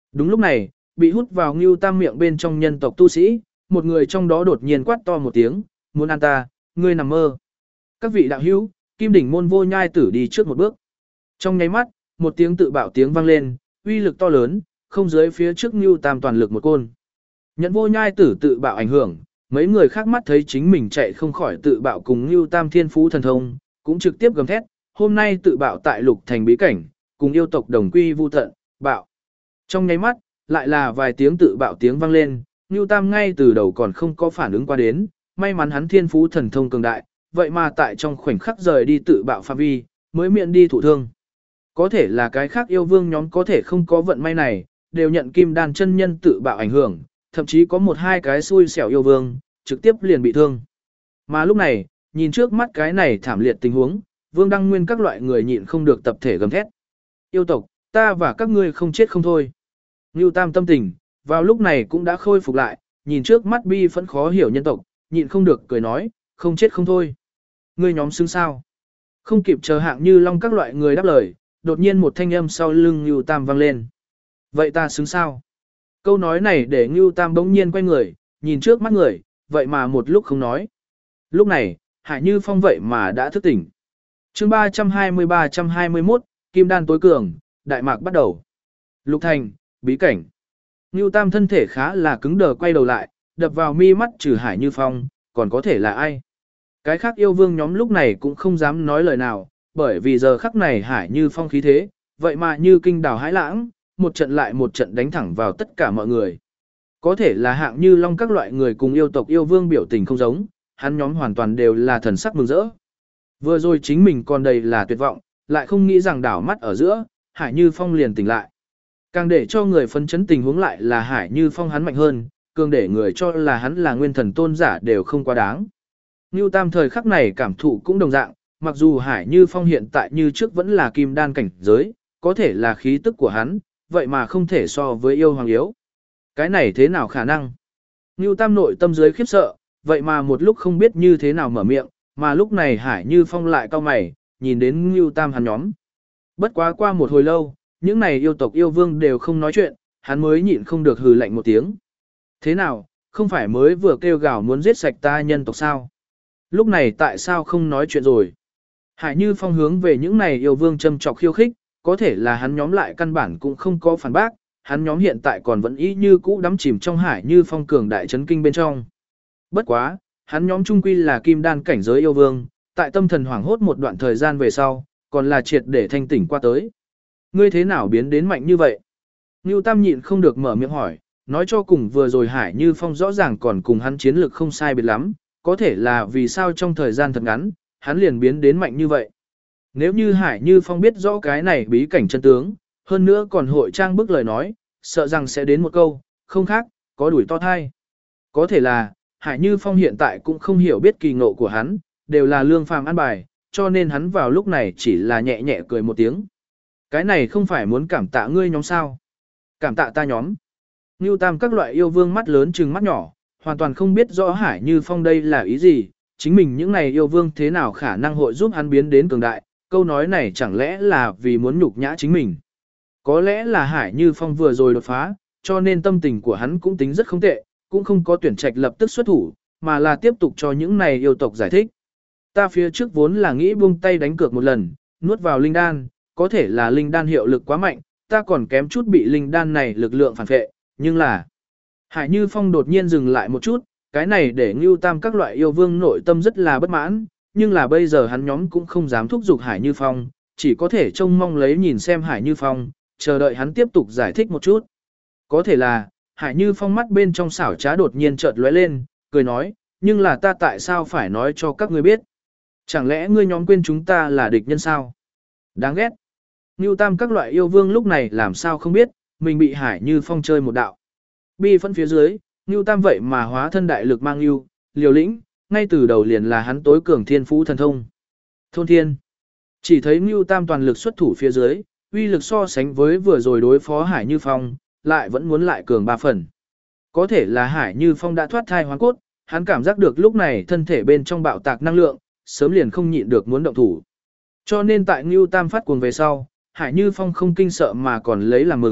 Đúng lúc này, bị hút vào Ngưu Tam miệng bên trong nhân tộc tu sĩ, một người trong đó đột nhiên quát to một tiếng, muốn ăn ta, ngươi nằm mơ. Các vị đạo hữu, Kim Đỉnh môn Vô Nhai Tử đi trước một bước. Trong nháy mắt, một tiếng tự bạo tiếng vang lên, uy lực to lớn, không dưới phía trước Ngưu Tam toàn lực một côn. Nhận Vô Nhai Tử tự bạo ảnh hưởng, mấy người khác mắt thấy chính mình chạy không khỏi tự bạo cùng Ngưu Tam thiên phú thần thông, cũng trực tiếp gầm thét, hôm nay tự bạo tại Lục Thành bí cảnh, cùng yêu tộc đồng quy vu tận, bạo. Trong nháy mắt, lại là vài tiếng tự bạo tiếng vang lên, Ngưu Tam ngay từ đầu còn không có phản ứng qua đến, may mắn hắn thiên phú thần thông cường đại, vậy mà tại trong khoảnh khắc rời đi tự bạo phạm vi, mới miệng đi thụ thương. Có thể là cái khác yêu vương nhóm có thể không có vận may này, đều nhận kim đan chân nhân tự bạo ảnh hưởng, thậm chí có một hai cái xui xẻo yêu vương, trực tiếp liền bị thương. Mà lúc này, nhìn trước mắt cái này thảm liệt tình huống, Vương Đăng Nguyên các loại người nhịn không được tập thể gầm thét. Yêu tộc, ta và các ngươi không chết không thôi. Ngưu Tam tâm tình, vào lúc này cũng đã khôi phục lại, nhìn trước mắt bi phẫn khó hiểu nhân tộc, nhịn không được cười nói, không chết không thôi. Ngươi nhóm xứng sao? Không kịp chờ Hạng Như Long các loại người đáp lời, đột nhiên một thanh âm sau lưng Ngưu Tam vang lên. Vậy ta xứng sao? Câu nói này để Ngưu Tam bỗng nhiên quay người, nhìn trước mắt người, vậy mà một lúc không nói. Lúc này, Hải Như Phong vậy mà đã thức tỉnh. chương ba trăm hai mươi ba trăm hai mươi mốt, Kim Đan tối cường, Đại Mạc bắt đầu. Lục Thành, bí cảnh. Ngưu Tam thân thể khá là cứng đờ quay đầu lại, đập vào mi mắt trừ Hải Như Phong, còn có thể là ai? Cái khác yêu vương nhóm lúc này cũng không dám nói lời nào, bởi vì giờ khắc này Hải Như Phong khí thế, vậy mà như kinh đào hãi lãng, một trận lại một trận đánh thẳng vào tất cả mọi người. Có thể là Hạng Như Long các loại người cùng yêu tộc yêu vương biểu tình không giống, hắn nhóm hoàn toàn đều là thần sắc mừng rỡ. Vừa rồi chính mình còn đầy là tuyệt vọng, lại không nghĩ rằng đảo mắt ở giữa, Hải Như Phong liền tỉnh lại. Càng để cho người phấn chấn tình huống lại là Hải Như Phong hắn mạnh hơn, cường để người cho là hắn là nguyên thần tôn giả đều không quá đáng. Ngưu Tam thời khắc này cảm thụ cũng đồng dạng, mặc dù Hải Như Phong hiện tại như trước vẫn là kim đan cảnh giới, có thể là khí tức của hắn, vậy mà không thể so với yêu hoàng yếu. Cái này thế nào khả năng? Ngưu Tam nội tâm dưới khiếp sợ, vậy mà một lúc không biết như thế nào mở miệng, mà lúc này Hải Như Phong lại cau mày, nhìn đến Ngưu Tam hắn nhóm. Bất quá qua một hồi lâu, những này yêu tộc yêu vương đều không nói chuyện, hắn mới nhịn không được hừ lạnh một tiếng. Thế nào, không phải mới vừa kêu gào muốn giết sạch ta nhân tộc sao? Lúc này tại sao không nói chuyện rồi? Hải Như Phong hướng về những này yêu vương châm chọc khiêu khích, có thể là hắn nhóm lại căn bản cũng không có phản bác, hắn nhóm hiện tại còn vẫn ý như cũ đắm chìm trong Hải Như Phong cường đại chấn kinh bên trong. Bất quá, hắn nhóm trung quy là kim đan cảnh giới yêu vương, tại tâm thần hoảng hốt một đoạn thời gian về sau, còn là triệt để thanh tỉnh qua tới. Ngươi thế nào biến đến mạnh như vậy? Ngưu Tam nhịn không được mở miệng hỏi, nói cho cùng vừa rồi Hải Như Phong rõ ràng còn cùng hắn chiến lược không sai biệt lắm, có thể là vì sao trong thời gian thật ngắn, hắn liền biến đến mạnh như vậy. Nếu như Hải Như Phong biết rõ cái này bí cảnh chân tướng, hơn nữa còn hội trang bức lời nói, sợ rằng sẽ đến một câu, không khác, có đuổi to thai. Có thể là, Hải Như Phong hiện tại cũng không hiểu biết kỳ ngộ của hắn, đều là lương phàm ăn bài, cho nên hắn vào lúc này chỉ là nhẹ nhẹ cười một tiếng. Cái này không phải muốn cảm tạ ngươi nhóm sao? Cảm tạ ta nhóm. Ngưu Tam các loại yêu vương mắt lớn trừng mắt nhỏ, hoàn toàn không biết rõ Hải Như Phong đây là ý gì, chính mình những này yêu vương thế nào khả năng hội giúp hắn biến đến cường đại, câu nói này chẳng lẽ là vì muốn nhục nhã chính mình. Có lẽ là Hải Như Phong vừa rồi đột phá, cho nên tâm tình của hắn cũng tính rất không tệ, cũng không có tuyển trạch lập tức xuất thủ, mà là tiếp tục cho những này yêu tộc giải thích. Ta phía trước vốn là nghĩ buông tay đánh cược một lần, nuốt vào linh đan, có thể là linh đan hiệu lực quá mạnh, ta còn kém chút bị linh đan này lực lượng phản phệ, nhưng là... Hải Như Phong đột nhiên dừng lại một chút, cái này để Ngưu Tam các loại yêu vương nội tâm rất là bất mãn, nhưng là bây giờ hắn nhóm cũng không dám thúc giục Hải Như Phong, chỉ có thể trông mong lấy nhìn xem Hải Như Phong, chờ đợi hắn tiếp tục giải thích một chút. Có thể là, Hải Như Phong mắt bên trong xảo trá đột nhiên chợt lóe lên, cười nói, nhưng là ta tại sao phải nói cho các ngươi biết? Chẳng lẽ ngươi nhóm quên chúng ta là địch nhân sao? Đáng ghét. Ngưu Tam các loại yêu vương lúc này làm sao không biết, mình bị Hải Như Phong chơi một đạo. Bi phân phía dưới, Ngưu Tam vậy mà hóa thân đại lực mang Ngưu, liều lĩnh, ngay từ đầu liền là hắn tối cường thiên phú thần thông. Thôn thiên. Chỉ thấy Ngưu Tam toàn lực xuất thủ phía dưới, uy lực so sánh với vừa rồi đối phó Hải Như Phong, lại vẫn muốn lại cường ba phần. Có thể là Hải Như Phong đã thoát thai hoán cốt, hắn cảm giác được lúc này thân thể bên trong bạo tạc năng lượng, sớm liền không nhịn được muốn động thủ. Cho nên tại Ngưu Tam phát cuồng về sau, Hải Như Phong không kinh sợ mà còn lấy làm mừng,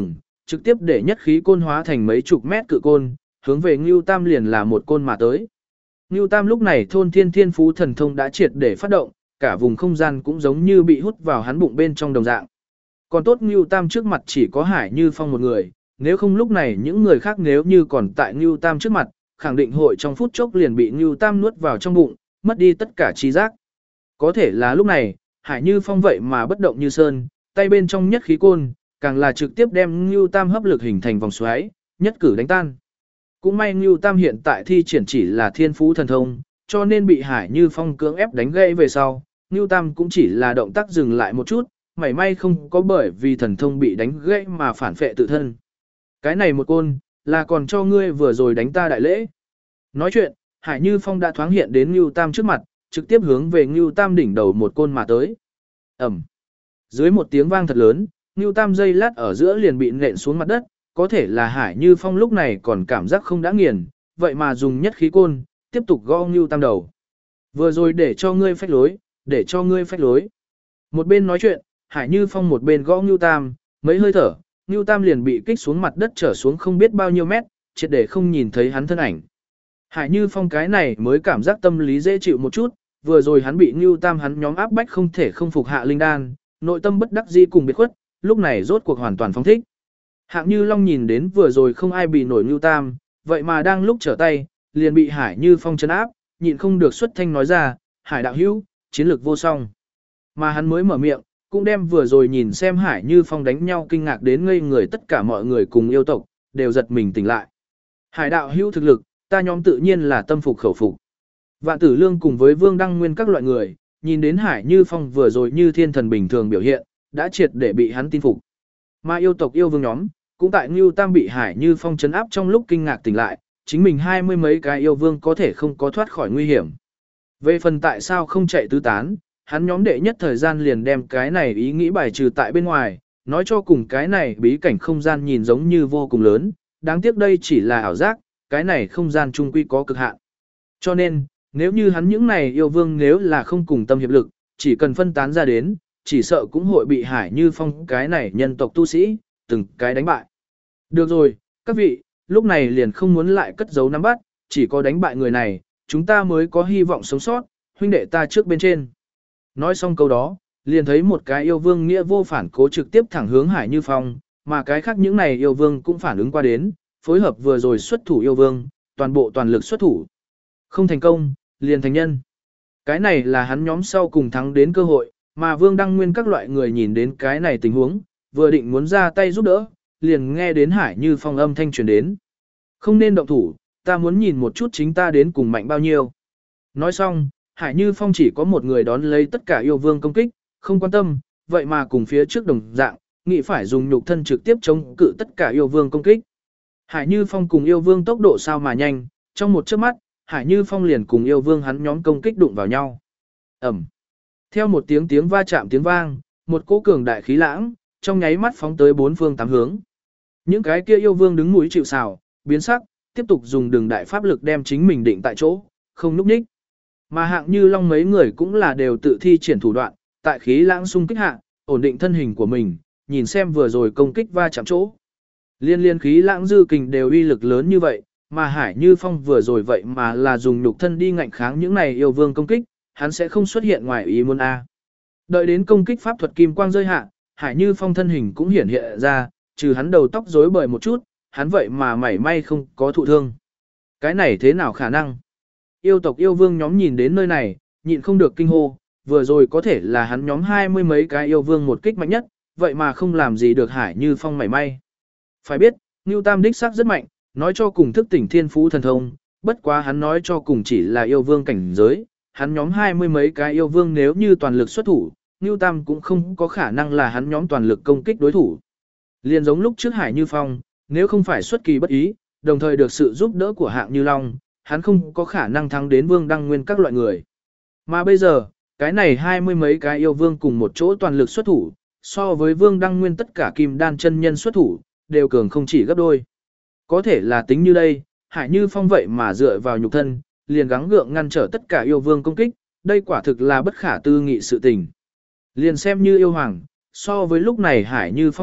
trực tiếp để nhất khí côn hóa thành mấy chục mét cự côn, hướng về Ngưu Tam liền là một côn mà tới. Ngưu Tam lúc này thôn thiên thiên phú thần thông đã triệt để phát động, cả vùng không gian cũng giống như bị hút vào hắn bụng bên trong đồng dạng. Còn tốt Ngưu Tam trước mặt chỉ có Hải Như Phong một người, nếu không lúc này những người khác nếu như còn tại Ngưu Tam trước mặt, khẳng định hội trong phút chốc liền bị Ngưu Tam nuốt vào trong bụng, mất đi tất cả trí giác. Có thể là lúc này, Hải Như Phong vậy mà bất động như sơn, tay bên trong nhất khí côn, càng là trực tiếp đem Ngưu Tam hấp lực hình thành vòng xoáy, nhất cử đánh tan. Cũng may Ngưu Tam hiện tại thi triển chỉ là thiên phú thần thông, cho nên bị Hải Như Phong cưỡng ép đánh gãy về sau, Ngưu Tam cũng chỉ là động tác dừng lại một chút, mảy may không có bởi vì thần thông bị đánh gãy mà phản phệ tự thân. Cái này một côn, là còn cho ngươi vừa rồi đánh ta đại lễ. Nói chuyện, Hải Như Phong đã thoáng hiện đến Ngưu Tam trước mặt, trực tiếp hướng về Ngưu Tam đỉnh đầu một côn mà tới. Ẩm. Dưới một tiếng vang thật lớn, Ngưu Tam dây lát ở giữa liền bị nện xuống mặt đất, có thể là Hải Như Phong lúc này còn cảm giác không đã nghiền, vậy mà dùng nhất khí côn, tiếp tục gõ Ngưu Tam đầu. Vừa rồi để cho ngươi phách lối, để cho ngươi phách lối. Một bên nói chuyện, Hải Như Phong một bên gõ Ngưu Tam, mấy hơi thở, Ngưu Tam liền bị kích xuống mặt đất trở xuống không biết bao nhiêu mét, triệt để không nhìn thấy hắn thân ảnh. Hải Như Phong cái này mới cảm giác tâm lý dễ chịu một chút, vừa rồi hắn bị Ngưu Tam hắn nhóm áp bách không thể không phục hạ linh đan, nội tâm bất đắc dĩ cùng biệt khuất, lúc này rốt cuộc hoàn toàn phóng thích. Hạng Như Long nhìn đến vừa rồi không ai bị nổi Ngưu Tam, vậy mà đang lúc trở tay, liền bị Hải Như Phong trấn áp, nhịn không được xuất thanh nói ra, Hải đạo hữu, chiến lược vô song. Mà hắn mới mở miệng, cũng đem vừa rồi nhìn xem Hải Như Phong đánh nhau kinh ngạc đến ngây người tất cả mọi người cùng yêu tộc, đều giật mình tỉnh lại. Hải đạo hữu thực lực, ta nhóm tự nhiên là tâm phục khẩu phục. Vạn Tử Lương cùng với Vương Đăng Nguyên các loại người, nhìn đến Hải Như Phong vừa rồi như thiên thần bình thường biểu hiện, đã triệt để bị hắn tin phục. Mà yêu tộc yêu vương nhóm, cũng tại Ngưu Tam bị Hải Như Phong trấn áp trong lúc kinh ngạc tỉnh lại, chính mình hai mươi mấy cái yêu vương có thể không có thoát khỏi nguy hiểm. Về phần tại sao không chạy tứ tán, hắn nhóm đệ nhất thời gian liền đem cái này ý nghĩ bài trừ tại bên ngoài, nói cho cùng cái này bí cảnh không gian nhìn giống như vô cùng lớn, đáng tiếc đây chỉ là ảo giác, cái này không gian trung quy có cực hạn. Cho nên, nếu như hắn những này yêu vương nếu là không cùng tâm hiệp lực, chỉ cần phân tán ra đến, chỉ sợ cũng hội bị Hải Như Phong cái này nhân tộc tu sĩ, từng cái đánh bại. Được rồi, các vị, lúc này liền không muốn lại cất giấu nắm bắt, chỉ có đánh bại người này, chúng ta mới có hy vọng sống sót, huynh đệ ta trước bên trên. Nói xong câu đó, liền thấy một cái yêu vương nghĩa vô phản cố trực tiếp thẳng hướng Hải Như Phong, mà cái khác những này yêu vương cũng phản ứng qua đến, phối hợp vừa rồi xuất thủ yêu vương, toàn bộ toàn lực xuất thủ. Không thành công, liền thành nhân. Cái này là hắn nhóm sau cùng thắng đến cơ hội, mà Vương Đăng Nguyên các loại người nhìn đến cái này tình huống, vừa định muốn ra tay giúp đỡ, liền nghe đến Hải Như Phong âm thanh truyền đến. Không nên động thủ, ta muốn nhìn một chút chính ta đến cùng mạnh bao nhiêu. Nói xong, Hải Như Phong chỉ có một người đón lấy tất cả yêu vương công kích, không quan tâm, vậy mà cùng phía trước đồng dạng, nghĩ phải dùng nhục thân trực tiếp chống cự tất cả yêu vương công kích. Hải Như Phong cùng yêu vương tốc độ sao mà nhanh, trong một chớp mắt, Hải Như Phong liền cùng yêu vương hắn nhóm công kích đụng vào nhau. Ẩm. Theo một tiếng tiếng va chạm tiếng vang, một cỗ cường đại khí lãng, trong nháy mắt phóng tới bốn phương tám hướng. Những cái kia yêu vương đứng mũi chịu sào, biến sắc, tiếp tục dùng đường đại pháp lực đem chính mình định tại chỗ, không núp nhích. Mà Hạng Như Long mấy người cũng là đều tự thi triển thủ đoạn, tại khí lãng xung kích hạ, ổn định thân hình của mình, nhìn xem vừa rồi công kích va chạm chỗ. Liên liên khí lãng dư kình đều uy lực lớn như vậy, mà Hải Như Phong vừa rồi vậy mà là dùng nhục thân đi ngạnh kháng những này yêu vương công kích, hắn sẽ không xuất hiện ngoài ý muốn a. Đợi đến công kích pháp thuật kim quang rơi hạ, Hải Như Phong thân hình cũng hiển hiện ra, trừ hắn đầu tóc rối bời một chút, hắn vậy mà mảy may không có thụ thương. Cái này thế nào khả năng? Yêu tộc yêu vương nhóm nhìn đến nơi này, nhịn không được kinh hô, vừa rồi có thể là hắn nhóm hai mươi mấy cái yêu vương một kích mạnh nhất, vậy mà không làm gì được Hải Như Phong mảy may. Phải biết, Ngưu Tam đích xác rất mạnh, nói cho cùng thức tỉnh thiên phú thần thông, bất quá hắn nói cho cùng chỉ là yêu vương cảnh giới, hắn nhóm hai mươi mấy cái yêu vương nếu như toàn lực xuất thủ, Ngưu Tam cũng không có khả năng là hắn nhóm toàn lực công kích đối thủ. Liên giống lúc trước Hải Như Phong, nếu không phải xuất kỳ bất ý, đồng thời được sự giúp đỡ của Hạng Như Long, hắn không có khả năng thắng đến Vương Đăng Nguyên các loại người. Mà bây giờ, cái này hai mươi mấy cái yêu vương cùng một chỗ toàn lực xuất thủ, so với Vương Đăng Nguyên tất cả kim đan chân nhân xuất thủ, đều cường không chỉ gấp đôi. Có thể là tính như đây, Hải Như Phong vậy mà dựa vào nhục thân, liền gắng gượng ngăn trở tất cả yêu vương công kích, đây quả thực là bất khả tư nghị sự tình. Liền xem như yêu hoàng, so với lúc này Hải Như Phong mạnh,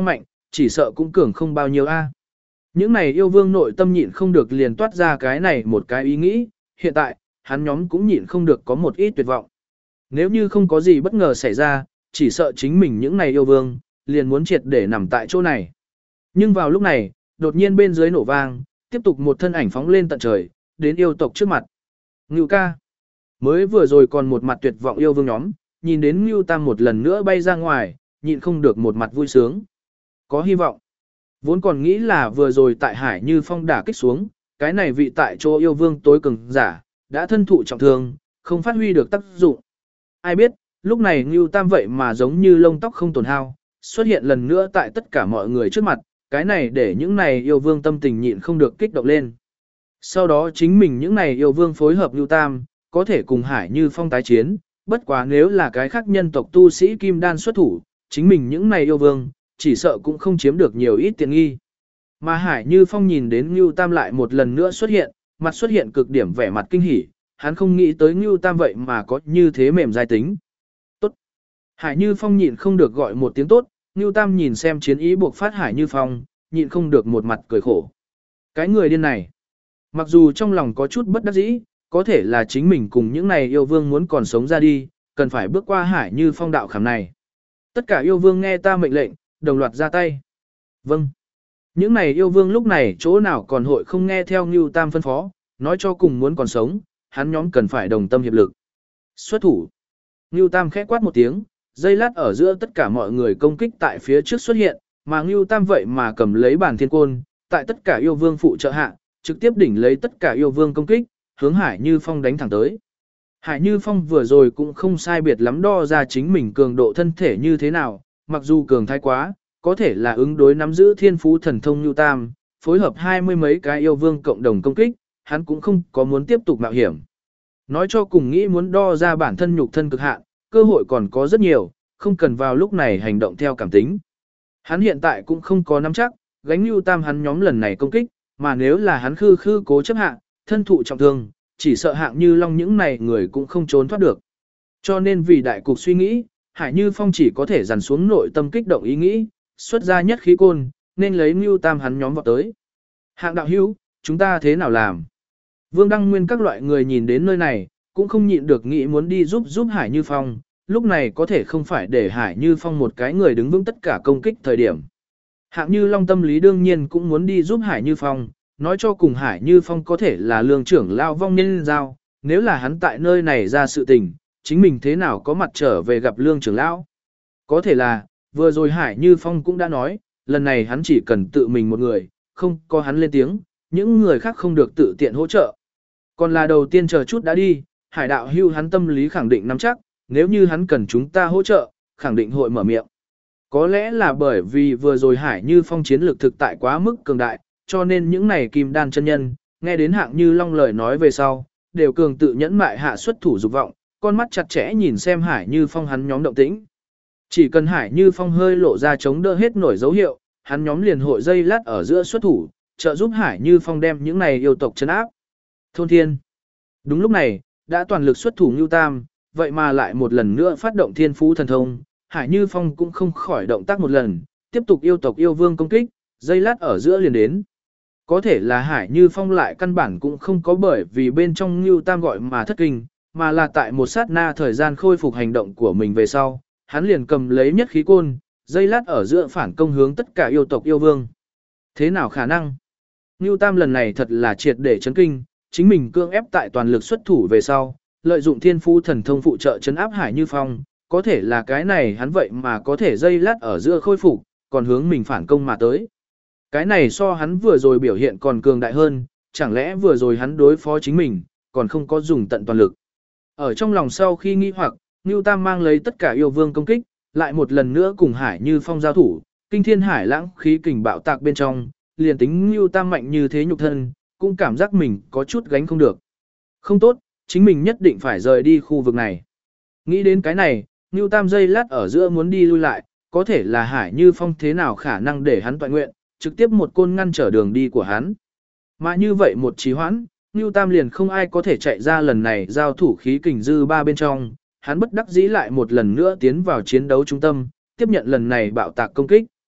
chỉ sợ cũng cường không bao nhiêu a. Những này yêu vương nội tâm nhịn không được liền toát ra cái này một cái ý nghĩ, hiện tại, hắn nhóm cũng nhịn không được có một ít tuyệt vọng. Nếu như không có gì bất ngờ xảy ra, chỉ sợ chính mình những này yêu vương, liền muốn triệt để nằm tại chỗ này. Nhưng vào lúc này, đột nhiên bên dưới nổ vang, tiếp tục một thân ảnh phóng lên tận trời, đến yêu tộc trước mặt. Ngưu ca. Mới vừa rồi còn một mặt tuyệt vọng yêu vương nhóm, nhìn đến Ngưu Tam một lần nữa bay ra ngoài, nhịn không được một mặt vui sướng. Có hy vọng. Vốn còn nghĩ là vừa rồi tại Hải Như Phong đả kích xuống, cái này vị tại chỗ yêu vương tối cường giả, đã thân thụ trọng thương, không phát huy được tác dụng. Ai biết, lúc này Ngưu Tam vậy mà giống như lông tóc không tổn hao, xuất hiện lần nữa tại tất cả mọi người trước mặt, cái này để những này yêu vương tâm tình nhịn không được kích động lên. Sau đó chính mình những này yêu vương phối hợp Ngưu Tam, có thể cùng Hải Như Phong tái chiến, bất quá nếu là cái khác nhân tộc tu sĩ kim đan xuất thủ, chính mình những này yêu vương, chỉ sợ cũng không chiếm được nhiều ít tiện nghi. Mà Hải Như Phong nhìn đến Ngưu Tam lại một lần nữa xuất hiện, mặt xuất hiện cực điểm vẻ mặt kinh hỉ, hắn không nghĩ tới Ngưu Tam vậy mà có như thế mềm dai tính. Tốt. Hải Như Phong nhịn không được gọi một tiếng tốt, Ngưu Tam nhìn xem chiến ý buộc phát Hải Như Phong, nhịn không được một mặt cười khổ. Cái người điên này, mặc dù trong lòng có chút bất đắc dĩ, có thể là chính mình cùng những này yêu vương muốn còn sống ra đi, cần phải bước qua Hải Như Phong đạo khảm này. Tất cả yêu vương nghe ta mệnh lệnh, đồng loạt ra tay. Vâng. Những này yêu vương lúc này chỗ nào còn hội không nghe theo Ngưu Tam phân phó, nói cho cùng muốn còn sống, hắn nhóm cần phải đồng tâm hiệp lực. Xuất thủ. Ngưu Tam khẽ quát một tiếng, dây lát ở giữa tất cả mọi người công kích tại phía trước xuất hiện, mà Ngưu Tam vậy mà cầm lấy bản thiên côn, tại tất cả yêu vương phụ trợ hạ, trực tiếp đỉnh lấy tất cả yêu vương công kích, hướng Hải Như Phong đánh thẳng tới. Hải Như Phong vừa rồi cũng không sai biệt lắm đo ra chính mình cường độ thân thể như thế nào, mặc dù cường thái quá, có thể là ứng đối nắm giữ thiên phú thần thông Ngưu Tam, phối hợp hai mươi mấy cái yêu vương cộng đồng công kích, hắn cũng không có muốn tiếp tục mạo hiểm. Nói cho cùng nghĩ muốn đo ra bản thân nhục thân cực hạn, cơ hội còn có rất nhiều, không cần vào lúc này hành động theo cảm tính. Hắn hiện tại cũng không có nắm chắc, gánh Ngưu Tam hắn nhóm lần này công kích, mà nếu là hắn khư khư cố chấp hạ, thân thụ trọng thương, chỉ sợ hạng Như Long những này người cũng không trốn thoát được. Cho nên vì đại cục suy nghĩ, Hải Như Phong chỉ có thể dằn xuống nội tâm kích động ý nghĩ, xuất ra nhất khí côn, nên lấy Ngưu Tam hắn nhóm vào tới. Hạng đạo hữu, chúng ta thế nào làm? Vương Đăng Nguyên các loại người nhìn đến nơi này, cũng không nhịn được nghĩ muốn đi giúp giúp Hải Như Phong, lúc này có thể không phải để Hải Như Phong một cái người đứng vững tất cả công kích thời điểm. Hạng Như Long tâm lý đương nhiên cũng muốn đi giúp Hải Như Phong, nói cho cùng Hải Như Phong có thể là lương trưởng lao vong nhân giao, nếu là hắn tại nơi này ra sự tình, chính mình thế nào có mặt trở về gặp lương trưởng lão. Có thể là, vừa rồi Hải Như Phong cũng đã nói, lần này hắn chỉ cần tự mình một người, không có hắn lên tiếng, những người khác không được tự tiện hỗ trợ. Còn là đầu tiên chờ chút đã đi, Hải đạo hưu hắn tâm lý khẳng định nắm chắc, nếu như hắn cần chúng ta hỗ trợ, khẳng định hội mở miệng. Có lẽ là bởi vì vừa rồi Hải Như Phong chiến lược thực tại quá mức cường đại, cho nên những này kim đan chân nhân, nghe đến Hạng Như Long lời nói về sau, đều cường tự nhẫn mại hạ xuất thủ dục vọng, con mắt chặt chẽ nhìn xem Hải Như Phong hắn nhóm động tĩnh. Chỉ cần Hải Như Phong hơi lộ ra chống đỡ hết nổi dấu hiệu, hắn nhóm liền hội dây lát ở giữa xuất thủ, trợ giúp Hải Như Phong đem những này yêu tộc trấn áp. Thôn Thiên. Đúng lúc này, đã toàn lực xuất thủ Ngưu Tam, vậy mà lại một lần nữa phát động thiên phú thần thông, Hải Như Phong cũng không khỏi động tác một lần, tiếp tục yêu tộc yêu vương công kích, dây lát ở giữa liền đến. Có thể là Hải Như Phong lại căn bản cũng không có bởi vì bên trong Ngưu Tam gọi mà thất kinh, mà là tại một sát na thời gian khôi phục hành động của mình về sau, hắn liền cầm lấy nhất khí côn, dây lát ở giữa phản công hướng tất cả yêu tộc yêu vương. Thế nào khả năng? Ngưu Tam lần này thật là triệt để chấn kinh, chính mình cương ép tại toàn lực xuất thủ về sau, lợi dụng thiên phú thần thông phụ trợ chấn áp Hải Như Phong, có thể là cái này hắn vậy mà có thể dây lát ở giữa khôi phục, còn hướng mình phản công mà tới. Cái này so hắn vừa rồi biểu hiện còn cường đại hơn, chẳng lẽ vừa rồi hắn đối phó chính mình, còn không có dùng tận toàn lực. Ở trong lòng sau khi nghi hoặc, Ngưu Tam mang lấy tất cả yêu vương công kích, lại một lần nữa cùng Hải Như Phong giao thủ, kinh thiên hải lãng khí kình bạo tạc bên trong, liền tính Ngưu Tam mạnh như thế nhục thân, cũng cảm giác mình có chút gánh không được. Không tốt, chính mình nhất định phải rời đi khu vực này. Nghĩ đến cái này, Ngưu Tam giây lát ở giữa muốn đi lui lại, có thể là Hải Như Phong thế nào khả năng để hắn toàn nguyện, trực tiếp một côn ngăn trở đường đi của hắn. Mà như vậy một trì hoãn, Ngưu Tam liền không ai có thể chạy ra lần này giao thủ khí kình dư ba bên trong, hắn bất đắc dĩ lại một lần nữa tiến vào chiến đấu trung tâm, tiếp nhận lần này bạo tạc công kích.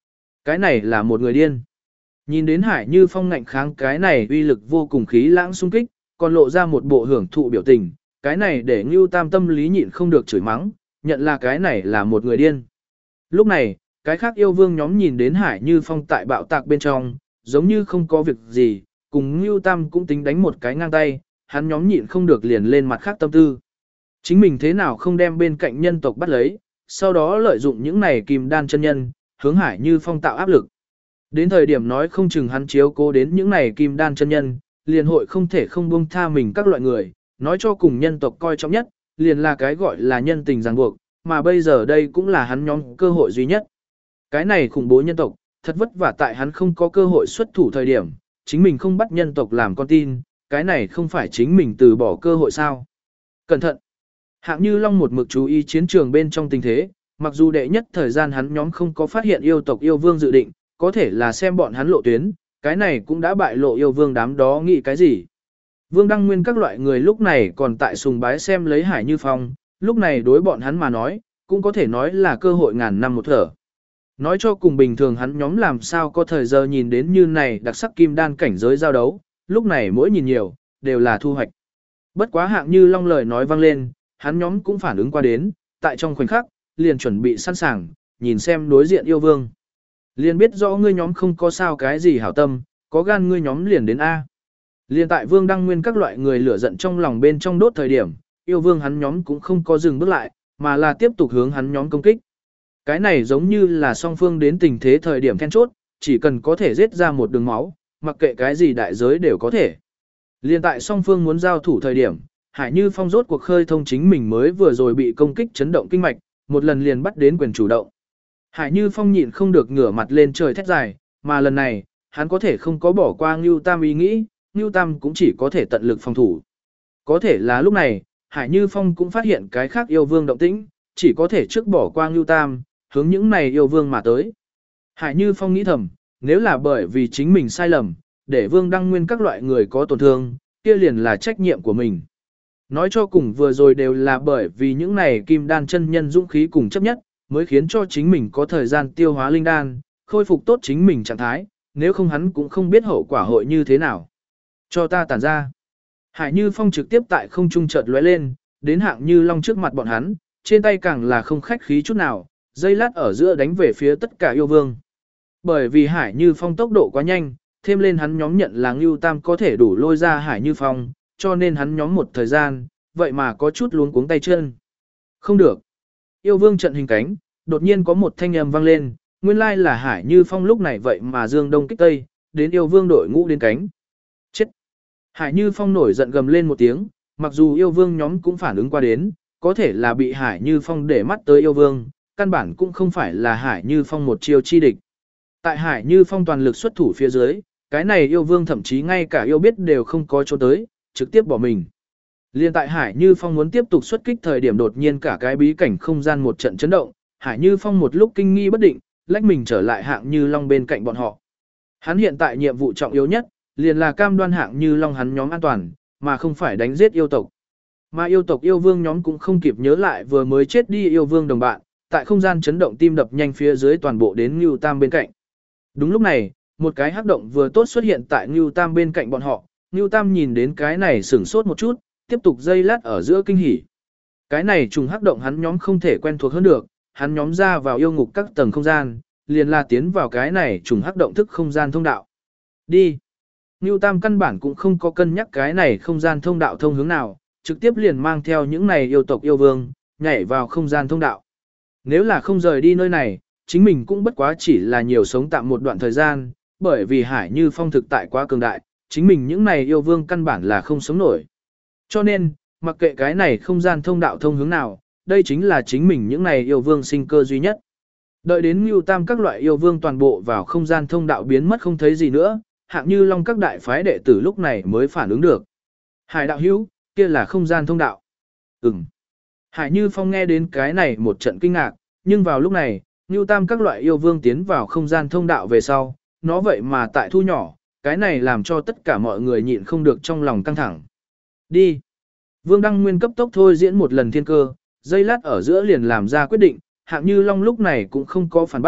Cái này là một người điên. Nhìn đến Hải Như Phong ngạnh kháng cái này uy lực vô cùng khí lãng xung kích, còn lộ ra một bộ hưởng thụ biểu tình, cái này để Ngưu Tam tâm lý nhịn không được chửi mắng, nhận là cái này là một người điên. Lúc này, cái khác yêu vương nhóm nhìn đến Hải Như Phong tại bạo tạc bên trong, giống như không có việc gì, cùng Ngưu Tam cũng tính đánh một cái ngang tay, hắn nhóm nhịn không được liền lên mặt khác tâm tư. Chính mình thế nào không đem bên cạnh nhân tộc bắt lấy, sau đó lợi dụng những này kim đan chân nhân, hướng Hải Như Phong tạo áp lực. Đến thời điểm nói không chừng hắn chiếu cố đến những này kim đan chân nhân, liền hội không thể không buông tha mình các loại người, nói cho cùng nhân tộc coi trọng nhất, liền là cái gọi là nhân tình ràng buộc, mà bây giờ đây cũng là hắn nhóm cơ hội duy nhất. Cái này khủng bố nhân tộc, thật vất vả tại hắn không có cơ hội xuất thủ thời điểm, chính mình không bắt nhân tộc làm con tin, cái này không phải chính mình từ bỏ cơ hội sao. Cẩn thận! Hạng Như Long một mực chú ý chiến trường bên trong tình thế, mặc dù đệ nhất thời gian hắn nhóm không có phát hiện yêu tộc yêu vương dự định, có thể là xem bọn hắn lộ tuyến, cái này cũng đã bại lộ yêu vương đám đó nghĩ cái gì. Vương Đăng Nguyên các loại người lúc này còn tại sùng bái xem lấy Hải Như Phong, lúc này đối bọn hắn mà nói, cũng có thể nói là cơ hội ngàn năm một thở. Nói cho cùng bình thường hắn nhóm làm sao có thời giờ nhìn đến như này đặc sắc kim đan cảnh giới giao đấu, lúc này mỗi nhìn nhiều, đều là thu hoạch. Bất quá Hạng Như Long lời nói vang lên, hắn nhóm cũng phản ứng qua đến, tại trong khoảnh khắc, liền chuẩn bị sẵn sàng, nhìn xem đối diện yêu vương. Liền biết rõ ngươi nhóm không có sao cái gì hảo tâm, có gan ngươi nhóm liền đến A. Liền tại Vương Đăng Nguyên các loại người lửa giận trong lòng bên trong đốt thời điểm, yêu vương hắn nhóm cũng không có dừng bước lại, mà là tiếp tục hướng hắn nhóm công kích. Cái này giống như là song phương đến tình thế thời điểm then chốt, chỉ cần có thể giết ra một đường máu, mặc kệ cái gì đại giới đều có thể. Liên tại song phương muốn giao thủ thời điểm, Hải Như Phong rốt cuộc khơi thông chính mình mới vừa rồi bị công kích chấn động kinh mạch, một lần liền bắt đến quyền chủ động. Hải Như Phong nhịn không được ngửa mặt lên trời thét dài, mà lần này, hắn có thể không có bỏ qua Ngưu Tam ý nghĩ, Ngưu Tam cũng chỉ có thể tận lực phòng thủ. Có thể là lúc này, Hải Như Phong cũng phát hiện cái khác yêu vương động tĩnh, chỉ có thể trước bỏ qua Ngưu Tam, hướng những này yêu vương mà tới. Hải Như Phong nghĩ thầm, nếu là bởi vì chính mình sai lầm, để Vương Đăng Nguyên các loại người có tổn thương, kia liền là trách nhiệm của mình. Nói cho cùng vừa rồi đều là bởi vì những này kim đan chân nhân dũng khí cùng chấp nhất, mới khiến cho chính mình có thời gian tiêu hóa linh đan, khôi phục tốt chính mình trạng thái, nếu không hắn cũng không biết hậu quả hội như thế nào. Cho ta tản ra. Hải Như Phong trực tiếp tại không trung chợt lóe lên, đến Hạng Như Long trước mặt bọn hắn, trên tay càng là không khách khí chút nào, dây lát ở giữa đánh về phía tất cả yêu vương. Bởi vì Hải Như Phong tốc độ quá nhanh, thêm lên hắn nhóm nhận là Ngưu Tam có thể đủ lôi ra Hải Như Phong, cho nên hắn nhóm một thời gian, vậy mà có chút luống cuống tay chân. Không được. Yêu vương trận hình cánh, đột nhiên có một thanh âm vang lên, nguyên lai là Hải Như Phong lúc này vậy mà dương đông kích tây, đến yêu vương đội ngũ đến cánh. Chết. Hải Như Phong nổi giận gầm lên một tiếng, mặc dù yêu vương nhóm cũng phản ứng qua đến, có thể là bị Hải Như Phong để mắt tới yêu vương, căn bản cũng không phải là Hải Như Phong một chiêu chi địch. Tại Hải Như Phong toàn lực xuất thủ phía dưới, cái này yêu vương thậm chí ngay cả yêu biết đều không có chỗ tới, trực tiếp bỏ mình. Liên tại Hải Như Phong muốn tiếp tục xuất kích thời điểm đột nhiên cả cái bí cảnh không gian một trận chấn động, Hải Như Phong một lúc kinh nghi bất định, lách mình trở lại Hạng Như Long bên cạnh bọn họ. Hắn hiện tại nhiệm vụ trọng yếu nhất, liền là cam đoan Hạng Như Long hắn nhóm an toàn, mà không phải đánh giết yêu tộc. Mà yêu tộc yêu vương nhóm cũng không kịp nhớ lại vừa mới chết đi yêu vương đồng bạn, tại không gian chấn động tim đập nhanh phía dưới toàn bộ đến Ngưu Tam bên cạnh. Đúng lúc này, một cái hắc động vừa tốt xuất hiện tại Ngưu Tam bên cạnh bọn họ, Ngưu Tam nhìn đến cái này sửng sốt một chút, tiếp tục dây lát ở giữa kinh hỉ. Cái này trùng hắc động hắn nhóm không thể quen thuộc hơn được, hắn nhóm ra vào yêu ngục các tầng không gian, liền là tiến vào cái này trùng hắc động thức không gian thông đạo. Đi. Ngưu Tam căn bản cũng không có cân nhắc cái này không gian thông đạo thông hướng nào, trực tiếp liền mang theo những này yêu tộc yêu vương, nhảy vào không gian thông đạo. Nếu là không rời đi nơi này, chính mình cũng bất quá chỉ là nhiều sống tạm một đoạn thời gian, bởi vì Hải Như Phong thực tại quá cường đại, chính mình những này yêu vương căn bản là không sống nổi. Cho nên, mặc kệ cái này không gian thông đạo thông hướng nào, đây chính là chính mình những này yêu vương sinh cơ duy nhất. Đợi đến Ngưu Tam các loại yêu vương toàn bộ vào không gian thông đạo biến mất không thấy gì nữa, Hạng Như Long các đại phái đệ tử lúc này mới phản ứng được. Hải đạo hữu, kia là không gian thông đạo. Ừm. Hải Như Phong nghe đến cái này một trận kinh ngạc, nhưng vào lúc này, Ngưu Tam các loại yêu vương tiến vào không gian thông đạo về sau, nó vậy mà tại thu nhỏ, cái này làm cho tất cả mọi người nhịn không được trong lòng căng thẳng. Đi. Vương Đăng Nguyên cấp tốc thôi diễn một lần thiên cơ, dây lát ở giữa liền làm ra quyết định, Hạng Như Long lúc này cũng không có phản bác,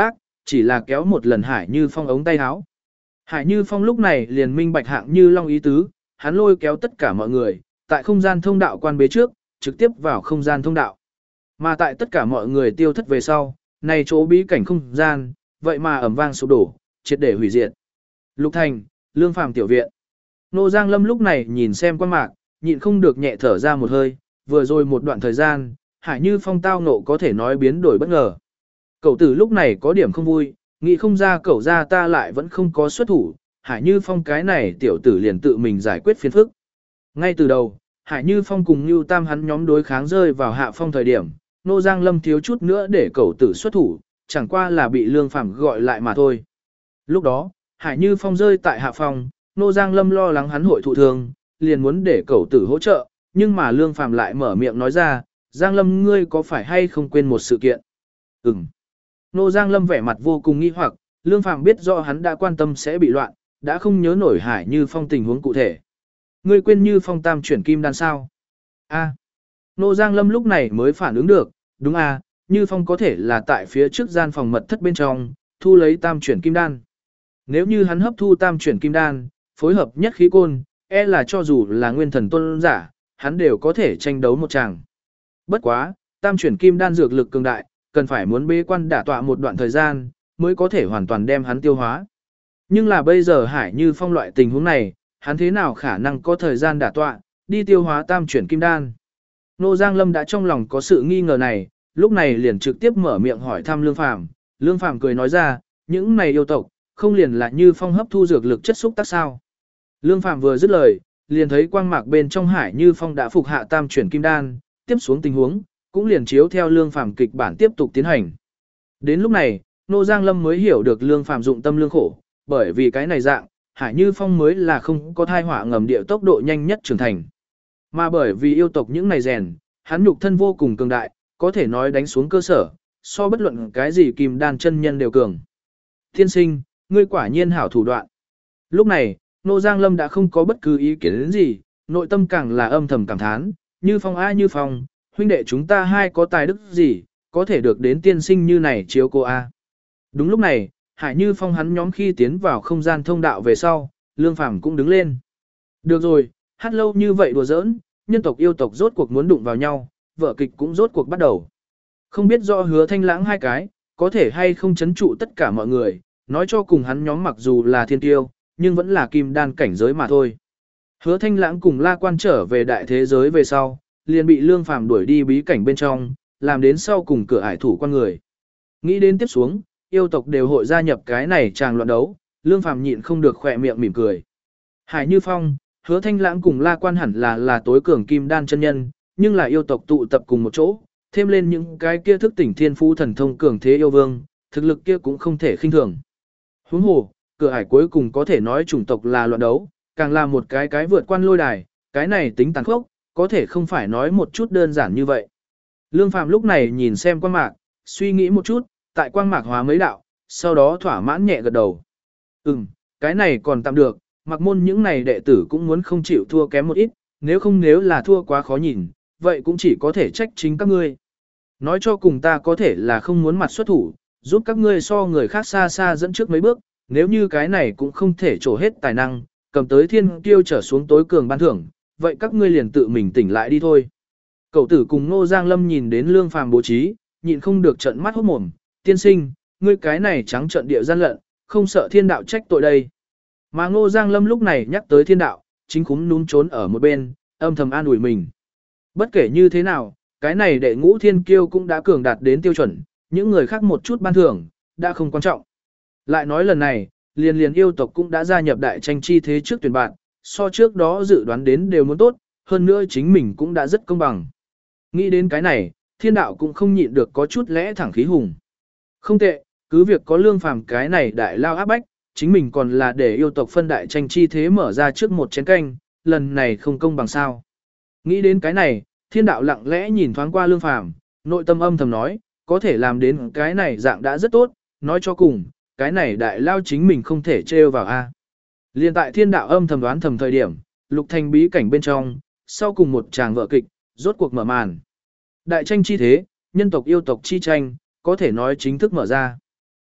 chỉ là kéo một lần Hải Như Phong ống tay áo. Hải Như Phong lúc này liền minh bạch Hạng Như Long ý tứ, hắn lôi kéo tất cả mọi người, tại không gian thông đạo quan bế trước, trực tiếp vào không gian thông đạo. Mà tại tất cả mọi người tiêu thất về sau, này chỗ bí cảnh không gian, vậy mà ầm vang sụp đổ, triệt để hủy diệt. Lục Thành, Lương Phàm tiểu viện. Nô Giang Lâm lúc này nhìn xem quan mạc, nhịn không được nhẹ thở ra một hơi, vừa rồi một đoạn thời gian, Hải Như Phong tao nộ có thể nói biến đổi bất ngờ. Cậu tử lúc này có điểm không vui, nghĩ không ra cậu ra ta lại vẫn không có xuất thủ, Hải Như Phong cái này tiểu tử liền tự mình giải quyết phiền phức. Ngay từ đầu, Hải Như Phong cùng Nưu Tam hắn nhóm đối kháng rơi vào hạ phong thời điểm, Nô Giang Lâm thiếu chút nữa để cậu tử xuất thủ, chẳng qua là bị Lương Phàm gọi lại mà thôi. Lúc đó, Hải Như Phong rơi tại hạ phong, Nô Giang Lâm lo lắng hắn hội thụ thương, liền muốn để cậu tử hỗ trợ, nhưng mà Lương Phàm lại mở miệng nói ra, Giang Lâm ngươi có phải hay không quên một sự kiện? Ừm. Nô Giang Lâm vẻ mặt vô cùng nghi hoặc, Lương Phàm biết rõ hắn đã quan tâm sẽ bị loạn, đã không nhớ nổi Hải Như Phong tình huống cụ thể. Ngươi quên Như Phong tam chuyển kim đan sao? A. Nô Giang Lâm lúc này mới phản ứng được, đúng à, Như Phong có thể là tại phía trước gian phòng mật thất bên trong, thu lấy tam chuyển kim đan. Nếu như hắn hấp thu tam chuyển kim đan, phối hợp nhất khí côn, e là cho dù là nguyên thần tôn giả, hắn đều có thể tranh đấu một tràng. Bất quá, tam chuyển kim đan dược lực cường đại, cần phải muốn bế quan đả tọa một đoạn thời gian, mới có thể hoàn toàn đem hắn tiêu hóa. Nhưng là bây giờ Hải Như Phong loại tình huống này, hắn thế nào khả năng có thời gian đả tọa, đi tiêu hóa tam chuyển kim đan. Nô Giang Lâm đã trong lòng có sự nghi ngờ này, lúc này liền trực tiếp mở miệng hỏi thăm Lương Phàm. Lương Phàm cười nói ra, những này yêu tộc, không liền là Như Phong hấp thu dược lực chất xúc tác sao. Lương Phàm vừa dứt lời, liền thấy quang mạc bên trong Hải Như Phong đã phục hạ tam chuyển kim đan, tiếp xuống tình huống, cũng liền chiếu theo Lương Phàm kịch bản tiếp tục tiến hành. Đến lúc này, Nô Giang Lâm mới hiểu được Lương Phàm dụng tâm lương khổ, bởi vì cái này dạng, Hải Như Phong mới là không có thai họa ngầm địa tốc độ nhanh nhất trưởng thành. Mà bởi vì yêu tộc những này rèn, hắn nhục thân vô cùng cường đại, có thể nói đánh xuống cơ sở, so bất luận cái gì kim đan chân nhân đều cường. Thiên sinh, ngươi quả nhiên hảo thủ đoạn. Lúc này, Nô Giang Lâm đã không có bất cứ ý kiến đến gì, nội tâm càng là âm thầm cảm thán, Như Phong a Như Phong, huynh đệ chúng ta hai có tài đức gì, có thể được đến tiên sinh như này chiếu cô a. Đúng lúc này, Hải Như Phong hắn nhóm khi tiến vào không gian thông đạo về sau, Lương Phàm cũng đứng lên. Được rồi, hát lâu như vậy đùa giỡn, nhân tộc yêu tộc rốt cuộc muốn đụng vào nhau, vở kịch cũng rốt cuộc bắt đầu. Không biết rõ Hứa Thanh Lãng hai cái, có thể hay không chấn trụ tất cả mọi người, nói cho cùng hắn nhóm mặc dù là thiên tiêu, nhưng vẫn là kim đan cảnh giới mà thôi. Hứa Thanh Lãng cùng La Quan trở về đại thế giới về sau, liền bị Lương Phàm đuổi đi bí cảnh bên trong, làm đến sau cùng cửa ải thủ quan người. Nghĩ đến tiếp xuống, yêu tộc đều hội gia nhập cái này chàng loạn đấu, Lương Phàm nhịn không được khỏe miệng mỉm cười. Hải Như Phong, Hứa Thanh Lãng cùng La Quan hẳn là là tối cường kim đan chân nhân, nhưng là yêu tộc tụ tập cùng một chỗ, thêm lên những cái kia thức tỉnh thiên phú thần thông cường thế yêu vương, thực lực kia cũng không thể khinh thường. Huống hồ, cửa ải cuối cùng có thể nói chủng tộc là loạn đấu, càng là một cái cái vượt quan lôi đài, cái này tính tàn khốc, có thể không phải nói một chút đơn giản như vậy. Lương Phàm lúc này nhìn xem quang mạc, suy nghĩ một chút, tại quang mạc hóa mấy đạo, sau đó thỏa mãn nhẹ gật đầu. Ừm, cái này còn tạm được, mặc môn những này đệ tử cũng muốn không chịu thua kém một ít, nếu không nếu là thua quá khó nhìn, vậy cũng chỉ có thể trách chính các ngươi. Nói cho cùng ta có thể là không muốn mặt xuất thủ, giúp các ngươi so người khác xa xa dẫn trước mấy bước, nếu như cái này cũng không thể trổ hết tài năng, cầm tới thiên kiêu trở xuống tối cường ban thưởng, vậy các ngươi liền tự mình tỉnh lại đi thôi. Cậu tử cùng Ngô Giang Lâm nhìn đến Lương Phàm bố trí, nhịn không được trợn mắt hốt mồm, tiên sinh, ngươi cái này trắng trợn địa gian lận, không sợ thiên đạo trách tội đây. Mà Ngô Giang Lâm lúc này nhắc tới thiên đạo, chính khúm núm trốn ở một bên, âm thầm an ủi mình. Bất kể như thế nào, cái này đệ ngũ thiên kiêu cũng đã cường đạt đến tiêu chuẩn, những người khác một chút ban thưởng, đã không quan trọng. Lại nói lần này, liền liền yêu tộc cũng đã gia nhập đại tranh chi thế trước tuyển bạn, so trước đó dự đoán đến đều muốn tốt, hơn nữa chính mình cũng đã rất công bằng. Nghĩ đến cái này, thiên đạo cũng không nhịn được có chút lẽ thẳng khí hùng. Không tệ, cứ việc có Lương Phàm cái này đại lao áp bách, chính mình còn là để yêu tộc phân đại tranh chi thế mở ra trước một chén canh, lần này không công bằng sao. Nghĩ đến cái này, thiên đạo lặng lẽ nhìn thoáng qua Lương Phàm, nội tâm âm thầm nói, có thể làm đến cái này dạng đã rất tốt, nói cho cùng, cái này đại lao chính mình không thể trêu vào a. Liên tại thiên đạo âm thầm đoán thầm thời điểm, lục thành bí cảnh bên trong, sau cùng một tràng vở kịch, rốt cuộc mở màn. Đại tranh chi thế, nhân tộc yêu tộc chi tranh, có thể nói chính thức mở ra.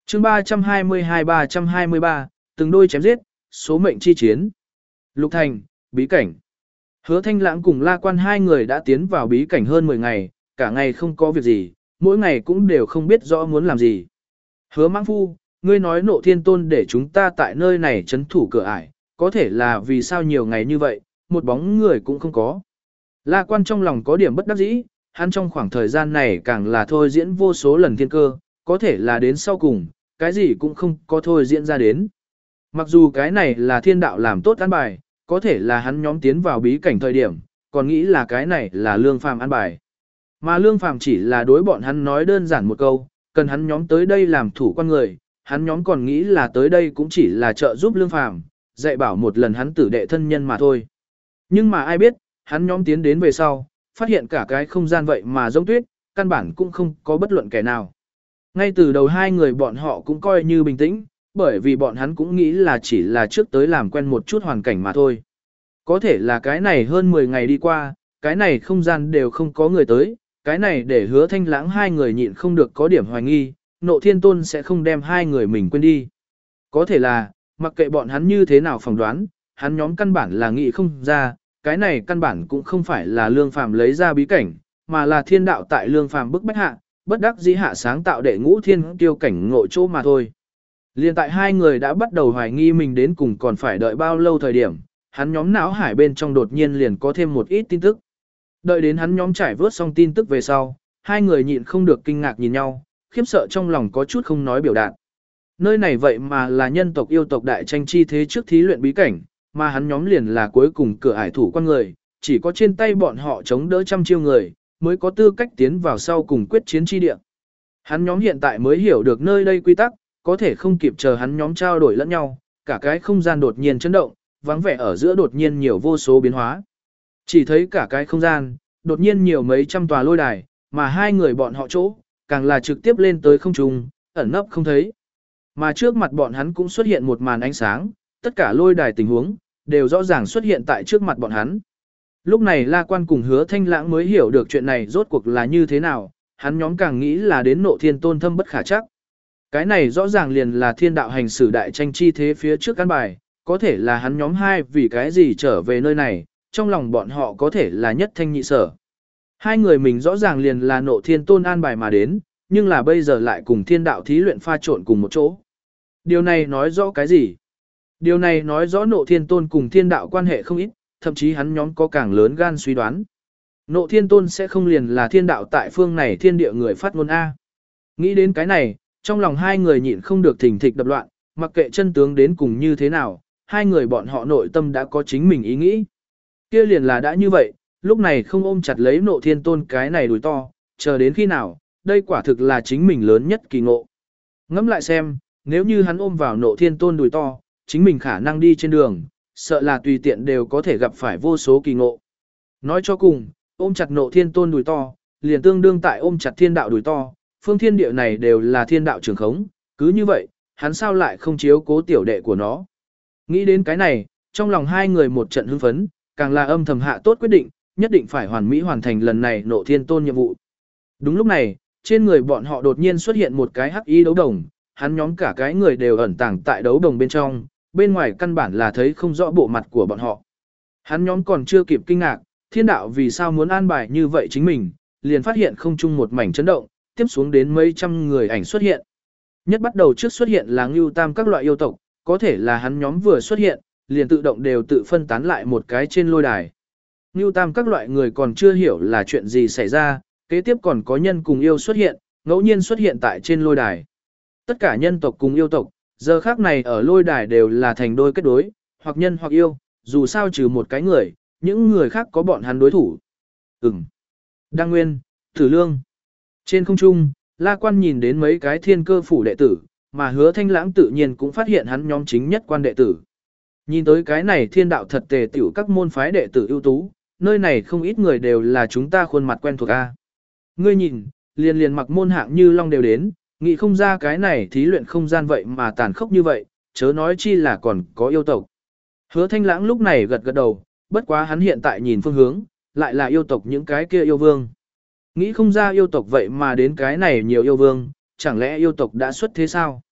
chương ba trăm hai mươi hai ba trăm hai mươi ba, từng đôi chém giết, số mệnh chi chiến. Lục Thành, bí cảnh. Hứa Thanh Lãng cùng La Quan hai người đã tiến vào bí cảnh hơn mười ngày, cả ngày không có việc gì, mỗi ngày cũng đều không biết rõ muốn làm gì. Hứa Mãng Phu, ngươi nói Nộ Thiên Tôn để chúng ta tại nơi này trấn thủ cửa ải, có thể là vì sao nhiều ngày như vậy, một bóng người cũng không có. La Quan trong lòng có điểm bất đắc dĩ, hắn trong khoảng thời gian này càng là thôi diễn vô số lần thiên cơ, có thể là đến sau cùng, cái gì cũng không có thôi diễn ra đến. Mặc dù cái này là thiên đạo làm tốt an bài, có thể là hắn nhóm tiến vào bí cảnh thời điểm, còn nghĩ là cái này là lương phàm an bài. Mà lương phàm chỉ là đối bọn hắn nói đơn giản một câu, cần hắn nhóm tới đây làm thủ quan người, hắn nhóm còn nghĩ là tới đây cũng chỉ là trợ giúp lương phàm, dạy bảo một lần hắn tử đệ thân nhân mà thôi. Nhưng mà ai biết, hắn nhóm tiến đến về sau, phát hiện cả cái không gian vậy mà giống tuyết, căn bản cũng không có bất luận kẻ nào. Ngay từ đầu hai người bọn họ cũng coi như bình tĩnh, bởi vì bọn hắn cũng nghĩ là chỉ là trước tới làm quen một chút hoàn cảnh mà thôi. Có thể là cái này hơn mười ngày đi qua, cái này không gian đều không có người tới, cái này để Hứa Thanh Lãng hai người nhịn không được có điểm hoài nghi, Nộ Thiên Tôn sẽ không đem hai người mình quên đi. Có thể là, mặc kệ bọn hắn như thế nào phỏng đoán, hắn nhóm căn bản là nghĩ không ra, cái này căn bản cũng không phải là lương phàm lấy ra bí cảnh, mà là thiên đạo tại lương phàm bức bách hạ, bất đắc dĩ hạ sáng tạo đệ ngũ thiên tiêu cảnh ngộ chỗ mà thôi. Liên tại hai người đã bắt đầu hoài nghi mình đến cùng còn phải đợi bao lâu thời điểm, hắn nhóm não hải bên trong đột nhiên liền có thêm một ít tin tức. Đợi đến hắn nhóm trải vớt xong tin tức về sau, hai người nhịn không được kinh ngạc nhìn nhau, khiếp sợ trong lòng có chút không nói biểu đạt. Nơi này vậy mà là nhân tộc yêu tộc đại tranh chi thế trước thí luyện bí cảnh, mà hắn nhóm liền là cuối cùng cửa ải thủ quan người, chỉ có trên tay bọn họ chống đỡ trăm chiêu người, mới có tư cách tiến vào sau cùng quyết chiến chi địa. Hắn nhóm hiện tại mới hiểu được nơi đây quy tắc, có thể không kịp chờ hắn nhóm trao đổi lẫn nhau, cả cái không gian đột nhiên chấn động, vắng vẻ ở giữa đột nhiên nhiều vô số biến hóa. Chỉ thấy cả cái không gian, đột nhiên nhiều mấy trăm tòa lôi đài, mà hai người bọn họ chỗ, càng là trực tiếp lên tới không trung, ẩn nấp không thấy. Mà trước mặt bọn hắn cũng xuất hiện một màn ánh sáng, tất cả lôi đài tình huống, đều rõ ràng xuất hiện tại trước mặt bọn hắn. Lúc này La Quan cùng Hứa Thanh Lãng mới hiểu được chuyện này rốt cuộc là như thế nào, hắn nhóm càng nghĩ là đến Nộ Thiên Tôn thâm bất khả chắc. Cái này rõ ràng liền là thiên đạo hành xử đại tranh chi thế phía trước căn bài, có thể là hắn nhóm hai vì cái gì trở về nơi này, trong lòng bọn họ có thể là nhất thanh nhị sở. Hai người mình rõ ràng liền là Nộ Thiên Tôn an bài mà đến, nhưng là bây giờ lại cùng thiên đạo thí luyện pha trộn cùng một chỗ. Điều này nói rõ cái gì? Điều này nói rõ Nộ Thiên Tôn cùng thiên đạo quan hệ không ít, thậm chí hắn nhóm có càng lớn gan suy đoán. Nộ Thiên Tôn sẽ không liền là thiên đạo tại phương này thiên địa người phát ngôn A. Nghĩ đến cái này, trong lòng hai người nhịn không được thình thịch đập loạn, mặc kệ chân tướng đến cùng như thế nào, hai người bọn họ nội tâm đã có chính mình ý nghĩ. Kia liền là đã như vậy, lúc này không ôm chặt lấy Nộ Thiên Tôn cái này đùi to, chờ đến khi nào, đây quả thực là chính mình lớn nhất kỳ ngộ. Ngẫm lại xem, nếu như hắn ôm vào Nộ Thiên Tôn đùi to, chính mình khả năng đi trên đường, sợ là tùy tiện đều có thể gặp phải vô số kỳ ngộ. Nói cho cùng, ôm chặt Nộ Thiên Tôn đùi to, liền tương đương tại ôm chặt thiên đạo đùi to, phương thiên địa này đều là thiên đạo trường khống, cứ như vậy, hắn sao lại không chiếu cố tiểu đệ của nó. Nghĩ đến cái này, trong lòng hai người một trận hưng phấn, càng là âm thầm hạ tốt quyết định, nhất định phải hoàn mỹ hoàn thành lần này Nộ Thiên Tôn nhiệm vụ. Đúng lúc này, trên người bọn họ đột nhiên xuất hiện một cái hắc y đấu đồng, hắn nhóm cả cái người đều ẩn tàng tại đấu đồng bên trong, bên ngoài căn bản là thấy không rõ bộ mặt của bọn họ. Hắn nhóm còn chưa kịp kinh ngạc, thiên đạo vì sao muốn an bài như vậy chính mình, liền phát hiện không chung một mảnh chấn động, tiếp xuống đến mấy trăm người ảnh xuất hiện. Nhất bắt đầu trước xuất hiện là Ngưu Tam các loại yêu tộc, có thể là hắn nhóm vừa xuất hiện, liền tự động đều tự phân tán lại một cái trên lôi đài. Ngưu Tam các loại người còn chưa hiểu là chuyện gì xảy ra, kế tiếp còn có nhân cùng yêu xuất hiện, ngẫu nhiên xuất hiện tại trên lôi đài. Tất cả nhân tộc cùng yêu tộc, giờ khác này ở lôi đài đều là thành đôi kết đối, hoặc nhân hoặc yêu, dù sao trừ một cái người, những người khác có bọn hắn đối thủ. Ừm. Đăng Nguyên, Tử Lương. Trên không trung, La Quan nhìn đến mấy cái thiên cơ phủ đệ tử, mà Hứa Thanh Lãng tự nhiên cũng phát hiện hắn nhóm chính nhất quan đệ tử. Nhìn tới cái này thiên đạo thật tề tiểu các môn phái đệ tử ưu tú, nơi này không ít người đều là chúng ta khuôn mặt quen thuộc a. Ngươi nhìn, liền liền mặc môn hạng như long đều đến, nghĩ không ra cái này thí luyện không gian vậy mà tàn khốc như vậy, chớ nói chi là còn có yêu tộc. Hứa Thanh Lãng lúc này gật gật đầu, bất quá hắn hiện tại nhìn phương hướng, lại là yêu tộc những cái kia yêu vương. Nghĩ không ra yêu tộc vậy mà đến cái này nhiều yêu vương, chẳng lẽ yêu tộc đã xuất thế sao?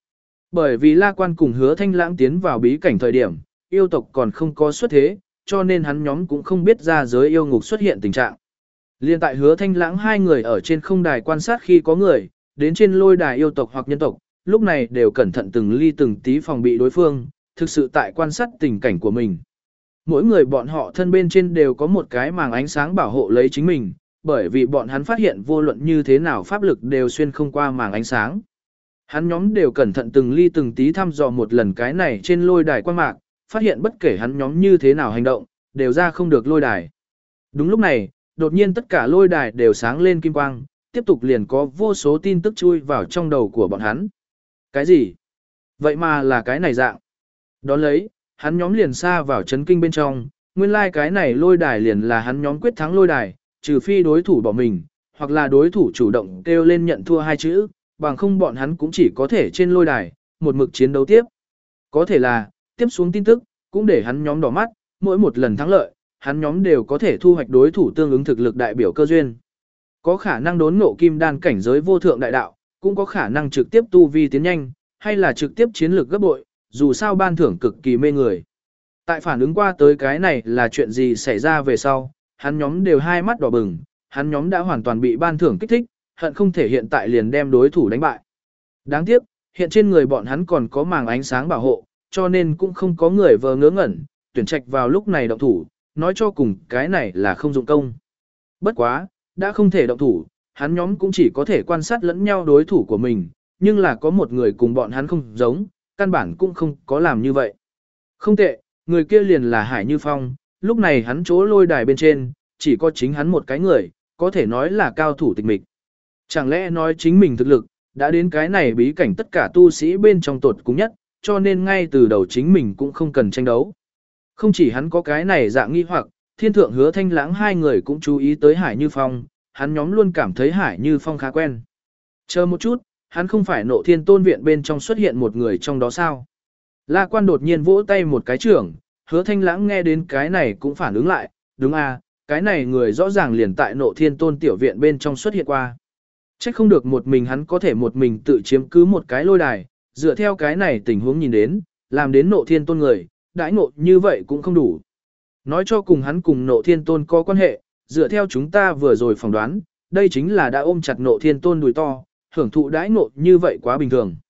Bởi vì La Quan cùng Hứa Thanh Lãng tiến vào bí cảnh thời điểm, yêu tộc còn không có xuất thế, cho nên hắn nhóm cũng không biết ra giới yêu ngục xuất hiện tình trạng. Liên tại Hứa Thanh Lãng hai người ở trên không đài quan sát khi có người, đến trên lôi đài yêu tộc hoặc nhân tộc, lúc này đều cẩn thận từng ly từng tí phòng bị đối phương, thực sự tại quan sát tình cảnh của mình. Mỗi người bọn họ thân bên trên đều có một cái màng ánh sáng bảo hộ lấy chính mình, bởi vì bọn hắn phát hiện vô luận như thế nào pháp lực đều xuyên không qua màng ánh sáng. Hắn nhóm đều cẩn thận từng ly từng tí thăm dò một lần cái này trên lôi đài quan mạc, phát hiện bất kể hắn nhóm như thế nào hành động, đều ra không được lôi đài. Đúng lúc này, đột nhiên tất cả lôi đài đều sáng lên kim quang, tiếp tục liền có vô số tin tức chui vào trong đầu của bọn hắn. Cái gì? Vậy mà là cái này dạng. Đón lấy, hắn nhóm liền xa vào chấn kinh bên trong, nguyên lai like cái này lôi đài liền là hắn nhóm quyết thắng lôi đài, trừ phi đối thủ bỏ mình, hoặc là đối thủ chủ động kêu lên nhận thua hai chữ, bằng không bọn hắn cũng chỉ có thể trên lôi đài, một mực chiến đấu tiếp. Có thể là, tiếp xuống tin tức, cũng để hắn nhóm đỏ mắt, mỗi một lần thắng lợi, hắn nhóm đều có thể thu hoạch đối thủ tương ứng thực lực đại biểu cơ duyên. Có khả năng đốn ngộ kim đan cảnh giới vô thượng đại đạo, cũng có khả năng trực tiếp tu vi tiến nhanh, hay là trực tiếp chiến lược gấp bội, dù sao ban thưởng cực kỳ mê người. Tại phản ứng qua tới cái này là chuyện gì xảy ra về sau, hắn nhóm đều hai mắt đỏ bừng, hắn nhóm đã hoàn toàn bị ban thưởng kích thích, hận không thể hiện tại liền đem đối thủ đánh bại. Đáng tiếc, hiện trên người bọn hắn còn có màng ánh sáng bảo hộ, cho nên cũng không có người vờ ngớ ngẩn, tuyển trạch vào lúc này động thủ, nói cho cùng cái này là không dụng công. Bất quá, đã không thể động thủ, hắn nhóm cũng chỉ có thể quan sát lẫn nhau đối thủ của mình, nhưng là có một người cùng bọn hắn không giống, căn bản cũng không có làm như vậy. Không tệ, người kia liền là Hải Như Phong, lúc này hắn chỗ lôi đài bên trên, chỉ có chính hắn một cái người, có thể nói là cao thủ tịch mịch. Chẳng lẽ nói chính mình thực lực, đã đến cái này bí cảnh tất cả tu sĩ bên trong tột cùng nhất, cho nên ngay từ đầu chính mình cũng không cần tranh đấu. Không chỉ hắn có cái này dạng nghi hoặc, Thiên Thượng Hứa Thanh Lãng hai người cũng chú ý tới Hải Như Phong, hắn nhóm luôn cảm thấy Hải Như Phong khá quen. Chờ một chút, hắn không phải Nộ Thiên Tôn viện bên trong xuất hiện một người trong đó sao? La Quan đột nhiên vỗ tay một cái trưởng, Hứa Thanh Lãng nghe đến cái này cũng phản ứng lại, đúng à, cái này người rõ ràng liền tại Nộ Thiên Tôn tiểu viện bên trong xuất hiện qua. Chắc không được một mình hắn có thể một mình tự chiếm cứ một cái lôi đài, dựa theo cái này tình huống nhìn đến, làm đến Nộ Thiên Tôn người, đãi ngộ như vậy cũng không đủ. Nói cho cùng hắn cùng Nộ Thiên Tôn có quan hệ, dựa theo chúng ta vừa rồi phỏng đoán, đây chính là đã ôm chặt Nộ Thiên Tôn đùi to, hưởng thụ đãi ngộ như vậy quá bình thường.